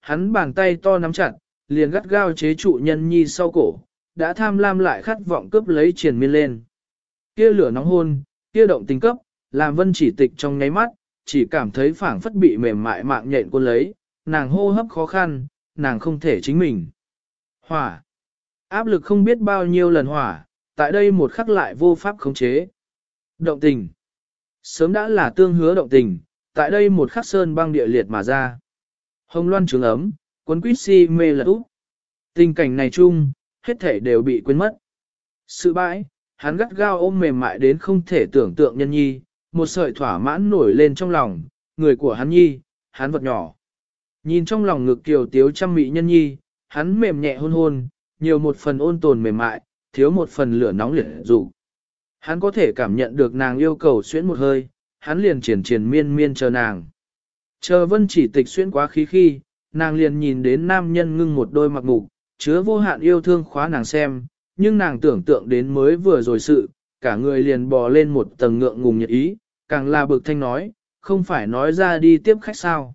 hắn bàn tay to nắm chặt, liền gắt gao chế trụ nhân nhi sau cổ, đã tham lam lại khát vọng cướp lấy triền miên lên. Kia lửa nóng hôn, kia động tình cấp, làm Vân Chỉ Tịch trong nháy mắt, chỉ cảm thấy phảng phất bị mềm mại mạng nhện cuốn lấy, nàng hô hấp khó khăn, nàng không thể chính mình. Hỏa. Áp lực không biết bao nhiêu lần hỏa, tại đây một khắc lại vô pháp khống chế. Động tình. Sớm đã là tương hứa động tình, tại đây một khắc sơn băng địa liệt mà ra. Hồng loan trường ấm, cuốn quýt si mê lật úp. Tình cảnh này chung, hết thể đều bị quên mất. Sự bãi, hắn gắt gao ôm mềm mại đến không thể tưởng tượng nhân nhi, một sợi thỏa mãn nổi lên trong lòng, người của hắn nhi, hắn vật nhỏ. Nhìn trong lòng ngực kiều tiếu trăm mỹ nhân nhi, hắn mềm nhẹ hôn hôn, nhiều một phần ôn tồn mềm mại, thiếu một phần lửa nóng liệt dục. Hắn có thể cảm nhận được nàng yêu cầu xuyễn một hơi, hắn liền triển miên miên chờ nàng. Chờ Vân Chỉ Tịch xuyễn quá khí khi, nàng liền nhìn đến nam nhân ngưng một đôi mặc mục, chứa vô hạn yêu thương khóa nàng xem, nhưng nàng tưởng tượng đến mới vừa rồi sự, cả người liền bò lên một tầng ngượng ngùng nhiệt ý, càng là bực thanh nói, không phải nói ra đi tiếp khách sao.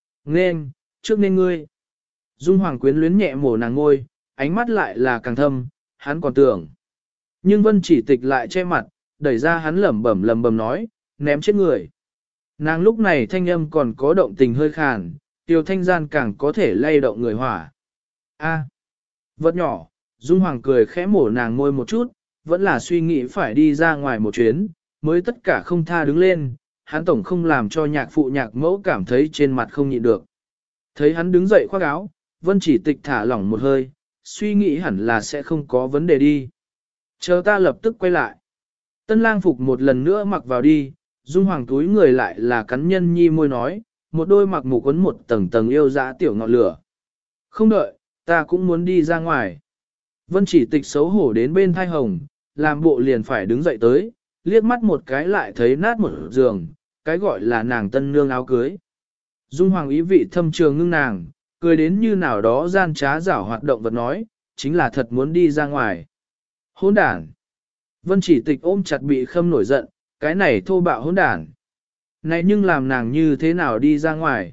Nên, trước nên ngươi. Dung Hoàng quyến luyến nhẹ mổ nàng ngôi, ánh mắt lại là càng thâm, hắn còn tưởng. Nhưng Vân Chỉ Tịch lại che mặt, đẩy ra hắn lẩm bẩm nói, ném chết người. Nàng lúc này thanh âm còn có động tình hơi khàn, tiêu thanh gian càng có thể lay động người hỏa. A, vật nhỏ, Dung Hoàng cười khẽ mổ nàng môi một chút, vẫn là suy nghĩ phải đi ra ngoài một chuyến, mới tất cả không tha đứng lên, hắn tổng không làm cho nhạc phụ nhạc mẫu cảm thấy trên mặt không nhịn được. Thấy hắn đứng dậy khoác áo, Vân Chỉ Tịch thả lỏng một hơi, suy nghĩ hẳn là sẽ không có vấn đề đi. Chờ ta lập tức quay lại. Tân lang phục một lần nữa mặc vào đi, Dung Hoàng túi người lại là cắn nhân nhi môi nói, một đôi mặc mù quấn một tầng tầng yêu dã tiểu ngọn lửa. Không đợi, ta cũng muốn đi ra ngoài. Vân Chỉ Tịch xấu hổ đến bên thai hồng, làm bộ liền phải đứng dậy tới, liếc mắt một cái lại thấy nát một giường, cái gọi là nàng tân nương áo cưới. Dung Hoàng ý vị thâm trường ngưng nàng, cười đến như nào đó gian trá giảo hoạt động vật nói, chính là thật muốn đi ra ngoài. Hỗn đản. Vân Chỉ Tịch ôm chặt bị khâm nổi giận, cái này thô bạo hỗn đản. Này nhưng làm nàng như thế nào đi ra ngoài.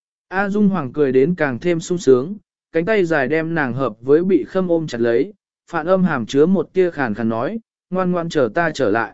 A Dung Hoàng cười đến càng thêm sung sướng, cánh tay dài đem nàng hợp với bị khâm ôm chặt lấy, phản âm hàm chứa một tia khàn khàn nói, ngoan ngoan chờ ta trở lại.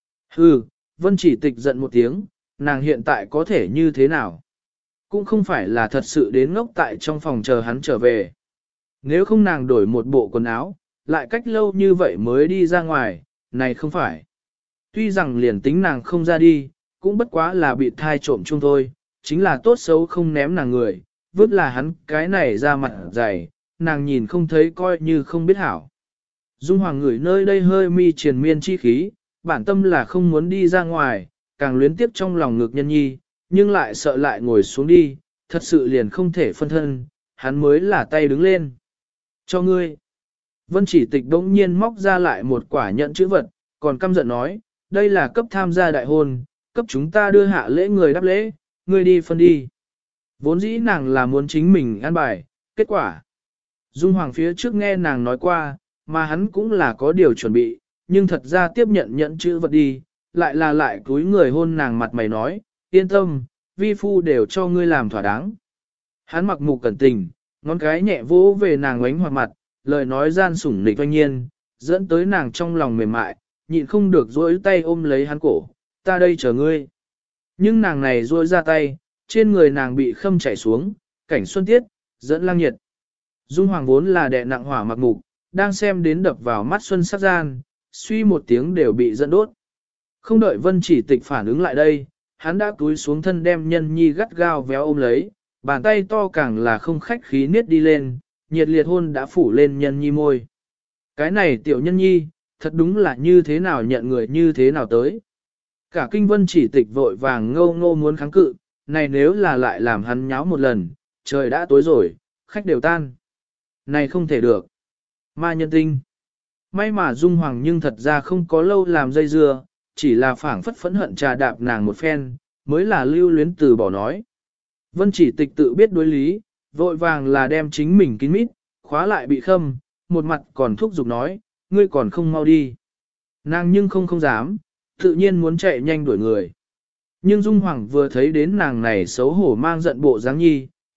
Hừ, Vân Chỉ Tịch giận một tiếng, nàng hiện tại có thể như thế nào? Cũng không phải là thật sự đến ngốc tại trong phòng chờ hắn trở về. Nếu không nàng đổi một bộ quần áo, lại cách lâu như vậy mới đi ra ngoài, này không phải. Tuy rằng liền tính nàng không ra đi, cũng bất quá là bị thai trộm chung thôi, chính là tốt xấu không ném nàng người, vứt là hắn cái này ra mặt dày, nàng nhìn không thấy coi như không biết hảo. Dung Hoàng ngửi nơi đây hơi mi triền miên chi khí, bản tâm là không muốn đi ra ngoài, càng luyến tiếp trong lòng ngực nhân nhi, nhưng lại sợ lại ngồi xuống đi, thật sự liền không thể phân thân, hắn mới là tay đứng lên. Cho ngươi. Vân Chỉ Tịch đống nhiên móc ra lại một quả nhận chữ vật, còn căm giận nói, đây là cấp tham gia đại hôn, cấp chúng ta đưa hạ lễ người đáp lễ, ngươi đi phân đi. Vốn dĩ nàng là muốn chính mình ăn bài, kết quả. Dung Hoàng phía trước nghe nàng nói qua, mà hắn cũng là có điều chuẩn bị, nhưng thật ra tiếp nhận nhận chữ vật đi, lại là lại cúi người hôn nàng mặt mày nói, yên tâm, vi phu đều cho ngươi làm thỏa đáng. Hắn mặc mục cẩn tình, ngón cái nhẹ vỗ về nàng oánh hoặc mặt, lời nói gian sủng nịch oanh nhiên, dẫn tới nàng trong lòng mềm mại, nhịn không được duỗi tay ôm lấy hắn cổ, ta đây chờ ngươi. Nhưng nàng này duỗi ra tay, trên người nàng bị khâm chảy xuống, cảnh xuân tiết, dẫn lang nhiệt. Dung Hoàng vốn là đè nặng hỏa mặc mục, đang xem đến đập vào mắt xuân sắc gian, suy một tiếng đều bị dẫn đốt. Không đợi Vân Chỉ Tịch phản ứng lại đây, hắn đã cúi xuống thân đem nhân nhi gắt gao véo ôm lấy, bàn tay to càng là không khách khí niết đi lên, nhiệt liệt hôn đã phủ lên nhân nhi môi. Cái này tiểu nhân nhi, thật đúng là như thế nào nhận người như thế nào tới. Cả kinh Vân Chỉ Tịch vội vàng ngô ngô muốn kháng cự, này nếu là lại làm hắn nháo một lần, trời đã tối rồi, khách đều tan. Này không thể được. Ma nhân tinh. May mà Dung Hoàng nhưng thật ra không có lâu làm dây dưa, chỉ là phảng phất phẫn hận trà đạp nàng một phen, mới là lưu luyến từ bỏ nói. Vân Chỉ Tịch tự biết đối lý, vội vàng là đem chính mình kín mít, khóa lại bị khâm, một mặt còn thúc giục nói, ngươi còn không mau đi. Nàng nhưng không dám, tự nhiên muốn chạy nhanh đuổi người. Nhưng Dung Hoàng vừa thấy đến nàng này xấu hổ mang giận bộ dáng nhi,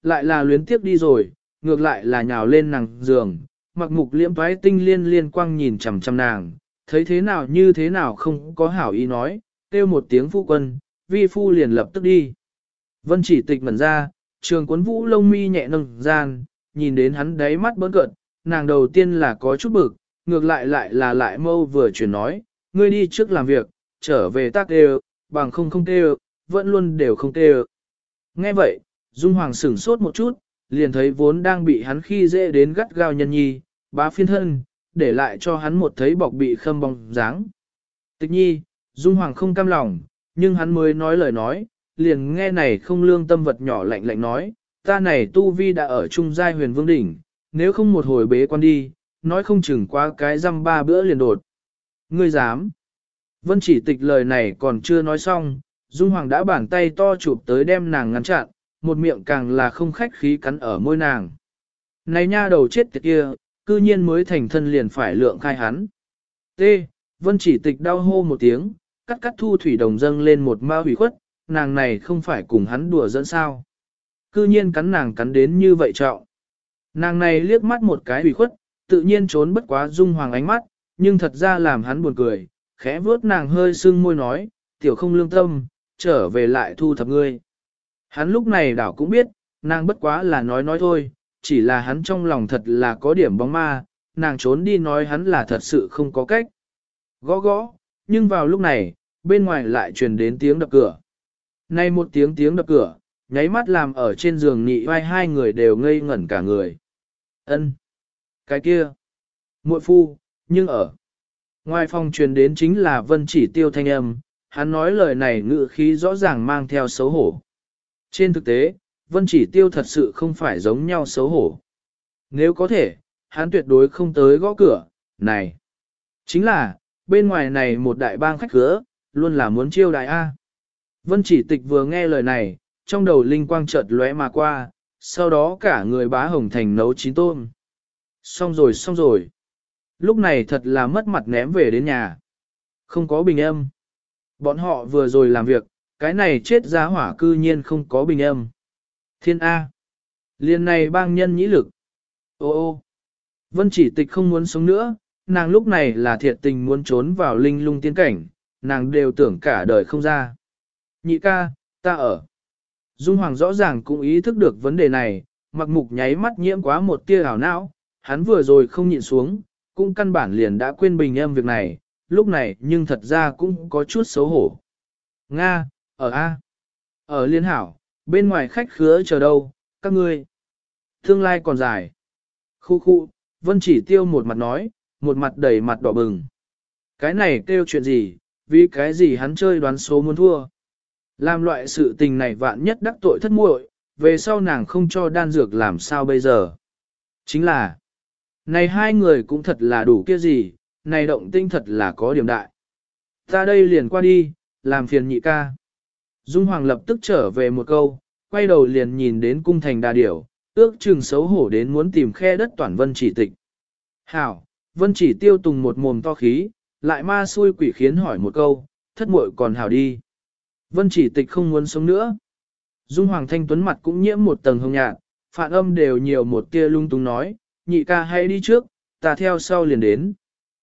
lại là luyến tiếc đi rồi, ngược lại là nhào lên nàng giường, mặc mục liễm toái tinh liên liên quang nhìn chằm chằm nàng, thấy thế nào như thế nào không có hảo ý nói, kêu một tiếng phu quân, vi phu liền lập tức đi. Vân Chỉ Tịch ngẩn ra, trường cuốn vũ lông mi nhẹ nâng gian, nhìn đến hắn đáy mắt bỡn cợt, nàng đầu tiên là có chút bực, ngược lại lại mâu vừa chuyển nói, ngươi đi trước làm việc, trở về tác đều, bằng không đều, vẫn luôn đều không đều. Nghe vậy, Dung Hoàng sửng sốt một chút, liền thấy vốn đang bị hắn khi dễ đến gắt gao nhân nhi, bá phiên thân, để lại cho hắn một thấy bọc bị khâm bóng dáng. Tịch nhi, Dung Hoàng không cam lòng, nhưng hắn mới nói lời nói, liền nghe này không lương tâm vật nhỏ lạnh lạnh nói, ta này tu vi đã ở trung giai huyền vương đỉnh, nếu không một hồi bế quan đi, nói không chừng qua cái răm ba bữa liền đột. Ngươi dám? Vân Chỉ Tịch lời này còn chưa nói xong, Dung Hoàng đã bàn tay to chụp tới đem nàng ngăn chặn, một miệng càng là không khách khí cắn ở môi nàng. Này nha đầu chết tiệt kia, cư nhiên mới thành thân liền phải lượng khai hắn. T. Vân Chỉ Tịch đau hô một tiếng, cắt thu thủy đồng dâng lên một ma hủy khuất, nàng này không phải cùng hắn đùa dẫn sao. Cư nhiên cắn nàng cắn đến như vậy trọng. Nàng này liếc mắt một cái hủy khuất, tự nhiên trốn bất quá Dung Hoàng ánh mắt, nhưng thật ra làm hắn buồn cười, khẽ vuốt nàng hơi sưng môi nói, tiểu không lương tâm, trở về lại thu thập ngươi. Hắn lúc này đảo cũng biết, nàng bất quá là nói thôi, chỉ là hắn trong lòng thật là có điểm bóng ma, nàng trốn đi nói hắn là thật sự không có cách. Gõ gõ, nhưng vào lúc này, bên ngoài lại truyền đến tiếng đập cửa. Nay một tiếng đập cửa, nháy mắt làm ở trên giường nị vai hai người đều ngây ngẩn cả người. Ân, cái kia, muội phu, nhưng ở. Ngoài phòng truyền đến chính là Vân Chỉ Tiêu thanh âm, hắn nói lời này ngữ khí rõ ràng mang theo xấu hổ. Trên thực tế, Vân Chỉ Tiêu thật sự không phải giống nhau xấu hổ. Nếu có thể, hắn tuyệt đối không tới gõ cửa, này. Chính là, bên ngoài này một đại bang khách khứa, luôn là muốn chiêu đại A. Vân Chỉ Tịch vừa nghe lời này, trong đầu linh quang chợt lóe mà qua, sau đó cả người bá hồng thành nấu chín tôm. Xong rồi. Lúc này thật là mất mặt ném về đến nhà. Không có bình âm. Bọn họ vừa rồi làm việc, cái này chết giá hỏa cư nhiên không có bình âm. Thiên A. Liên này bang nhân nhĩ lực. Ô. Vân Chỉ Tịch không muốn sống nữa, nàng lúc này là thiệt tình muốn trốn vào linh lung tiên cảnh, nàng đều tưởng cả đời không ra. Nhị ca, ta ở. Dung Hoàng rõ ràng cũng ý thức được vấn đề này, mặc mục nháy mắt nhiễm quá một tia ảo não, hắn vừa rồi không nhịn xuống, cũng căn bản liền đã quên bình âm việc này, lúc này nhưng thật ra cũng có chút xấu hổ. Nga, ở A. Ở Liên Hảo, bên ngoài khách khứa chờ đâu, các ngươi. Tương lai còn dài. Khu, Vân Chỉ Tiêu một mặt nói, một mặt đầy mặt đỏ bừng. Cái này kêu chuyện gì, vì cái gì hắn chơi đoán số muốn thua. Làm loại sự tình này vạn nhất đắc tội thất muội, về sau nàng không cho đan dược làm sao bây giờ. Chính là, này hai người cũng thật là đủ kia gì, này động tinh thật là có điểm đại. Ta đây liền qua đi, làm phiền nhị ca. Dung Hoàng lập tức trở về một câu, quay đầu liền nhìn đến cung thành đa điểu, ước chừng xấu hổ đến muốn tìm khe đất toàn Vân Chỉ Tịch. Hảo, Vân Chỉ Tiêu tùng một mồm to khí, lại ma xui quỷ khiến hỏi một câu, thất muội còn hảo đi. Vân Chỉ Tịch không muốn sống nữa. Dung Hoàng thanh tuấn mặt cũng nhiễm một tầng hồng nhạt, phản âm đều nhiều một tia lung tung nói, nhị ca hãy đi trước, ta theo sau liền đến.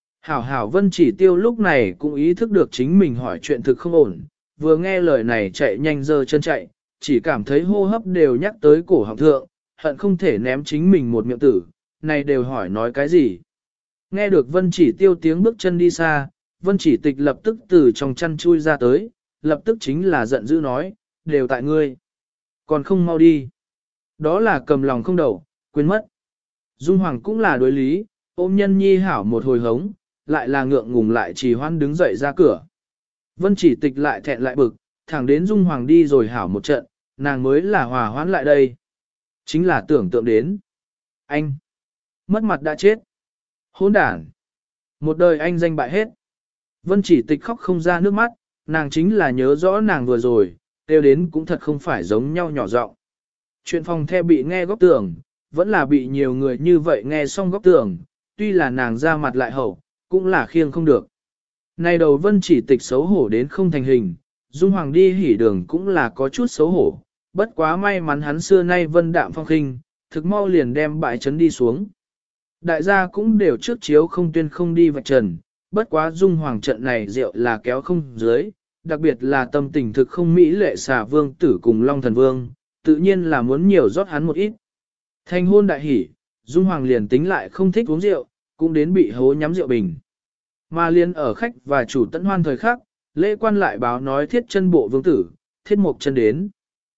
Hảo Vân Chỉ Tiêu lúc này cũng ý thức được chính mình hỏi chuyện thực không ổn, vừa nghe lời này chạy nhanh giơ chân chạy, chỉ cảm thấy hô hấp đều nhắc tới cổ họng thượng, hận không thể ném chính mình một miệng tử, này đều hỏi nói cái gì. Nghe được Vân Chỉ Tiêu tiếng bước chân đi xa, Vân Chỉ Tịch lập tức từ trong chăn chui ra tới, lập tức chính là giận dữ nói, đều tại ngươi. Còn không mau đi. Đó là cầm lòng không đậu, quên mất. Dung Hoàng cũng là đối lý, ôm nhân nhi hảo một hồi hống, lại là ngượng ngùng lại trì hoãn đứng dậy ra cửa. Vân Chỉ Tịch lại thẹn lại bực, thẳng đến Dung Hoàng đi rồi hảo một trận, nàng mới là hòa hoãn lại đây. Chính là tưởng tượng đến. Anh. Mất mặt đã chết. Hỗn đản. Một đời anh danh bại hết. Vân Chỉ Tịch khóc không ra nước mắt, nàng chính là nhớ rõ nàng vừa rồi, kêu đến cũng thật không phải giống nhau nhỏ giọng. Chuyện phòng the bị nghe góc tường, vẫn là bị nhiều người như vậy nghe xong góc tường, tuy là nàng ra mặt lại hậu, cũng là khiêng không được. Này đầu Vân Chỉ Tịch xấu hổ đến không thành hình, Dung Hoàng đi hỉ đường cũng là có chút xấu hổ, bất quá may mắn hắn xưa nay vân đạm phong khinh, thực mau liền đem bại trấn đi xuống. Đại gia cũng đều trước chiếu không tuyên không đi vạch trần, bất quá dung hoàng trận này rượu là kéo không dưới, đặc biệt là tâm tình thực không mỹ lệ xà vương tử cùng long thần vương, tự nhiên là muốn nhiều rót hắn một ít. Thành hôn đại hỉ, dung hoàng liền tính lại không thích uống rượu, cũng đến bị hố nhắm rượu bình. Mà liên ở khách và chủ tận hoan thời khắc, lễ quan lại báo nói thiết chân bộ vương tử, thiết mục chân đến.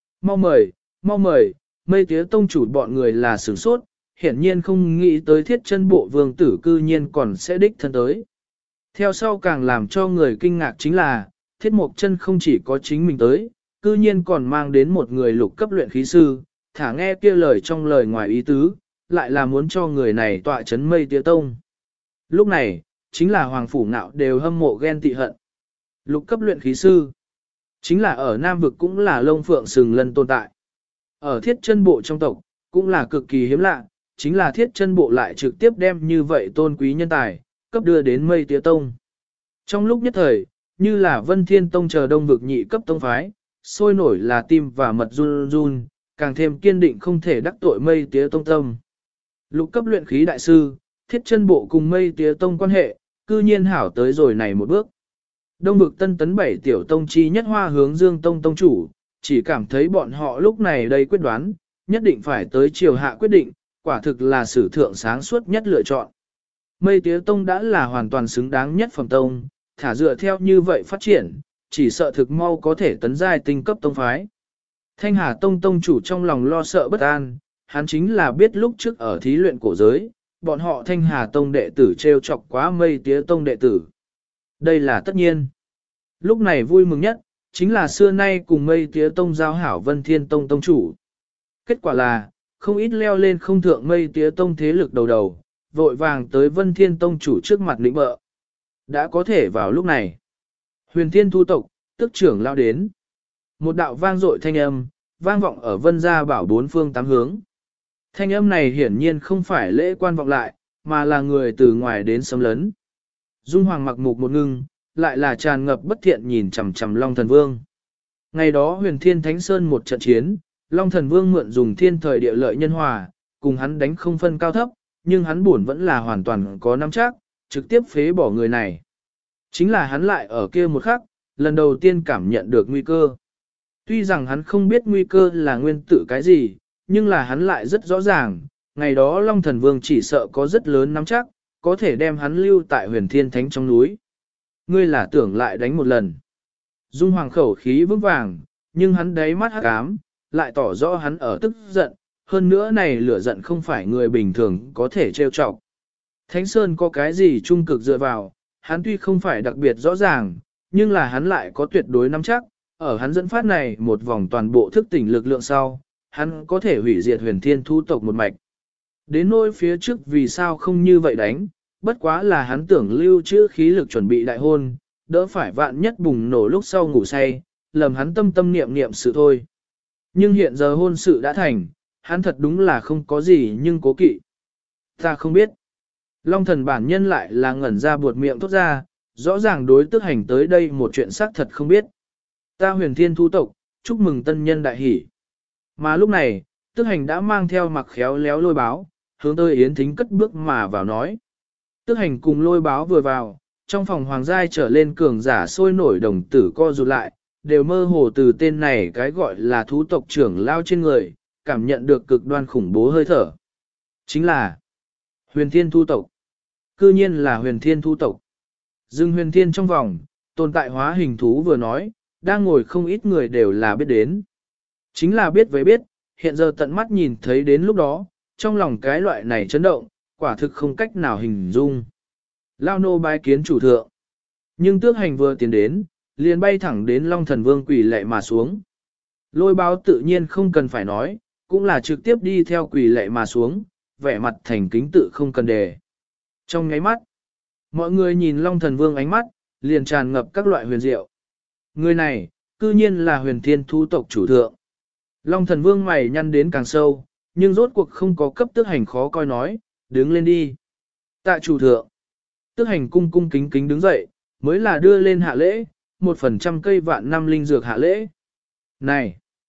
Mau mời, mây tía tông chủ bọn người là sửng sốt, hiển nhiên không nghĩ tới thiết chân bộ vương tử cư nhiên còn sẽ đích thân tới. Theo sau càng làm cho người kinh ngạc chính là, thiết mục chân không chỉ có chính mình tới, cư nhiên còn mang đến một người lục cấp luyện khí sư, thả nghe kia lời trong lời ngoài ý tứ, lại là muốn cho người này tọa chấn mây tía tông. Lúc này, chính là hoàng phủ ngạo đều hâm mộ ghen tị hận. Lục cấp luyện khí sư, chính là ở Nam Vực cũng là lông phượng sừng lân tồn tại. Ở thiết chân bộ trong tộc, cũng là cực kỳ hiếm lạ, chính là thiết chân bộ lại trực tiếp đem như vậy tôn quý nhân tài, cấp đưa đến mây tía tông. Trong lúc nhất thời, như là Vân Thiên Tông chờ Đông Vực nhị cấp tông phái, sôi nổi là tim và mật run run, càng thêm kiên định không thể đắc tội mây tía tông tâm. Lục cấp luyện khí đại sư, thiết chân bộ cùng mây tía tông quan hệ, cư nhiên hảo tới rồi này một bước. Đông Vực tân tấn 7 tiểu tông chi nhất hoa hướng dương tông tông chủ, chỉ cảm thấy bọn họ lúc này đây quyết đoán, nhất định phải tới chiều hạ quyết định, quả thực là sử thượng sáng suốt nhất lựa chọn. Mây tía tông đã là hoàn toàn xứng đáng nhất phẩm tông, thả dựa theo như vậy phát triển, chỉ sợ thực mau có thể tấn giai tinh cấp tông phái. Thanh Hà tông tông chủ trong lòng lo sợ bất an, hắn chính là biết lúc trước ở thí luyện cổ giới, bọn họ Thanh Hà tông đệ tử trêu chọc quá mây tía tông đệ tử. Đây là tất nhiên. Lúc này vui mừng nhất, chính là xưa nay cùng mây tía tông giao hảo Vân Thiên tông tông chủ. Kết quả là, không ít leo lên không thượng mây tía tông thế lực đầu đầu, vội vàng tới Vân Thiên tông chủ trước mặt lĩnh bợ. Đã có thể vào lúc này. Huyền Thiên thu tộc, tức trưởng lao đến. Một đạo vang dội thanh âm, vang vọng ở vân gia bảo bốn phương tám hướng. Thanh âm này hiển nhiên không phải lễ quan vọng lại, mà là người từ ngoài đến xâm lấn. Dung Hoàng mặc mục một ngưng, lại là tràn ngập bất thiện nhìn chằm chằm Long Thần Vương. Ngày đó Huyền Thiên Thánh Sơn một trận chiến, Long Thần Vương mượn dùng thiên thời địa lợi nhân hòa, cùng hắn đánh không phân cao thấp, nhưng hắn buồn vẫn là hoàn toàn có nắm chắc, trực tiếp phế bỏ người này. Chính là hắn lại ở kia một khắc, lần đầu tiên cảm nhận được nguy cơ. Tuy rằng hắn không biết nguy cơ là nguyên tử cái gì, nhưng là hắn lại rất rõ ràng, ngày đó Long Thần Vương chỉ sợ có rất lớn nắm chắc, có thể đem hắn lưu tại Huyền Thiên Thánh trong núi. Ngươi là tưởng lại đánh một lần. Dung Hoàng khẩu khí vững vàng, nhưng hắn đáy mắt hắc ám, lại tỏ rõ hắn ở tức giận, hơn nữa này lửa giận không phải người bình thường có thể trêu chọc. Thánh Sơn có cái gì trung cực dựa vào, hắn tuy không phải đặc biệt rõ ràng, nhưng là hắn lại có tuyệt đối nắm chắc, ở hắn dẫn phát này một vòng toàn bộ thức tỉnh lực lượng sau, hắn có thể hủy diệt Huyền Thiên thu tộc một mạch. Đến nỗi phía trước vì sao không như vậy đánh, bất quá là hắn tưởng lưu trữ khí lực chuẩn bị đại hôn, đỡ phải vạn nhất bùng nổ lúc sau ngủ say, lầm hắn tâm tâm niệm niệm sự thôi. Nhưng hiện giờ hôn sự đã thành, hắn thật đúng là không có gì nhưng cố kỵ. Ta không biết. Long thần bản nhân lại là ngẩn ra buột miệng thốt ra, rõ ràng đối tức hành tới đây một chuyện xác thật không biết. Ta Huyền Thiên thu tộc, chúc mừng tân nhân đại hỷ. Mà lúc này, tức hành đã mang theo mặc khéo léo Lôi Báo, hướng tới Yến Thính cất bước mà vào nói. Tức hành cùng Lôi Báo vừa vào, trong phòng hoàng giai trở lên cường giả sôi nổi đồng tử co rụt lại, đều mơ hồ từ tên này cái gọi là thú tộc trưởng lao trên người, cảm nhận được cực đoan khủng bố hơi thở. Chính là Huyền Thiên thu tộc. Cư nhiên là Huyền Thiên thu tộc. Dương Huyền Thiên trong vòng, tồn tại hóa hình thú vừa nói, đang ngồi không ít người đều là biết đến. Chính là biết với biết, hiện giờ tận mắt nhìn thấy đến lúc đó, trong lòng cái loại này chấn động, quả thực không cách nào hình dung. Lao nô bái kiến chủ thượng. Nhưng tước hành vừa tiến đến, liền bay thẳng đến Long Thần Vương quỳ lệ mà xuống. Lôi Báo tự nhiên không cần phải nói, cũng là trực tiếp đi theo quỳ lệ mà xuống, vẻ mặt thành kính tự không cần đề. Trong ngáy mắt, mọi người nhìn Long Thần Vương ánh mắt, liền tràn ngập các loại huyền diệu. Người này, cư nhiên là Huyền Thiên thu tộc chủ thượng. Long Thần Vương mày nhăn đến càng sâu, nhưng rốt cuộc không có cấp tước hành khó coi nói, đứng lên đi. Tạ chủ thượng. Tước hành cung cung kính kính đứng dậy, mới là đưa lên hạ lễ, 1% cây vạn năm linh dược hạ lễ. Này!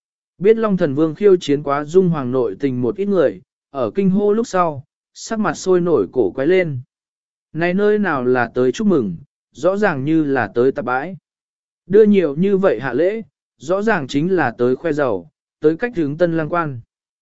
Biết Long Thần Vương khiêu chiến quá Dung Hoàng nội tình một ít người, ở kinh hô lúc sau, sắc mặt sôi nổi cổ quay lên. Này nơi nào là tới chúc mừng, rõ ràng như là tới tạp bãi. Đưa nhiều như vậy hạ lễ, rõ ràng chính là tới khoe giàu, tới cách hướng tân lang quan.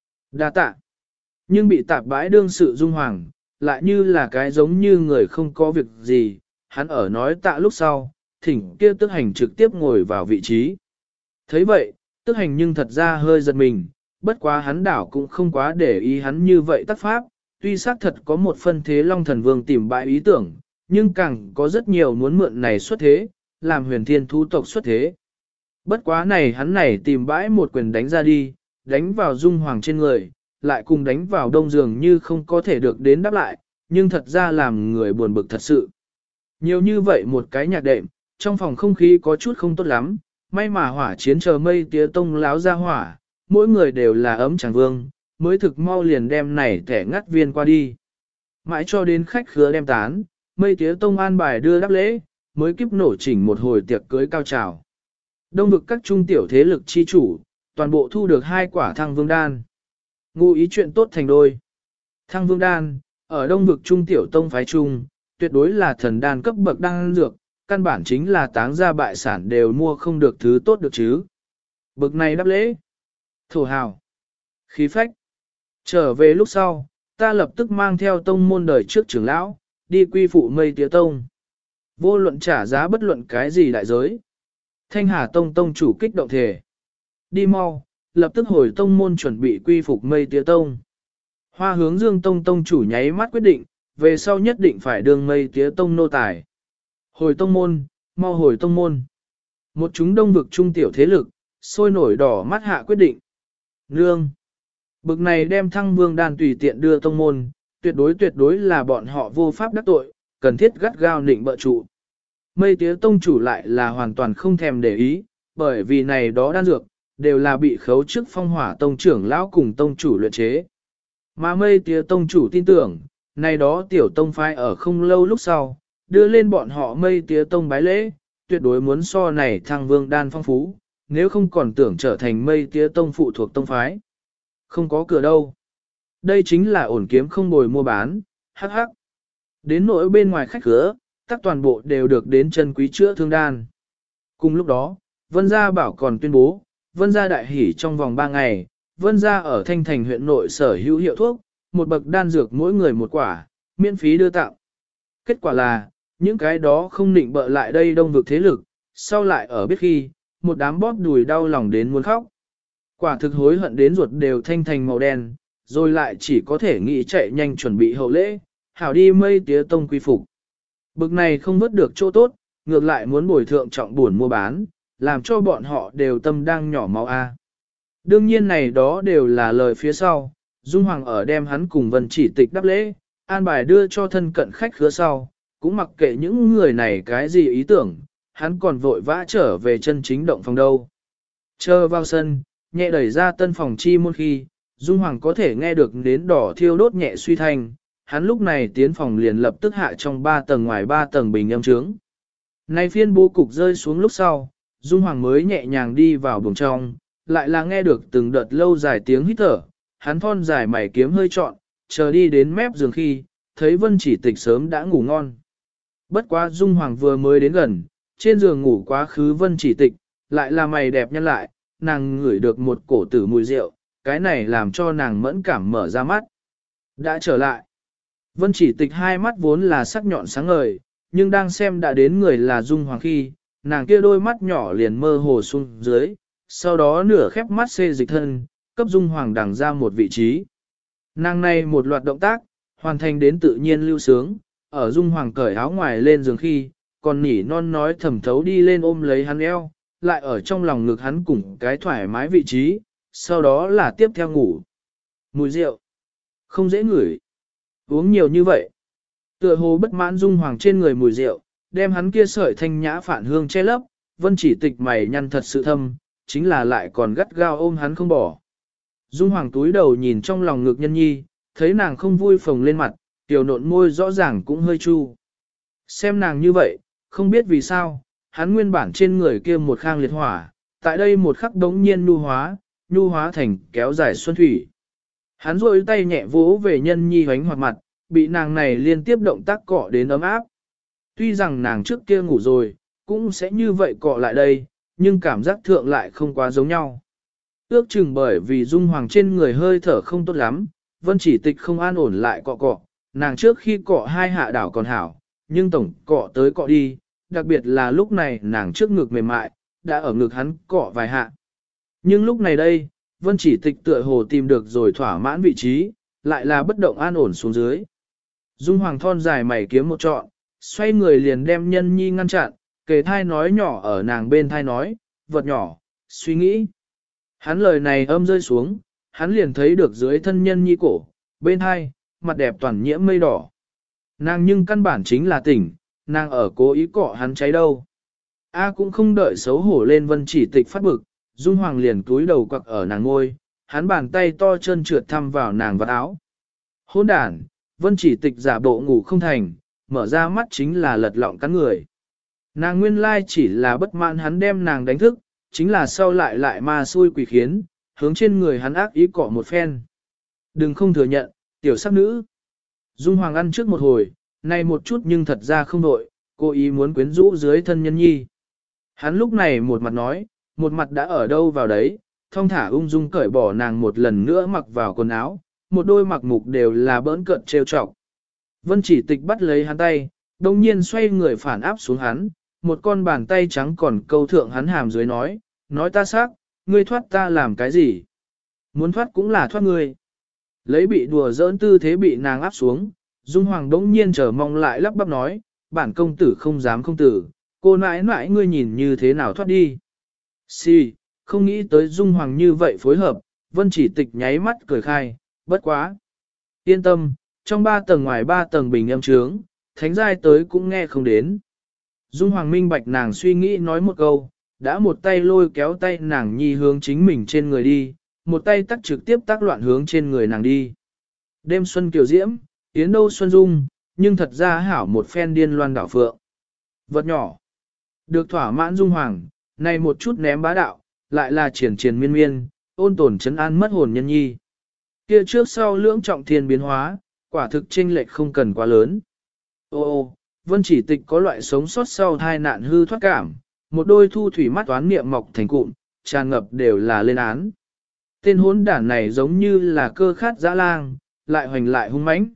Đa tạ. Nhưng bị tạp bãi đương sự Dung Hoàng, lại như là cái giống như người không có việc gì, hắn ở nói tạ lúc sau, thỉnh kia tức hành trực tiếp ngồi vào vị trí. thấy vậy, tức hành nhưng thật ra hơi giật mình, bất quá hắn đảo cũng không quá để ý hắn như vậy tác pháp, tuy xác thật có một phân thế Long Thần Vương tìm bại ý tưởng, nhưng càng có rất nhiều muốn mượn này xuất thế, làm huyền thiên thú tộc xuất thế. Bất quá này hắn này tìm bãi một quyền đánh ra đi, đánh vào Dung Hoàng trên người, lại cùng đánh vào đông giường như không có thể được đến đáp lại, nhưng thật ra làm người buồn bực thật sự. Nhiều như vậy một cái nhạc đệm, trong phòng không khí có chút không tốt lắm, may mà hỏa chiến chờ mây tía tông láo ra hỏa, mỗi người đều là ấm chẳng vương, mới thực mau liền đem này thẻ ngắt viên qua đi. Mãi cho đến khách khứa đem tán, mây tía tông an bài đưa đáp lễ, mới kiếp nổ chỉnh một hồi tiệc cưới cao trào. Đông vực các trung tiểu thế lực chi chủ, toàn bộ thu được 2 quả thăng vương đan. Ngụ ý chuyện tốt thành đôi. Thăng vương đan, ở đông vực trung tiểu tông phái trung, tuyệt đối là thần đan cấp bậc đan dược, căn bản chính là táng gia bại sản đều mua không được thứ tốt được chứ. Bực này đáp lễ. Thổ hào. Khí phách. Trở về lúc sau, ta lập tức mang theo tông môn đời trước trưởng lão, đi quy phụ mây tía tông. Vô luận trả giá bất luận cái gì đại giới. Thanh Hà Tông tông chủ kích động thể. Đi mau, lập tức hồi tông môn chuẩn bị quy phục mây tía tông. Hoa hướng dương tông tông chủ nháy mắt quyết định, về sau nhất định phải đường mây tía tông nô tài. Hồi tông môn, mau hồi tông môn. Một chúng đông vực trung tiểu thế lực, sôi nổi đỏ mắt hạ quyết định. Nương. Bực này đem thăng vương đan tùy tiện đưa tông môn, tuyệt đối là bọn họ vô pháp đắc tội, cần thiết gắt gao nịnh bợ trụ. Mây tía tông chủ lại là hoàn toàn không thèm để ý, bởi vì này đó đan dược, đều là bị khấu chức phong hỏa tông trưởng lão cùng tông chủ luyện chế. Mà mây tía tông chủ tin tưởng, này đó tiểu tông phái ở không lâu lúc sau, đưa lên bọn họ mây tía tông bái lễ, tuyệt đối muốn so này thăng vương đan phong phú, nếu không còn tưởng trở thành mây tía tông phụ thuộc tông phái. Không có cửa đâu. Đây chính là ổn kiếm không bồi mua bán, hắc hắc. Đến nỗi bên ngoài khách cửa, tất toàn bộ đều được đến chân quý chữa thương đan. Cùng lúc đó, Vân Gia Bảo còn tuyên bố, Vân Gia đại hỉ trong vòng 3 ngày, Vân Gia ở Thanh Thành huyện nội sở hữu hiệu thuốc, một bậc đan dược mỗi người một quả, miễn phí đưa tặng. Kết quả là, những cái đó không định bợ lại đây đông vực thế lực, sau lại ở biết khi, một đám bóp đùi đau lòng đến muốn khóc. Quả thực hối hận đến ruột đều thanh thành màu đen, rồi lại chỉ có thể nghĩ chạy nhanh chuẩn bị hậu lễ, hảo đi mây tía tông quy phục. Bực này không vớt được chỗ tốt, ngược lại muốn bồi thượng trọng buồn mua bán, làm cho bọn họ đều tâm đang nhỏ máu a. Đương nhiên này đó đều là lời phía sau, Dung Hoàng ở đem hắn cùng Vân Chỉ Tịch đáp lễ, an bài đưa cho thân cận khách khứa sau, cũng mặc kệ những người này cái gì ý tưởng, hắn còn vội vã trở về chân chính động phòng đâu. Chờ vào sân, nhẹ đẩy ra tân phòng chi môn khi, Dung Hoàng có thể nghe được nến đỏ thiêu đốt nhẹ suy thanh, hắn lúc này tiến phòng liền lập tức hạ trong 3 tầng ngoài 3 tầng bình âm trướng. Nay phiên bố cục rơi xuống lúc sau, Dung Hoàng mới nhẹ nhàng đi vào buồng trong, lại là nghe được từng đợt lâu dài tiếng hít thở, hắn thon dài mày kiếm hơi trọn, chờ đi đến mép giường khi, thấy Vân Chỉ Tịch sớm đã ngủ ngon. Bất quá Dung Hoàng vừa mới đến gần, trên giường ngủ quá khứ Vân Chỉ Tịch, lại là mày đẹp nhân lại, nàng ngửi được một cổ tử mùi rượu, cái này làm cho nàng mẫn cảm mở ra mắt. Đã trở lại. Vân Chỉ Tịch hai mắt vốn là sắc nhọn sáng ngời, nhưng đang xem đã đến người là Dung Hoàng khi, nàng kia đôi mắt nhỏ liền mơ hồ xuống dưới, sau đó nửa khép mắt xê dịch thân, cấp Dung Hoàng đằng ra một vị trí. Nàng này một loạt động tác, hoàn thành đến tự nhiên lưu sướng, ở Dung Hoàng cởi áo ngoài lên giường khi, còn nỉ non nói thầm thấu đi lên ôm lấy hắn eo, lại ở trong lòng ngực hắn cùng cái thoải mái vị trí, sau đó là tiếp theo ngủ. Mùi rượu, không dễ ngửi, uống nhiều như vậy. Tựa hồ bất mãn Dung Hoàng trên người mùi rượu, đem hắn kia sợi thanh nhã phản hương che lấp, Vân Chỉ Tịch mày nhăn thật sự thâm, chính là lại còn gắt gao ôm hắn không bỏ. Dung Hoàng túi đầu nhìn trong lòng ngực nhân nhi, thấy nàng không vui phồng lên mặt, tiểu nộn môi rõ ràng cũng hơi chu. Xem nàng như vậy, không biết vì sao, hắn nguyên bản trên người kia một khang liệt hỏa, tại đây một khắc đống nhiên nu hóa, nhu hóa thành kéo dài xuân thủy. Hắn rôi tay nhẹ vỗ về nhân nhi hoánh hoạt mặt, bị nàng này liên tiếp động tác cọ đến ấm áp. Tuy rằng nàng trước kia ngủ rồi, cũng sẽ như vậy cọ lại đây, nhưng cảm giác thượng lại không quá giống nhau. Ước chừng bởi vì Dung Hoàng trên người hơi thở không tốt lắm, Vân Chỉ Tịch không an ổn lại cọ cọ, nàng trước khi cọ hai hạ đảo còn hảo, nhưng tổng cọ tới cọ đi, đặc biệt là lúc này nàng trước ngực mềm mại, đã ở ngực hắn cọ vài hạ. Nhưng lúc này đây, Vân Chỉ Tịch tựa hồ tìm được rồi thỏa mãn vị trí, lại là bất động an ổn xuống dưới. Dung Hoàng thon dài mày kiếm một trọn, xoay người liền đem nhân nhi ngăn chặn, kề thai nói nhỏ ở nàng bên thai nói, vật nhỏ, suy nghĩ. Hắn lời này âm rơi xuống, hắn liền thấy được dưới thân nhân nhi cổ, bên thai, mặt đẹp toàn nhiễm mây đỏ. Nàng nhưng căn bản chính là tỉnh, nàng ở cố ý cọ hắn cháy đâu. A cũng không đợi xấu hổ lên Vân Chỉ Tịch phát bực, Dung Hoàng liền túi đầu quặc ở nàng ngôi, hắn bàn tay to chân trượt thăm vào nàng vật áo. Hôn đản, Vân Chỉ Tịch giả bộ ngủ không thành, mở ra mắt chính là lật lọng cắn người. Nàng nguyên lai chỉ là bất mãn hắn đem nàng đánh thức, chính là sau lại ma xui quỷ khiến, hướng trên người hắn ác ý cọ một phen. Đừng không thừa nhận, tiểu sắc nữ. Dung Hoàng ăn trước một hồi, này một chút nhưng thật ra không đội, cố ý muốn quyến rũ dưới thân nhân nhi. Hắn lúc này một mặt nói, một mặt đã ở đâu vào đấy, thong thả ung dung cởi bỏ nàng một lần nữa mặc vào quần áo, một đôi mặc mục đều là bỡn cợt trêu chọc. Vân Chỉ Tịch bắt lấy hắn tay, đồng nhiên xoay người phản áp xuống hắn, một con bàn tay trắng còn câu thượng hắn hàm dưới nói ta xác, ngươi thoát ta làm cái gì? Muốn thoát cũng là thoát ngươi. Lấy bị đùa giỡn tư thế bị nàng áp xuống, Dung Hoàng đống nhiên chờ mong lại lắp bắp nói, bản công tử không dám không tử, cô nãi nãi ngươi nhìn như thế nào thoát đi. Si, không nghĩ tới Dung Hoàng như vậy phối hợp, Vân Chỉ Tịch nháy mắt cười khai, bất quá. Yên tâm, trong 3 tầng ngoài 3 tầng bình âm trướng, thánh giai tới cũng nghe không đến. Dung Hoàng minh bạch nàng suy nghĩ nói một câu, đã một tay lôi kéo tay nàng nhi hướng chính mình trên người đi, một tay tắt trực tiếp tác loạn hướng trên người nàng đi. Đêm xuân kiều diễm, yến đâu xuân dung, nhưng thật ra hảo một phen điên loan đảo phượng. Vật nhỏ, được thỏa mãn Dung Hoàng, này một chút ném bá đạo, lại là triển triển miên miên, ôn tồn trấn an mất hồn nhân nhi. Kia trước sau lưỡng trọng thiên biến hóa, quả thực chênh lệch không cần quá lớn. Ô, Vân Chỉ Tịch có loại sống sót sau tai nạn hư thoát cảm, một đôi thu thủy mắt toán niệm mọc thành cụm, tràn ngập đều là lên án. Tên hỗn đản này giống như là cơ khát dã lang, lại hoành lại hung mãnh.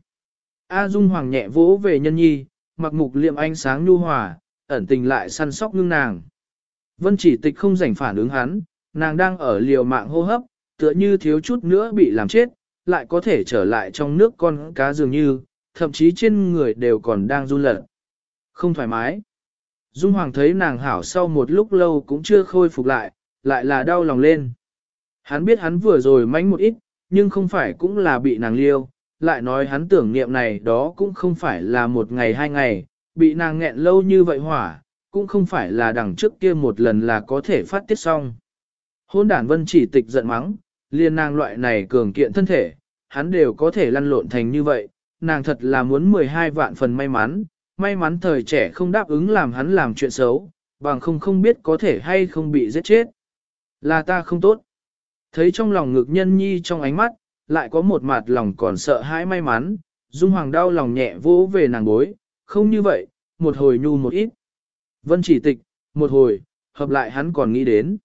A Dung Hoàng nhẹ vỗ về nhân nhi, mặc mục liệm ánh sáng nhu hòa, ẩn tình lại săn sóc ngưng nàng. Vân Chỉ Tịch không rảnh phản ứng hắn, nàng đang ở liều mạng hô hấp, tựa như thiếu chút nữa bị làm chết, lại có thể trở lại trong nước con cá dường như, thậm chí trên người đều còn đang run lẩy. Không thoải mái. Dung Hoàng thấy nàng hảo sau một lúc lâu cũng chưa khôi phục lại là đau lòng lên. Hắn biết hắn vừa rồi mánh một ít, nhưng không phải cũng là bị nàng liêu, lại nói hắn tưởng niệm này đó cũng không phải là một ngày 2 ngày, bị nàng nghẹn lâu như vậy hỏa, cũng không phải là đằng trước kia một lần là có thể phát tiết xong. Hôn đản Vân Chỉ Tịch giận mắng, liên nàng loại này cường kiện thân thể, hắn đều có thể lăn lộn thành như vậy, nàng thật là muốn 12 vạn phần may mắn thời trẻ không đáp ứng làm hắn làm chuyện xấu, bằng không biết có thể hay không bị giết chết. Là ta không tốt. Thấy trong lòng ngực nhân nhi trong ánh mắt, lại có một mặt lòng còn sợ hãi may mắn, Dung Hoàng đau lòng nhẹ vỗ về nàng bối, không như vậy, một hồi nhu một ít. Vân Chỉ Tịch, một hồi, hợp lại hắn còn nghĩ đến.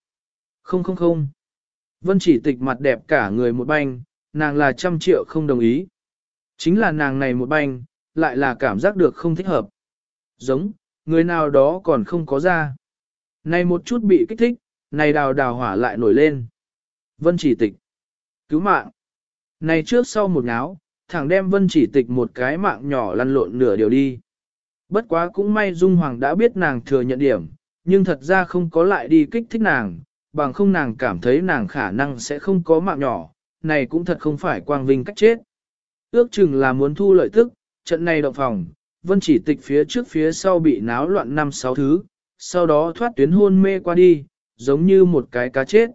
Không. Vân Chỉ Tịch mặt đẹp cả người một banh, nàng là 100 triệu không đồng ý. Chính là nàng này một banh, lại là cảm giác được không thích hợp. Giống, người nào đó còn không có ra. Này một chút bị kích thích, này đào hỏa lại nổi lên. Vân Chỉ Tịch, cứu mạng. Này trước sau một náo, thẳng đem Vân Chỉ Tịch một cái mạng nhỏ lăn lộn nửa điều đi. Bất quá cũng may Dung Hoàng đã biết nàng thừa nhận điểm, nhưng thật ra không có lại đi kích thích nàng, bằng không nàng cảm thấy nàng khả năng sẽ không có mạng nhỏ, này cũng thật không phải quang vinh cách chết. Ước chừng là muốn thu lợi tức, trận này động phòng, Vân Chỉ Tịch phía trước phía sau bị náo loạn 5-6 thứ, sau đó thoát tuyến hôn mê qua đi, giống như một cái cá chết.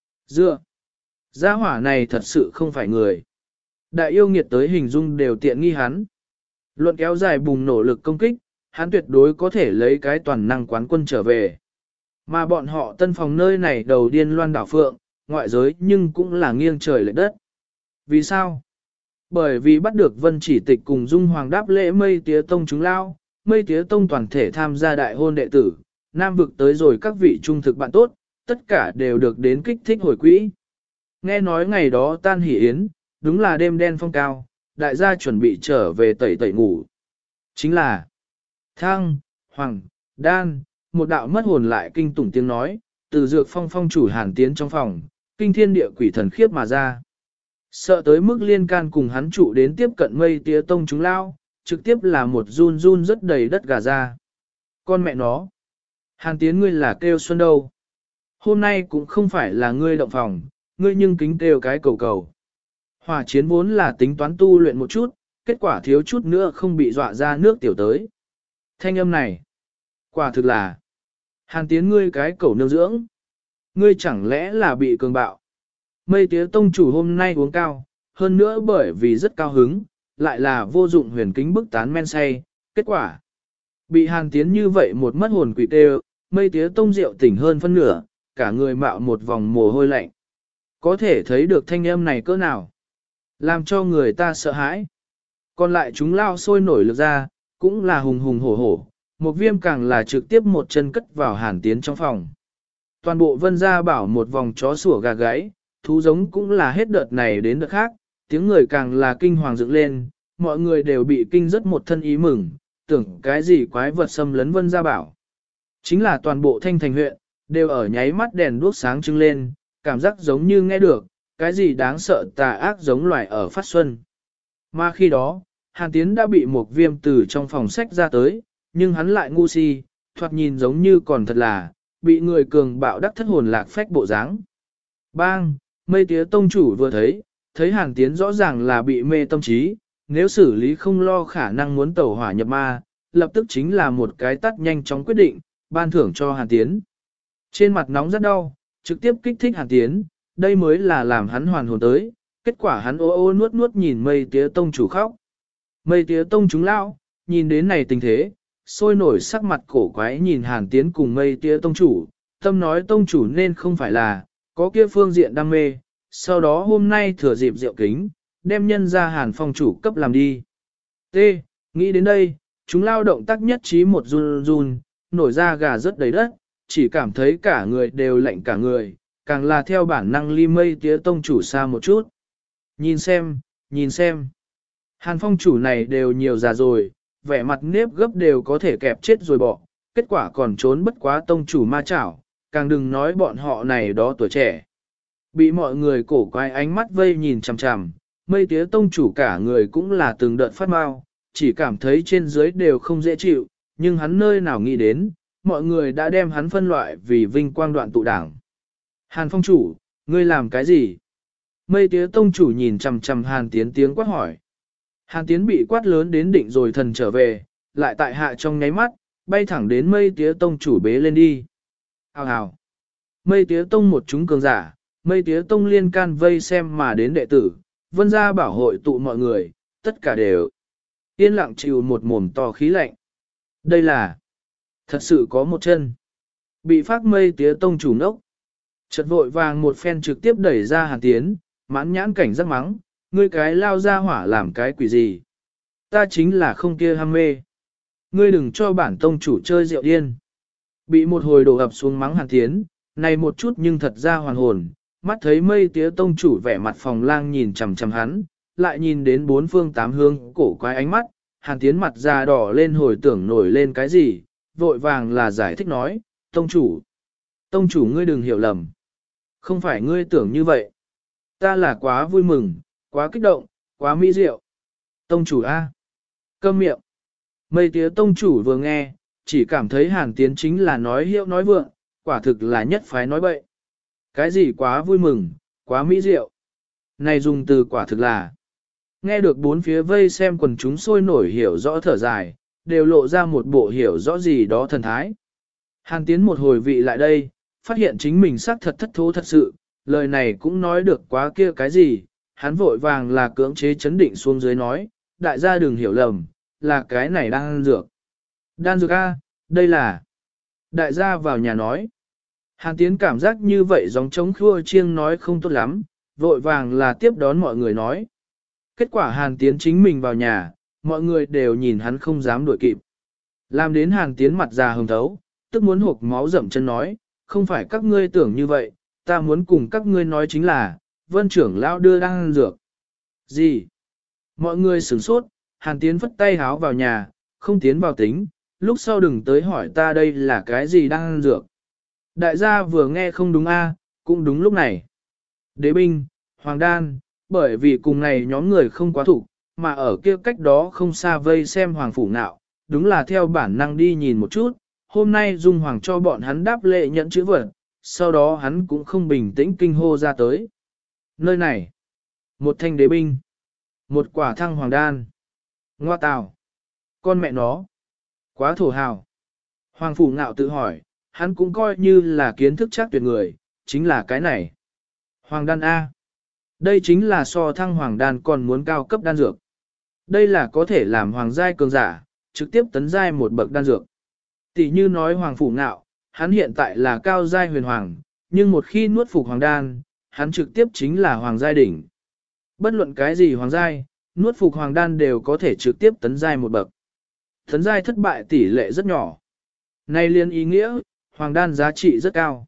Gia hỏa này thật sự không phải người. Đại yêu nghiệt tới hình dung đều tiện nghi hắn. Luận kéo dài bùng nổ lực công kích, hắn tuyệt đối có thể lấy cái toàn năng quán quân trở về. Mà bọn họ tân phòng nơi này đầu điên loan đảo phượng, ngoại giới nhưng cũng là nghiêng trời lệch đất. Vì sao? Bởi vì bắt được Vân Chỉ Tịch cùng Dung Hoàng đáp lễ Mây Tía Tông chúng lao, Mây Tía Tông toàn thể tham gia đại hôn đệ tử, Nam vực tới rồi các vị trung thực bạn tốt, tất cả đều được đến kích thích hồi quỹ. Nghe nói ngày đó tan hỷ yến, đúng là đêm đen phong cao, đại gia chuẩn bị trở về tẩy tẩy ngủ. Chính là Thăng, Hoàng, Đan, một đạo mất hồn lại kinh tủng tiếng nói, từ dược phong phong chủ Hàn Tiến trong phòng, kinh thiên địa quỷ thần khiếp mà ra. Sợ tới mức liên can cùng hắn trụ đến tiếp cận Mây Tía Tông chúng lao, trực tiếp là một run run rất đầy đất gà ra. Con mẹ nó! Hàn Tiến ngươi là kêu xuân đâu? Hôm nay cũng không phải là ngươi động phòng, ngươi nhưng kính kêu cái cầu cầu. Hỏa chiến vốn là tính toán tu luyện một chút, kết quả thiếu chút nữa không bị dọa ra nước tiểu tới. Thanh âm này, quả thực là Hàn Tiến ngươi cái cầu nương dưỡng. Ngươi chẳng lẽ là bị cường bạo? Mây Tía Tông chủ hôm nay uống cao, hơn nữa bởi vì rất cao hứng, lại là vô dụng huyền kính bức tán men say, kết quả. Bị Hàn Tiến như vậy một mất hồn quỷ tê, Mây Tía Tông rượu tỉnh hơn phân nửa, cả người mạo một vòng mồ hôi lạnh. Có thể thấy được thanh âm này cỡ nào, làm cho người ta sợ hãi. Còn lại chúng lao sôi nổi lực ra, cũng là hùng hùng hổ hổ, một viêm càng là trực tiếp một chân cất vào Hàn Tiến trong phòng. Toàn bộ Vân Gia Bảo một vòng chó sủa gà gáy, thú giống cũng là hết đợt này đến đợt khác, tiếng người càng là kinh hoàng dựng lên, mọi người đều bị kinh rất một thân ý mừng, tưởng cái gì quái vật xâm lấn Vân Gia Bảo. Chính là toàn bộ Thanh Thành huyện, đều ở nháy mắt đèn đuốc sáng trưng lên, cảm giác giống như nghe được, cái gì đáng sợ tà ác giống loài ở phát xuân. Mà khi đó, Hàn Tiến đã bị một viêm từ trong phòng sách ra tới, nhưng hắn lại ngu si, thoạt nhìn giống như còn thật là, bị người cường bạo đắc thất hồn lạc phách bộ dáng. Bang, Mây Tía Tông chủ vừa thấy Hàn Tiến rõ ràng là bị mê tâm trí, nếu xử lý không lo khả năng muốn tẩu hỏa nhập ma, lập tức chính là một cái tắt nhanh chóng quyết định, ban thưởng cho Hàn Tiến. Trên mặt nóng rất đau, trực tiếp kích thích Hàn Tiến, đây mới là làm hắn hoàn hồn tới, kết quả hắn ô ô nuốt nuốt nhìn Mây Tía Tông chủ khóc. Mây Tía Tông chúng lão, nhìn đến này tình thế, sôi nổi sắc mặt cổ quái nhìn Hàn Tiến cùng Mây Tía Tông chủ, tâm nói Tông chủ nên không phải là, có kia phương diện đam mê, sau đó hôm nay thừa dịp rượu kính, đem nhân ra Hàn Phong chủ cấp làm đi. T. Nghĩ đến đây, chúng lao động tác nhất trí một run run, nổi ra gà rất đầy đất, chỉ cảm thấy cả người đều lạnh cả người, càng là theo bản năng ly Mây Tía Tông chủ xa một chút. Nhìn xem. Hàn Phong chủ này đều nhiều già rồi, vẻ mặt nếp gấp đều có thể kẹp chết rồi bỏ, kết quả còn trốn bất quá tông chủ ma chảo, càng đừng nói bọn họ này đó tuổi trẻ. Bị mọi người cổ quái ánh mắt vây nhìn chằm chằm, Mây Tía Tông chủ cả người cũng là từng đợt phát mau, chỉ cảm thấy trên dưới đều không dễ chịu, nhưng hắn nơi nào nghĩ đến, mọi người đã đem hắn phân loại vì vinh quang đoạn tụ đảng. Hàn Phong chủ, ngươi làm cái gì? Mây Tía Tông chủ nhìn chằm chằm Hàn Tiến tiếng quát hỏi. Hàn Tiến bị quát lớn đến định rồi thần trở về, lại tại hạ trong nháy mắt, bay thẳng đến Mây Tía Tông chủ bế lên đi. Hào hào. Mây Tía Tông một chúng cường giả, Mây Tía Tông liên can vây xem mà đến đệ tử, Vân Gia Bảo hội tụ mọi người, tất cả đều yên lặng chịu một mồm to khí lạnh. Đây là thật sự có một chân. Bị phát Mây Tía Tông chủ nốc. Chợt vội vàng một phen trực tiếp đẩy ra Hàn Tiến, mãn nhãn cảnh rất mắng, ngươi cái lao ra hỏa làm cái quỷ gì. Ta chính là không kia ham mê. Ngươi đừng cho bản tông chủ chơi rượu điên. Bị một hồi đổ ập xuống mắng Hàn Tiến, này một chút nhưng thật ra hoàn hồn, mắt thấy Mây Tía Tông chủ vẻ mặt phòng lang nhìn chằm chằm hắn, lại nhìn đến bốn phương tám hướng cổ quái ánh mắt, Hàn Tiến mặt da đỏ lên hồi tưởng nổi lên cái gì, vội vàng là giải thích nói, Tông chủ ngươi đừng hiểu lầm. Không phải ngươi tưởng như vậy. Ta là quá vui mừng, quá kích động, quá mỹ diệu. Tông chủ A. Câm miệng. Mây Tía Tông chủ vừa nghe, chỉ cảm thấy Hàn Tiến chính là nói hiệu nói vượng, quả thực là nhất phái nói bậy. Cái gì quá vui mừng, quá mỹ diệu. Này dùng từ quả thực là. Nghe được bốn phía vây xem quần chúng sôi nổi hiểu rõ thở dài, đều lộ ra một bộ hiểu rõ gì đó thần thái. Hàn Tiến một hồi vị lại đây, phát hiện chính mình xác thật thất thố thật sự, lời này cũng nói được quá kia cái gì, hắn vội vàng là cưỡng chế chấn định xuống dưới nói, đại gia đừng hiểu lầm, là cái này đan dược. Đan dược A, đây là. Đại gia vào nhà nói. Hàn Tiến cảm giác như vậy giống trống khua chiêng nói không tốt lắm, vội vàng là tiếp đón mọi người nói. Kết quả Hàn Tiến chính mình vào nhà, mọi người đều nhìn hắn không dám đuổi kịp. Làm đến Hàn Tiến mặt già hồng thấu, tức muốn hộp máu dậm chân nói, không phải các ngươi tưởng như vậy, ta muốn cùng các ngươi nói chính là, Vân trưởng lão đưa đan dược. Gì? Mọi người sửng sốt, Hàn Tiến vất tay háo vào nhà, không tiến vào tính, lúc sau đừng tới hỏi ta đây là cái gì đan dược. Đại gia vừa nghe không đúng cũng đúng lúc này. Đế binh, hoàng đan, bởi vì cùng này nhóm người không quá thủ, mà ở kia cách đó không xa vây xem hoàng phủ nạo, đúng là theo bản năng đi nhìn một chút, hôm nay Dung Hoàng cho bọn hắn đáp lệ nhận chữ vật, sau đó hắn cũng không bình tĩnh kinh hô ra tới. Nơi này, một thanh đế binh, một quả thăng hoàng đan, ngoa tào, con mẹ nó, quá thổ hào. Hoàng phủ ngạo tự hỏi, hắn cũng coi như là kiến thức chắc tuyệt người, chính là cái này. Hoàng đan A. Đây chính là so thăng hoàng đan còn muốn cao cấp đan dược. Đây là có thể làm hoàng giai cường giả, trực tiếp tấn giai một bậc đan dược. Tỷ như nói hoàng phủ ngạo, hắn hiện tại là cao giai huyền hoàng, nhưng một khi nuốt phục hoàng đan, hắn trực tiếp chính là hoàng giai đỉnh. Bất luận cái gì hoàng giai, nuốt phục hoàng đan đều có thể trực tiếp tấn giai một bậc. Tấn giai thất bại tỷ lệ rất nhỏ. Này liên ý nghĩa, hoàng đan giá trị rất cao.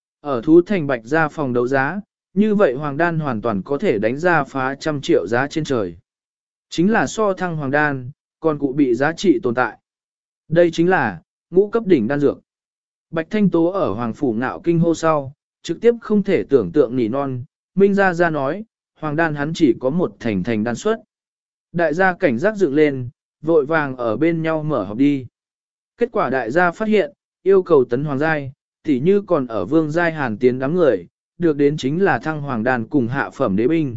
Ở thú thành bạch ra phòng đấu giá, như vậy hoàng đan hoàn toàn có thể đánh ra phá 100 triệu giá trên trời. Chính là so thăng hoàng đan, còn cụ bị giá trị tồn tại. Đây chính là ngũ cấp đỉnh đan dược. Bạch Thanh Tố ở Hoàng Phủ Ngạo kinh hô sau, trực tiếp không thể tưởng tượng nỉ non, Minh Gia Gia nói, hoàng đan hắn chỉ có một thành đan xuất. Đại gia cảnh giác dựng lên, vội vàng ở bên nhau mở họp đi. Kết quả đại gia phát hiện, yêu cầu tấn hoàng giai, tỉ như còn ở vương giai Hàn Tiến đám người, được đến chính là thăng hoàng đan cùng hạ phẩm đế binh.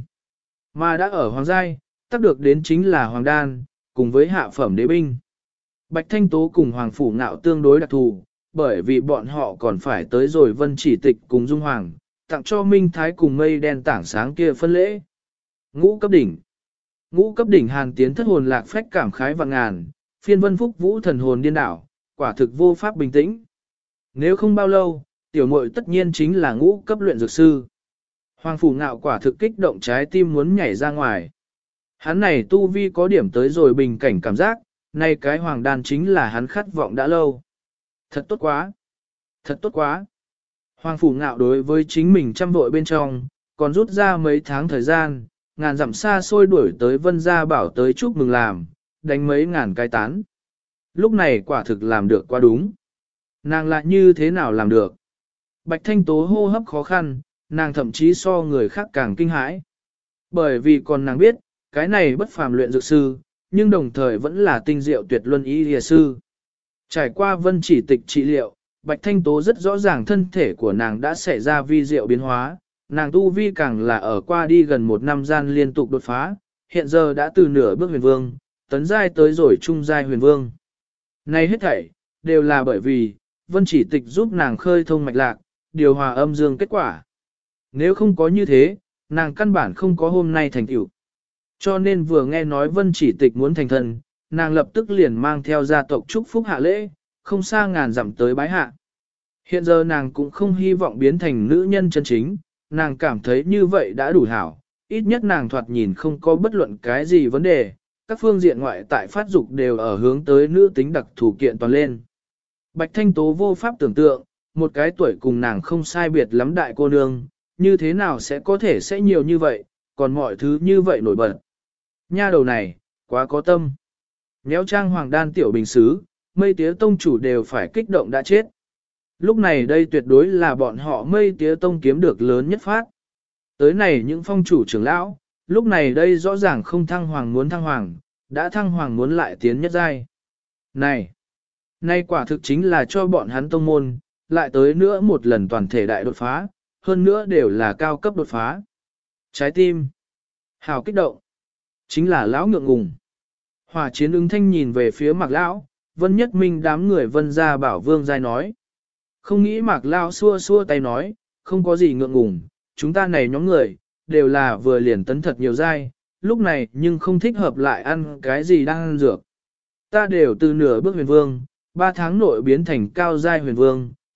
Mà đã ở hoàng giai, tác được đến chính là hoàng đan, cùng với hạ phẩm đế binh. Bạch Thanh Tố cùng Hoàng Phủ Ngạo tương đối đặc thù, bởi vì bọn họ còn phải tới rồi Vân Chỉ Tịch cùng Dung Hoàng, tặng cho Minh Thái cùng mây đen tảng sáng kia phân lễ. Ngũ cấp đỉnh. Ngũ cấp đỉnh Hàn Tiến thất hồn lạc phách cảm khái vạn ngàn, phiên vân phúc vũ thần hồn điên đảo, quả thực vô pháp bình tĩnh. Nếu không bao lâu, tiểu muội tất nhiên chính là ngũ cấp luyện dược sư. Hoàng Phủ Ngạo quả thực kích động trái tim muốn nhảy ra ngoài. Hắn này tu vi có điểm tới rồi bình cảnh cảm giác, nay cái hoàng đan chính là hắn khát vọng đã lâu. Thật tốt quá! Thật tốt quá! Hoàng Phủ Ngạo đối với chính mình chăm vội bên trong, còn rút ra mấy tháng thời gian, ngàn dặm xa xôi đuổi tới Vân Gia Bảo tới chúc mừng làm, đánh mấy ngàn cái tán. Lúc này quả thực làm được quá đúng. Nàng lại như thế nào làm được? Bạch Thanh Tố hô hấp khó khăn, nàng thậm chí so người khác càng kinh hãi. Bởi vì còn nàng biết, cái này bất phàm luyện dược sư, nhưng đồng thời vẫn là tinh diệu tuyệt luân y lìa sư. Trải qua Vân Chỉ Tịch trị liệu, Bạch Thanh Tố rất rõ ràng thân thể của nàng đã xảy ra vi diệu biến hóa, nàng tu vi càng là ở qua đi gần một năm gian liên tục đột phá, hiện giờ đã từ nửa bước huyền vương, tấn giai tới rồi trung giai huyền vương. Này hết thảy, đều là bởi vì, Vân Chỉ Tịch giúp nàng khơi thông mạch lạc, điều hòa âm dương kết quả. Nếu không có như thế, nàng căn bản không có hôm nay thành tựu. Cho nên vừa nghe nói Vân Chỉ Tịch muốn thành thần, nàng lập tức liền mang theo gia tộc chúc phúc hạ lễ, không xa ngàn dặm tới bái hạ. Hiện giờ nàng cũng không hy vọng biến thành nữ nhân chân chính, nàng cảm thấy như vậy đã đủ hảo, ít nhất nàng thoạt nhìn không có bất luận cái gì vấn đề, các phương diện ngoại tại phát dục đều ở hướng tới nữ tính đặc thủ kiện toàn lên. Bạch Thanh Tố vô pháp tưởng tượng, một cái tuổi cùng nàng không sai biệt lắm đại cô nương, như thế nào sẽ có thể sẽ nhiều như vậy, còn mọi thứ như vậy nổi bật. Nha đầu này, quá có tâm. Nhéo trang hoàng đan tiểu bình xứ, mây tía tông chủ đều phải kích động đã chết. Lúc này đây tuyệt đối là bọn họ mây tía tông kiếm được lớn nhất phát. Tới này những phong chủ trưởng lão, lúc này đây rõ ràng không thăng hoàng muốn thăng hoàng, đã thăng hoàng muốn lại tiến nhất giai. Này, nay quả thực chính là cho bọn hắn tông môn, lại tới nữa một lần toàn thể đại đột phá, hơn nữa đều là cao cấp đột phá. Trái tim, hào kích động, chính là lão ngượng ngùng. Hỏa chiến ứng thanh nhìn về phía Mạc Lão, Vân Nhất Minh đám người Vân Gia Bảo Vương giai nói. Không nghĩ Mạc Lão xua xua tay nói, không có gì ngượng ngùng, chúng ta này nhóm người, đều là vừa liền tấn thật nhiều giai, lúc này nhưng không thích hợp lại ăn cái gì đang ăn dược. Ta đều từ nửa bước huyền vương, 3 tháng nội biến thành cao giai huyền vương,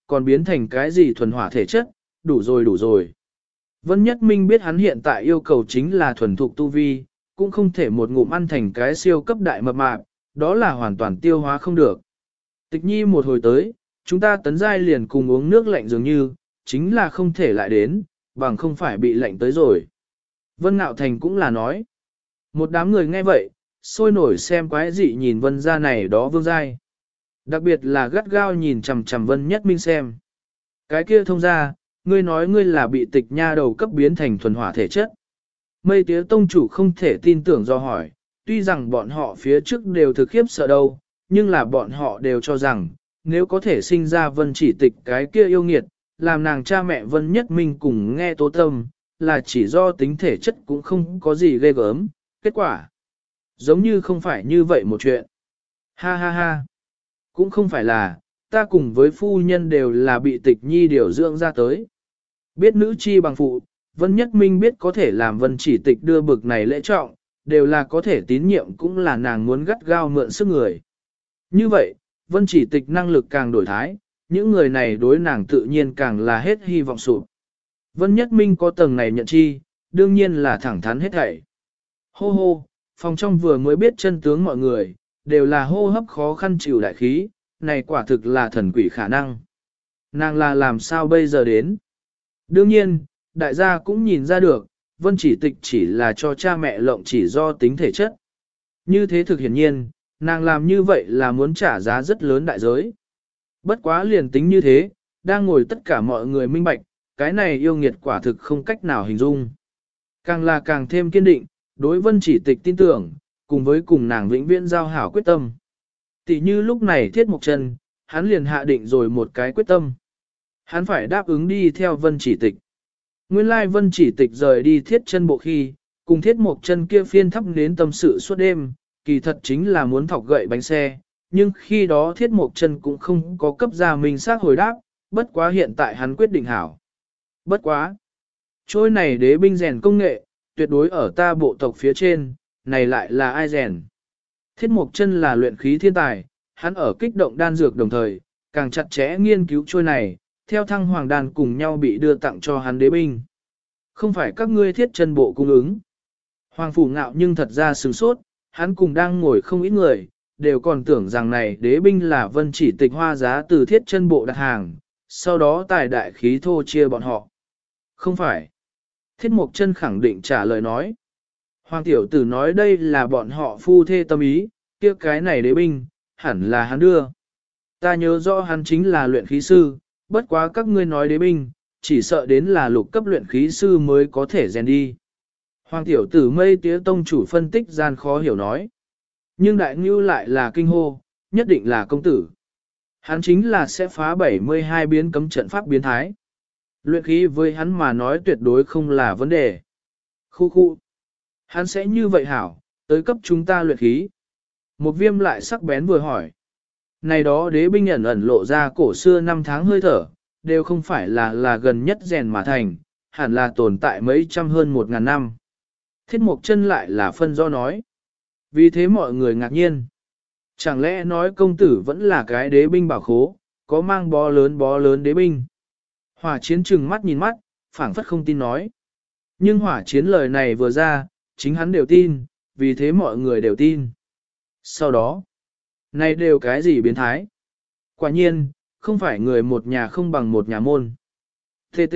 còn biến thành cái gì thuần hỏa thể chất, đủ rồi đủ rồi. Vân Nhất Minh biết hắn hiện tại yêu cầu chính là thuần thục tu vi, cũng không thể một ngụm ăn thành cái siêu cấp đại mập mạp, đó là hoàn toàn tiêu hóa không được. Tịch Nhi một hồi tới, chúng ta tấn giai liền cùng uống nước lạnh dường như, chính là không thể lại đến, bằng không phải bị lạnh tới rồi. Vân Ngạo Thành cũng là nói. Một đám người nghe vậy, sôi nổi xem quái dị nhìn Vân gia này đó vương giai. Đặc biệt là gắt gao nhìn chằm chằm Vân Nhất Minh xem. Cái kia thông ra, ngươi nói ngươi là bị tịch nha đầu cấp biến thành thuần hỏa thể chất. Mây tía tông chủ không thể tin tưởng do hỏi, tuy rằng bọn họ phía trước đều thực khiếp sợ đâu, nhưng là bọn họ đều cho rằng, nếu có thể sinh ra Vân Chỉ Tịch cái kia yêu nghiệt, làm nàng cha mẹ Vân Nhất Minh cùng nghe tố tâm, là chỉ do tính thể chất cũng không có gì ghê gớm, kết quả giống như không phải như vậy một chuyện. Ha ha ha, cũng không phải là, ta cùng với phu nhân đều là bị Tịch Nhi điều dưỡng ra tới. Biết nữ chi bằng phụ, Vân Nhất Minh biết có thể làm Vân Chỉ Tịch đưa bực này lễ trọng, đều là có thể tín nhiệm cũng là nàng muốn gắt gao mượn sức người. Như vậy, Vân Chỉ Tịch năng lực càng đổi thái, những người này đối nàng tự nhiên càng là hết hy vọng sụp. Vân Nhất Minh có tầng này nhận chi, đương nhiên là thẳng thắn hết thảy. Hô hô, phòng trong vừa mới biết chân tướng mọi người, đều là hô hấp khó khăn chịu đại khí, này quả thực là thần quỷ khả năng. Nàng là làm sao bây giờ đến? Đương nhiên, đại gia cũng nhìn ra được, Vân Chỉ Tịch chỉ là cho cha mẹ lộng chỉ do tính thể chất. Như thế thực hiển nhiên, nàng làm như vậy là muốn trả giá rất lớn đại giới. Bất quá liền tính như thế, đang ngồi tất cả mọi người minh bạch, cái này yêu nghiệt quả thực không cách nào hình dung. Càng là càng thêm kiên định, đối Vân Chỉ Tịch tin tưởng, cùng với cùng nàng vĩnh viễn giao hảo quyết tâm. Tỷ như lúc này Thiết Mộc Chân, hắn liền hạ định rồi một cái quyết tâm. Hắn phải đáp ứng đi theo Vân Chỉ Tịch. Nguyên lai Vân Chỉ Tịch rời đi Thiết Chân bộ khi, cùng Thiết Mộc Chân kia phiên thắp nến tâm sự suốt đêm, kỳ thật chính là muốn thọc gậy bánh xe, nhưng khi đó Thiết Mộc Chân cũng không có cấp ra mình xác hồi đáp, bất quá hiện tại hắn quyết định hảo. Bất quá. Trôi này đế binh rèn công nghệ, tuyệt đối ở ta bộ tộc phía trên, này lại là ai rèn? Thiết Mộc Chân là luyện khí thiên tài, hắn ở kích động đan dược đồng thời, càng chặt chẽ nghiên cứu trôi này, theo thăng hoàng đan cùng nhau bị đưa tặng cho hắn đế binh. Không phải các ngươi Thiết Chân bộ cung ứng. Hoàng phủ ngạo nhưng thật ra sửng sốt, hắn cùng đang ngồi không ít người, đều còn tưởng rằng này đế binh là Vân Chỉ Tịch hoa giá từ Thiết Chân bộ đặt hàng, sau đó tài đại khí thô chia bọn họ. Không phải. Thiết Mộc Chân khẳng định trả lời nói. Hoàng tiểu tử nói đây là bọn họ phu thê tâm ý, kia cái này đế binh, hẳn là hắn đưa. Ta nhớ rõ hắn chính là luyện khí sư, bất quá các ngươi nói đế binh, chỉ sợ đến là lục cấp luyện khí sư mới có thể rèn đi. Hoàng tiểu tử Mây Tía tông chủ phân tích gian khó hiểu nói. Nhưng đại ngưu lại là kinh hô, nhất định là công tử. Hắn chính là sẽ phá 72 biến cấm trận pháp biến thái. Luyện khí với hắn mà nói tuyệt đối không là vấn đề. Khu khu. Hắn sẽ như vậy hảo, tới cấp chúng ta luyện khí. Một viêm lại sắc bén vừa hỏi. Này đó đế binh ẩn ẩn lộ ra cổ xưa năm tháng hơi thở, đều không phải là gần nhất rèn mà thành, hẳn là tồn tại mấy trăm hơn 1000 năm. Thiết Mộc Chân lại là phân do nói. Vì thế mọi người ngạc nhiên. Chẳng lẽ nói công tử vẫn là cái đế binh bảo khố, có mang bó lớn đế binh. Hỏa Chiến trừng mắt nhìn mắt, phảng phất không tin nói. Nhưng Hỏa Chiến lời này vừa ra, chính hắn đều tin, vì thế mọi người đều tin. Sau đó, này đều cái gì biến thái? Quả nhiên, không phải người một nhà không bằng một nhà môn. TT.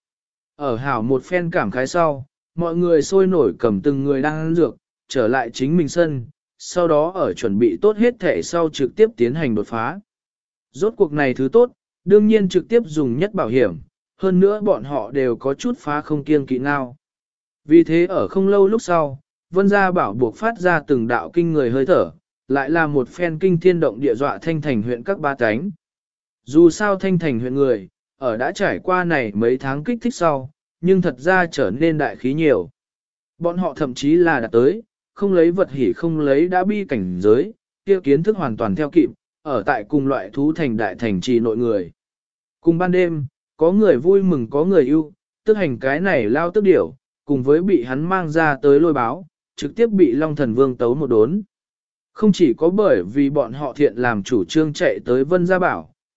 Ở hảo một phen cảm khái sau, mọi người sôi nổi cầm từng người đang ăn dược, trở lại chính mình sân, sau đó ở chuẩn bị tốt hết thể sau trực tiếp tiến hành đột phá. Rốt cuộc này thứ tốt, đương nhiên trực tiếp dùng nhất bảo hiểm, hơn nữa bọn họ đều có chút phá không kiêng kỵ ngao. Vì thế ở không lâu lúc sau, Vân Gia Bảo buộc phát ra từng đạo kinh người hơi thở, lại là một phen kinh thiên động địa dọa Thanh Thành huyện các ba cánh. Dù sao Thanh Thành huyện người, ở đã trải qua này mấy tháng kích thích sau, nhưng thật ra trở nên đại khí nhiều. Bọn họ thậm chí là đã tới, không lấy vật hỉ không lấy đã bi cảnh giới, kia kiến thức hoàn toàn theo kịp, ở tại cùng loại thú thành đại thành trì nội người. Cùng ban đêm, có người vui mừng có người yêu, tức hành cái này lao tức điểu, cùng với bị hắn mang ra tới lôi báo, trực tiếp bị Long Thần Vương tấu một đốn. Không chỉ có bởi vì bọn họ thiện làm chủ trương chạy tới Vân Gia Bảo,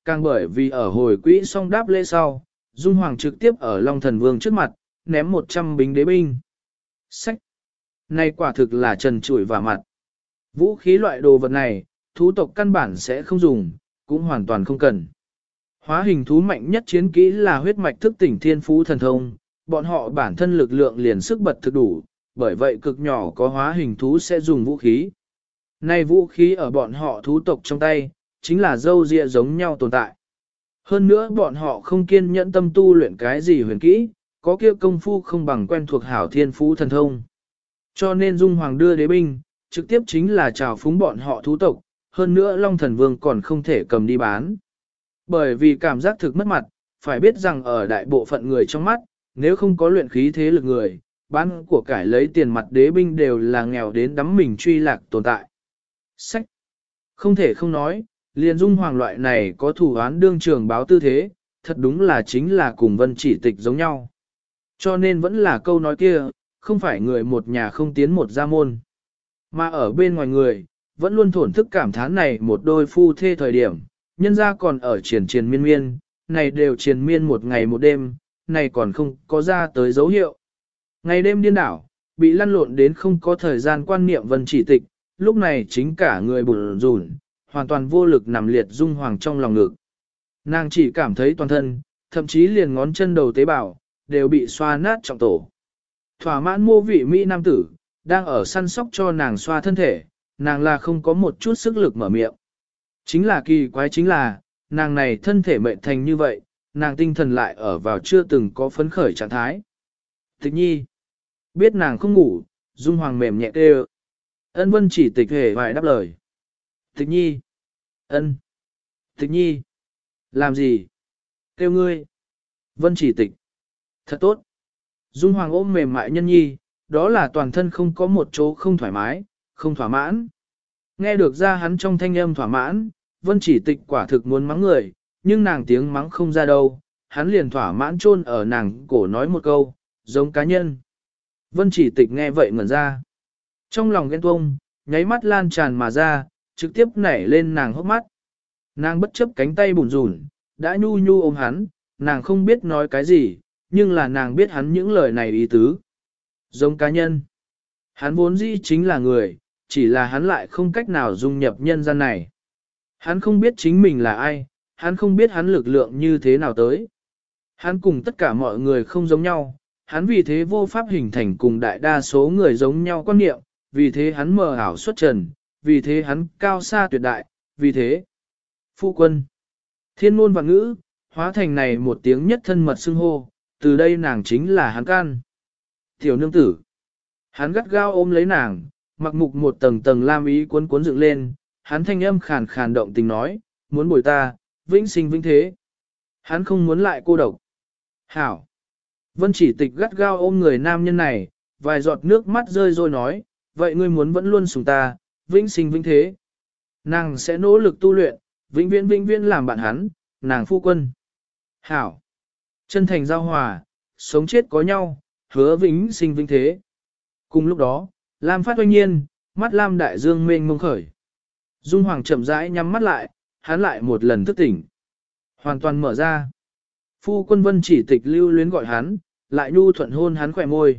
càng bởi vì ở hồi quỹ xong đáp lễ sau, Dung Hoàng trực tiếp ở Long Thần Vương trước mặt, ném 100 bính đế binh. Sách! Này quả thực là trần trụi và mặt. Vũ khí loại đồ vật này, thú tộc căn bản sẽ không dùng, cũng hoàn toàn không cần. Hóa hình thú mạnh nhất chiến kỹ là huyết mạch thức tỉnh thiên phú thần thông, bọn họ bản thân lực lượng liền sức bật thực đủ, bởi vậy cực nhỏ có hóa hình thú sẽ dùng vũ khí. Này vũ khí ở bọn họ thú tộc trong tay, chính là dâu ria giống nhau tồn tại. Hơn nữa bọn họ không kiên nhẫn tâm tu luyện cái gì huyền kỹ, có kia công phu không bằng quen thuộc hảo thiên phú thần thông. Cho nên Dung Hoàng đưa đế binh, trực tiếp chính là trào phúng bọn họ thú tộc, hơn nữa Long Thần Vương còn không thể cầm đi bán. Bởi vì cảm giác thực mất mặt, phải biết rằng ở đại bộ phận người trong mắt, nếu không có luyện khí thế lực người, bán của cải lấy tiền mặt đế binh đều là nghèo đến đắm mình truy lạc tồn tại. Sách! Không thể không nói, liền Dung Hoàng loại này có thủ án đương trường báo tư thế, thật đúng là chính là cùng Vân Chỉ Tịch giống nhau. Cho nên vẫn là câu nói kia, không phải người một nhà không tiến một gia môn. Mà ở bên ngoài người, vẫn luôn thổn thức cảm thán này một đôi phu thê thời điểm, nhân ra còn ở triền miên miên, này đều triền miên một ngày một đêm, này còn không có ra tới dấu hiệu. Ngày đêm điên đảo, bị lăn lộn đến không có thời gian quan niệm Vân Chỉ Tịch, lúc này chính cả người bùn rùn, hoàn toàn vô lực nằm liệt Dung Hoàng trong lòng ngực. Nàng chỉ cảm thấy toàn thân, thậm chí liền ngón chân đầu tế bào, đều bị xoa nát trọng tổ. Thỏa mãn mô vị Mỹ nam tử, đang ở săn sóc cho nàng xoa thân thể, nàng là không có một chút sức lực mở miệng. Chính là kỳ quái chính là, nàng này thân thể mệnh thành như vậy, nàng tinh thần lại ở vào chưa từng có phấn khởi trạng thái. Tịch nhi, biết nàng không ngủ, Dung Hoàng mềm nhẹ kêu. Ân Vân Chỉ Tịch hề vài đáp lời. Tịch nhi, ân, Tịch nhi, làm gì? Kêu ngươi. Vân Chỉ Tịch, thật tốt. Dung Hoàng ôm mềm mại nhân nhi, đó là toàn thân không có một chỗ không thoải mái, không thỏa mãn. Nghe được ra hắn trong thanh âm thỏa mãn, Vân Chỉ Tịch quả thực muốn mắng người, nhưng nàng tiếng mắng không ra đâu, hắn liền thỏa mãn chôn ở nàng cổ nói một câu, giống cá nhân. Vân Chỉ Tịch nghe vậy ngẩn ra. Trong lòng ghen tuông, nháy mắt lan tràn mà ra, trực tiếp nảy lên nàng hốc mắt. Nàng bất chấp cánh tay bùn rùn, đã nhu nhu ôm hắn, nàng không biết nói cái gì, nhưng là nàng biết hắn những lời này ý tứ. Giống cá nhân. Hắn vốn dĩ chính là người, chỉ là hắn lại không cách nào dung nhập nhân gian này. Hắn không biết chính mình là ai, hắn không biết hắn lực lượng như thế nào tới. Hắn cùng tất cả mọi người không giống nhau, hắn vì thế vô pháp hình thành cùng đại đa số người giống nhau quan niệm, vì thế hắn mờ ảo xuất trần, vì thế hắn cao xa tuyệt đại, vì thế. Phu quân. Thiên ngôn và ngữ, hóa thành này một tiếng nhất thân mật xưng hô, từ đây nàng chính là hắn can. Tiểu nương tử. Hắn gắt gao ôm lấy nàng, mặc mục một tầng tầng lam ý cuốn cuốn dựng lên, hắn thanh âm khàn khàn động tình nói, muốn bồi ta, vĩnh sinh vĩnh thế. Hắn không muốn lại cô độc. Hảo. Vân Chỉ Tịch gắt gao ôm người nam nhân này, vài giọt nước mắt rơi rồi nói, vậy ngươi muốn vẫn luôn sủng ta, vĩnh sinh vĩnh thế. Nàng sẽ nỗ lực tu luyện, vĩnh viễn làm bạn hắn, nàng phu quân. Hảo. Chân thành giao hòa, sống chết có nhau, hứa vĩnh sinh vĩnh thế. Cùng lúc đó, Lam phát oanh nhiên, mắt Lam đại dương mênh mông khởi. Dung Hoàng chậm rãi nhắm mắt lại, hắn lại một lần thức tỉnh. Hoàn toàn mở ra. Phu quân Vân Chỉ Tịch lưu luyến gọi hắn, lại nhu thuận hôn hắn khỏe môi.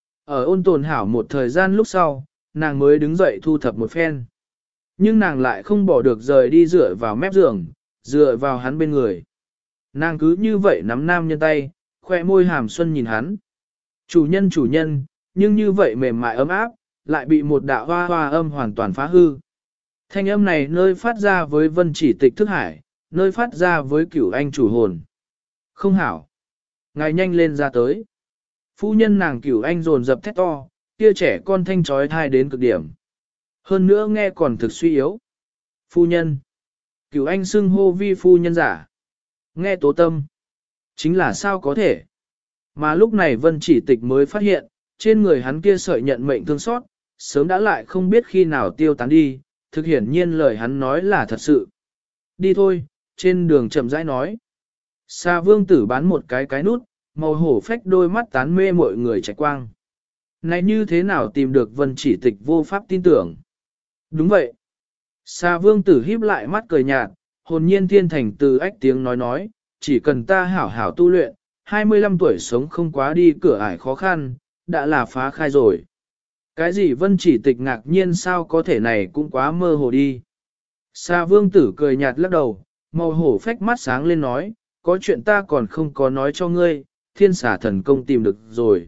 Ở ôn tồn hảo một thời gian lúc sau, nàng mới đứng dậy thu thập một phen. Nhưng nàng lại không bỏ được rời đi dựa vào mép giường, dựa vào hắn bên người. Nàng cứ như vậy nắm nam nhân tay, khỏe môi hàm xuân nhìn hắn. Chủ nhân, nhưng như vậy mềm mại ấm áp, lại bị một đạo hoa hoa âm hoàn toàn phá hư. Thanh âm này nơi phát ra với Vân Chỉ Tịch thức hải, nơi phát ra với Cửu Anh chủ hồn. Không hảo. Ngài nhanh lên ra tới. Phu nhân nàng Cửu Anh dồn dập thét to, kia trẻ con thanh trói thai đến cực điểm. Hơn nữa nghe còn thực suy yếu. Phu nhân. Cửu Anh xưng hô vi phu nhân giả. Nghe tố tâm. Chính là sao có thể. Mà lúc này Vân Chỉ Tịch mới phát hiện, trên người hắn kia sợi nhận mệnh thương xót, sớm đã lại không biết khi nào tiêu tán đi, thực hiển nhiên lời hắn nói là thật sự. Đi thôi, trên đường chậm rãi nói. Sa Vương Tử bán một cái nút, màu hổ phách đôi mắt tán mê mọi người chạy quang. Này như thế nào tìm được Vân Chỉ Tịch vô pháp tin tưởng? Đúng vậy. Sa Vương Tử híp lại mắt cười nhạt, hồn nhiên thiên thành từ ách tiếng nói, chỉ cần ta hảo hảo tu luyện, 25 tuổi sống không quá đi cửa ải khó khăn, đã là phá khai rồi. Cái gì Vân Chỉ Tịch ngạc nhiên sao có thể này cũng quá mơ hồ đi. Sa Vương Tử cười nhạt lắc đầu, màu hổ phách mắt sáng lên nói, có chuyện ta còn không có nói cho ngươi, thiên xà thần công tìm được rồi.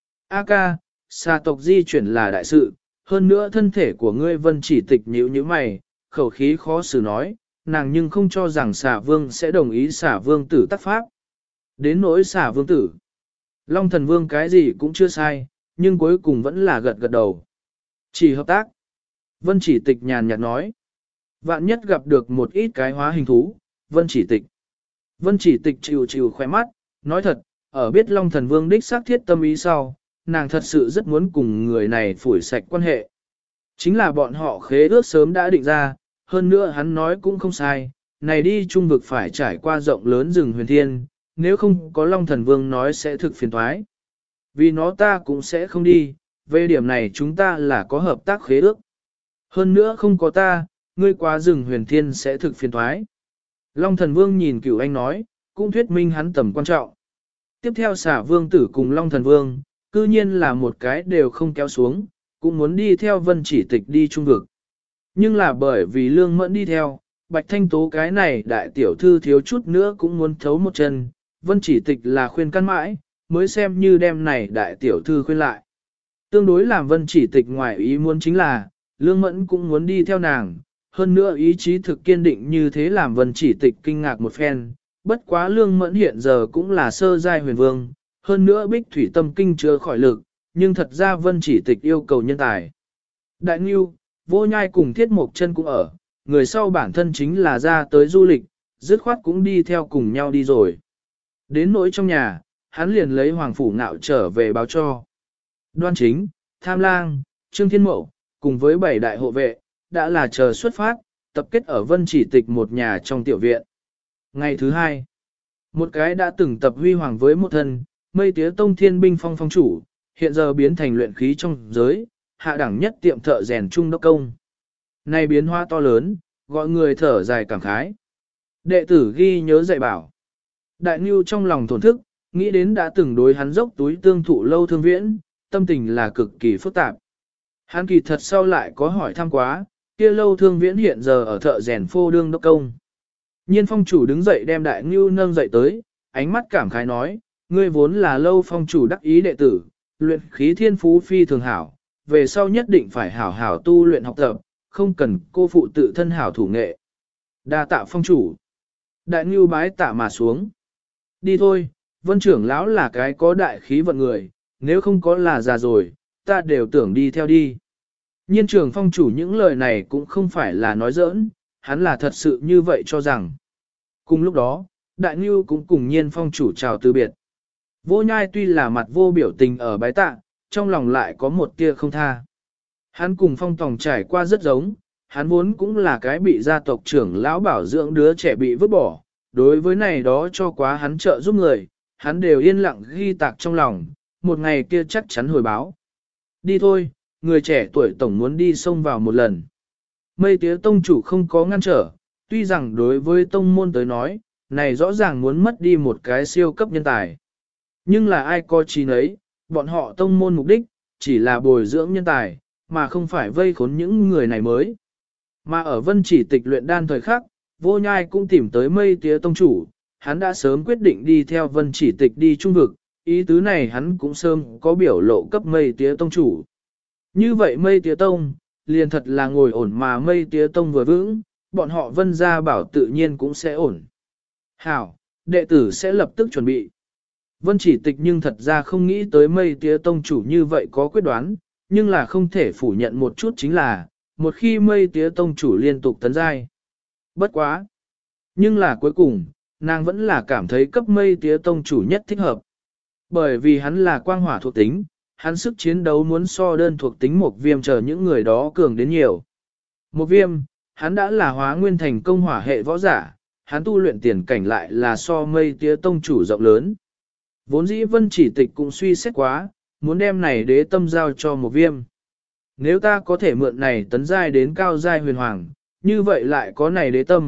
A ca, xà tộc di chuyển là đại sự, hơn nữa thân thể của ngươi Vân Chỉ Tịch nhíu như mày, khẩu khí khó xử nói, nàng nhưng không cho rằng xà vương sẽ đồng ý xà vương tử tác pháp. Đến nỗi xà vương tử, Long thần vương cái gì cũng chưa sai, nhưng cuối cùng vẫn là gật gật đầu. Chỉ hợp tác. Vân Chỉ Tịch nhàn nhạt nói. Vạn nhất gặp được một ít cái hóa hình thú, Vân Chỉ Tịch. Vân Chỉ Tịch chịu khoe mắt, nói thật, ở biết Long thần vương đích xác thiết tâm ý sau, nàng thật sự rất muốn cùng người này phủi sạch quan hệ. Chính là bọn họ khế ước sớm đã định ra, hơn nữa hắn nói cũng không sai, này đi trung vực phải trải qua rộng lớn rừng huyền thiên, nếu không có Long thần vương nói sẽ thực phiền toái. Vì nó ta cũng sẽ không đi, về điểm này chúng ta là có hợp tác khế ước. Hơn nữa không có ta, ngươi qua rừng huyền thiên sẽ thực phiền toái. Long thần vương nhìn Cửu Anh nói, cũng thuyết minh hắn tầm quan trọng. Tiếp theo xả vương tử cùng Long thần vương, cư nhiên là một cái đều không kéo xuống, cũng muốn đi theo Vân Chỉ Tịch đi trung vực. Nhưng là bởi vì Lương Mẫn đi theo, Bạch Thanh Tố cái này đại tiểu thư thiếu chút nữa cũng muốn thấu một chân, Vân Chỉ Tịch là khuyên can mãi, mới xem như đem này đại tiểu thư khuyên lại. Tương đối làm Vân Chỉ Tịch ngoài ý muốn chính là, Lương Mẫn cũng muốn đi theo nàng, hơn nữa ý chí thực kiên định như thế làm Vân Chỉ Tịch kinh ngạc một phen, bất quá Lương Mẫn hiện giờ cũng là sơ giai huyền vương, hơn nữa bích thủy tâm kinh chưa khỏi lực, nhưng thật ra Vân Chỉ Tịch yêu cầu nhân tài. Đại Ngưu, Vô Nhai cùng Thiết Mộc Chân cũng ở, người sau bản thân chính là ra tới du lịch, dứt khoát cũng đi theo cùng nhau đi rồi. Đến nỗi trong nhà, hắn liền lấy Hoàng Phủ Ngạo trở về báo cho. Đoan Chính, Tham Lang, Trương Thiên Mậu, cùng với 7 đại hộ vệ, đã là chờ xuất phát, tập kết ở Vân Chỉ Tịch một nhà trong tiểu viện. Ngày thứ 2, một cái đã từng tập huy hoàng với một thân, Mây Tía Tông Thiên binh phong phong chủ, hiện giờ biến thành luyện khí trong giới, hạ đẳng nhất tiệm thợ rèn trung đốc công. Này biến hóa to lớn, gọi người thở dài cảm khái. Đệ tử ghi nhớ dạy bảo. Đại Ngưu trong lòng thổn thức, nghĩ đến đã từng đối hắn dốc túi tương thụ lâu thương viễn, tâm tình là cực kỳ phức tạp. Hắn kỳ thật sau lại có hỏi thăm quá, kia lâu thương viễn hiện giờ ở thợ rèn phô đương đốc công. Nhiên phong chủ đứng dậy đem Đại Ngưu nâng dậy tới, ánh mắt cảm khái nói, ngươi vốn là lâu phong chủ đắc ý đệ tử, luyện khí thiên phú phi thường hảo, về sau nhất định phải hảo hảo tu luyện học tập, không cần cô phụ tự thân hảo thủ nghệ. Đa tạ phong chủ. Đại Ngưu bái tạ mà xuống. Đi thôi, Vân trưởng lão là cái có đại khí vận người, nếu không có là già rồi, ta đều tưởng đi theo đi. Nhiên trưởng phong chủ những lời này cũng không phải là nói giỡn, hắn là thật sự như vậy cho rằng. Cùng lúc đó, Đại Ngưu cũng cùng Nhiên phong chủ chào từ biệt. Vô Nhai tuy là mặt vô biểu tình ở bái tạ, trong lòng lại có một tia không tha. Hắn cùng Phong Tòng trải qua rất giống, hắn vốn cũng là cái bị gia tộc trưởng lão bảo dưỡng đứa trẻ bị vứt bỏ, đối với này đó cho quá hắn trợ giúp người, hắn đều yên lặng ghi tạc trong lòng, một ngày kia chắc chắn hồi báo. Đi thôi, người trẻ tuổi tổng muốn đi xông vào một lần. Mây Tía Tông chủ không có ngăn trở, tuy rằng đối với tông môn tới nói, này rõ ràng muốn mất đi một cái siêu cấp nhân tài. Nhưng là ai có trí nấy, bọn họ tông môn mục đích, chỉ là bồi dưỡng nhân tài, mà không phải vây khốn những người này mới. Mà ở Vân Chỉ Tịch luyện đan thời khắc, Vô Nhai cũng tìm tới Mây Tía Tông chủ, hắn đã sớm quyết định đi theo Vân Chỉ Tịch đi trung vực, ý tứ này hắn cũng sớm có biểu lộ cấp Mây Tía Tông chủ. Như vậy Mây Tía Tông, liền thật là ngồi ổn mà Mây Tía Tông vừa vững, bọn họ Vân gia bảo tự nhiên cũng sẽ ổn. Hảo, đệ tử sẽ lập tức chuẩn bị. Vân Chỉ Tịch nhưng thật ra không nghĩ tới Mây Tía Tông chủ như vậy có quyết đoán, nhưng là không thể phủ nhận một chút chính là, một khi Mây Tía Tông chủ liên tục tấn giai. Bất quá. Nhưng là cuối cùng, nàng vẫn là cảm thấy cấp Mây Tía Tông chủ nhất thích hợp. Bởi vì hắn là quang hỏa thuộc tính, hắn sức chiến đấu muốn so đơn thuộc tính một viêm chờ những người đó cường đến nhiều. Một viêm, hắn đã là hóa nguyên thành công hỏa hệ võ giả, hắn tu luyện tiền cảnh lại là so Mây Tía Tông chủ rộng lớn. Vốn dĩ Vân Chỉ Tịch cũng suy xét quá, muốn đem này đế tâm giao cho một viêm. Nếu ta có thể mượn này tấn giai đến cao giai huyền hoàng, như vậy lại có này đế tâm,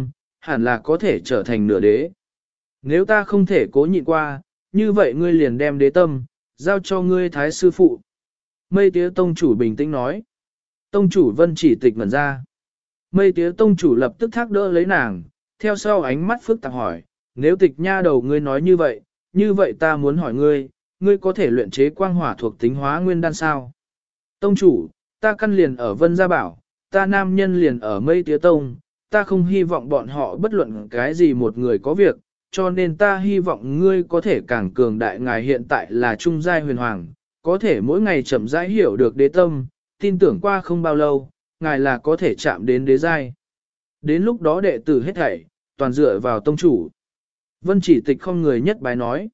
hẳn là có thể trở thành nửa đế. Nếu ta không thể cố nhịn qua, như vậy ngươi liền đem đế tâm, giao cho ngươi thái sư phụ. Mây tía tông chủ bình tĩnh nói. Tông chủ Vân Chỉ Tịch ngẩn ra. Mây tía tông chủ lập tức thác đỡ lấy nàng, theo sau ánh mắt phức tạp hỏi, nếu tịch nha đầu ngươi nói như vậy ta muốn hỏi ngươi, ngươi có thể luyện chế quang hỏa thuộc tính hóa nguyên đan sao? Tông chủ, ta căn liền ở Vân Gia Bảo, ta nam nhân liền ở Mây Tía Tông, ta không hy vọng bọn họ bất luận cái gì một người có việc, cho nên ta hy vọng ngươi có thể càng cường đại, ngài hiện tại là trung giai huyền hoàng, có thể mỗi ngày chậm rãi hiểu được đế tâm, tin tưởng qua không bao lâu, ngài là có thể chạm đến đế giai. Đến lúc đó đệ tử hết thảy, toàn dựa vào tông chủ. Vân Chỉ Tịch không người nhất bái nói.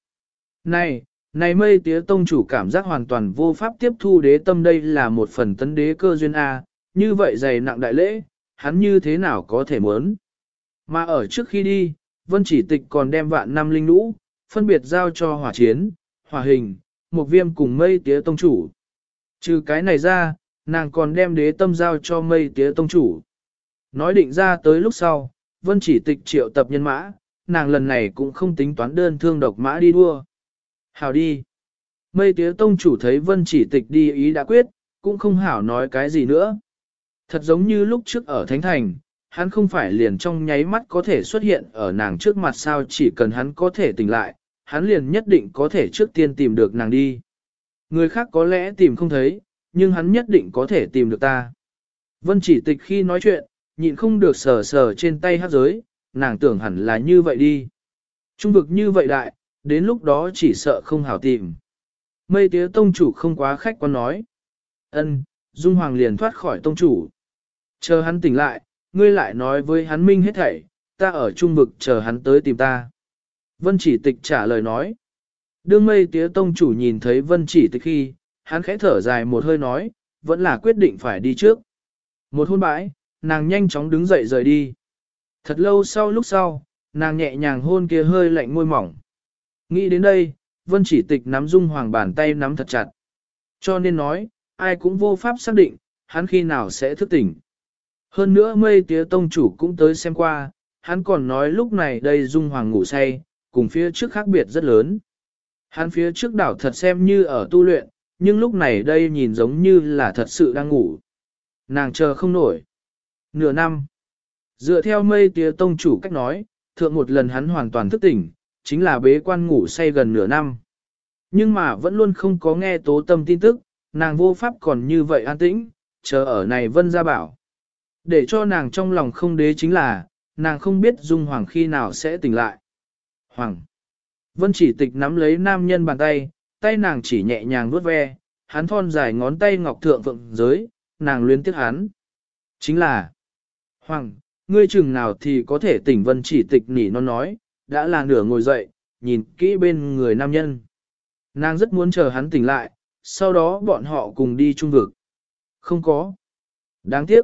Này Mây Tía tông chủ cảm giác hoàn toàn vô pháp tiếp thu đế tâm, đây là một phần tấn đế cơ duyên A, như vậy dày nặng đại lễ, hắn như thế nào có thể muốn. Mà ở trước khi đi, Vân Chỉ Tịch còn đem vạn năm linh lũ, phân biệt giao cho hỏa chiến, hỏa hình, một viêm cùng Mây Tía tông chủ. Trừ cái này ra, nàng còn đem đế tâm giao cho Mây Tía tông chủ. Nói định ra tới lúc sau, Vân Chỉ Tịch triệu tập nhân mã, nàng lần này cũng không tính toán đơn thương độc mã đi đua. Hảo đi. Mây Tía tông chủ thấy Vân Chỉ Tịch đi ý đã quyết, cũng không hảo nói cái gì nữa. Thật giống như lúc trước ở Thánh Thành, hắn không phải liền trong nháy mắt có thể xuất hiện ở nàng trước mặt sao, chỉ cần hắn có thể tỉnh lại, hắn liền nhất định có thể trước tiên tìm được nàng đi. Người khác có lẽ tìm không thấy, nhưng hắn nhất định có thể tìm được ta. Vân Chỉ Tịch khi nói chuyện, nhịn không được sờ sờ trên tay hát giới, nàng tưởng hẳn là như vậy đi. Trung vực như vậy đại, đến lúc đó chỉ sợ không hảo tìm. Mây Tía tông chủ không quá khách quan nói. Ân, Dung Hoàng liền thoát khỏi tông chủ. Chờ hắn tỉnh lại, ngươi lại nói với hắn minh hết thảy, ta ở trung vực chờ hắn tới tìm ta. Vân Chỉ Tịch trả lời nói. Đương Mây Tía tông chủ nhìn thấy Vân Chỉ Tịch khi, hắn khẽ thở dài một hơi nói, vẫn là quyết định phải đi trước. Một hôn bãi, nàng nhanh chóng đứng dậy rời đi. Thật lâu lúc sau, nàng nhẹ nhàng hôn kia hơi lạnh môi mỏng. Nghĩ đến đây, Vân Chỉ Tịch nắm Dung Hoàng bàn tay nắm thật chặt. Cho nên nói, ai cũng vô pháp xác định, hắn khi nào sẽ thức tỉnh. Hơn nữa Mây Tía tông chủ cũng tới xem qua, hắn còn nói lúc này đây Dung Hoàng ngủ say, cùng phía trước khác biệt rất lớn. Hắn phía trước đảo thật xem như ở tu luyện, nhưng lúc này đây nhìn giống như là thật sự đang ngủ. Nàng chờ không nổi. Nửa năm. Dựa theo Mây Tía tông chủ cách nói, thượng một lần hắn hoàn toàn thức tỉnh, chính là bế quan ngủ say gần nửa năm. Nhưng mà vẫn luôn không có nghe Tố Tâm tin tức, nàng vô pháp còn như vậy an tĩnh, chờ ở này Vân Gia Bảo. Để cho nàng trong lòng không đế chính là, nàng không biết Dung Hoàng khi nào sẽ tỉnh lại. Hoàng. Vân Chỉ Tịch nắm lấy nam nhân bàn tay, tay nàng chỉ nhẹ nhàng vuốt ve, hắn thon dài ngón tay ngọc thượng phượng giới, nàng luyến tiếc hắn. Chính là, Hoàng, ngươi chừng nào thì có thể tỉnh. Vân Chỉ Tịch nỉ non nói, đã là nửa ngồi dậy, nhìn kỹ bên người nam nhân. Nàng rất muốn chờ hắn tỉnh lại, sau đó bọn họ cùng đi trung vực. Không có. Đáng tiếc.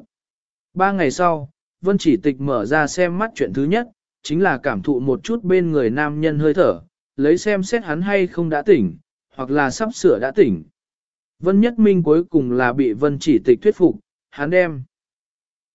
3 ngày sau, Vân Chỉ Tịch mở ra xem mắt chuyện thứ nhất, chính là cảm thụ một chút bên người nam nhân hơi thở, lấy xem xét hắn hay không đã tỉnh, hoặc là sắp sửa đã tỉnh. Vân Nhất Minh cuối cùng là bị Vân Chỉ Tịch thuyết phục, hắn đem